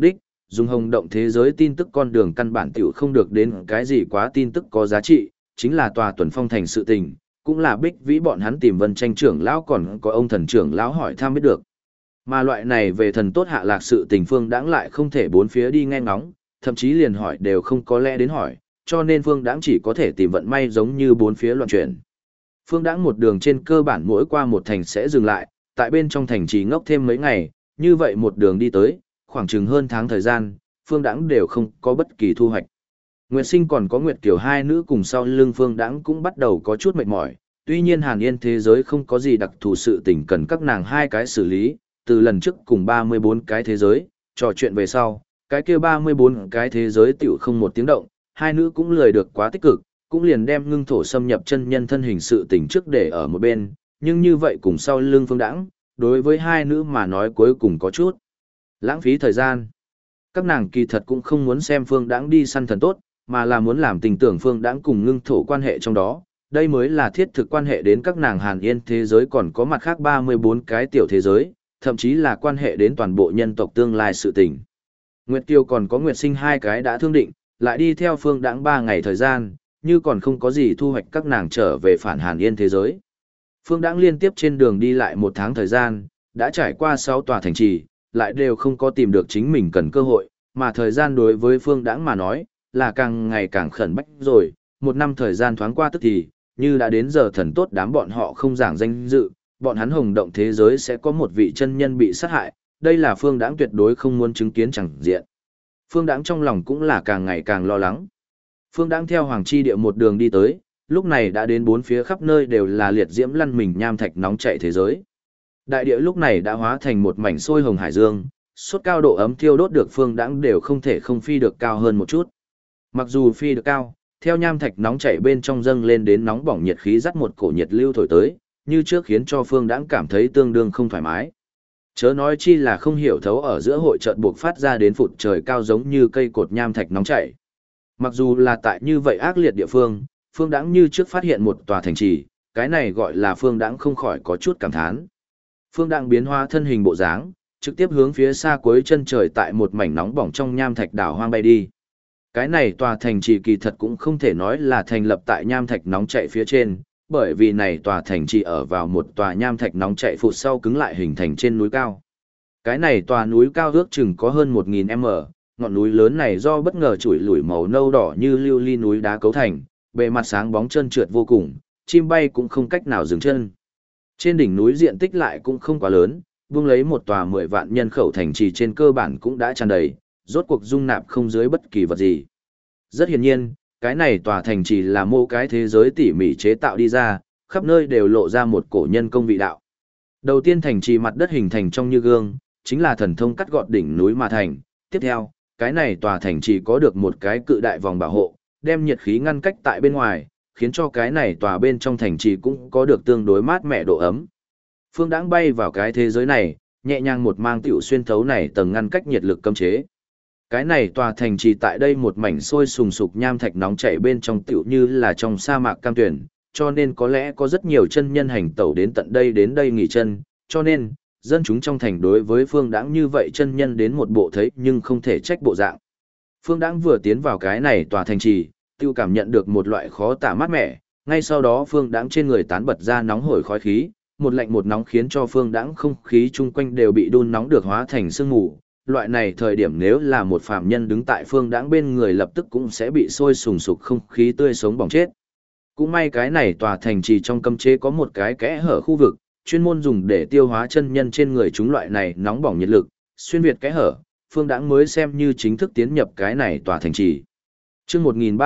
dùng hồng động thế giới tin tức con đường căn bản tiểu không được đến cái gì quá tin tức có giá trị, chính là tòa tuần phong thành sự tình, cũng là Bích Vĩ bọn hắn tìm Vân Tranh trưởng lão còn có ông thần trưởng lão hỏi thăm biết được. Mà loại này về thần tốt hạ lạc sự tình Phương Đãng lại không thể bốn phía đi nghe ngóng, thậm chí liền hỏi đều không có lẽ đến hỏi, cho nên Phương Đãng chỉ có thể tìm vận may giống như bốn phía loạn chuyển. Phương Đãng một đường trên cơ bản mỗi qua một thành sẽ dừng lại, tại bên trong thành trì ngốc thêm mấy ngày, như vậy một đường đi tới, khoảng chừng hơn tháng thời gian, Phương Đãng đều không có bất kỳ thu hoạch. Nguyệt Sinh còn có Nguyệt Kiều hai nữ cùng sau lưng Phương Đãng cũng bắt đầu có chút mệt mỏi, tuy nhiên Hàn Yên thế giới không có gì đặc thù sự tình cần các nàng hai cái xử lý, từ lần trước cùng 34 cái thế giới, trò chuyện về sau, cái kia 34 cái thế giới tiểu không một tiếng động, hai nữ cũng lười được quá tích cực, cũng liền đem ngưng thổ xâm nhập chân nhân thân hình sự tình trước để ở một bên, nhưng như vậy cùng sau lưng Phương Đãng, đối với hai nữ mà nói cuối cùng có chút lãng phí thời gian. Các nàng kỳ thật cũng không muốn xem Phương Đãng đi săn thần tốt, mà là muốn làm tình tưởng Phương Đãng cùng ngưng thổ quan hệ trong đó, đây mới là thiết thực quan hệ đến các nàng Hàn Yên thế giới còn có mặt khác 34 cái tiểu thế giới, thậm chí là quan hệ đến toàn bộ nhân tộc tương lai sự tình. Nguyệt Kiều còn có Nguyệt Sinh hai cái đã thương định, lại đi theo Phương Đãng 3 ngày thời gian, như còn không có gì thu hoạch các nàng trở về phản Hàn Yên thế giới. Phương Đãng liên tiếp trên đường đi lại 1 tháng thời gian, đã trải qua 6 tòa thành trì, lại đều không có tìm được chính mình cần cơ hội, mà thời gian đối với Phương Đãng mà nói, là càng ngày càng khẩn bách rồi, 1 năm thời gian thoáng qua tức thì, như đã đến giờ thần tốt đám bọn họ không giảng danh dự, bọn hắn hồng động thế giới sẽ có một vị chân nhân bị sát hại, đây là Phương Đãng tuyệt đối không muốn chứng kiến chẳng diện. Phương Đãng trong lòng cũng là càng ngày càng lo lắng. Phương Đãng theo Hoàng Chi Địa một đường đi tới, lúc này đã đến 4 phía khắp nơi đều là liệt diễm lăn mình nham thạch nóng chảy thế giới. Đại địa lúc này đã hóa thành một mảnh sôi hồng hải dương, suốt cao độ ấm thiêu đốt được Phương Đãng đều không thể không phi được cao hơn một chút. Mặc dù phi được cao, theo nham thạch nóng chảy bên trong dâng lên đến nóng bỏng nhiệt khí dắt một cổ nhiệt lưu thổi tới, như trước khiến cho Phương Đãng cảm thấy tương đương không thoải mái. Chớ nói chi là không hiểu thấu ở giữa hội chợt buộc phát ra đến phụt trời cao giống như cây cột nham thạch nóng chảy. Mặc dù là tại như vậy ác liệt địa phương, Phương Đãng như trước phát hiện một tòa thành trì, cái này gọi là Phương Đãng không khỏi có chút cảm thán. Phương Đãng biến hóa thân hình bộ dáng, trực tiếp hướng phía xa cuối chân trời tại một mảnh nóng bỏng trong nham thạch đảo hoang bay đi. Cái này tòa thành trì kỳ thật cũng không thể nói là thành lập tại nham thạch nóng chảy phía trên, bởi vì này tòa thành trì ở vào một tòa nham thạch nóng chảy phụt sau cứng lại hình thành trên núi cao. Cái này tòa núi cao ước chừng có hơn 1000m, ngọn núi lớn này do bất ngờ chủi lủi màu nâu đỏ như lưu ly núi đá cấu thành, bề mặt sáng bóng trơn trượt vô cùng, chim bay cũng không cách nào dừng chân. Trên đỉnh núi diện tích lại cũng không quá lớn, buông lấy một tòa 10 vạn nhân khẩu thành trì trên cơ bản cũng đã tràn đầy, rốt cuộc dung nạp không dưới bất kỳ vật gì. Rất hiển nhiên, cái này tòa thành trì là mô cái thế giới tỉ mỉ chế tạo đi ra, khắp nơi đều lộ ra một cổ nhân công vị đạo. Đầu tiên thành trì mặt đất hình thành trong như gương, chính là thần thông cắt gọt đỉnh núi mà thành. Tiếp theo, cái này tòa thành trì có được một cái cự đại vòng bảo hộ, đem nhiệt khí ngăn cách tại bên ngoài, khiến cho cái này tòa bên trong thành trì cũng có được tương đối mát mẻ độ ấm. Phương Đãng bay vào cái thế giới này, nhẹ nhàng một mang tiểu xuyên thấu này tầng ngăn cách nhiệt lực cấm chế. Cái này tòa thành trì tại đây một mảnh sôi sùng sục nham thạch nóng chảy bên trong tiểu như là trong sa mạc cam tuyển, cho nên có lẽ có rất nhiều chân nhân hành tẩu đến tận đây đến đây nghỉ chân, cho nên, dân chúng trong thành đối với Phương Đãng như vậy chân nhân đến một bộ thấy nhưng không thể trách bộ dạng. Phương Đãng vừa tiến vào cái này tòa thành trì, tiêu cảm nhận được một loại khó tả mát mẻ, ngay sau đó Phương Đãng trên người tán bật ra nóng hổi khói khí, một lạnh một nóng khiến cho Phương Đãng không khí chung quanh đều bị đun nóng được hóa thành sương mù. Loại này thời điểm nếu là một phàm nhân đứng tại Phương Đãng bên người lập tức cũng sẽ bị sôi sùng sục không khí tươi sống bỏng chết. Cũng may cái này tòa thành trì trong cấm chế có một cái kẽ hở khu vực, chuyên môn dùng để tiêu hóa chân nhân trên người chúng loại này nóng bỏng nhiệt lực, xuyên việt kẽ hở, Phương Đãng mới xem như chính thức tiến nhập cái này tòa thành trì. Chương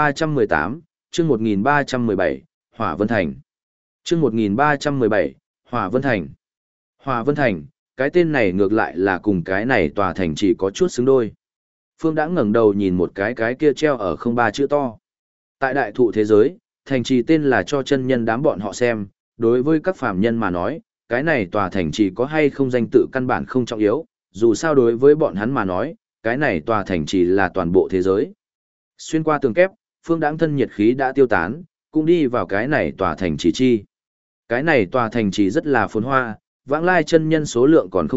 1318, chương 1317, Hỏa Vân Thành. Chương 1317, Hỏa Vân Thành. Hỏa Vân Thành, cái tên này ngược lại là cùng cái này tòa thành trì có chút xứng đôi. Phương Đãng ngẩng đầu nhìn một cái kia treo ở không ba chữ to. Tại đại thụ thế giới, thành trì tên là cho chân nhân đám bọn họ xem, đối với các phàm nhân mà nói, cái này tòa thành trì có hay không danh tự căn bản không trọng yếu, dù sao đối với bọn hắn mà nói, cái này tòa thành trì là toàn bộ thế giới. Xuyên qua tường kép, Phương Đãng thân nhiệt khí đã tiêu tán, cũng đi vào cái này tòa thành trì chi. Cái này tòa thành trì rất là phồn hoa, vãng lai chân nhân số lượng còn không ít,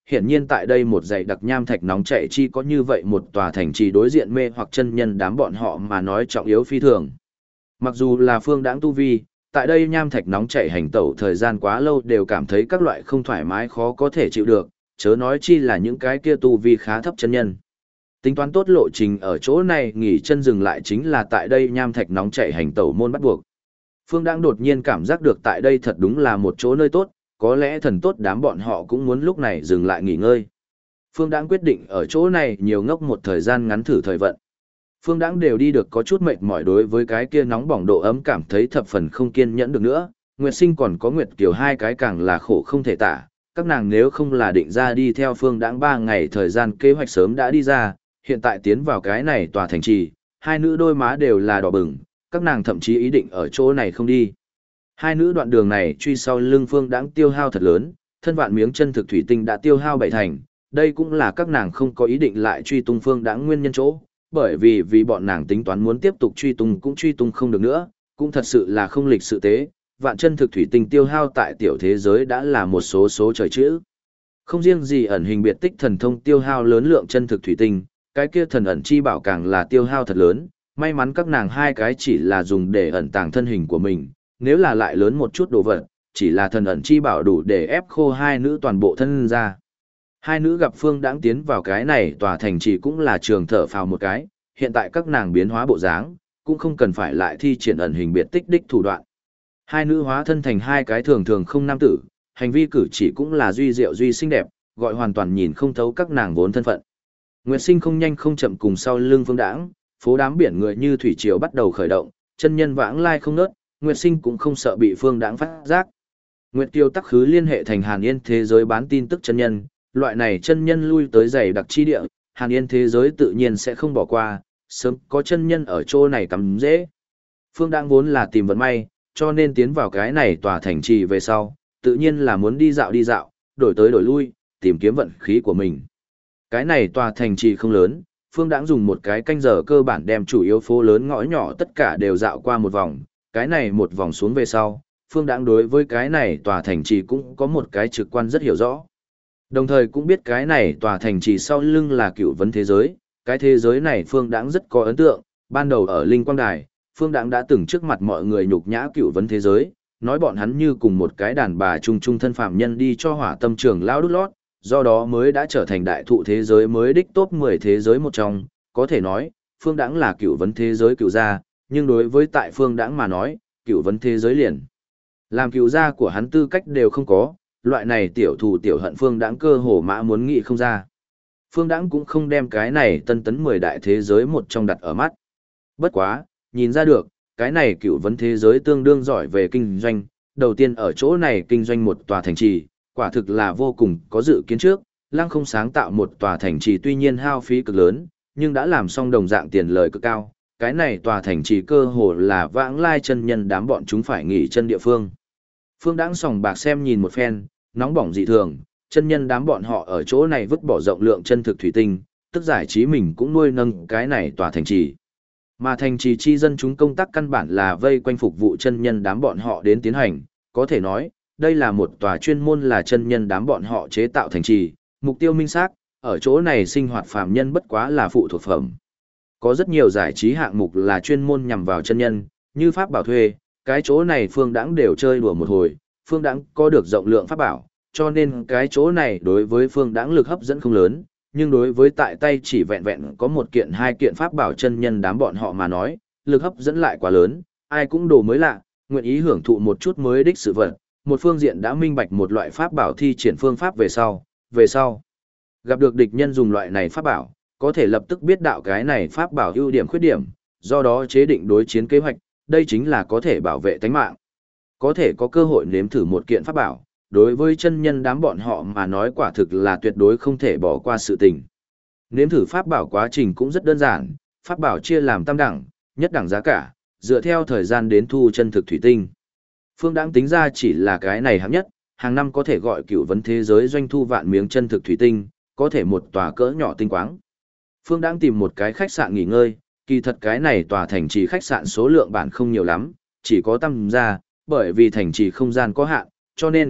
Hiển nhiên tại đây một dãy đặc nham thạch nóng chảy chi có như vậy một tòa thành trì đối diện mê hoặc chân nhân đám bọn họ mà nói trọng yếu phi thường. Mặc dù là Phương Đãng tu vi, tại đây nham thạch nóng chảy hành tẩu thời gian quá lâu đều cảm thấy các loại không thoải mái khó có thể chịu được, chớ nói chi là những cái kia tu vi khá thấp chân nhân. Tính toán tốt lộ trình ở chỗ này nghỉ chân dừng lại chính là tại đây nham thạch nóng chảy hành tẩu môn bắt buộc. Phương Đãng đột nhiên cảm giác được tại đây thật đúng là một chỗ nơi tốt, có lẽ thần tốt đám bọn họ cũng muốn lúc này dừng lại nghỉ ngơi. Phương Đãng quyết định ở chỗ này nhiều ngốc một thời gian ngắn thử thời vận. Phương Đãng đều đi được có chút mệt mỏi đối với cái kia nóng bỏng độ ấm cảm thấy thập phần không kiên nhẫn được nữa. Nguyệt Sinh còn có Nguyệt Kiều hai cái càng là khổ không thể tả. Các nàng nếu không là định ra đi theo Phương Đãng 3 ngày thời gian kế hoạch sớm đã đi ra, hiện tại tiến vào cái này tòa thành trì, hai nữ đôi má đều là đỏ bừng, các nàng thậm chí ý định ở chỗ này không đi. Hai nữ đoạn đường này truy sau lưng Phương Đãng tiêu hao thật lớn, thân vạn miếng chân thực thủy tinh đã tiêu hao 7 thành, đây cũng là các nàng không có ý định lại truy tung Phương Đãng nguyên nhân chỗ, bởi vì bọn nàng tính toán muốn tiếp tục truy tung cũng truy tung không được nữa, cũng thật sự là không lịch sự tế, vạn chân thực thủy tinh tiêu hao tại tiểu thế giới đã là một số trời chữ. Không riêng gì ẩn hình biệt tích thần thông tiêu hao lớn lượng chân thực thủy tinh, cái kia thần ẩn chi bảo càng là tiêu hao thật lớn, may mắn các nàng hai cái chỉ là dùng để ẩn tàng thân hình của mình, nếu là lại lớn một chút đồ vật, chỉ là thần ẩn chi bảo đủ để ép khô hai nữ toàn bộ thân ra. Hai nữ gặp Phương Đãng tiến vào cái này tòa thành trì cũng là trường thở phào một cái, hiện tại các nàng biến hóa bộ dáng, cũng không cần phải lại thi triển ẩn hình biệt tích đích thủ đoạn. Hai nữ hóa thân thành hai cái thường thường không nam tử, hành vi cử chỉ cũng là duy diệu duy xinh đẹp, gọi hoàn toàn nhìn không thấu các nàng vốn thân phận. Nguyệt Sinh không nhanh không chậm cùng sau lưng Phương Đãng, phố đám biển người như thủy triều bắt đầu khởi động, chân nhân vãng lai không nớt, Nguyệt Sinh cũng không sợ bị Phương Đãng phát giác. Nguyệt Kiều tắc khứ liên hệ thành Hàn Yên thế giới bán tin tức chân nhân, loại này chân nhân lui tới dày đặc chi địa, Hàn Yên thế giới tự nhiên sẽ không bỏ qua, sớm có chân nhân ở chỗ này cắm dễ. Phương Đãng vốn là tìm vận may, cho nên tiến vào cái này tòa thành trì về sau, tự nhiên là muốn đi dạo, đổi tới đổi lui, tìm kiếm vận khí của mình. Cái này tòa thành trì không lớn, Phương Đãng dùng một cái canh giờ cơ bản đem chủ yếu phố lớn ngõ nhỏ tất cả đều dạo qua một vòng, cái này một vòng xuống về sau, Phương Đãng đối với cái này tòa thành trì cũng có một cái trực quan rất hiểu rõ. Đồng thời cũng biết cái này tòa thành trì sau lưng là Cửu Vấn thế giới, cái thế giới này Phương Đãng rất có ấn tượng, ban đầu ở Linh Quang Đài, Phương Đãng đã từng trước mặt mọi người nhục nhã Cửu Vấn thế giới, nói bọn hắn như cùng một cái đàn bà trung thân phạm nhân đi cho Hỏa Tâm Trường lão đút lót, do đó mới đã trở thành đại thụ thế giới mới đích top 10 thế giới một trong, có thể nói, Phương Đãng là Cửu Vấn thế giới cửu gia, nhưng đối với tại Phương Đãng mà nói, Cửu Vấn thế giới liền làm cửu gia của hắn tư cách đều không có, loại này tiểu thù tiểu hận Phương Đãng cơ hồ mã muốn nghĩ không ra. Phương Đãng cũng không đem cái này tân tấn 10 đại thế giới một trong đặt ở mắt. Bất quá, nhìn ra được, cái này Cửu Vấn thế giới tương đương giỏi về kinh doanh, đầu tiên ở chỗ này kinh doanh một tòa thành trì, quả thực là vô cùng có dự kiến trước, lăng không sáng tạo một tòa thành trì tuy nhiên hao phí cực lớn, nhưng đã làm xong đồng dạng tiền lời cực cao, cái này tòa thành trì cơ hồ là vãng lai chân nhân đám bọn chúng phải nghỉ chân địa phương. Phương Đãng sòng bạc xem nhìn một phen, nóng bỏng dị thường, chân nhân đám bọn họ ở chỗ này vứt bỏ rộng lượng chân thực thủy tinh, tức giải trí mình cũng nuôi nâng cái này tòa thành trì. Mà thành trì chi dân chúng công tác căn bản là vây quanh phục vụ chân nhân đám bọn họ đến tiến hành, có thể nói, đây là một tòa chuyên môn là chân nhân đám bọn họ chế tạo thành trì, mục tiêu minh xác, ở chỗ này sinh hoạt phàm nhân bất quá là phụ thuộc phẩm. Có rất nhiều giải trí hạng mục là chuyên môn nhằm vào chân nhân, như pháp bảo thuê, cái chỗ này Phương Đãng đều chơi đùa một hồi, Phương Đãng có được rộng lượng pháp bảo, cho nên cái chỗ này đối với Phương Đãng lực hấp dẫn không lớn, nhưng đối với tại tay chỉ vẹn vẹn có một kiện hai kiện pháp bảo chân nhân đám bọn họ mà nói, lực hấp dẫn lại quá lớn, ai cũng đồ mới lạ, nguyện ý hưởng thụ một chút mới đích sự vật. Một phương diện đã minh bạch một loại pháp bảo thi triển phương pháp về sau. Gặp được địch nhân dùng loại này pháp bảo, có thể lập tức biết đạo cái này pháp bảo ưu điểm khuyết điểm, do đó chế định đối chiến kế hoạch, đây chính là có thể bảo vệ tánh mạng. Có thể có cơ hội nếm thử một kiện pháp bảo, đối với chân nhân đám bọn họ mà nói quả thực là tuyệt đối không thể bỏ qua sự tình. Nếm thử pháp bảo quá trình cũng rất đơn giản, pháp bảo chia làm tam đẳng, nhất đẳng giá cả, dựa theo thời gian đến thu chân thực thủy tinh. Phương Đãng tính ra chỉ là cái này hạng nhất, hàng năm có thể gọi Cửu Vấn thế giới doanh thu vạn miếng chân thực thủy tinh, có thể một tòa cỡ nhỏ tinh quáng. Phương Đãng tìm một cái khách sạn nghỉ ngơi, kỳ thật cái này tòa thành trì khách sạn số lượng bản không nhiều lắm, chỉ có tăm ra, bởi vì thành trì không gian có hạn, cho nên,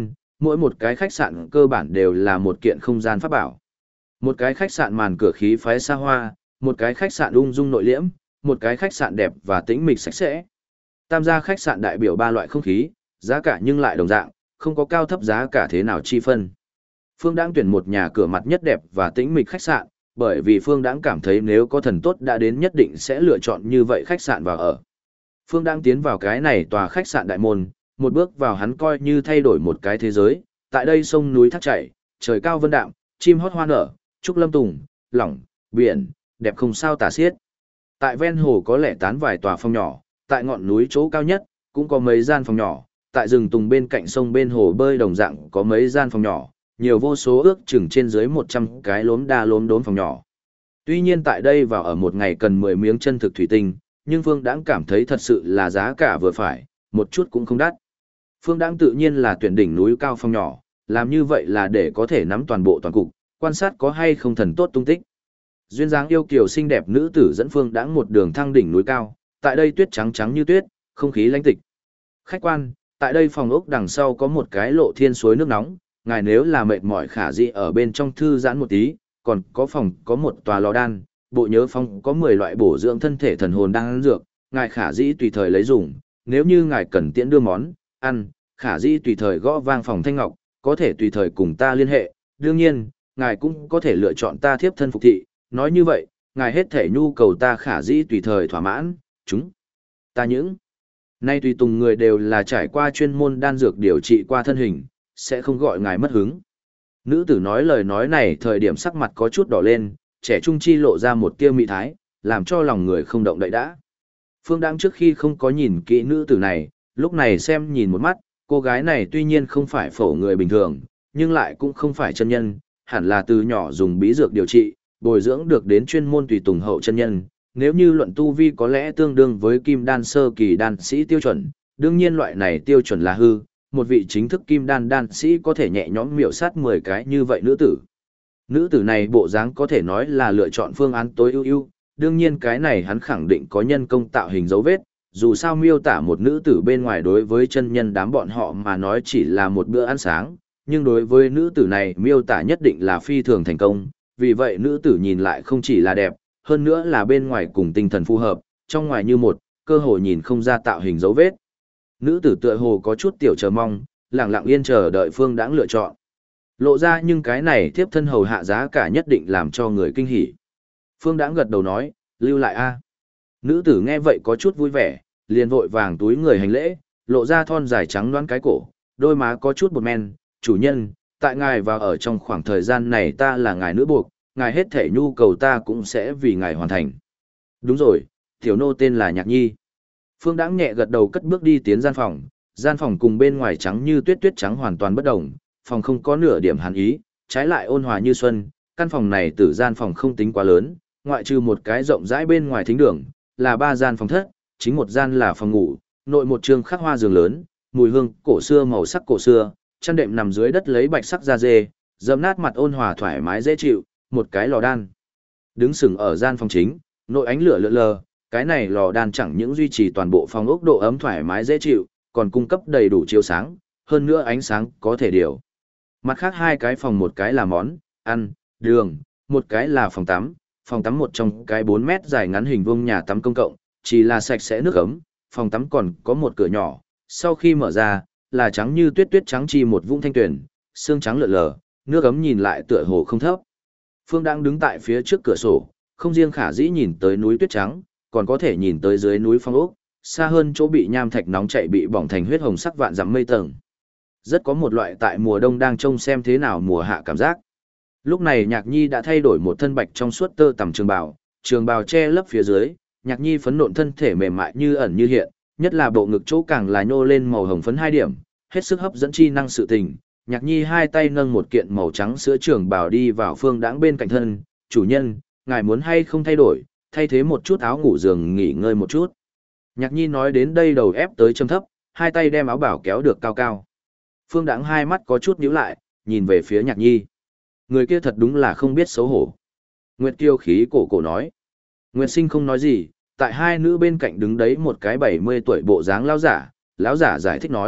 mỗi một cái khách sạn cơ bản đều là một kiện không gian pháp bảo. Một cái khách sạn màn cửa khí phái xa hoa, một cái khách sạn ung dung nội liễm, một cái khách sạn đẹp và tĩnh mịch sạch sẽ. Tam gia khách sạn đại biểu ba loại không khí, giá cả nhưng lại đồng dạng, không có cao thấp giá cả thế nào chi phân. Phương Đãng tuyển một nhà cửa mặt nhất đẹp và tĩnh mịch khách sạn, bởi vì Phương Đãng cảm thấy nếu có thần tốt đã đến nhất định sẽ lựa chọn như vậy khách sạn vào ở. Phương Đãng tiến vào cái này tòa khách sạn đại môn, một bước vào hắn coi như thay đổi một cái thế giới, tại đây sông núi thác chảy, trời cao vân đạm, chim hót hoa nở, trúc lâm tùng, lỏng, biển, đẹp không sao tả xiết. Tại ven hồ có lẽ tán vài tòa phòng nhỏ, tại ngọn núi chỗ cao nhất, cũng có mấy gian phòng nhỏ, tại rừng tùng bên cạnh sông bên hồ bơi đồng dạng có mấy gian phòng nhỏ, nhiều vô số ước chừng trên dưới 100 cái lốm đa lốm đốm phòng nhỏ. Tuy nhiên tại đây vào ở một ngày cần 10 miếng chân thực thủy tinh, nhưng Phương Đãng cảm thấy thật sự là giá cả vừa phải, một chút cũng không đắt. Phương Đãng tự nhiên là tuyển đỉnh núi cao phòng nhỏ, làm như vậy là để có thể nắm toàn bộ toàn cục, quan sát có hay không thần tốt tung tích. Duyên dáng yêu kiều xinh đẹp nữ tử dẫn Phương Đãng một đường thăng đỉnh núi cao, tại đây tuyết trắng trắng như tuyết, không khí lãnh tịch. Khách quan, tại đây phòng ốc đằng sau có một cái lộ thiên suối nước nóng, ngài nếu là mệt mỏi khả dĩ ở bên trong thư giãn một tí, còn có phòng có một tòa lò đan, bộ nhớ phòng có 10 loại bổ dưỡng thân thể thần hồn đang dược, ngài khả dĩ tùy thời lấy dùng, nếu như ngài cần tiễn đưa món ăn, khả dĩ tùy thời gõ vang phòng thanh ngọc, có thể tùy thời cùng ta liên hệ, đương nhiên, ngài cũng có thể lựa chọn ta thiếp thân phục thị, nói như vậy, ngài hết thể nhu cầu ta khả dĩ tùy thời thỏa mãn, chúng ta những nay tùy tùng người đều là trải qua chuyên môn đan dược điều trị qua thân hình, sẽ không gọi ngài mất hứng. Nữ tử nói lời nói này thời điểm sắc mặt có chút đỏ lên, trẻ trung chi lộ ra một tia mị thái, làm cho lòng người không động đậy đã. Phương Đãng trước khi không có nhìn kỹ nữ tử này, lúc này xem nhìn một mắt, cô gái này tuy nhiên không phải phổ người bình thường, nhưng lại cũng không phải chân nhân, hẳn là từ nhỏ dùng bí dược điều trị, bồi dưỡng được đến chuyên môn tùy tùng hậu chân nhân. Nếu như luận tu vi có lẽ tương đương với kim đan sơ kỳ đan sĩ tiêu chuẩn, đương nhiên loại này tiêu chuẩn là hư, một vị chính thức kim đan đan sĩ có thể nhẹ nhõm miểu sát 10 cái như vậy nữ tử. Nữ tử này bộ dáng có thể nói là lựa chọn phương án tối ưu, đương nhiên cái này hắn khẳng định có nhân công tạo hình dấu vết, dù sao miêu tả một nữ tử bên ngoài đối với chân nhân đám bọn họ mà nói chỉ là một bữa ăn sáng, nhưng đối với nữ tử này miêu tả nhất định là phi thường thành công, vì vậy nữ tử nhìn lại không chỉ là đẹp, hơn nữa là bên ngoài cùng tinh thần phù hợp, trong ngoài như một, cơ hồ nhìn không ra tạo hình dấu vết. Nữ tử tựa hồ có chút tiểu chờ mong, lặng lặng yên chờ đợi Phương Đãng lựa chọn. Lộ ra nhưng cái này tiếp thân hầu hạ giá cả nhất định làm cho người kinh hỉ. Phương Đãng gật đầu nói, lưu lại a. Nữ tử nghe vậy có chút vui vẻ, liền vội vàng túi người hành lễ, lộ ra thon dài trắng đoán cái cổ, đôi má có chút bột men, chủ nhân, tại ngài và ở trong khoảng thời gian này ta là ngài nữ buộc, ngài hết thể nhu cầu ta cũng sẽ vì ngài hoàn thành. Đúng rồi, tiểu nô tên là Nhạc Nhi. Phương Đãng nhẹ gật đầu cất bước đi tiến gian phòng cùng bên ngoài trắng như tuyết tuyết trắng hoàn toàn bất động, phòng không có nửa điểm hàn ý, trái lại ôn hòa như xuân, căn phòng này từ gian phòng không tính quá lớn, ngoại trừ một cái rộng rãi bên ngoài thính đường, là 3 gian phòng thất, chính một gian là phòng ngủ, nội một trường khắc hoa giường lớn, mùi hương cổ xưa màu sắc cổ xưa, chăn đệm nằm dưới đất lấy bạch sắc da dê, dẫm nát mặt ôn hòa thoải mái dễ chịu, một cái lò đan. Đứng sừng ở gian phòng chính, nội ánh lửa lượn lờ, cái này lò đan chẳng những duy trì toàn bộ phòng ốc độ ấm thoải mái dễ chịu, còn cung cấp đầy đủ chiếu sáng, hơn nữa ánh sáng có thể điều. Mặt khác 2 cái phòng, một cái là món ăn, đường, một cái là phòng tắm một trong cái 4 mét dài ngắn hình vuông nhà tắm công cộng, chỉ là sạch sẽ nước ấm, phòng tắm còn có một cửa nhỏ, sau khi mở ra, là trắng như tuyết tuyết trắng chi một vũng thanh tuyển, xương trắng lượn lờ, nước ấm nhìn lại tựa hồ không thấp. Phương đang đứng tại phía trước cửa sổ, không riêng khả dĩ nhìn tới núi tuyết trắng, còn có thể nhìn tới dưới núi phong ốc, xa hơn chỗ bị nham thạch nóng chảy bị bỏng thành huyết hồng sắc vạn dặm mây tầng. Rất có một loại tại mùa đông đang trông xem thế nào mùa hạ cảm giác. Lúc này Nhạc Nhi đã thay đổi một thân bạch trong suốt tơ tằm trường bào che lấp phía dưới, Nhạc Nhi phấn nộn thân thể mềm mại như ẩn như hiện, nhất là bộ ngực chỗ càng là nhô lên màu hồng phấn 2 điểm, hết sức hấp dẫn chi năng sự tình. Nhạc Nhi 2 tay nâng một kiện màu trắng sữa trường bào đi vào Phương Đãng bên cạnh thân, "Chủ nhân, ngài muốn hay không thay thế một chút áo ngủ giường nghỉ ngơi một chút." Nhạc Nhi nói đến đây đầu ép tới châm thấp, 2 tay đem áo bảo kéo được cao cao. Phương Đãng 2 mắt có chút nhíu lại, nhìn về phía Nhạc Nhi. Người kia thật đúng là không biết xấu hổ. Nguyệt Kiêu khí cổ nói. Nguyệt Sinh không nói gì, tại 2 nữ bên cạnh đứng đấy một cái 70 tuổi bộ dáng lão giả giải thích nói,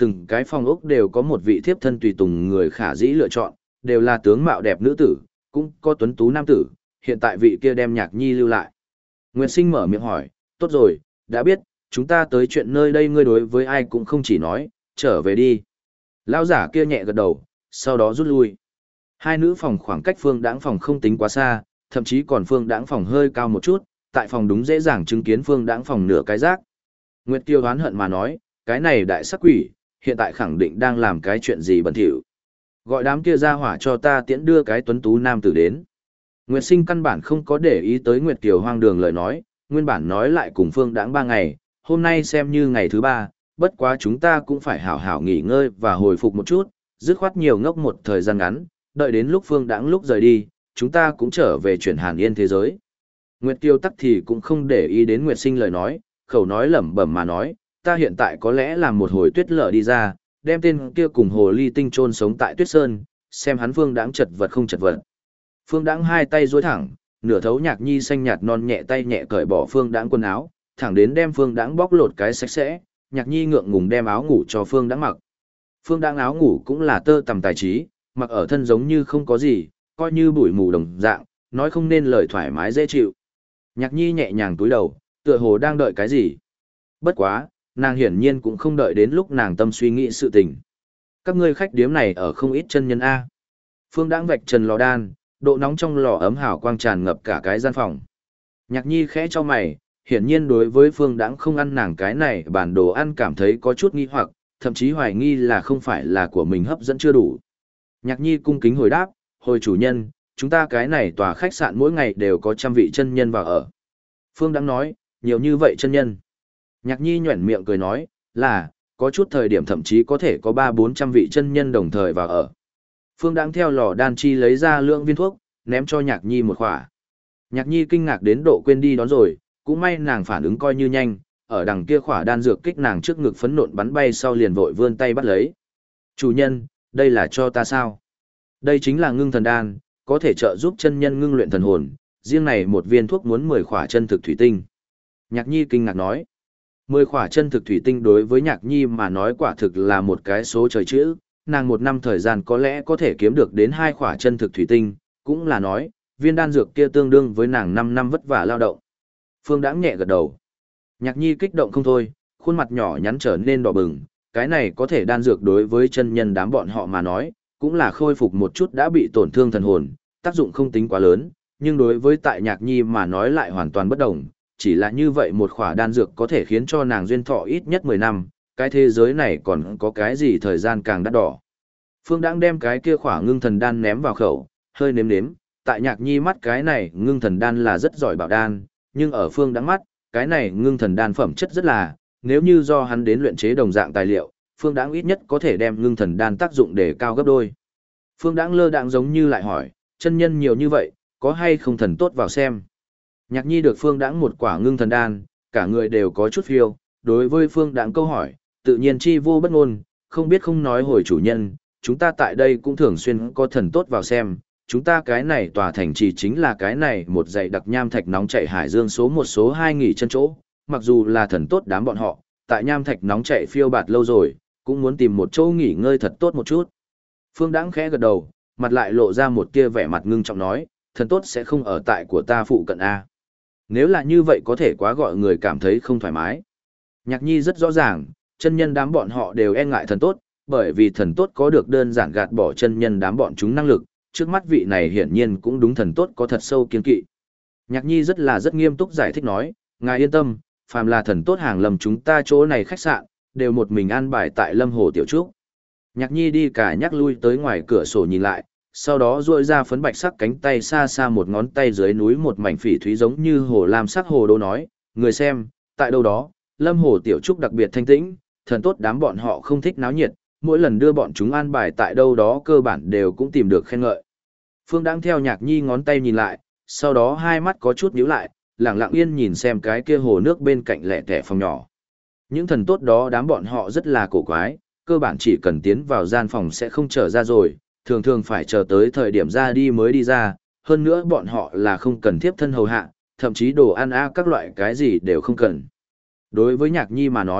từng cái phòng ốc đều có một vị thiếp thân tùy tùng người khả dĩ lựa chọn, đều là tướng mạo đẹp nữ tử, cũng có tuấn tú nam tử, hiện tại vị kia đem Nhạc Nhi lưu lại. Nguyệt Sinh mở miệng hỏi, tốt rồi, đã biết, chúng ta tới chuyện nơi đây ngươi đối với ai cũng không chỉ nói, trở về đi. Lão giả kia nhẹ gật đầu, sau đó rút lui. Hai nữ phòng khoảng cách Phương Đãng phòng không tính quá xa, thậm chí còn Phương Đãng phòng hơi cao một chút, tại phòng đúng dễ dàng chứng kiến Phương Đãng phòng nửa cái rác. Nguyệt Kiều oán hận mà nói, cái này đại sắc quỷ, hiện tại khẳng định đang làm cái chuyện gì bẩn thỉu. Gọi đám kia ra hỏa cho ta tiễn đưa cái tuấn tú nam tử đến. Nguyệt Sinh căn bản không có để ý tới Nguyệt Kiều hoang đường lời nói, nguyên bản nói lại cùng Phương Đãng 3 ngày, hôm nay xem như ngày thứ 3, bất quá chúng ta cũng phải hảo hảo nghỉ ngơi và hồi phục một chút, dứt khoát nhiều ngốc một thời gian ngắn, đợi đến lúc Phương Đãng lúc rời đi, chúng ta cũng trở về chuyển Hàn Yên thế giới. Nguyệt Kiều tắc thì cũng không để ý đến Nguyệt Sinh lời nói, khẩu nói lẩm bẩm mà nói, ta hiện tại có lẽ làm một hồi tuyết lở đi ra, đem tên kia cùng hồ ly tinh chôn sống tại Tuyết Sơn, xem hắn Phương Đãng chật vật không chật vật. Phương Đãng hai tay duỗi thẳng, nửa thấu Nhạc Nhi xanh nhạt non nhẹ tay nhẹ cởi bỏ Phương Đãng quần áo, thẳng đến đem Phương Đãng bóc lột cái sạch sẽ, Nhạc Nhi ngượng ngùng đem áo ngủ cho Phương Đãng mặc. Phương Đãng áo ngủ cũng là tơ tằm tài trí, mặc ở thân giống như không có gì, coi như bụi mù đồng dạng, nói không nên lời thoải mái dễ chịu. Nhạc Nhi nhẹ nhàng cúi đầu, tựa hồ đang đợi cái gì. Bất quá, nàng hiển nhiên cũng không đợi đến lúc nàng tâm suy nghĩ sự tình. Các ngươi khách điếm này ở không ít chân nhân A. Phương Đãng vạch trần lò đan, độ nóng trong lò ấm hào quang tràn ngập cả cái gian phòng. Nhạc Nhi khẽ cho mày, hiển nhiên đối với Phương Đãng không ăn nàng cái này bản đồ ăn cảm thấy có chút nghi hoặc, thậm chí hoài nghi là không phải là của mình hấp dẫn chưa đủ. Nhạc Nhi cung kính hồi đáp, hồi chủ nhân, chúng ta cái này tòa khách sạn mỗi ngày đều có trăm vị chân nhân vào ở. Phương Đãng nói, nhiều như vậy chân nhân. Nhạc Nhi nhuẩn miệng cười nói, là, có chút thời điểm thậm chí có thể có 300-400 vị chân nhân đồng thời vào ở. Phương Đãng theo lò đan chi lấy ra lượng viên thuốc, ném cho Nhạc Nhi một khỏa. Nhạc Nhi kinh ngạc đến độ quên đi đón rồi, cũng may nàng phản ứng coi như nhanh, ở đằng kia khỏa đan dược kích nàng trước ngực phấn nộn bắn bay sau liền vội vươn tay bắt lấy. Chủ nhân, đây là cho ta sao? Đây chính là ngưng thần đan, có thể trợ giúp chân nhân ngưng luyện thần hồn, riêng này một viên thuốc muốn 10 khỏa chân thực thủy tinh. Nhạc Nhi kinh ngạc nói, 10 khỏa chân thực thủy tinh đối với Nhạc Nhi mà nói quả thực là một cái số trời chữ, nàng 1 năm thời gian có lẽ có thể kiếm được đến 2 khỏa chân thực thủy tinh, cũng là nói, viên đan dược kia tương đương với nàng 5 năm vất vả lao động. Phương Đãng nhẹ gật đầu. Nhạc Nhi kích động không thôi, khuôn mặt nhỏ nhắn trở nên đỏ bừng, cái này có thể đan dược đối với chân nhân đám bọn họ mà nói, cũng là khôi phục một chút đã bị tổn thương thần hồn, tác dụng không tính quá lớn, nhưng đối với tại Nhạc Nhi mà nói lại hoàn toàn bất đồng, chỉ là như vậy một khỏa đan dược có thể khiến cho nàng duyên thọ ít nhất 10 năm, cái thế giới này còn có cái gì thời gian càng đắt đỏ. Phương Đãng đem cái kia khỏa ngưng thần đan ném vào khẩu, hơi nếm nếm, tại Nhạc Nhi mắt cái này ngưng thần đan là rất giỏi bảo đan, nhưng ở Phương Đãng mắt, cái này ngưng thần đan phẩm chất rất là, nếu như do hắn đến luyện chế đồng dạng tài liệu, Phương Đãng ít nhất có thể đem ngưng thần đan tác dụng để cao gấp đôi. Phương Đãng lơ đãng giống như lại hỏi, chân nhân nhiều như vậy, có hay không thần tốt vào xem. Nhạc Nhi được Phương Đãng một quả ngưng thần đan, cả người đều có chút phiêu, đối với Phương Đãng câu hỏi, tự nhiên chi vô bất ngôn, không biết không nói hồi chủ nhân, chúng ta tại đây cũng thường xuyên có thần tốt vào xem, chúng ta cái này tòa thành trì chính là cái này một dãy đặc nham thạch nóng chảy hải dương số 1 số 2 nghỉ chân chỗ, mặc dù là thần tốt đám bọn họ, tại nham thạch nóng chảy phiêu bạt lâu rồi, cũng muốn tìm một chỗ nghỉ ngơi thật tốt một chút. Phương Đãng khẽ gật đầu, mặt lại lộ ra một tia vẻ mặt ngưng trọng nói, thần tốt sẽ không ở tại của ta phụ cận a. Nếu là như vậy có thể quá gọi người cảm thấy không thoải mái. Nhạc Nhi rất rõ ràng, chân nhân đám bọn họ đều e ngại thần tốt, bởi vì thần tốt có được đơn giản gạt bỏ chân nhân đám bọn chúng năng lực, trước mắt vị này hiển nhiên cũng đúng thần tốt có thật sâu kiên kỵ. Nhạc Nhi rất nghiêm túc giải thích nói, ngài yên tâm, phàm là thần tốt hàng lầm chúng ta chỗ này khách sạn, đều một mình an bài tại Lâm Hồ Tiểu Trúc. Nhạc Nhi đi cả nhắc lui tới ngoài cửa sổ nhìn lại, sau đó duỗi ra phấn bạch sắc cánh tay xa xa một ngón tay dưới núi một mảnh phỉ thúy giống như hồ lam sắc hồ đô nói, người xem, tại đâu đó, Lâm Hồ Tiểu Trúc đặc biệt thanh tĩnh, thần tốt đám bọn họ không thích náo nhiệt, mỗi lần đưa bọn chúng an bài tại đâu đó cơ bản đều cũng tìm được khen ngợi. Phương Đãng theo Nhạc Nhi ngón tay nhìn lại, sau đó hai mắt có chút nhíu lại, lặng lặng yên nhìn xem cái kia hồ nước bên cạnh lẻ tẻ phòng nhỏ. Những thần tốt đó đám bọn họ rất là cổ quái, cơ bản chỉ cần tiến vào gian phòng sẽ không trở ra rồi, thường thường phải chờ tới thời điểm ra đi mới đi ra, hơn nữa bọn họ là không cần tiếp thân hầu hạ, thậm chí đồ ăn các loại cái gì đều không cần. Đối với Nhạc Nhi mà nói,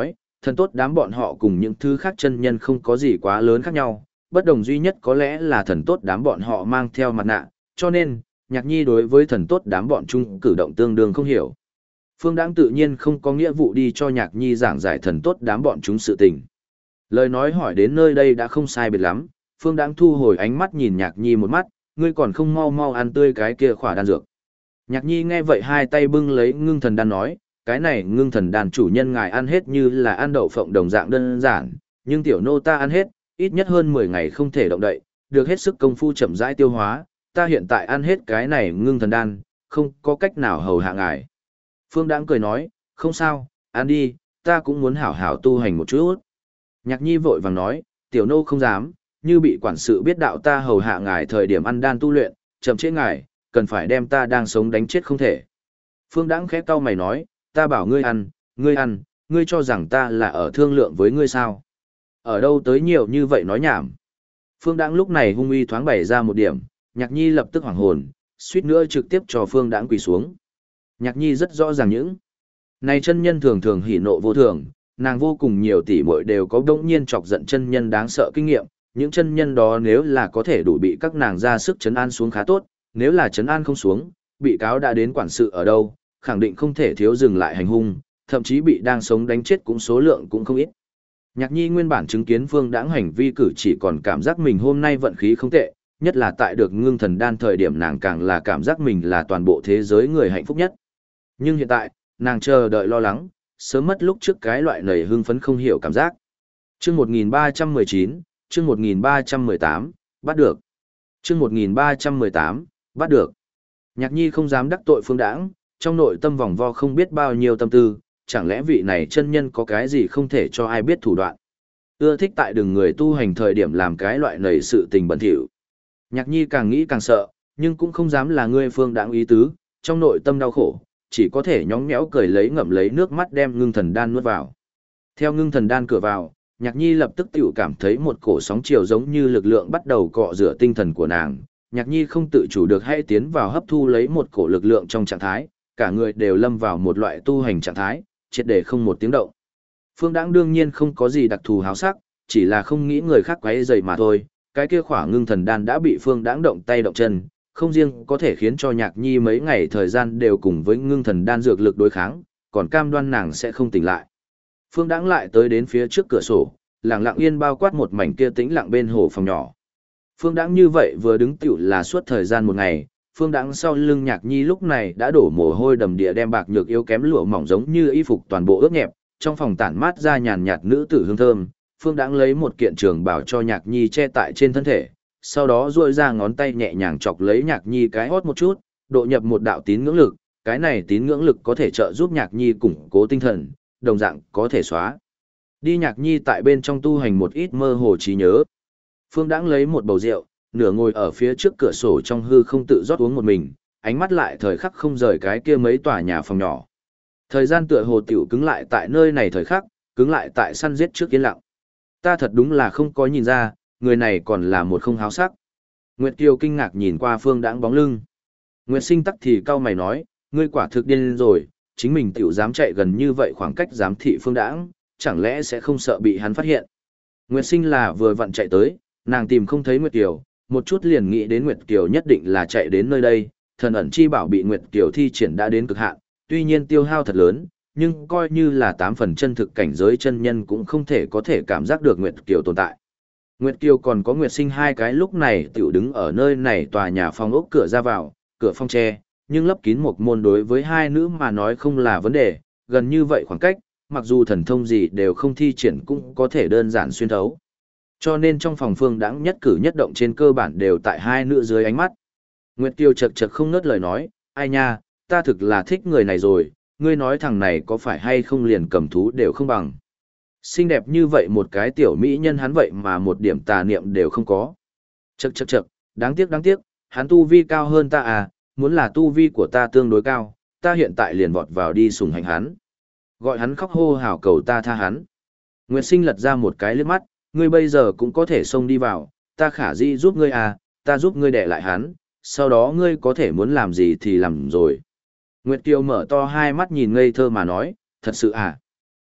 Thần tốt đám bọn họ cùng những thứ khác chân nhân không có gì quá lớn khác nhau, bất đồng duy nhất có lẽ là thần tốt đám bọn họ mang theo mặt nạ, cho nên, Nhạc Nhi đối với thần tốt đám bọn chúng cử động tương đương không hiểu. Phương Đãng tự nhiên không có nghĩa vụ đi cho Nhạc Nhi giảng giải thần tốt đám bọn chúng sự tình. Lời nói hỏi đến nơi đây đã không sai biệt lắm, Phương Đãng thu hồi ánh mắt nhìn Nhạc Nhi một mắt, ngươi còn không mau mau ăn tươi cái kia khỏa đan dược. Nhạc Nhi nghe vậy hai tay bưng lấy ngưng thần đan nói, cái này ngưng thần đan chủ nhân ngài ăn hết như là ăn đậu phộng đồng dạng đơn giản, nhưng tiểu nô ta ăn hết, ít nhất hơn 10 ngày không thể động đậy, được hết sức công phu chậm rãi tiêu hóa, ta hiện tại ăn hết cái này ngưng thần đan, không có cách nào hầu hạ ngài. Phương Đãng cười nói, không sao, ăn đi, ta cũng muốn hảo hảo tu hành một chút. Nhạc Nhi vội vàng nói, tiểu nô không dám, như bị quản sự biết đạo ta hầu hạ ngài thời điểm ăn đan tu luyện, chậm chế ngài, cần phải đem ta đang sống đánh chết không thể. Phương Đãng khẽ cau mày nói, ta bảo ngươi ăn, ngươi cho rằng ta là ở thương lượng với ngươi sao? Ở đâu tới nhiều như vậy nói nhảm. Phương Đãng lúc này hung uy thoáng bày ra một điểm, Nhạc Nhi lập tức hoảng hồn, suýt nữa trực tiếp cho Phương Đãng quỳ xuống. Nhạc Nhi rất rõ ràng những này chân nhân thường thường hỉ nộ vô thường, nàng vô cùng nhiều tỷ muội đều có đống nhiên chọc giận chân nhân đáng sợ kinh nghiệm, những chân nhân đó nếu là có thể đủ bị các nàng ra sức trấn an xuống khá tốt, nếu là trấn an không xuống, bị cáo đã đến quản sự ở đâu, khẳng định không thể thiếu dừng lại hành hung, thậm chí bị đang sống đánh chết cũng số lượng cũng không ít. Nhạc Nhi nguyên bản chứng kiến Phương Đãng hành vi cử chỉ còn cảm giác mình hôm nay vận khí không tệ, nhất là tại được ngưng thần đan thời điểm nàng càng là cảm giác mình là toàn bộ thế giới người hạnh phúc nhất. Nhưng hiện tại, nàng chờ đợi lo lắng, sớm mất lúc trước cái loại nảy hưng phấn không hiểu cảm giác. Chương 1319, chương 1318, bắt được. Chương 1318, bắt được. Nhạc Nhi không dám đắc tội Phương Đãng, trong nội tâm vòng vo không biết bao nhiêu tâm tư, chẳng lẽ vị này chân nhân có cái gì không thể cho ai biết thủ đoạn. Ưa thích tại đường người tu hành thời điểm làm cái loại nảy sự tình bẩn thỉu. Nhạc Nhi càng nghĩ càng sợ, nhưng cũng không dám là ngươi Phương Đãng ý tứ, trong nội tâm đau khổ, chỉ có thể nhõng nhẽo cười lấy ngậm lấy nước mắt đem ngưng thần đan nuốt vào. Theo ngưng thần đan cửa vào, Nhạc Nhi lập tức tiểu cảm thấy một cổ sóng chiều giống như lực lượng bắt đầu cọ rửa tinh thần của nàng. Nhạc Nhi không tự chủ được hay tiến vào hấp thu lấy một cổ lực lượng trong trạng thái, cả người đều lâm vào một loại tu hành trạng thái, triệt để không một tiếng động. Phương Đãng đương nhiên không có gì đặc thù háo sắc, chỉ là không nghĩ người khác quấy rầy mà thôi. Cái kia khỏa ngưng thần đan đã bị Phương Đãng động tay động chân, không riêng có thể khiến cho Nhạc Nhi mấy ngày thời gian đều cùng với ngưng thần đan dược lực đối kháng, còn cam đoan nàng sẽ không tỉnh lại. Phương Đãng lại tới đến phía trước cửa sổ, lặng lặng yên bao quát một mảnh kia tĩnh lặng bên hồ phòng nhỏ. Phương Đãng như vậy vừa đứng tiểu là suốt thời gian một ngày, Phương Đãng sau lưng Nhạc Nhi lúc này đã đổ mồ hôi đầm địa đem bạc nhược yếu kém lụa mỏng giống như y phục toàn bộ ướt nhẹp, trong phòng tản mát ra nhàn nhạt nữ tử hương thơm. Phương Đãng lấy một kiện trường bảo cho Nhạc Nhi che tại trên thân thể, sau đó duỗi ra ngón tay nhẹ nhàng chọc lấy Nhạc Nhi cái hót một chút, độ nhập một đạo tín ngưỡng lực, cái này tín ngưỡng lực có thể trợ giúp Nhạc Nhi củng cố tinh thần, đồng dạng có thể xóa đi Nhạc Nhi tại bên trong tu hành một ít mơ hồ trí nhớ. Phương Đãng lấy một bầu rượu, nửa ngồi ở phía trước cửa sổ trong hư không tự rót uống một mình, ánh mắt lại thời khắc không rời cái kia mấy tòa nhà phòng nhỏ. Thời gian tựa hồ tiểu cứng lại tại nơi này thời khắc, cứng lại tại săn giết trước yên lặng. Ta thật đúng là không có nhìn ra, người này còn là một không háo sắc. Nguyệt Kiều kinh ngạc nhìn qua Phương Đãng bóng lưng. Nguyệt Sinh tắc thì cau mày nói, ngươi quả thực điên rồi, chính mình tiểu dám chạy gần như vậy khoảng cách giám thị Phương Đãng, chẳng lẽ sẽ không sợ bị hắn phát hiện. Nguyệt Sinh là vừa vặn chạy tới, nàng tìm không thấy Nguyệt Kiều, một chút liền nghĩ đến Nguyệt Kiều nhất định là chạy đến nơi đây, thần ẩn chi bảo bị Nguyệt Kiều thi triển đã đến cực hạn, tuy nhiên tiêu hao thật lớn, nhưng coi như là 8 phần chân thực cảnh giới chân nhân cũng không thể có thể cảm giác được Nguyệt Kiều tồn tại. Nguyệt Kiều còn có Nguyệt Sinh hai cái lúc này tiểu đứng ở nơi này tòa nhà phòng ốc cửa ra vào, cửa phong tre, nhưng lấp kín một môn đối với hai nữ mà nói không là vấn đề, gần như vậy khoảng cách, mặc dù thần thông gì đều không thi triển cũng có thể đơn giản xuyên thấu. Cho nên trong phòng Phương Đãng nhất cử nhất động trên cơ bản đều tại hai nữ dưới ánh mắt. Nguyệt Kiều chật chật không ngớt lời nói, ai nha, ta thực là thích người này rồi, ngươi nói thằng này có phải hay không liền cầm thú đều không bằng. Xinh đẹp như vậy một cái tiểu mỹ nhân hắn vậy mà một điểm tà niệm đều không có. Chậc chậc chậc, đáng tiếc, hắn tu vi cao hơn ta à, muốn là tu vi của ta tương đối cao, ta hiện tại liền vọt vào đi sùng hành hắn. Gọi hắn khóc hô hào cầu ta tha hắn. Nguyệt Sinh lật ra một cái liếc mắt, ngươi bây giờ cũng có thể xông đi vào, ta khả dĩ giúp ngươi à, ta giúp ngươi đè lại hắn, sau đó ngươi có thể muốn làm gì thì làm rồi. Nguyệt Kiều mở to hai mắt nhìn ngây thơ mà nói, thật sự à?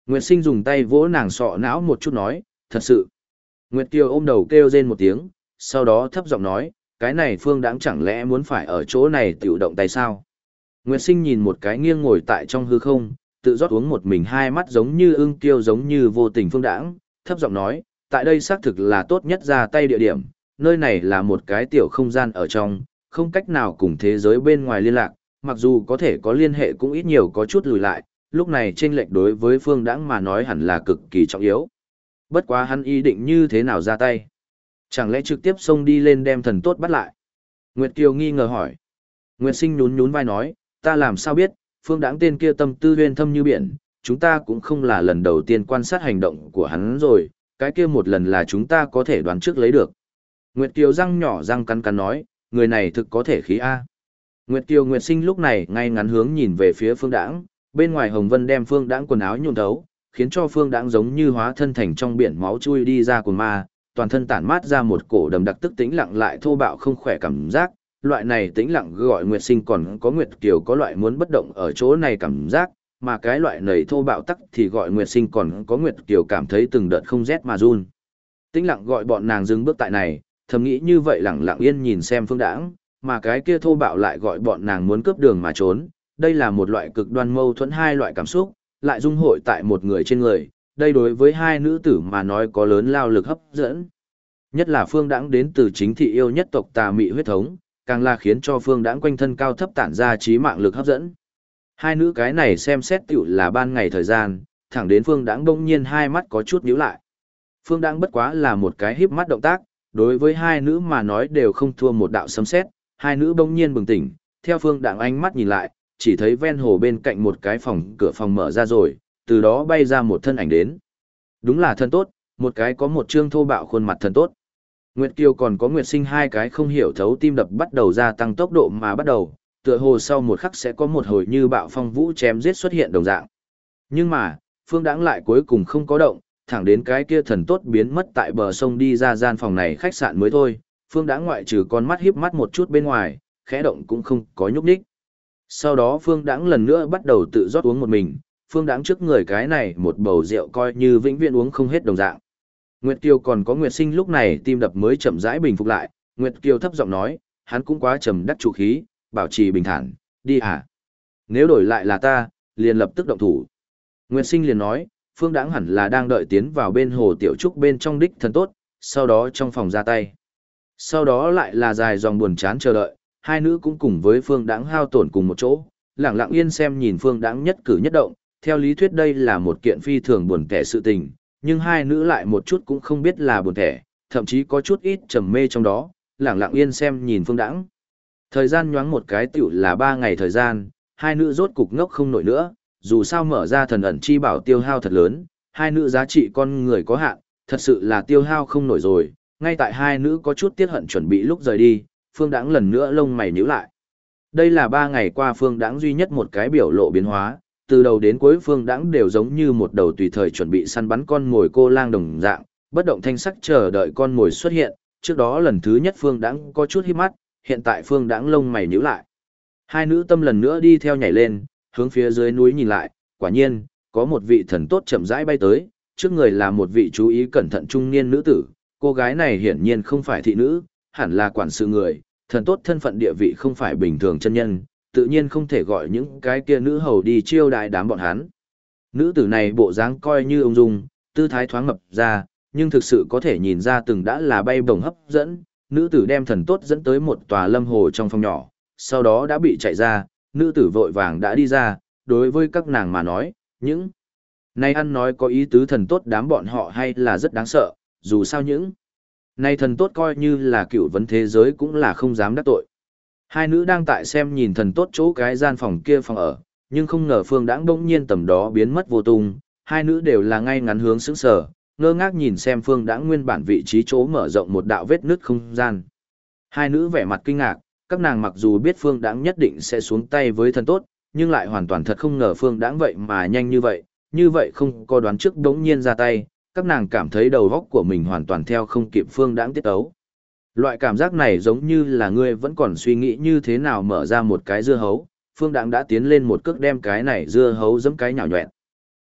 Nguyệt Sinh dùng tay vỗ nàng sọ não một chút nói, thật sự. Nguyệt Kiều ôm đầu kêu rên một tiếng, sau đó thấp giọng nói, cái này Phương Đãng chẳng lẽ muốn phải ở chỗ này tiểu động tay sao? Nguyệt Sinh nhìn một cái nghiêng ngồi tại trong hư không, tự rót uống một mình, hai mắt giống như ưng kiêu giống như vô tình Phương Đãng, thấp giọng nói, tại đây xác thực là tốt nhất ra tay địa điểm, nơi này là một cái tiểu không gian ở trong, không cách nào cùng thế giới bên ngoài liên lạc, mặc dù có thể có liên hệ cũng ít nhiều có chút lùi lại, lúc này chênh lệch đối với Phương Đãng mà nói hẳn là cực kỳ trọng yếu. Bất quá hắn ý định như thế nào ra tay? Chẳng lẽ trực tiếp xông đi lên đem thần tốt bắt lại? Nguyệt Kiều nghi ngờ hỏi. Nguyệt Sinh nhún nhún vai nói, ta làm sao biết, Phương Đãng tên kia tâm tư uyên thâm như biển, chúng ta cũng không là lần đầu tiên quan sát hành động của hắn rồi, cái kia một lần là chúng ta có thể đoán trước lấy được. Nguyệt Kiều răng nhỏ răng cắn cắn nói, người này thực có thể khí A. Nguyệt Kiều Nguyệt Sinh lúc này ngay ngắn hướng nhìn về phía Phương Đãng, bên ngoài Hồng Vân đem Phương Đãng quần áo nhuộm thấu, khiến cho Phương Đãng giống như hóa thân thành trong biển máu chui đi ra của ma, toàn thân tản mát ra một cổ đầm đặc tức tĩnh lặng lại thô bạo không khỏe cảm giác, loại này tĩnh lặng gọi Nguyệt Sinh còn có Nguyệt Kiều có loại muốn bất động ở chỗ này cảm giác, mà cái loại này thô bạo tắc thì gọi Nguyệt Sinh còn có Nguyệt Kiều cảm thấy từng đợt không rét mà run. Tĩnh lặng gọi bọn nàng dừng bước tại này, thầm nghĩ như vậy lặng lặng yên nhìn xem Phương Đãng, mà cái kia thô bạo lại gọi bọn nàng muốn cướp đường mà trốn. Đây là một loại cực đoan mâu thuẫn hai loại cảm xúc, lại dung hội tại một người trên người, đây đối với hai nữ tử mà nói có lớn lao lực hấp dẫn. Nhất là Phương Đãng đến từ chính thị yêu nhất tộc Tà Mị huyết thống, càng là khiến cho Phương Đãng quanh thân cao thấp tản ra trí mạng lực hấp dẫn. Hai nữ cái này xem xét tiểu là ban ngày thời gian, thẳng đến Phương Đãng bỗng nhiên hai mắt có chút nhíu lại. Phương Đãng bất quá là một cái híp mắt động tác, đối với hai nữ mà nói đều không thua một đạo sấm sét. Hai nữ bỗng nhiên bừng tỉnh, theo Phương Đãng ánh mắt nhìn lại, chỉ thấy ven hồ bên cạnh một cái phòng, cửa phòng mở ra rồi, từ đó bay ra một thân ảnh đến. Đúng là thân tốt, một cái có một trương thô bạo khuôn mặt thân tốt. Nguyệt Kiều còn có Nguyệt Sinh hai cái không hiểu thấu tim đập bắt đầu gia tăng tốc độ mà bắt đầu, tựa hồ sau một khắc sẽ có một hồi như bạo phong vũ chém giết xuất hiện đồng dạng. Nhưng mà, Phương Đãng lại cuối cùng không có động, thẳng đến cái kia thần tốt biến mất tại bờ sông đi ra gian phòng này khách sạn mới thôi, Phương Đãng ngoại trừ con mắt híp mắt một chút bên ngoài, khẽ động cũng không có nhúc nhích. Sau đó Phương Đãng lần nữa bắt đầu tự rót uống một mình, Phương Đãng trước người cái này một bầu rượu coi như vĩnh viễn uống không hết đồng dạng. Nguyệt Kiều còn có Nguyệt Sinh lúc này tim đập mới chậm rãi bình phục lại, Nguyệt Kiều thấp giọng nói, hắn cũng quá trầm đắc chủ khí, bảo trì bình thản, đi hả? Nếu đổi lại là ta, liền lập tức động thủ. Nguyệt Sinh liền nói, Phương Đãng hẳn là đang đợi tiến vào bên hồ tiểu trúc bên trong đích thần tốt, sau đó trong phòng ra tay. Sau đó lại là dài dòng buồn chán chờ đợi, hai nữ cũng cùng với Phương Đãng hao tổn cùng một chỗ, lặng lặng yên xem nhìn Phương Đãng nhất cử nhất động, theo lý thuyết đây là một kiện phi thường buồn tẻ sự tình, nhưng hai nữ lại một chút cũng không biết là buồn tẻ, thậm chí có chút ít trầm mê trong đó, lặng lặng yên xem nhìn Phương Đãng. Thời gian nhoáng một cái tiểu là 3 ngày thời gian, hai nữ rốt cục ngốc không nổi nữa, dù sao mở ra thần ẩn chi bảo tiêu hao thật lớn, hai nữ giá trị con người có hạn, thật sự là tiêu hao không nổi rồi, ngay tại hai nữ có chút tiếc hận chuẩn bị lúc rời đi, Phương Đãng lần nữa lông mày nhíu lại. Đây là 3 ngày qua Phương Đãng duy nhất một cái biểu lộ biến hóa, từ đầu đến cuối Phương Đãng đều giống như một đầu tùy thời chuẩn bị săn bắn con mồi cô lang đồng dạng, bất động thanh sắc chờ đợi con mồi xuất hiện, trước đó lần thứ nhất Phương Đãng có chút híp mắt, hiện tại Phương Đãng lông mày nhíu lại. Hai nữ tâm lần nữa đi theo nhảy lên, hướng phía dưới núi nhìn lại, quả nhiên, có một vị thần tốt chậm rãi bay tới, trước người là một vị chú ý cẩn thận trung niên nữ tử, cô gái này hiển nhiên không phải thị nữ, hẳn là quản sự người, thần tốt thân phận địa vị không phải bình thường chân nhân, tự nhiên không thể gọi những cái kia nữ hầu đi chiêu đãi đám bọn hắn. Nữ tử này bộ dáng coi như ung dung, tư thái thoáng mập ra, nhưng thực sự có thể nhìn ra từng đã là bay bổng hấp dẫn, nữ tử đem thần tốt dẫn tới một tòa lâm hồ trong phòng nhỏ, sau đó đã bị chạy ra, nữ tử vội vàng đã đi ra, đối với các nàng mà nói, những này ăn nói có ý tứ thần tốt đám bọn họ hay là rất đáng sợ, dù sao những này thần tốt coi như là cựu vấn thế giới cũng là không dám đắc tội. Hai nữ đang tại xem nhìn thần tốt chỗ cái gian phòng kia phòng ở, nhưng không ngờ Phương Đãng bỗng nhiên tầm đó biến mất vô tung, hai nữ đều là ngay ngắn hướng sững sờ, ngơ ngác nhìn xem Phương Đãng nguyên bản vị trí chỗ mở rộng một đạo vết nứt không gian. Hai nữ vẻ mặt kinh ngạc, các nàng mặc dù biết Phương Đãng nhất định sẽ xuống tay với thần tốt, nhưng lại hoàn toàn thật không ngờ Phương Đãng vậy mà nhanh như vậy không có đoán trước bỗng nhiên ra tay, các nàng cảm thấy đầu óc của mình hoàn toàn theo không kịp Phương Đãng tiết tấu. Loại cảm giác này giống như là ngươi vẫn còn suy nghĩ như thế nào mở ra một cái dưa hấu, Phương Đãng đã tiến lên một cước đem cái này dưa hấu giẫm cái nhào nhọẹn.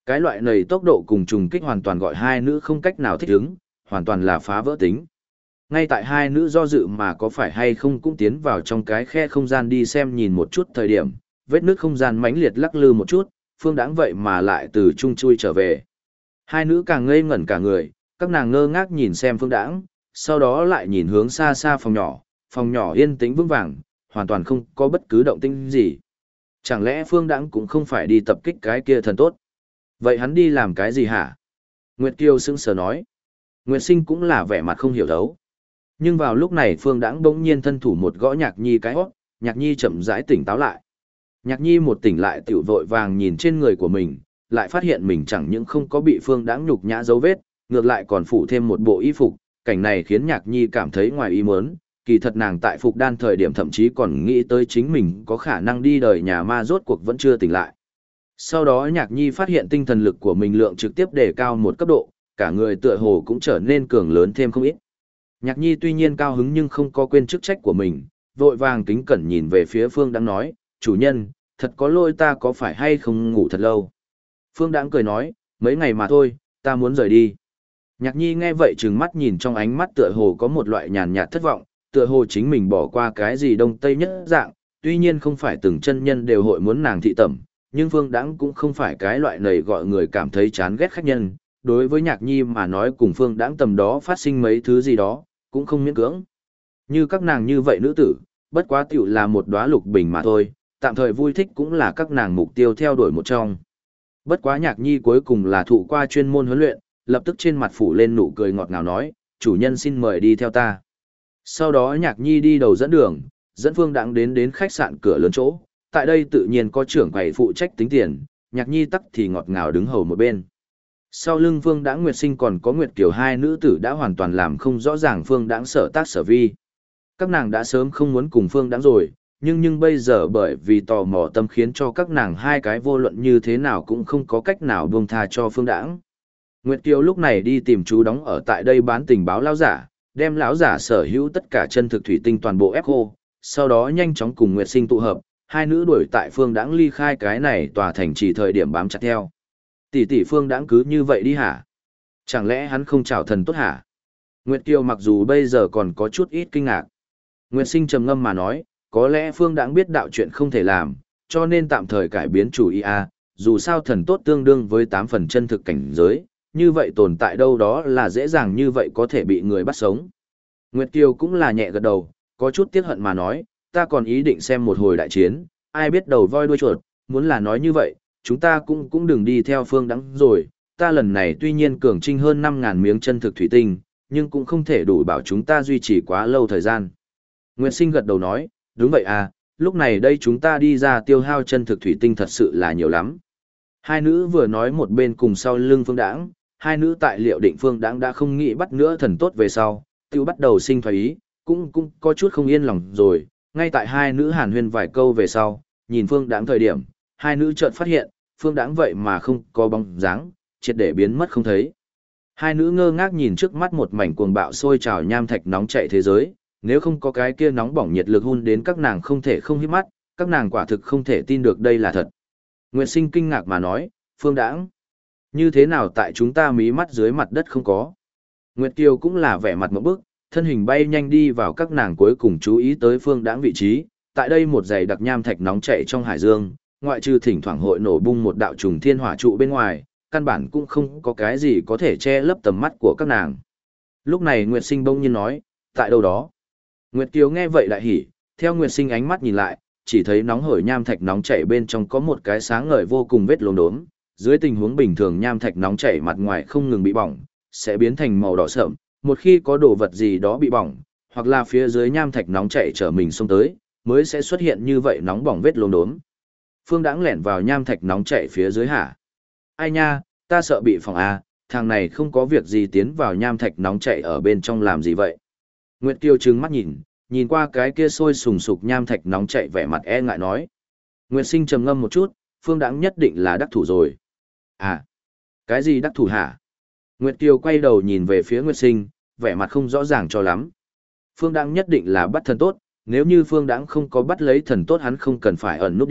Cái loại này tốc độ cùng trùng kích hoàn toàn gọi hai nữ không cách nào thích ứng, hoàn toàn là phá vỡ tính. Ngay tại hai nữ do dự mà có phải hay không cũng tiến vào trong cái khe không gian đi xem nhìn một chút thời điểm, vết nước không gian mãnh liệt lắc lư một chút, Phương Đãng vậy mà lại từ trung chui trở về. Hai nữ càng ngây ngẩn cả người, các nàng ngơ ngác nhìn xem Phương Đãng, sau đó lại nhìn hướng xa xa phòng nhỏ yên tĩnh vững vàng, hoàn toàn không có bất cứ động tĩnh gì. Chẳng lẽ Phương Đãng cũng không phải đi tập kích cái kia thần tốt? Vậy hắn đi làm cái gì hả? Nguyệt Kiều sững sờ nói. Nguyệt Sinh cũng là vẻ mặt không hiểu thấu. Nhưng vào lúc này Phương Đãng bỗng nhiên thân thủ một gõ Nhạc Nhi cái hót, Nhạc Nhi chậm rãi tỉnh táo lại. Nhạc Nhi một tỉnh lại tiểu vội vàng nhìn trên người của mình, lại phát hiện mình chẳng những không có bị Phương Đãng nhục nhã dấu vết, ngược lại còn phủ thêm một bộ y phục, cảnh này khiến Nhạc Nhi cảm thấy ngoài ý muốn, kỳ thật nàng tại phục đan thời điểm thậm chí còn nghĩ tới chính mình có khả năng đi đời nhà ma rốt cuộc vẫn chưa tỉnh lại. Sau đó Nhạc Nhi phát hiện tinh thần lực của mình lượng trực tiếp đề cao một cấp độ, cả người tựa hồ cũng trở nên cường lớn thêm không ít. Nhạc Nhi tuy nhiên cao hứng nhưng không có quên chức trách của mình, vội vàng kính cẩn nhìn về phía Phương Đãng nói, chủ nhân, thật có lỗi ta có phải hay không ngủ thật lâu. Phương Đãng cười nói, mấy ngày mà thôi, ta muốn rời đi. Nhạc Nhi nghe vậy trừng mắt nhìn trong ánh mắt tựa hồ có một loại nhàn nhạt thất vọng, tựa hồ chính mình bỏ qua cái gì đông tây nhất dạng, tuy nhiên không phải từng chân nhân đều hội muốn nàng thị tẩm, nhưng Phương Đãng cũng không phải cái loại này gọi người cảm thấy chán ghét khách nhân, đối với Nhạc Nhi mà nói cùng Phương Đãng tầm đó phát sinh mấy thứ gì đó, cũng không miễn cưỡng. Như các nàng như vậy nữ tử, bất quá tiểu là một đóa lục bình mà thôi, tạm thời vui thích cũng là các nàng mục tiêu theo đuổi một trong. Bất quá Nhạc Nhi cuối cùng là thụ qua chuyên môn huấn luyện, lập tức trên mặt phủ lên nụ cười ngọt ngào nói, chủ nhân xin mời đi theo ta. Sau đó Nhạc Nhi đi đầu dẫn đường, dẫn Phương Đãng đến khách sạn cửa lớn chỗ, tại đây tự nhiên có trưởng quầy phụ trách tính tiền, Nhạc Nhi tắc thì ngọt ngào đứng hầu một bên. Sau lưng Phương Đãng Nguyệt Sinh còn có Nguyệt Kiều hai nữ tử đã hoàn toàn làm không rõ ràng Phương Đãng sở tác sở vi. Các nàng đã sớm không muốn cùng Phương Đãng rồi, nhưng bây giờ bởi vì tò mò tâm khiến cho các nàng hai cái vô luận như thế nào cũng không có cách nào buông tha cho Phương Đãng. Nguyệt Kiều lúc này đi tìm chú đóng ở tại đây bán tình báo lão giả, đem lão giả sở hữu tất cả chân thực thủy tinh toàn bộ ép khô, sau đó nhanh chóng cùng Nguyệt Sinh tụ hợp, hai nữ đuổi tại Phương Đãng ly khai cái này tòa thành chỉ thời điểm bám chặt theo. Tỷ tỷ Phương Đãng cứ như vậy đi hả? Chẳng lẽ hắn không chào thần tốt hả? Nguyệt Kiều mặc dù bây giờ còn có chút ít kinh ngạc. Nguyệt Sinh trầm ngâm mà nói, có lẽ Phương Đãng biết đạo chuyện không thể làm, cho nên tạm thời cải biến chủ ý a, dù sao thần tốt tương đương với 8 phần chân thực cảnh giới, như vậy tồn tại đâu đó là dễ dàng như vậy có thể bị người bắt sống. Nguyệt Kiều cũng là nhẹ gật đầu, có chút tiếc hận mà nói, ta còn ý định xem một hồi đại chiến, ai biết đầu voi đuôi chuột, muốn là nói như vậy, chúng ta cũng đừng đi theo Phương Đãng rồi, ta lần này tuy nhiên cường trinh hơn 5.000 miếng chân thực thủy tinh, nhưng cũng không thể đủ bảo chúng ta duy trì quá lâu thời gian. Nguyệt Sinh gật đầu nói, đúng vậy à, lúc này đây chúng ta đi ra tiêu hao chân thực thủy tinh thật sự là nhiều lắm. Hai nữ vừa nói một bên cùng sau lưng Phương Đãng, hai nữ tại liệu định Phương Đãng đã không nghĩ bắt nữa thần tốt về sau, tiêu bắt đầu sinh thoái ý, cũng có chút không yên lòng rồi, ngay tại hai nữ hàn huyên vài câu về sau, nhìn Phương Đãng thời điểm, hai nữ chợt phát hiện, Phương Đãng vậy mà không có bóng dáng, triệt để biến mất không thấy. Hai nữ ngơ ngác nhìn trước mắt một mảnh cuồng bạo sôi trào nham thạch nóng chảy thế giới, nếu không có cái kia nóng bỏng nhiệt lực hun đến các nàng không thể không hít mắt, các nàng quả thực không thể tin được đây là thật. Nguyệt Sinh kinh ngạc mà nói, Phương Đãng, như thế nào tại chúng ta mí mắt dưới mặt đất không có. Nguyệt Kiều cũng là vẻ mặt ngộp bức, thân hình bay nhanh đi vào các nàng cuối cùng chú ý tới Phương Đãng vị trí, tại đây một dãy đặc nham thạch nóng chảy trong hải dương, ngoại trừ thỉnh thoảng hội nổ bung một đạo trùng thiên hỏa trụ bên ngoài, căn bản cũng không có cái gì có thể che lấp tầm mắt của các nàng. Lúc này Nguyệt Sinh bỗng nhiên nói, tại đâu đó? Nguyệt Kiều nghe vậy đại hỉ, theo Nguyệt Sinh ánh mắt nhìn lại, chỉ thấy nóng hổi nham thạch nóng chảy bên trong có một cái sáng ngời vô cùng vết lốm đốm, dưới tình huống bình thường nham thạch nóng chảy mặt ngoài không ngừng bị bỏng, sẽ biến thành màu đỏ sậm, một khi có đồ vật gì đó bị bỏng, hoặc là phía dưới nham thạch nóng chảy trở mình xông tới, mới sẽ xuất hiện như vậy nóng bỏng vết lốm đốm. Phương Đãng lẻn vào nham thạch nóng chảy phía dưới hả? Ai nha, ta sợ bị phỏng à, thằng này không có việc gì tiến vào nham thạch nóng chảy ở bên trong làm gì vậy? Nguyệt Kiều trừng mắt nhìn qua cái kia sôi sùng sục nham thạch nóng chảy vẻ mặt e ngại nói. Nguyệt Sinh trầm ngâm một chút, Phương Đãng nhất định là đắc thủ rồi. À, cái gì đắc thủ hả? Nguyệt Kiều quay đầu nhìn về phía Nguyệt Sinh, vẻ mặt không rõ ràng cho lắm. Phương Đãng nhất định là bắt thần tốt, nếu như Phương Đãng không có bắt lấy thần tốt hắn không cần phải ẩn núp đi,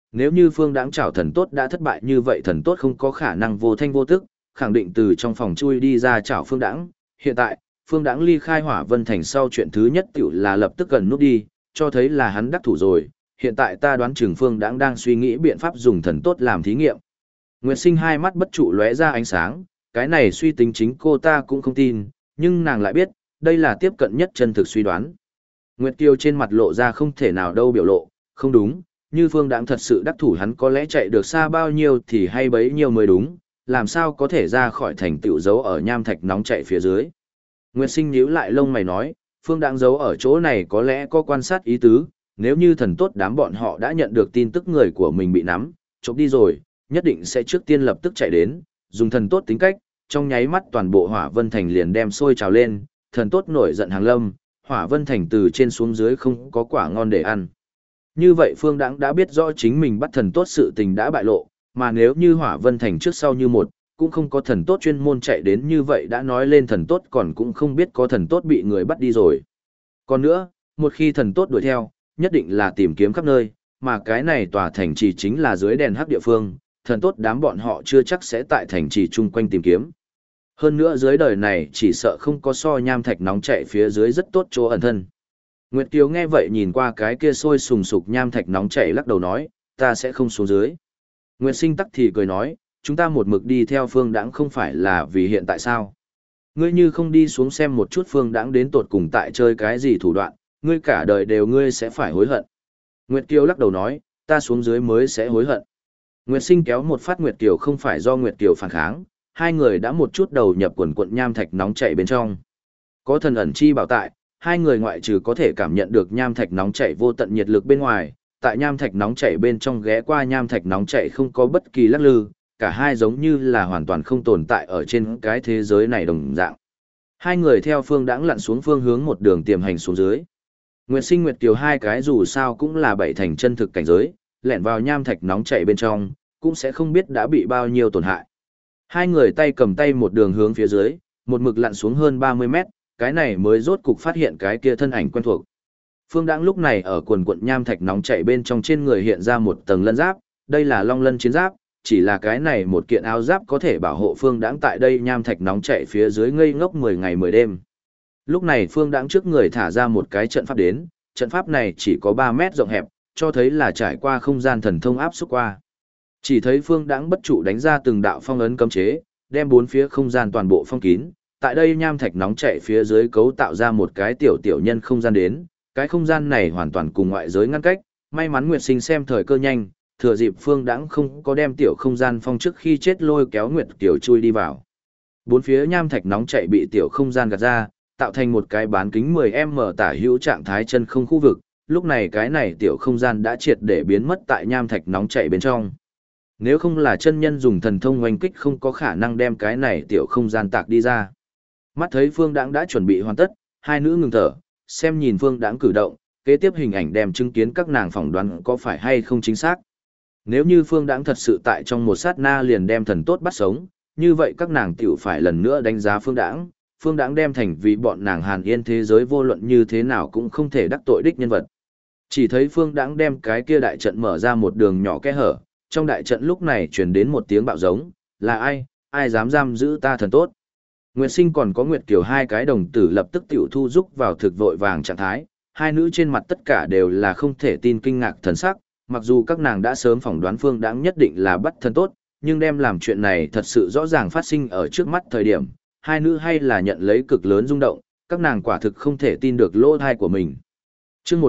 Nếu như Phương Đãng chảo thần tốt đã thất bại như vậy thần tốt không có khả năng vô thanh vô tức, khẳng định từ trong phòng chui đi ra chảo Phương Đãng. Hiện tại, Phương Đãng ly khai Hỏa Vân Thành sau chuyện thứ nhất tiểu là lập tức gần nút đi, cho thấy là hắn đắc thủ rồi. Hiện tại ta đoán chừng Phương Đãng đang suy nghĩ biện pháp dùng thần tốt làm thí nghiệm. Nguyệt Sinh hai mắt bất trụ lóe ra ánh sáng, cái này suy tính chính cô ta cũng không tin, nhưng nàng lại biết, đây là tiếp cận nhất chân thực suy đoán. Nguyệt Kiều trên mặt lộ ra không thể nào đâu biểu lộ, không đúng, như Phương Đãng thật sự đắc thủ hắn có lẽ chạy được xa bao nhiêu thì hay bấy nhiêu mới đúng, làm sao có thể ra khỏi thành tựu giấu ở nham thạch nóng chạy phía dưới. Nguyệt Sinh nhíu lại lông mày nói, Phương Đãng giấu ở chỗ này có lẽ có quan sát ý tứ, nếu như thần tốt đám bọn họ đã nhận được tin tức người của mình bị nắm, trộm đi rồi, nhất định sẽ trước tiên lập tức chạy đến, dùng thần tốt tính cách, trong nháy mắt toàn bộ Hỏa Vân Thành liền đem sôi trào lên, thần tốt nổi giận hàng lâm, Hỏa Vân Thành từ trên xuống dưới không có quả ngon để ăn. Như vậy Phương Đãng đã biết rõ chính mình bắt thần tốt sự tình đã bại lộ, mà nếu như Hỏa Vân Thành trước sau như một, cũng không có thần tốt chuyên môn chạy đến như vậy đã nói lên thần tốt còn cũng không biết có thần tốt bị người bắt đi rồi. Còn nữa, một khi thần tốt đuổi theo, nhất định là tìm kiếm khắp nơi, mà cái này tòa thành trì chính là dưới đèn hắc địa phương, thần tốt đám bọn họ chưa chắc sẽ tại thành trì chung quanh tìm kiếm. Hơn nữa dưới đời này chỉ sợ không có so nham thạch nóng chạy phía dưới rất tốt chỗ ẩn thân. Nguyệt Kiều nghe vậy nhìn qua cái kia sôi sùng sục nham thạch nóng chảy lắc đầu nói, ta sẽ không xuống dưới. Nguyệt Sinh tắc thì cười nói, chúng ta một mực đi theo Phương Đãng không phải là vì hiện tại sao? Ngươi như không đi xuống xem một chút Phương Đãng đến tột cùng tại chơi cái gì thủ đoạn, ngươi cả đời đều ngươi sẽ phải hối hận. Nguyệt Kiều lắc đầu nói, ta xuống dưới mới sẽ hối hận. Nguyệt Sinh kéo một phát Nguyệt Kiều không phải do Nguyệt Kiều phản kháng, hai người đã một chút đầu nhập quần quận nham thạch nóng chảy bên trong. Có thần ẩn chi bảo tại, hai người ngoại trừ có thể cảm nhận được nham thạch nóng chảy vô tận nhiệt lực bên ngoài, tại nham thạch nóng chảy bên trong ghé qua nham thạch nóng chảy không có bất kỳ lắc lư, cả hai giống như là hoàn toàn không tồn tại ở trên cái thế giới này đồng dạng. Hai người theo Phương Đãng lặn xuống phương hướng một đường tiềm hành xuống dưới. Nguyệt Sinh Nguyệt Kiều hai cái dù sao cũng là bảy thành chân thực cảnh giới, lẻn vào nham thạch nóng chảy bên trong, cũng sẽ không biết đã bị bao nhiêu tổn hại. Hai người tay cầm tay một đường hướng phía dưới, một mực lặn xuống hơn 30 mét, cái này mới rốt cục phát hiện cái kia thân ảnh quen thuộc. Phương Đãng lúc này ở quần quận nham thạch nóng chảy bên trong trên người hiện ra một tầng lân giáp, đây là Long Lân chiến giáp, chỉ là cái này một kiện áo giáp có thể bảo hộ Phương Đãng tại đây nham thạch nóng chảy phía dưới ngây ngốc 10 ngày 10 đêm. Lúc này Phương Đãng trước người thả ra một cái trận pháp đến, trận pháp này chỉ có 3 mét rộng hẹp, cho thấy là trải qua không gian thần thông áp xúc qua. Chỉ thấy Phương Đãng bất trụ đánh ra từng đạo phong ấn cấm chế, đem bốn phía không gian toàn bộ phong kín. Tại đây nham thạch nóng chảy phía dưới cấu tạo ra một cái tiểu nhân không gian đến, cái không gian này hoàn toàn cùng ngoại giới ngăn cách, may mắn Nguyệt Sinh xem thời cơ nhanh, thừa dịp Phương Đãng không có đem tiểu không gian phong trước khi chết lôi kéo Nguyệt Kiều chui đi vào. Bốn phía nham thạch nóng chảy bị tiểu không gian gạt ra, tạo thành một cái bán kính 10m tả hữu trạng thái chân không khu vực, lúc này cái này tiểu không gian đã triệt để biến mất tại nham thạch nóng chảy bên trong. Nếu không là chân nhân dùng thần thông oanh kích không có khả năng đem cái này tiểu không gian tạc đi ra. Mắt thấy Phương Đãng đã chuẩn bị hoàn tất, hai nữ ngừng thở, xem nhìn Phương Đãng cử động, kế tiếp hình ảnh đem chứng kiến các nàng phỏng đoán có phải hay không chính xác. Nếu như Phương Đãng thật sự tại trong một sát na liền đem thần tốt bắt sống, như vậy các nàng tiểu phải lần nữa đánh giá Phương Đãng. Phương Đãng đem thành vì bọn nàng Hàn Yên thế giới vô luận như thế nào cũng không thể đắc tội đích nhân vật. Chỉ thấy Phương Đãng đem cái kia đại trận mở ra một đường nhỏ kẽ hở, trong đại trận lúc này truyền đến một tiếng bạo giống, là ai dám giam giữ ta thần tốt. Nguyệt Sinh còn có Nguyệt Kiều hai cái đồng tử lập tức tiểu thu rúc vào thực vội vàng trạng thái, hai nữ trên mặt tất cả đều là không thể tin kinh ngạc thần sắc, mặc dù các nàng đã sớm phỏng đoán Phương Đãng nhất định là bắt thần tốt, nhưng đem làm chuyện này thật sự rõ ràng phát sinh ở trước mắt thời điểm, hai nữ hay là nhận lấy cực lớn rung động, các nàng quả thực không thể tin được lỗ tai của mình. Chương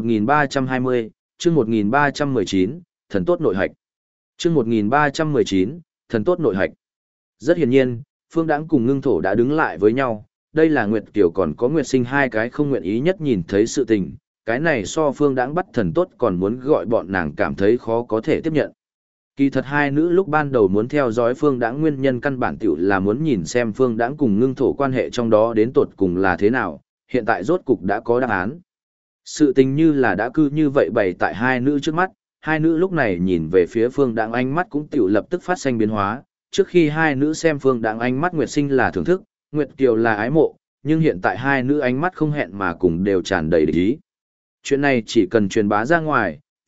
1320, chương 1319, thần tốt nội hạch. Chương 1319, thần tốt nội hạch. Rất hiển nhiên, Phương Đãng cùng Ngưng Thổ đã đứng lại với nhau, đây là Nguyệt Kiều còn có Nguyệt Sinh hai cái không nguyện ý nhất nhìn thấy sự tình, cái này so Phương Đãng bắt thần tốt còn muốn gọi bọn nàng cảm thấy khó có thể tiếp nhận. Kỳ thật hai nữ lúc ban đầu muốn theo dõi Phương Đãng nguyên nhân căn bản tiểu là muốn nhìn xem Phương Đãng cùng Ngưng Thổ quan hệ trong đó đến tột cùng là thế nào, hiện tại rốt cục đã có đáp án. Sự tình như là đã cư như vậy bày tại hai nữ trước mắt, hai nữ lúc này nhìn về phía Phương Đãng ánh mắt cũng tiểu lập tức phát sinh biến hóa, trước khi hai nữ xem Phương Đãng ánh mắt Nguyệt Sinh là thưởng thức, Nguyệt Kiều là ái mộ, nhưng hiện tại hai nữ ánh mắt không hẹn mà cùng đều tràn đầy địch ý. Chuyện này chỉ cần truyền bá ra ngoài,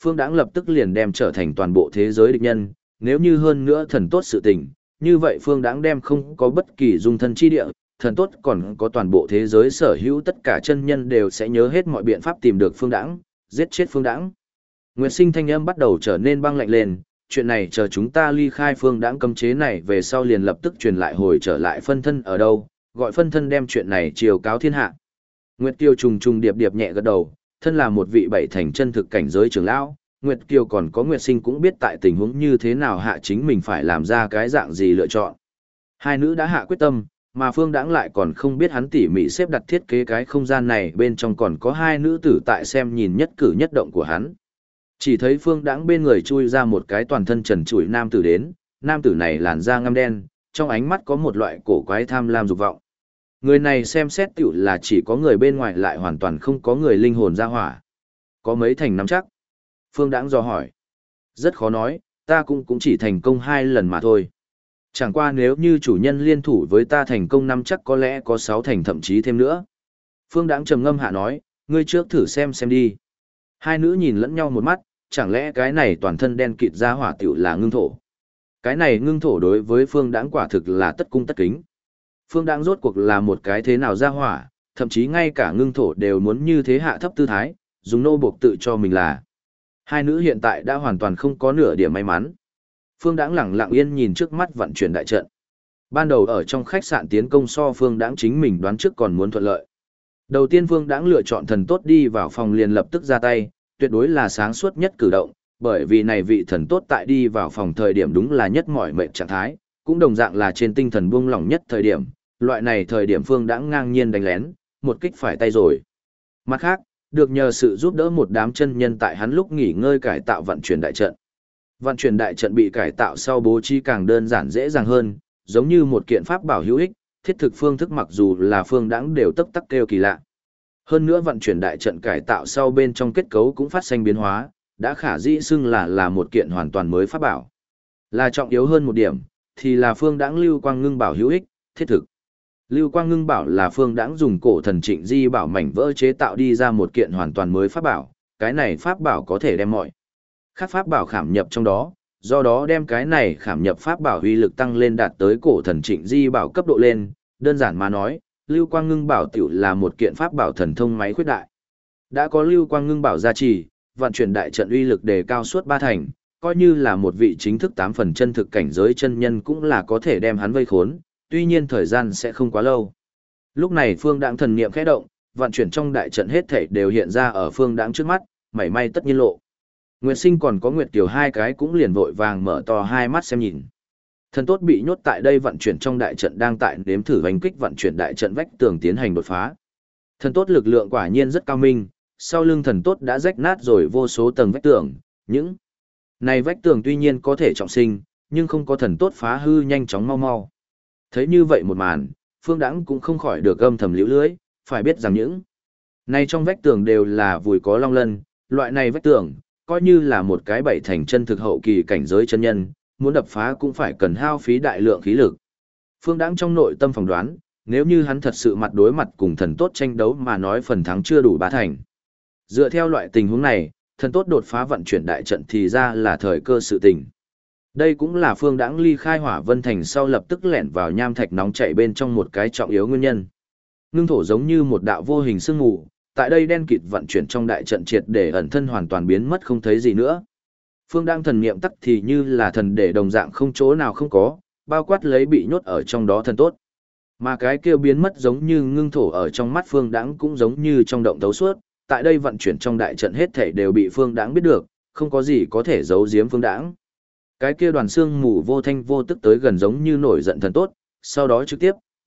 Phương Đãng lập tức liền đem trở thành toàn bộ thế giới địch nhân, nếu như hơn nữa thần tốt sự tình, như vậy Phương Đãng đem không có bất kỳ dung thân chi địa, thần tốt còn có toàn bộ thế giới sở hữu tất cả chân nhân đều sẽ nhớ hết mọi biện pháp tìm được Phương Đãng, giết chết Phương Đãng. Nguyệt Sinh thanh âm bắt đầu trở nên băng lạnh lên, chuyện này chờ chúng ta ly khai Phương Đãng cấm chế này về sau liền lập tức truyền lại hồi trở lại phân thân ở đâu, gọi phân thân đem chuyện này chiều cáo thiên hạ. Nguyệt Kiều trùng trùng điệp điệp nhẹ gật đầu, thân là một vị bảy thành chân thực cảnh giới trưởng lão, Nguyệt Kiều còn có Nguyệt Sinh cũng biết tại tình huống như thế nào hạ chính mình phải làm ra cái dạng gì lựa chọn. Hai nữ đã hạ quyết tâm, mà Phương Đãng lại còn không biết hắn tỉ mỉ xếp đặt thiết kế cái không gian này bên trong còn có hai nữ tử tại xem nhìn nhất cử nhất động của hắn. Chỉ thấy Phương Đãng bên người chui ra một cái toàn thân trần trụi nam tử đến, nam tử này làn da ngăm đen, trong ánh mắt có một loại cổ quái tham lam dục vọng. Người này xem xét tiểu là chỉ có người bên ngoài lại hoàn toàn không có người linh hồn ra hỏa. Có mấy thành nắm chắc? Phương Đãng dò hỏi. Rất khó nói, ta cũng chỉ thành công 2 lần mà thôi. Chẳng qua nếu như chủ nhân liên thủ với ta thành công năm chắc có lẽ có 6 thành thậm chí thêm nữa. Phương Đãng trầm ngâm hạ nói, ngươi trước thử xem đi. Hai nữ nhìn lẫn nhau một mắt, chẳng lẽ cái này toàn thân đen kịt ra hỏa tiểu là ngưng thổ. Cái này ngưng thổ đối với Phương Đãng quả thực là tất cung tất kính. Phương Đãng rốt cuộc là một cái thế nào ra hỏa, thậm chí ngay cả ngưng thổ đều muốn như thế hạ thấp tư thái, dùng nô buộc tự cho mình là. Hai nữ hiện tại đã hoàn toàn không có nửa điểm may mắn. Phương Đãng lặng lặng yên nhìn trước mắt vận chuyển đại trận. Ban đầu ở trong khách sạn tiến công so Phương Đãng chính mình đoán trước còn muốn thuận lợi. Đầu tiên Phương Đãng lựa chọn thần tốt đi vào phòng liền lập tức ra tay, tuyệt đối là sáng suốt nhất cử động, bởi vì này vị thần tốt tại đi vào phòng thời điểm đúng là nhất mỏi mệt trạng thái, cũng đồng dạng là trên tinh thần buông lỏng nhất thời điểm, loại này thời điểm Phương Đãng ngang nhiên đánh lén, một kích phải tay rồi. Mặt khác, được nhờ sự giúp đỡ một đám chân nhân tại hắn lúc nghỉ ngơi cải tạo vận chuyển đại trận. Vận chuyển đại trận bị cải tạo sau bố trí càng đơn giản dễ dàng hơn, giống như một kiện pháp bảo hữu ích, thiết thực phương thức mặc dù là Phương Đãng đều tấp tắc kêu kỳ lạ. Hơn nữa vận chuyển đại trận cải tạo sau bên trong kết cấu cũng phát sinh biến hóa, đã khả dĩ xưng là một kiện hoàn toàn mới pháp bảo. Là trọng yếu hơn một điểm, thì là Phương Đãng lưu quang ngưng bảo hữu ích, thiết thực. Lưu quang ngưng bảo là Phương Đãng dùng cổ thần Trịnh Di bảo mảnh vỡ chế tạo đi ra một kiện hoàn toàn mới pháp bảo, cái này pháp bảo có thể đem mọi khác pháp bảo khảm nhập trong đó, do đó đem cái này khảm nhập pháp bảo uy lực tăng lên đạt tới cổ thần Trịnh Di bảo cấp độ lên, đơn giản mà nói, lưu quang ngưng bảo tiểu là một kiện pháp bảo thần thông máy khuyết đại. Đã có lưu quang ngưng bảo gia trì, vận chuyển đại trận uy lực đề cao suốt 3 thành, coi như là một vị chính thức 8 phần chân thực cảnh giới chân nhân cũng là có thể đem hắn vây khốn, tuy nhiên thời gian sẽ không quá lâu. Lúc này Phương Đãng thần niệm khẽ động, vận chuyển trong đại trận hết thảy đều hiện ra ở Phương Đãng trước mắt, mảy may tất nhiên lộ. Nguyệt Sinh còn có Nguyệt Kiều hai cái cũng liền vội vàng mở to hai mắt xem nhìn. Thần tốt bị nhốt tại đây vận chuyển trong đại trận đang tại nếm thử đánh kích vận chuyển đại trận vách tường tiến hành đột phá. Thần tốt lực lượng quả nhiên rất cao minh, sau lưng thần tốt đã rách nát rồi vô số tầng vách tường, những này vách tường tuy nhiên có thể trọng sinh, nhưng không có thần tốt phá hư nhanh chóng mau mau. Thấy như vậy một màn, Phương Đãng cũng không khỏi được âm thầm liễu lưới, phải biết rằng những này trong vách tường đều là vùi có long lân, loại này vách tường, coi như là một cái bảy thành chân thực hậu kỳ cảnh giới chân nhân, muốn đập phá cũng phải cần hao phí đại lượng khí lực. Phương Đãng trong nội tâm phỏng đoán, nếu như hắn thật sự mặt đối mặt cùng thần tốt tranh đấu mà nói phần thắng chưa đủ 3 thành. Dựa theo loại tình huống này, thần tốt đột phá vận chuyển đại trận thì ra là thời cơ sự tình. Đây cũng là Phương Đãng ly khai Hỏa Vân Thành sau lập tức lẻn vào nham thạch nóng chảy bên trong một cái trọng yếu nguyên nhân. Ngưng thổ giống như một đạo vô hình sương mù, tại đây đen kịt vận chuyển trong đại trận triệt để ẩn thân hoàn toàn biến mất không thấy gì nữa. Phương Đãng thần niệm tắc thì như là thần để đồng dạng không chỗ nào không có, bao quát lấy bị nhốt ở trong đó thần tốt. Mà cái kia biến mất giống như ngưng thổ ở trong mắt Phương Đãng cũng giống như trong động thấu suốt, tại đây vận chuyển trong đại trận hết thảy đều bị Phương Đãng biết được, không có gì có thể giấu giếm Phương Đãng. Cái kia đoàn xương mù vô thanh vô tức tới gần giống như nổi giận thần tốt, sau đó trực tiếp,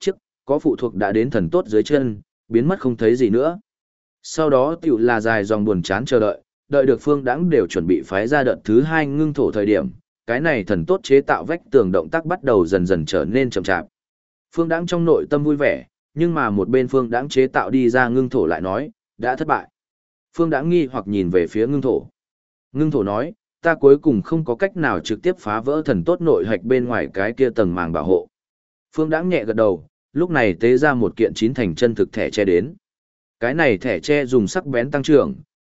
có phụ thuộc đã đến thần tốt dưới chân, biến mất không thấy gì nữa. Sau đó tiểu là dài dòng buồn chán chờ đợi, đợi được Phương Đãng đều chuẩn bị phái ra đợt thứ 2 ngưng thổ thời điểm, cái này thần tốt chế tạo vách tường động tác bắt đầu dần dần trở nên chậm chạp. Phương Đãng trong nội tâm vui vẻ, nhưng mà một bên Phương Đãng chế tạo đi ra ngưng thổ lại nói, đã thất bại. Phương Đãng nghi hoặc nhìn về phía ngưng thổ. Ngưng thổ nói, ta cuối cùng không có cách nào trực tiếp phá vỡ thần tốt nội hạch bên ngoài cái kia tầng màng bảo hộ. Phương Đãng nhẹ gật đầu, lúc này tế ra một kiện 9 thành chân thực thẻ che đến. Cái này thẻ che dùng sắc bén tăng trưởng,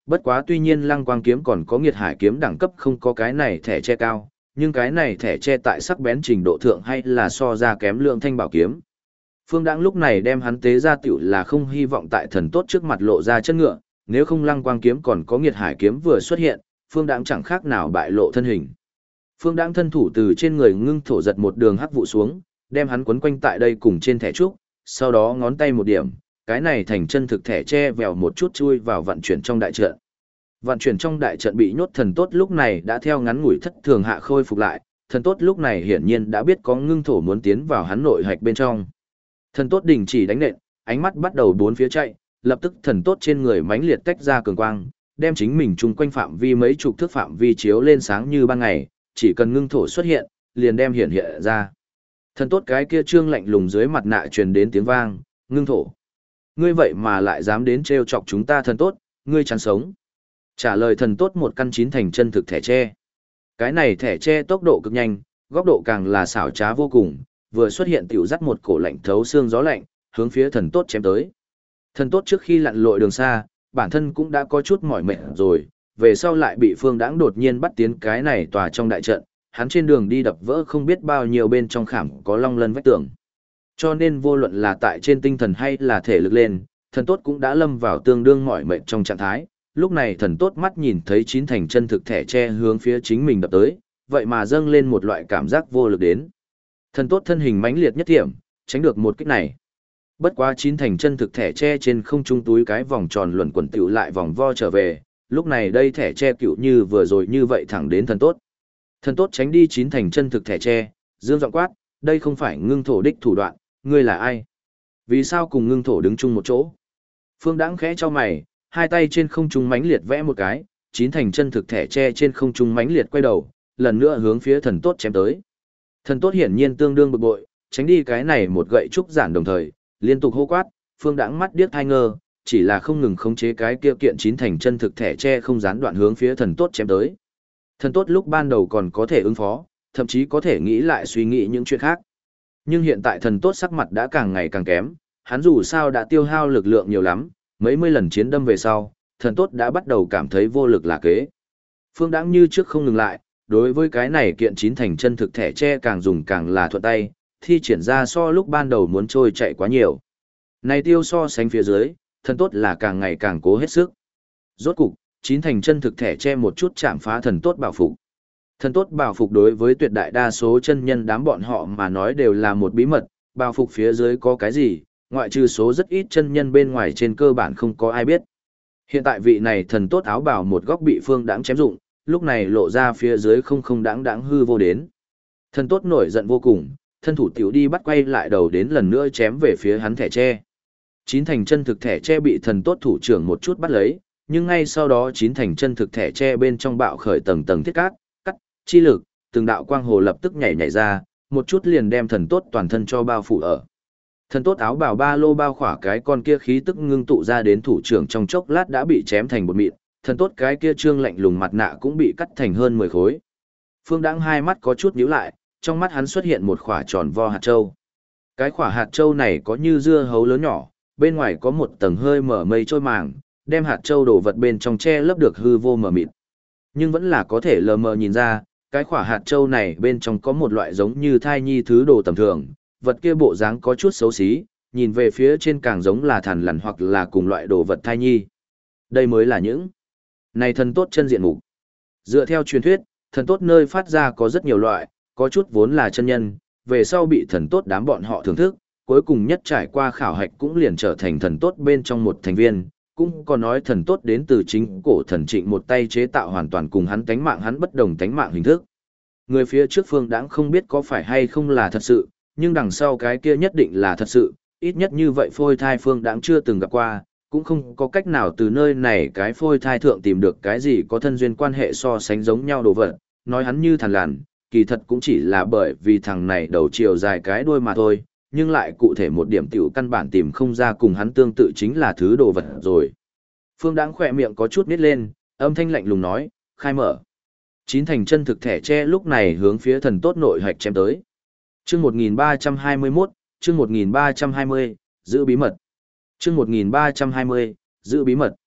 bất quá tuy nhiên Lăng Quang kiếm còn có Nghiệt Hải kiếm đẳng cấp không có cái này thẻ che cao, nhưng cái này thẻ che tại sắc bén trình độ thượng hay là so ra kém Lượng Thanh bảo kiếm. Phương Đãng lúc này đem hắn tế ra tiểu là không hy vọng tại thần tốt trước mặt lộ ra chân ngựa, nếu không Lăng Quang kiếm còn có Nghiệt Hải kiếm vừa xuất hiện, Phương Đãng chẳng khác nào bại lộ thân hình. Phương Đãng thân thủ từ trên người ngưng thổ giật một đường hắc vụ xuống, đem hắn quấn quanh tại đây cùng trên thẻ trúc, sau đó ngón tay một điểm, cái này thành chân thực thẻ che vèo một chút chui vào vận chuyển trong đại trận. Vận chuyển trong đại trận bị nhốt thần tốt lúc này đã theo ngắn ngủi thất thường hạ khôi phục lại, thần tốt lúc này hiển nhiên đã biết có ngưng thổ muốn tiến vào hắn nội hạch bên trong. Thần tốt đình chỉ đánh nện, ánh mắt bắt đầu bốn phía chạy, lập tức thần tốt trên người mãnh liệt tách ra cường quang, đem chính mình chung quanh phạm vi mấy chục thước phạm vi chiếu lên sáng như ban ngày, chỉ cần ngưng thổ xuất hiện, liền đem hiện ra. Thần tốt cái kia trương lạnh lùng dưới mặt nạ truyền đến tiếng vang, ngưng thổ. Ngươi vậy mà lại dám đến trêu chọc chúng ta thần tốt, ngươi chán sống. Trả lời thần tốt một căn chín thành chân thực thẻ tre. Cái này thẻ tre tốc độ cực nhanh, góc độ càng là xảo trá vô cùng, vừa xuất hiện tiểu dắt một cổ lạnh thấu xương gió lạnh, hướng phía thần tốt chém tới. Thần tốt trước khi lặn lội đường xa, bản thân cũng đã có chút mỏi mệt rồi, về sau lại bị Phương Đãng đột nhiên bắt tiến cái này tòa trong đại trận, hắn trên đường đi đập vỡ không biết bao nhiêu bên trong khảm có long lân vách tường. Cho nên vô luận là tại trên tinh thần hay là thể lực lên, thần tốt cũng đã lâm vào tương đương mỏi mệt trong trạng thái. Lúc này thần tốt mắt nhìn thấy chín thành chân thực thẻ tre hướng phía chính mình đập tới, vậy mà dâng lên một loại cảm giác vô lực đến. Thần tốt thân hình mãnh liệt nhất thiểm, tránh được một kích này. Bất quá chín thành chân thực thẻ tre trên không trung túi cái vòng tròn luẩn quẩn tiểu lại vòng vo trở về, lúc này đây thẻ tre cựu như vừa rồi như vậy thẳng đến thần tốt. Thần tốt tránh đi chín thành chân thực thẻ tre, dương giọng quát, đây không phải ngưng thổ đích thủ đoạn, ngươi là ai? Vì sao cùng ngưng thổ đứng chung một chỗ? Phương Đãng khẽ cho mày, hai tay trên không trung mãnh liệt vẽ một cái, chín thành chân thực thẻ tre trên không trung mãnh liệt quay đầu, lần nữa hướng phía thần tốt chém tới. Thần tốt hiển nhiên tương đương bực bội, tránh đi cái này một gậy trúc giản đồng thời, liên tục hô quát, Phương Đãng mắt điếc hai ngơ, chỉ là không ngừng khống chế cái kia kiện chín thành chân thực thẻ tre không gián đoạn hướng phía thần tốt chém tới. Thần tốt lúc ban đầu còn có thể ứng phó, thậm chí có thể nghĩ lại suy nghĩ những chuyện khác. Nhưng hiện tại thần tốt sắc mặt đã càng ngày càng kém, hắn dù sao đã tiêu hao lực lượng nhiều lắm, mấy mươi lần chiến đâm về sau, thần tốt đã bắt đầu cảm thấy vô lực là kế. Phương Đãng như trước không ngừng lại, đối với cái này kiện chín thành chân thực thẻ tre càng dùng càng là thuận tay, thi triển ra so lúc ban đầu muốn trôi chạy quá nhiều. Này tiêu so sánh phía dưới, thần tốt là càng ngày càng cố hết sức. Rốt cục, chín thành chân thực thẻ che một chút chạm phá thần tốt bảo phục. Thần tốt bảo phục đối với tuyệt đại đa số chân nhân đám bọn họ mà nói đều là một bí mật, bảo phục phía dưới có cái gì, ngoại trừ số rất ít chân nhân bên ngoài trên cơ bản không có ai biết. Hiện tại vị này thần tốt áo bào một góc bị Phương Đãng chém dụng, lúc này lộ ra phía dưới không đáng hư vô đến. Thần tốt nổi giận vô cùng, thân thủ tiểu đi bắt quay lại đầu đến lần nữa chém về phía hắn thẻ tre. Chín thành chân thực thẻ tre bị thần tốt thủ trưởng một chút bắt lấy, nhưng ngay sau đó chín thành chân thực thẻ tre bên trong bạo khởi tầng tầng thiết cát, cắt, chi lực, từng đạo quang hồ lập tức nhảy ra, một chút liền đem thần tốt toàn thân cho bao phủ ở. Thần tốt áo bào ba lô bao khỏa cái con kia khí tức ngưng tụ ra đến thủ trưởng trong chốc lát đã bị chém thành bột mịn, thần tốt cái kia trương lạnh lùng mặt nạ cũng bị cắt thành hơn 10 khối. Phương Đãng hai mắt có chút nhíu lại, trong mắt hắn xuất hiện một khỏa tròn vo hạt châu. Cái khỏa hạt châu này có như dưa hấu lớn nhỏ, bên ngoài có một tầng hơi mở mây trôi màng, đem hạt châu đổ vật bên trong che lấp được hư vô mờ mịt. Nhưng vẫn là có thể lờ mờ nhìn ra, cái khỏa hạt châu này bên trong có một loại giống như thai nhi thứ đồ tầm thường, vật kia bộ dáng có chút xấu xí, nhìn về phía trên càng giống là thằn lằn hoặc là cùng loại đồ vật thai nhi. Đây mới là những này thần tốt chân diện mục. Dựa theo truyền thuyết, thần tốt nơi phát ra có rất nhiều loại, có chút vốn là chân nhân, về sau bị thần tốt đám bọn họ thưởng thức, cuối cùng nhất trải qua khảo hạch cũng liền trở thành thần tốt bên trong một thành viên, cũng có nói thần tốt đến từ chính cổ thần Trịnh một tay chế tạo hoàn toàn cùng hắn tánh mạng hắn bất đồng tánh mạng hình thức. Người phía trước Phương Đãng không biết có phải hay không là thật sự, nhưng đằng sau cái kia nhất định là thật sự, ít nhất như vậy phôi thai Phương Đãng chưa từng gặp qua, cũng không có cách nào từ nơi này cái phôi thai thượng tìm được cái gì có thân duyên quan hệ so sánh giống nhau đồ vật, nói hắn như thằn lằn, kỳ thật cũng chỉ là bởi vì thằng này đầu chiều dài cái đuôi mà thôi, nhưng lại cụ thể một điểm tiểu căn bản tìm không ra cùng hắn tương tự chính là thứ đồ vật rồi. Phương Đãng khỏe miệng có chút nít lên, âm thanh lạnh lùng nói, khai mở. Chín thành chân thực thẻ tre lúc này hướng phía thần tốt nội hạch chém tới. Chương 1321, chương 1320, giữ bí mật. Chương 1320, giữ bí mật.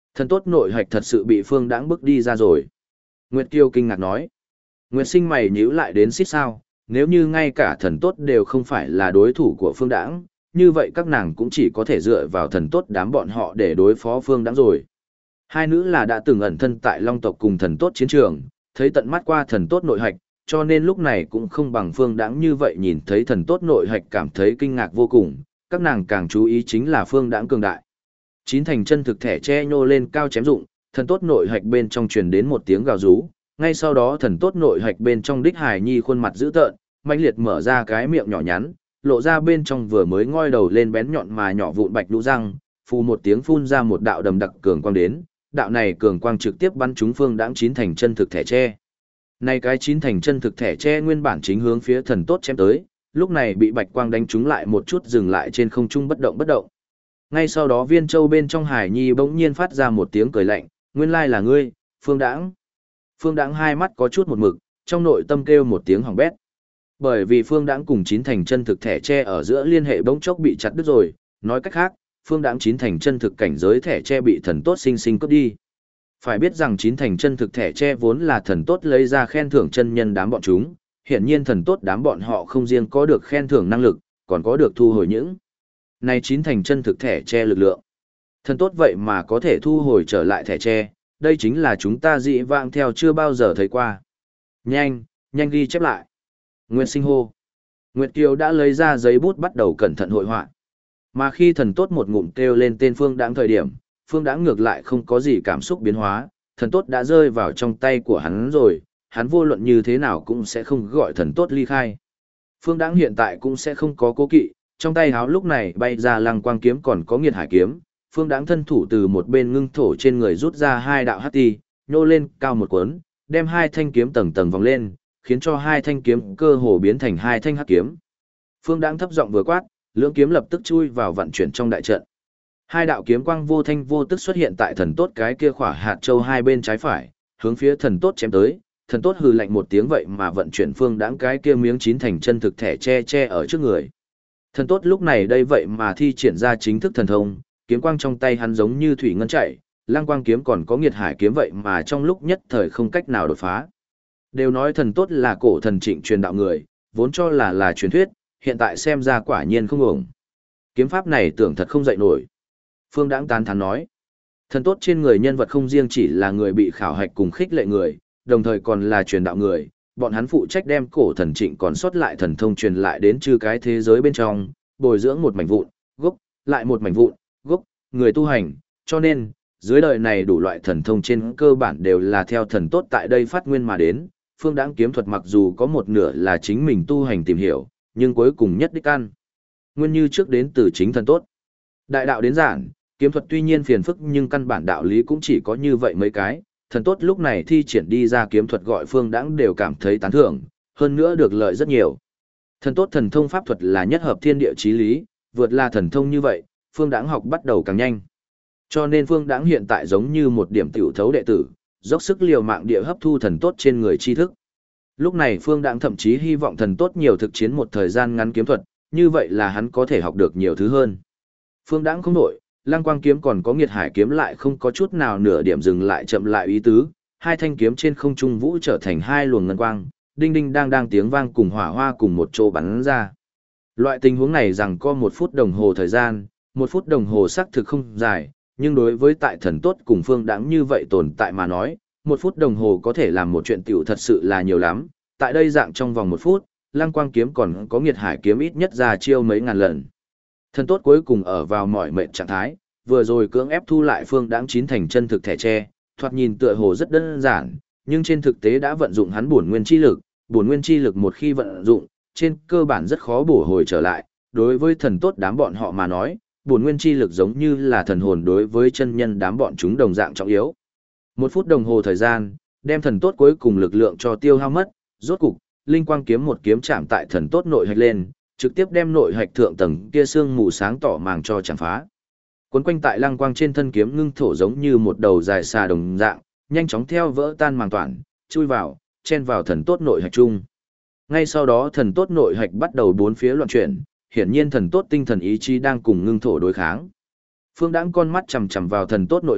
Thần tốt nội hạch thật sự bị Phương Đãng bức đi ra rồi. Nguyệt Kiều kinh ngạc nói. Nguyệt Sinh mày nhíu lại đến xít sao, nếu như ngay cả thần tốt đều không phải là đối thủ của Phương Đãng, như vậy các nàng cũng chỉ có thể dựa vào thần tốt đám bọn họ để đối phó Phương Đãng rồi. Hai nữ là đã từng ẩn thân tại Long tộc cùng thần tốt chiến trường, thấy tận mắt qua thần tốt nội hạch, cho nên lúc này cũng không bằng Phương Đãng như vậy nhìn thấy thần tốt nội hạch cảm thấy kinh ngạc vô cùng, các nàng càng chú ý chính là Phương Đãng cường đại. Chín thành chân thực thẻ che nhô lên cao chém dụng, thần tốt nội hạch bên trong truyền đến một tiếng gào rú, ngay sau đó thần tốt nội hạch bên trong đích Hải Nhi khuôn mặt dữ tợn, mãnh liệt mở ra cái miệng nhỏ nhắn, lộ ra bên trong vừa mới ngoi đầu lên bén nhọn mà nhỏ vụn bạch lũ răng, phù một tiếng phun ra một đạo đầm đặc cường quang đến, đạo này cường quang trực tiếp bắn trúng Phương Đãng chín thành chân thực thẻ che. Này cái chín thành chân thực thẻ che nguyên bản chính hướng phía thần tốt chém tới, lúc này bị bạch quang đánh trúng lại một chút dừng lại trên không trung bất động bất động. Ngay sau đó viên châu bên trong Hải Nhi bỗng nhiên phát ra một tiếng cười lạnh, nguyên lai là ngươi, Phương Đãng. Phương Đãng hai mắt có chút một mực, trong nội tâm kêu một tiếng hỏng bét. Bởi vì Phương Đãng cùng chín thành chân thực thẻ che ở giữa liên hệ bỗng chốc bị chặt đứt rồi, nói cách khác, Phương Đãng chín thành chân thực cảnh giới thẻ che bị thần tốt sinh sinh cướp đi. Phải biết rằng chín thành chân thực thẻ che vốn là thần tốt lấy ra khen thưởng chân nhân đám bọn chúng, hiển nhiên thần tốt đám bọn họ không riêng có được khen thưởng năng lực, còn có được thu hồi những này chín thành chân thực thẻ che lực lượng. Thần tốt vậy mà có thể thu hồi trở lại thẻ che, đây chính là chúng ta dị vãng theo chưa bao giờ thấy qua. Nhanh, nhanh ghi chép lại. Nguyệt Sinh hô. Nguyệt Kiều đã lấy ra giấy bút bắt đầu cẩn thận hội họa. Mà khi thần tốt một ngụm kêu lên tên Phương Đãng thời điểm, Phương Đãng ngược lại không có gì cảm xúc biến hóa, thần tốt đã rơi vào trong tay của hắn rồi, hắn vô luận như thế nào cũng sẽ không gọi thần tốt ly khai. Phương Đãng hiện tại cũng sẽ không có cố kỵ, trong tay háo lúc này bay ra lăng quang kiếm còn có nghiệt hải kiếm, Phương Đãng thân thủ từ một bên ngưng thổ trên người rút ra hai đạo hắc ti, nhô lên cao một cuốn, đem hai thanh kiếm tầng tầng vòng lên, khiến cho hai thanh kiếm cơ hồ biến thành hai thanh hắc kiếm. Phương Đãng thấp giọng vừa quát, lưỡng kiếm lập tức chui vào vận chuyển trong đại trận. Hai đạo kiếm quang vô thanh vô tức xuất hiện tại thần tốt cái kia khỏa hạt châu hai bên trái phải, hướng phía thần tốt chém tới. Thần tốt hừ lạnh một tiếng vậy mà vận chuyển Phương Đãng cái kia miếng chín thành chân thực thẻ che ở trước người. Thần tốt lúc này đây vậy mà thi triển ra chính thức thần thông, kiếm quang trong tay hắn giống như thủy ngân chảy, lăng quang kiếm còn có nghiệt hải kiếm vậy mà trong lúc nhất thời không cách nào đột phá. Đều nói thần tốt là cổ thần trịnh truyền đạo người, vốn cho là truyền thuyết, hiện tại xem ra quả nhiên không ổng. Kiếm pháp này tưởng thật không dậy nổi. Phương Đãng tán thán nói, thần tốt trên người nhân vật không riêng chỉ là người bị khảo hạch cùng khích lệ người, đồng thời còn là truyền đạo người, bọn hắn phụ trách đem cổ thần trịnh còn sót lại thần thông truyền lại đến chư cái thế giới bên trong, bồi dưỡng một mảnh vụn, gốc, lại một mảnh vụn, gốc, người tu hành, cho nên, dưới đời này đủ loại thần thông trên cơ bản đều là theo thần tốt tại đây phát nguyên mà đến. Phương Đãng kiếm thuật mặc dù có một nửa là chính mình tu hành tìm hiểu, nhưng cuối cùng nhất đích ăn nguyên như trước đến từ chính thần tốt. Đại đạo đến giản, kiếm thuật tuy nhiên phiền phức nhưng căn bản đạo lý cũng chỉ có như vậy mấy cái, thần tốt lúc này thi triển đi ra kiếm thuật gọi Phương Đãng đều cảm thấy tán thưởng, hơn nữa được lợi rất nhiều. Thần tốt thần thông pháp thuật là nhất hợp thiên địa chí lý, vượt là thần thông như vậy, Phương Đãng học bắt đầu càng nhanh. Cho nên Phương Đãng hiện tại giống như một điểm tiểu thấu đệ tử, dốc sức liều mạng địa hấp thu thần tốt trên người tri thức. Lúc này Phương Đãng thậm chí hy vọng thần tốt nhiều thực chiến một thời gian ngắn kiếm thuật, như vậy là hắn có thể học được nhiều thứ hơn. Phương Đãng không đổi, lăng quang kiếm còn có nghiệt hải kiếm lại không có chút nào nửa điểm dừng lại chậm lại ý tứ, hai thanh kiếm trên không trung vũ trở thành hai luồng ngân quang, đinh đinh đang tiếng vang cùng hỏa hoa cùng một chỗ bắn ra. Loại tình huống này rằng có 1 phút đồng hồ thời gian, 1 phút đồng hồ xác thực không dài, nhưng đối với tại thần tốt cùng Phương Đãng như vậy tồn tại mà nói, 1 phút đồng hồ có thể làm một chuyện tiểu thật sự là nhiều lắm. Tại đây dạng trong vòng 1 phút, lăng quang kiếm còn có nghiệt hải kiếm ít nhất ra chiêu mấy ngàn lần. Thần tốt cuối cùng ở vào mỏi mệt trạng thái, vừa rồi cưỡng ép thu lại Phương Đãng chín thành chân thực thẻ che, thoạt nhìn tựa hồ rất đơn giản, nhưng trên thực tế đã vận dụng hắn bổn nguyên chi lực, bổn nguyên chi lực một khi vận dụng, trên cơ bản rất khó bổ hồi trở lại, đối với thần tốt đám bọn họ mà nói, bổn nguyên chi lực giống như là thần hồn đối với chân nhân đám bọn chúng đồng dạng trọng yếu. 1 phút đồng hồ thời gian, đem thần tốt cuối cùng lực lượng cho tiêu hao mất, rốt cục, linh quang kiếm một kiếm chạm tại thần tốt nội hạch lên, trực tiếp đem nội hạch thượng tầng kia xương mù sáng tỏ màng cho chạm phá. Quấn quanh tại lăng quang trên thân kiếm ngưng thổ giống như một đầu dài xà đồng dạng, nhanh chóng theo vỡ tan màng toàn, chui vào, chen vào thần tốt nội hạch chung. Ngay sau đó thần tốt nội hạch bắt đầu bốn phía loạn chuyển, hiển nhiên thần tốt tinh thần ý chí đang cùng ngưng thổ đối kháng. Phương Đãng con mắt chằm chằm vào thần tốt nội hạch,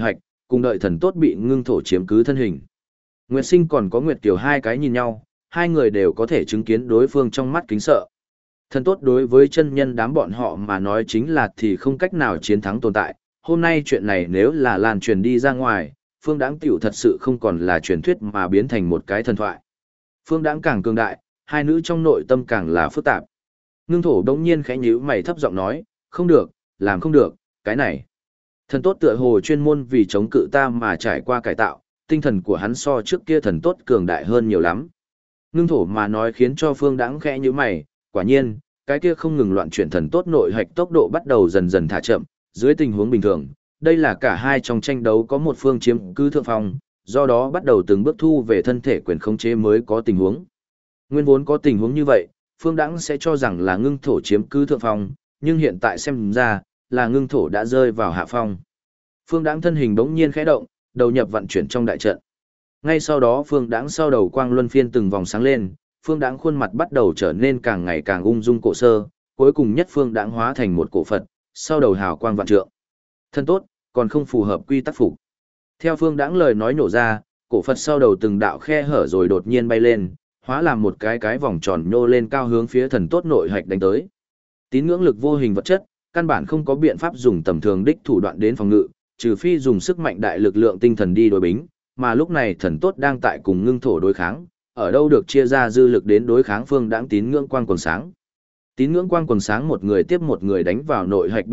cùng đợi thần tốt bị ngưng thổ chiếm cứ thân hình. Nguyệt Sinh còn có Nguyệt Kiều hai cái nhìn nhau, hai người đều có thể chứng kiến đối phương trong mắt kính sợ. Thần tốt đối với chân nhân đám bọn họ mà nói chính là thì không cách nào chiến thắng tồn tại. Hôm nay chuyện này nếu là lan truyền đi ra ngoài, Phương Đãng tiểu thật sự không còn là truyền thuyết mà biến thành một cái thần thoại. Phương Đãng càng cường đại, hai nữ trong nội tâm càng là phức tạp. Ngưng thổ đống nhiên khẽ nhíu mày thấp giọng nói, không được, làm không được, cái này. Thần tốt tựa hồ chuyên môn vì chống cự ta mà trải qua cải tạo, tinh thần của hắn so trước kia thần tốt cường đại hơn nhiều lắm. Ngưng thổ mà nói khiến cho Phương Đãng khẽ nhíu mày, quả nhiên, cái kia không ngừng loạn chuyển thần tốt nội hạch tốc độ bắt đầu dần dần thả chậm, dưới tình huống bình thường, đây là cả hai trong tranh đấu có một phương chiếm cứ thượng phong, do đó bắt đầu từng bước thu về thân thể quyền khống chế mới có tình huống. Nguyên vốn có tình huống như vậy, Phương Đãng sẽ cho rằng là ngưng thổ chiếm cứ thượng phong, nhưng hiện tại xem ra, là ngưng thổ đã rơi vào hạ phong. Phương Đãng thân hình bỗng nhiên khẽ động, đầu nhập vận chuyển trong đại trận. Ngay sau đó Phương Đãng sau đầu quang luân phiên từng vòng sáng lên, Phương Đãng khuôn mặt bắt đầu trở nên càng ngày càng ung dung cổ sơ, cuối cùng nhất Phương Đãng hóa thành một cổ Phật, sau đầu hào quang vạn trượng. Thân tốt, còn không phù hợp quy tắc phục. Theo Phương Đãng lời nói nổ ra, cổ Phật sau đầu từng đạo khe hở rồi đột nhiên bay lên, hóa làm một cái vòng tròn nhô lên cao hướng phía thần tốt nội hạch đánh tới. Tín ngưỡng lực vô hình vật chất, căn bản không có biện pháp dùng tầm thường đích thủ đoạn đến phòng ngự, trừ phi dùng sức mạnh đại lực lượng tinh thần đi đối bính, mà lúc này thần tốt đang tại cùng ngưng thổ đối kháng, ở đâu được chia ra dư lực đến đối kháng Phương Đãng tín ngưỡng quang quần sáng. Tín ngưỡng quang quần sáng một người tiếp một người đánh vào nội hạch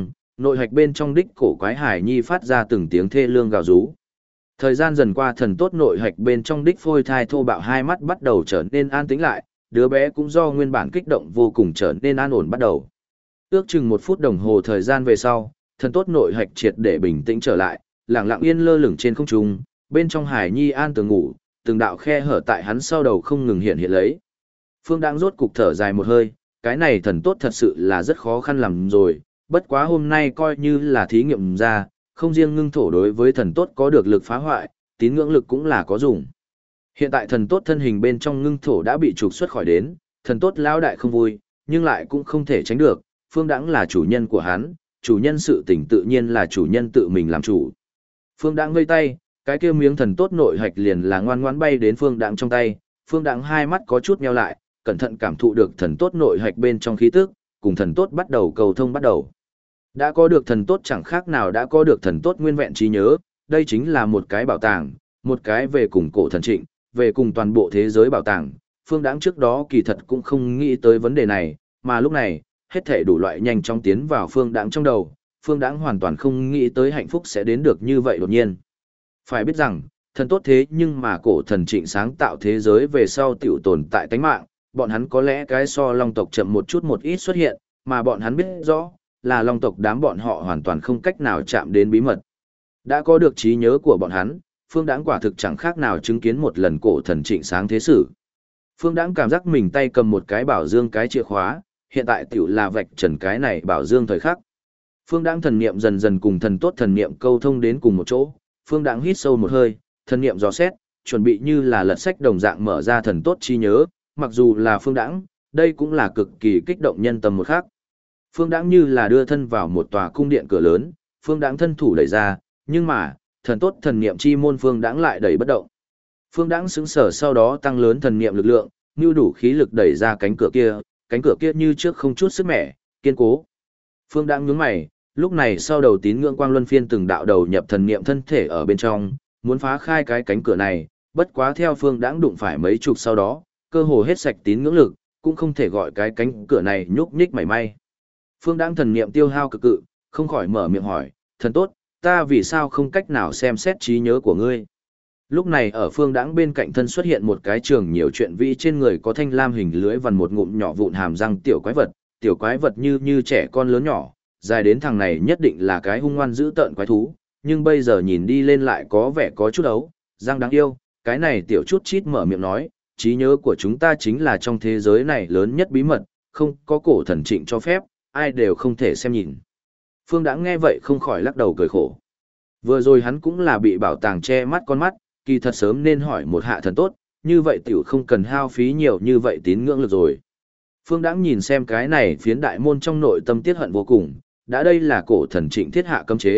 bên trong đích cổ quái hải nhi phát ra từng tiếng thê lương gào rú. Thời gian dần qua thần tốt nội hạch bên trong đích phôi thai thô bạo hai mắt bắt đầu trở nên an tĩnh lại, đứa bé cũng do nguyên bản kích động vô cùng trở nên an ổn bắt đầu. Ước chừng 1 phút đồng hồ thời gian về sau, thần tốt nội hạch triệt để bình tĩnh trở lại, lặng lặng yên lơ lửng trên không trung, bên trong hải nhi an tường ngủ, từng đạo khe hở tại hắn sau đầu không ngừng hiện lấy. Phương Đãng rốt cục thở dài một hơi, cái này thần tốt thật sự là rất khó khăn làm rồi, bất quá hôm nay coi như là thí nghiệm ra, không riêng ngưng thổ đối với thần tốt có được lực phá hoại, tín ngưỡng lực cũng là có dùng. Hiện tại thần tốt thân hình bên trong ngưng thổ đã bị trục xuất khỏi đến, thần tốt lão đại không vui, nhưng lại cũng không thể tránh được, Phương Đãng là chủ nhân của hắn, chủ nhân sự tình tự nhiên là chủ nhân tự mình làm chủ. Phương Đãng vây tay, cái kia miếng thần tốt nội hạch liền là ngoan ngoãn bay đến Phương Đãng trong tay, Phương Đãng hai mắt có chút nheo lại, cẩn thận cảm thụ được thần tốt nội hạch bên trong khí tức, cùng thần tốt bắt đầu cầu thông bắt đầu. Đã có được thần tốt chẳng khác nào đã có được thần tốt nguyên vẹn trí nhớ, đây chính là một cái bảo tàng, một cái về cùng cổ thần trịnh, về cùng toàn bộ thế giới bảo tàng. Phương Đãng trước đó kỳ thật cũng không nghĩ tới vấn đề này, mà lúc này, hết thể đủ loại nhanh chóng tiến vào Phương Đãng trong đầu, Phương Đãng hoàn toàn không nghĩ tới hạnh phúc sẽ đến được như vậy đột nhiên. Phải biết rằng, thần tốt thế nhưng mà cổ thần trịnh sáng tạo thế giới về sau tiểu tồn tại tánh mạng, bọn hắn có lẽ cái so long tộc chậm một chút một ít xuất hiện, mà bọn hắn biết rõ, là long tộc đám bọn họ hoàn toàn không cách nào chạm đến bí mật. Đã có được trí nhớ của bọn hắn, Phương Đãng quả thực chẳng khác nào chứng kiến một lần cổ thần trịnh sáng thế sử. Phương Đãng cảm giác mình tay cầm một cái bảo dương cái chìa khóa, hiện tại tiểu là vạch trần cái này bảo dương thời khắc. Phương Đãng thần niệm dần dần cùng thần tốt thần niệm câu thông đến cùng một chỗ, Phương Đãng hít sâu một hơi, thần niệm dò xét, chuẩn bị như là lật sách đồng dạng mở ra thần tốt trí nhớ, mặc dù là Phương Đãng, đây cũng là cực kỳ kích động nhân tâm một khác. Phương Đãng như là đưa thân vào một tòa cung điện cửa lớn, Phương Đãng thân thủ đẩy ra, nhưng mà, thần tốt thần niệm chi môn Phương Đãng lại đẩy bất động. Phương Đãng sững sờ sau đó tăng lớn thần niệm lực lượng, nưu đủ khí lực đẩy ra cánh cửa kia như trước không chút sức mẻ, kiên cố. Phương Đãng nhướng mày, lúc này sau đầu tín ngưỡng quang luân phiên từng đạo đầu nhập thần niệm thân thể ở bên trong, muốn phá khai cái cánh cửa này, bất quá theo Phương Đãng đụng phải mấy chục sau đó, cơ hồ hết sạch tín ngưỡng lực, cũng không thể gọi cái cánh cửa này nhúc nhích mảy may. Phương Đãng thần niệm tiêu hao cực cự, không khỏi mở miệng hỏi, thần tốt, ta vì sao không cách nào xem xét trí nhớ của ngươi? Lúc này ở Phương Đãng bên cạnh thân xuất hiện một cái trường nhiều chuyện vĩ trên người có thanh lam hình lưới vằn một ngụm nhỏ vụn hàm răng tiểu quái vật như trẻ con lớn nhỏ, dài đến thằng này nhất định là cái hung ngoan dữ tợn quái thú, nhưng bây giờ nhìn đi lên lại có vẻ có chút ấu, răng đáng yêu, cái này tiểu chút chít mở miệng nói, trí nhớ của chúng ta chính là trong thế giới này lớn nhất bí mật, không có cổ thần trịnh cho phép, ai đều không thể xem nhìn. Phương Đãng nghe vậy không khỏi lắc đầu cười khổ. Vừa rồi hắn cũng là bị bảo tàng che mắt con mắt, kỳ thật sớm nên hỏi một hạ thần tốt, như vậy tiểu không cần hao phí nhiều như vậy tín ngưỡng lực rồi. Phương Đãng nhìn xem cái này phiến đại môn trong nội tâm tiết hận vô cùng, đã đây là cổ thần trịnh thiết hạ cấm chế,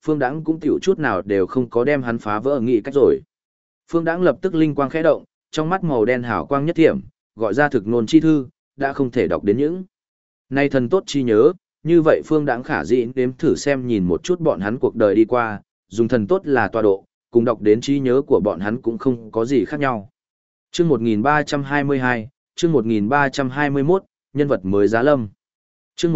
Phương Đãng cũng tiểu chút nào đều không có đem hắn phá vỡ nghị cách rồi. Phương Đãng lập tức linh quang khẽ động, trong mắt màu đen hào quang nhất thiểm, gọi ra thực nôn chi thư, đã không thể đọc đến những. Nay thần tốt chi nhớ, như vậy Phương Đãng khả dĩ nếm thử xem nhìn một chút bọn hắn cuộc đời đi qua, dùng thần tốt là tọa độ, cùng đọc đến trí nhớ của bọn hắn cũng không có gì khác nhau. Chương 1322, chương 1321, nhân vật mới giá lâm. Chương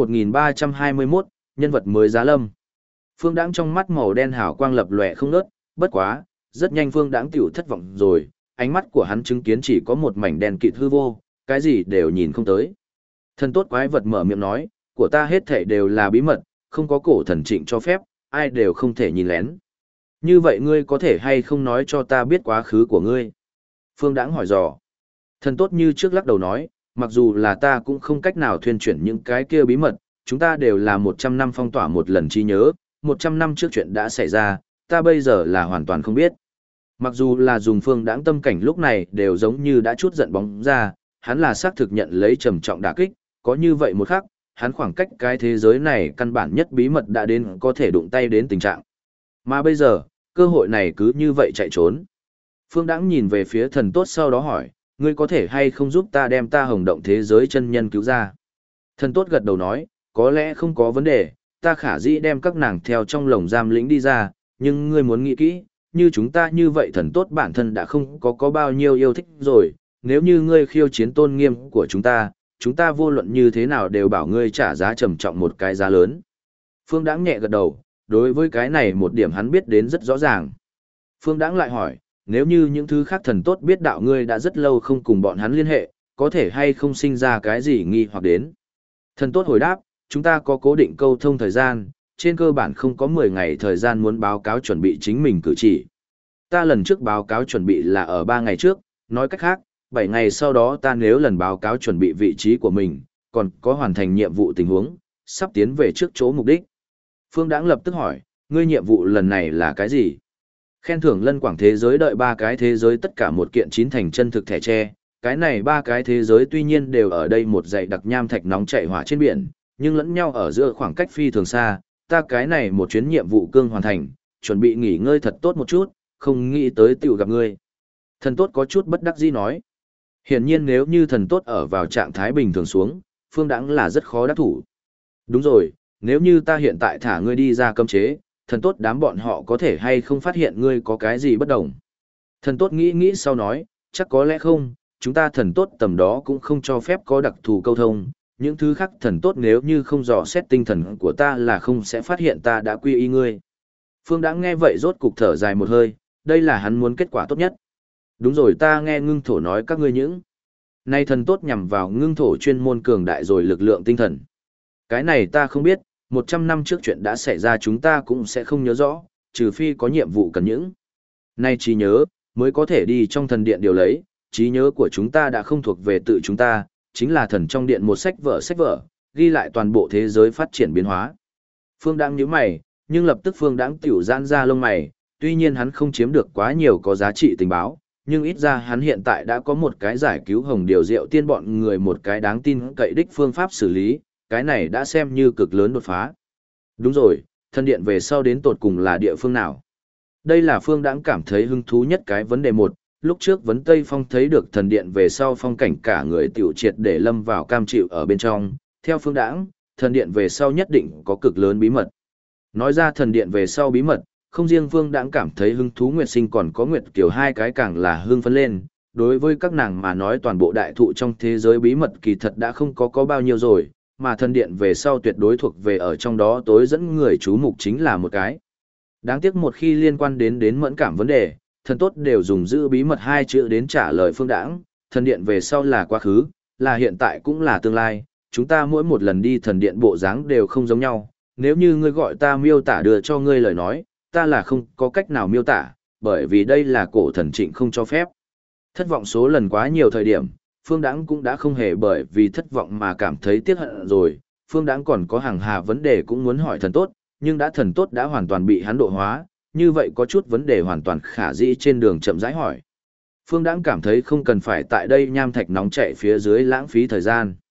1321, nhân vật mới giá lâm. Phương Đãng trong mắt màu đen hào quang lập lòe không ngớt, bất quá, rất nhanh Phương Đãng tiểu thất vọng rồi, ánh mắt của hắn chứng kiến chỉ có một mảnh đen kịt hư vô, cái gì đều nhìn không tới. Thần tốt quái vật mở miệng nói, của ta hết thảy đều là bí mật, không có cổ thần trịnh cho phép, ai đều không thể nhìn lén. Như vậy ngươi có thể hay không nói cho ta biết quá khứ của ngươi? Phương Đãng hỏi dò. Thần tốt như trước lắc đầu nói, mặc dù là ta cũng không cách nào thuyên chuyển những cái kia bí mật, chúng ta đều là 100 năm phong tỏa một lần trí nhớ, 100 năm trước chuyện đã xảy ra, ta bây giờ là hoàn toàn không biết. Mặc dù là dùng Phương Đãng tâm cảnh lúc này đều giống như đã chút giận bóng ra, hắn là xác thực nhận lấy trầm trọng đả kích, có như vậy một khắc, hắn khoảng cách cái thế giới này căn bản nhất bí mật đã đến có thể đụng tay đến tình trạng. Mà bây giờ, cơ hội này cứ như vậy chạy trốn. Phương Đãng nhìn về phía thần tốt sau đó hỏi, ngươi có thể hay không giúp ta đem ta hồng động thế giới chân nhân cứu ra? Thần tốt gật đầu nói, có lẽ không có vấn đề, ta khả dĩ đem các nàng theo trong lồng giam lĩnh đi ra, nhưng ngươi muốn nghĩ kỹ, như chúng ta như vậy thần tốt bản thân đã không có bao nhiêu yêu thích rồi, nếu như ngươi khiêu chiến tôn nghiêm của chúng ta vô luận như thế nào đều bảo ngươi trả giá trầm trọng một cái giá lớn. Phương Đãng nhẹ gật đầu, đối với cái này một điểm hắn biết đến rất rõ ràng. Phương Đãng lại hỏi, nếu như những thứ khác thần tốt biết đạo ngươi đã rất lâu không cùng bọn hắn liên hệ, có thể hay không sinh ra cái gì nghi hoặc đến? Thần tốt hồi đáp, chúng ta có cố định câu thông thời gian, trên cơ bản không có 10 ngày thời gian muốn báo cáo chuẩn bị chính mình cử chỉ. Ta lần trước báo cáo chuẩn bị là ở 3 ngày trước, nói cách khác, 7 ngày sau đó ta nếu lần báo cáo chuẩn bị vị trí của mình, còn có hoàn thành nhiệm vụ tình huống, sắp tiến về trước chỗ mục đích. Phương Đãng lập tức hỏi, ngươi nhiệm vụ lần này là cái gì? Khen thưởng lân quảng thế giới đợi 3 cái thế giới tất cả một kiện chín thành chân thực thẻ tre, cái này 3 cái thế giới tuy nhiên đều ở đây một dãy đặc nham thạch nóng chảy hỏa trên biển, nhưng lẫn nhau ở giữa khoảng cách phi thường xa, ta cái này một chuyến nhiệm vụ cương hoàn thành, chuẩn bị nghỉ ngơi thật tốt một chút, không nghĩ tới tiểu gặp ngươi. Thần tốt có chút bất đắc dĩ nói. Hiển nhiên nếu như thần tốt ở vào trạng thái bình thường xuống, Phương Đãng là rất khó đắc thủ. Đúng rồi, nếu như ta hiện tại thả ngươi đi ra cấm chế, thần tốt đám bọn họ có thể hay không phát hiện ngươi có cái gì bất đồng. Thần tốt nghĩ sau nói, chắc có lẽ không, chúng ta thần tốt tầm đó cũng không cho phép có đặc thù câu thông, những thứ khác thần tốt nếu như không dò xét tinh thần của ta là không sẽ phát hiện ta đã quy y ngươi. Phương Đãng nghe vậy rốt cục thở dài một hơi, đây là hắn muốn kết quả tốt nhất. Đúng rồi, ta nghe ngưng thổ nói các ngươi những. Nay thần tốt nhằm vào ngưng thổ chuyên môn cường đại rồi lực lượng tinh thần. Cái này ta không biết, 100 năm trước chuyện đã xảy ra chúng ta cũng sẽ không nhớ rõ, trừ phi có nhiệm vụ cần những. Nay trí nhớ, mới có thể đi trong thần điện điều lấy, trí nhớ của chúng ta đã không thuộc về tự chúng ta, chính là thần trong điện một sách vở, ghi lại toàn bộ thế giới phát triển biến hóa. Phương Đãng nhíu mày, nhưng lập tức Phương Đãng tiểu giãn ra lông mày, tuy nhiên hắn không chiếm được quá nhiều có giá trị tình báo, nhưng ít ra hắn hiện tại đã có một cái giải cứu hồng điều diệu tiên bọn người một cái đáng tin cậy đích phương pháp xử lý, cái này đã xem như cực lớn đột phá. Đúng rồi, thần điện về sau đến tột cùng là địa phương nào? Đây là Phương Đãng cảm thấy hứng thú nhất cái vấn đề một, lúc trước Vấn Tây Phong thấy được thần điện về sau phong cảnh cả người tiểu triệt để lâm vào cam chịu ở bên trong, theo Phương Đãng, thần điện về sau nhất định có cực lớn bí mật. Nói ra thần điện về sau bí mật, không riêng Phương Đãng cảm thấy hứng thú, Nguyệt Sinh còn có Nguyệt Kiều hai cái càng là hưng phấn lên, đối với các nàng mà nói toàn bộ đại thụ trong thế giới bí mật kỳ thật đã không có bao nhiêu rồi, mà thần điện về sau tuyệt đối thuộc về ở trong đó tối dẫn người chú mục chính là một cái. Đáng tiếc một khi liên quan đến mẫn cảm vấn đề, thần tốt đều dùng giữ bí mật hai chữ đến trả lời Phương Đãng, thần điện về sau là quá khứ, là hiện tại cũng là tương lai, chúng ta mỗi một lần đi thần điện bộ dáng đều không giống nhau, nếu như ngươi gọi ta miêu tả đưa cho ngươi lời nói, ta là không có cách nào miêu tả, bởi vì đây là cổ thần trịnh không cho phép. Thất vọng số lần quá nhiều thời điểm, Phương Đãng cũng đã không hề bởi vì thất vọng mà cảm thấy tiếc hận rồi, Phương Đãng còn có hàng hà vấn đề cũng muốn hỏi thần tốt, nhưng thần tốt đã hoàn toàn bị hắn độ hóa, như vậy có chút vấn đề hoàn toàn khả dĩ trên đường chậm rãi hỏi. Phương Đãng cảm thấy không cần phải tại đây nham thạch nóng chảy phía dưới lãng phí thời gian.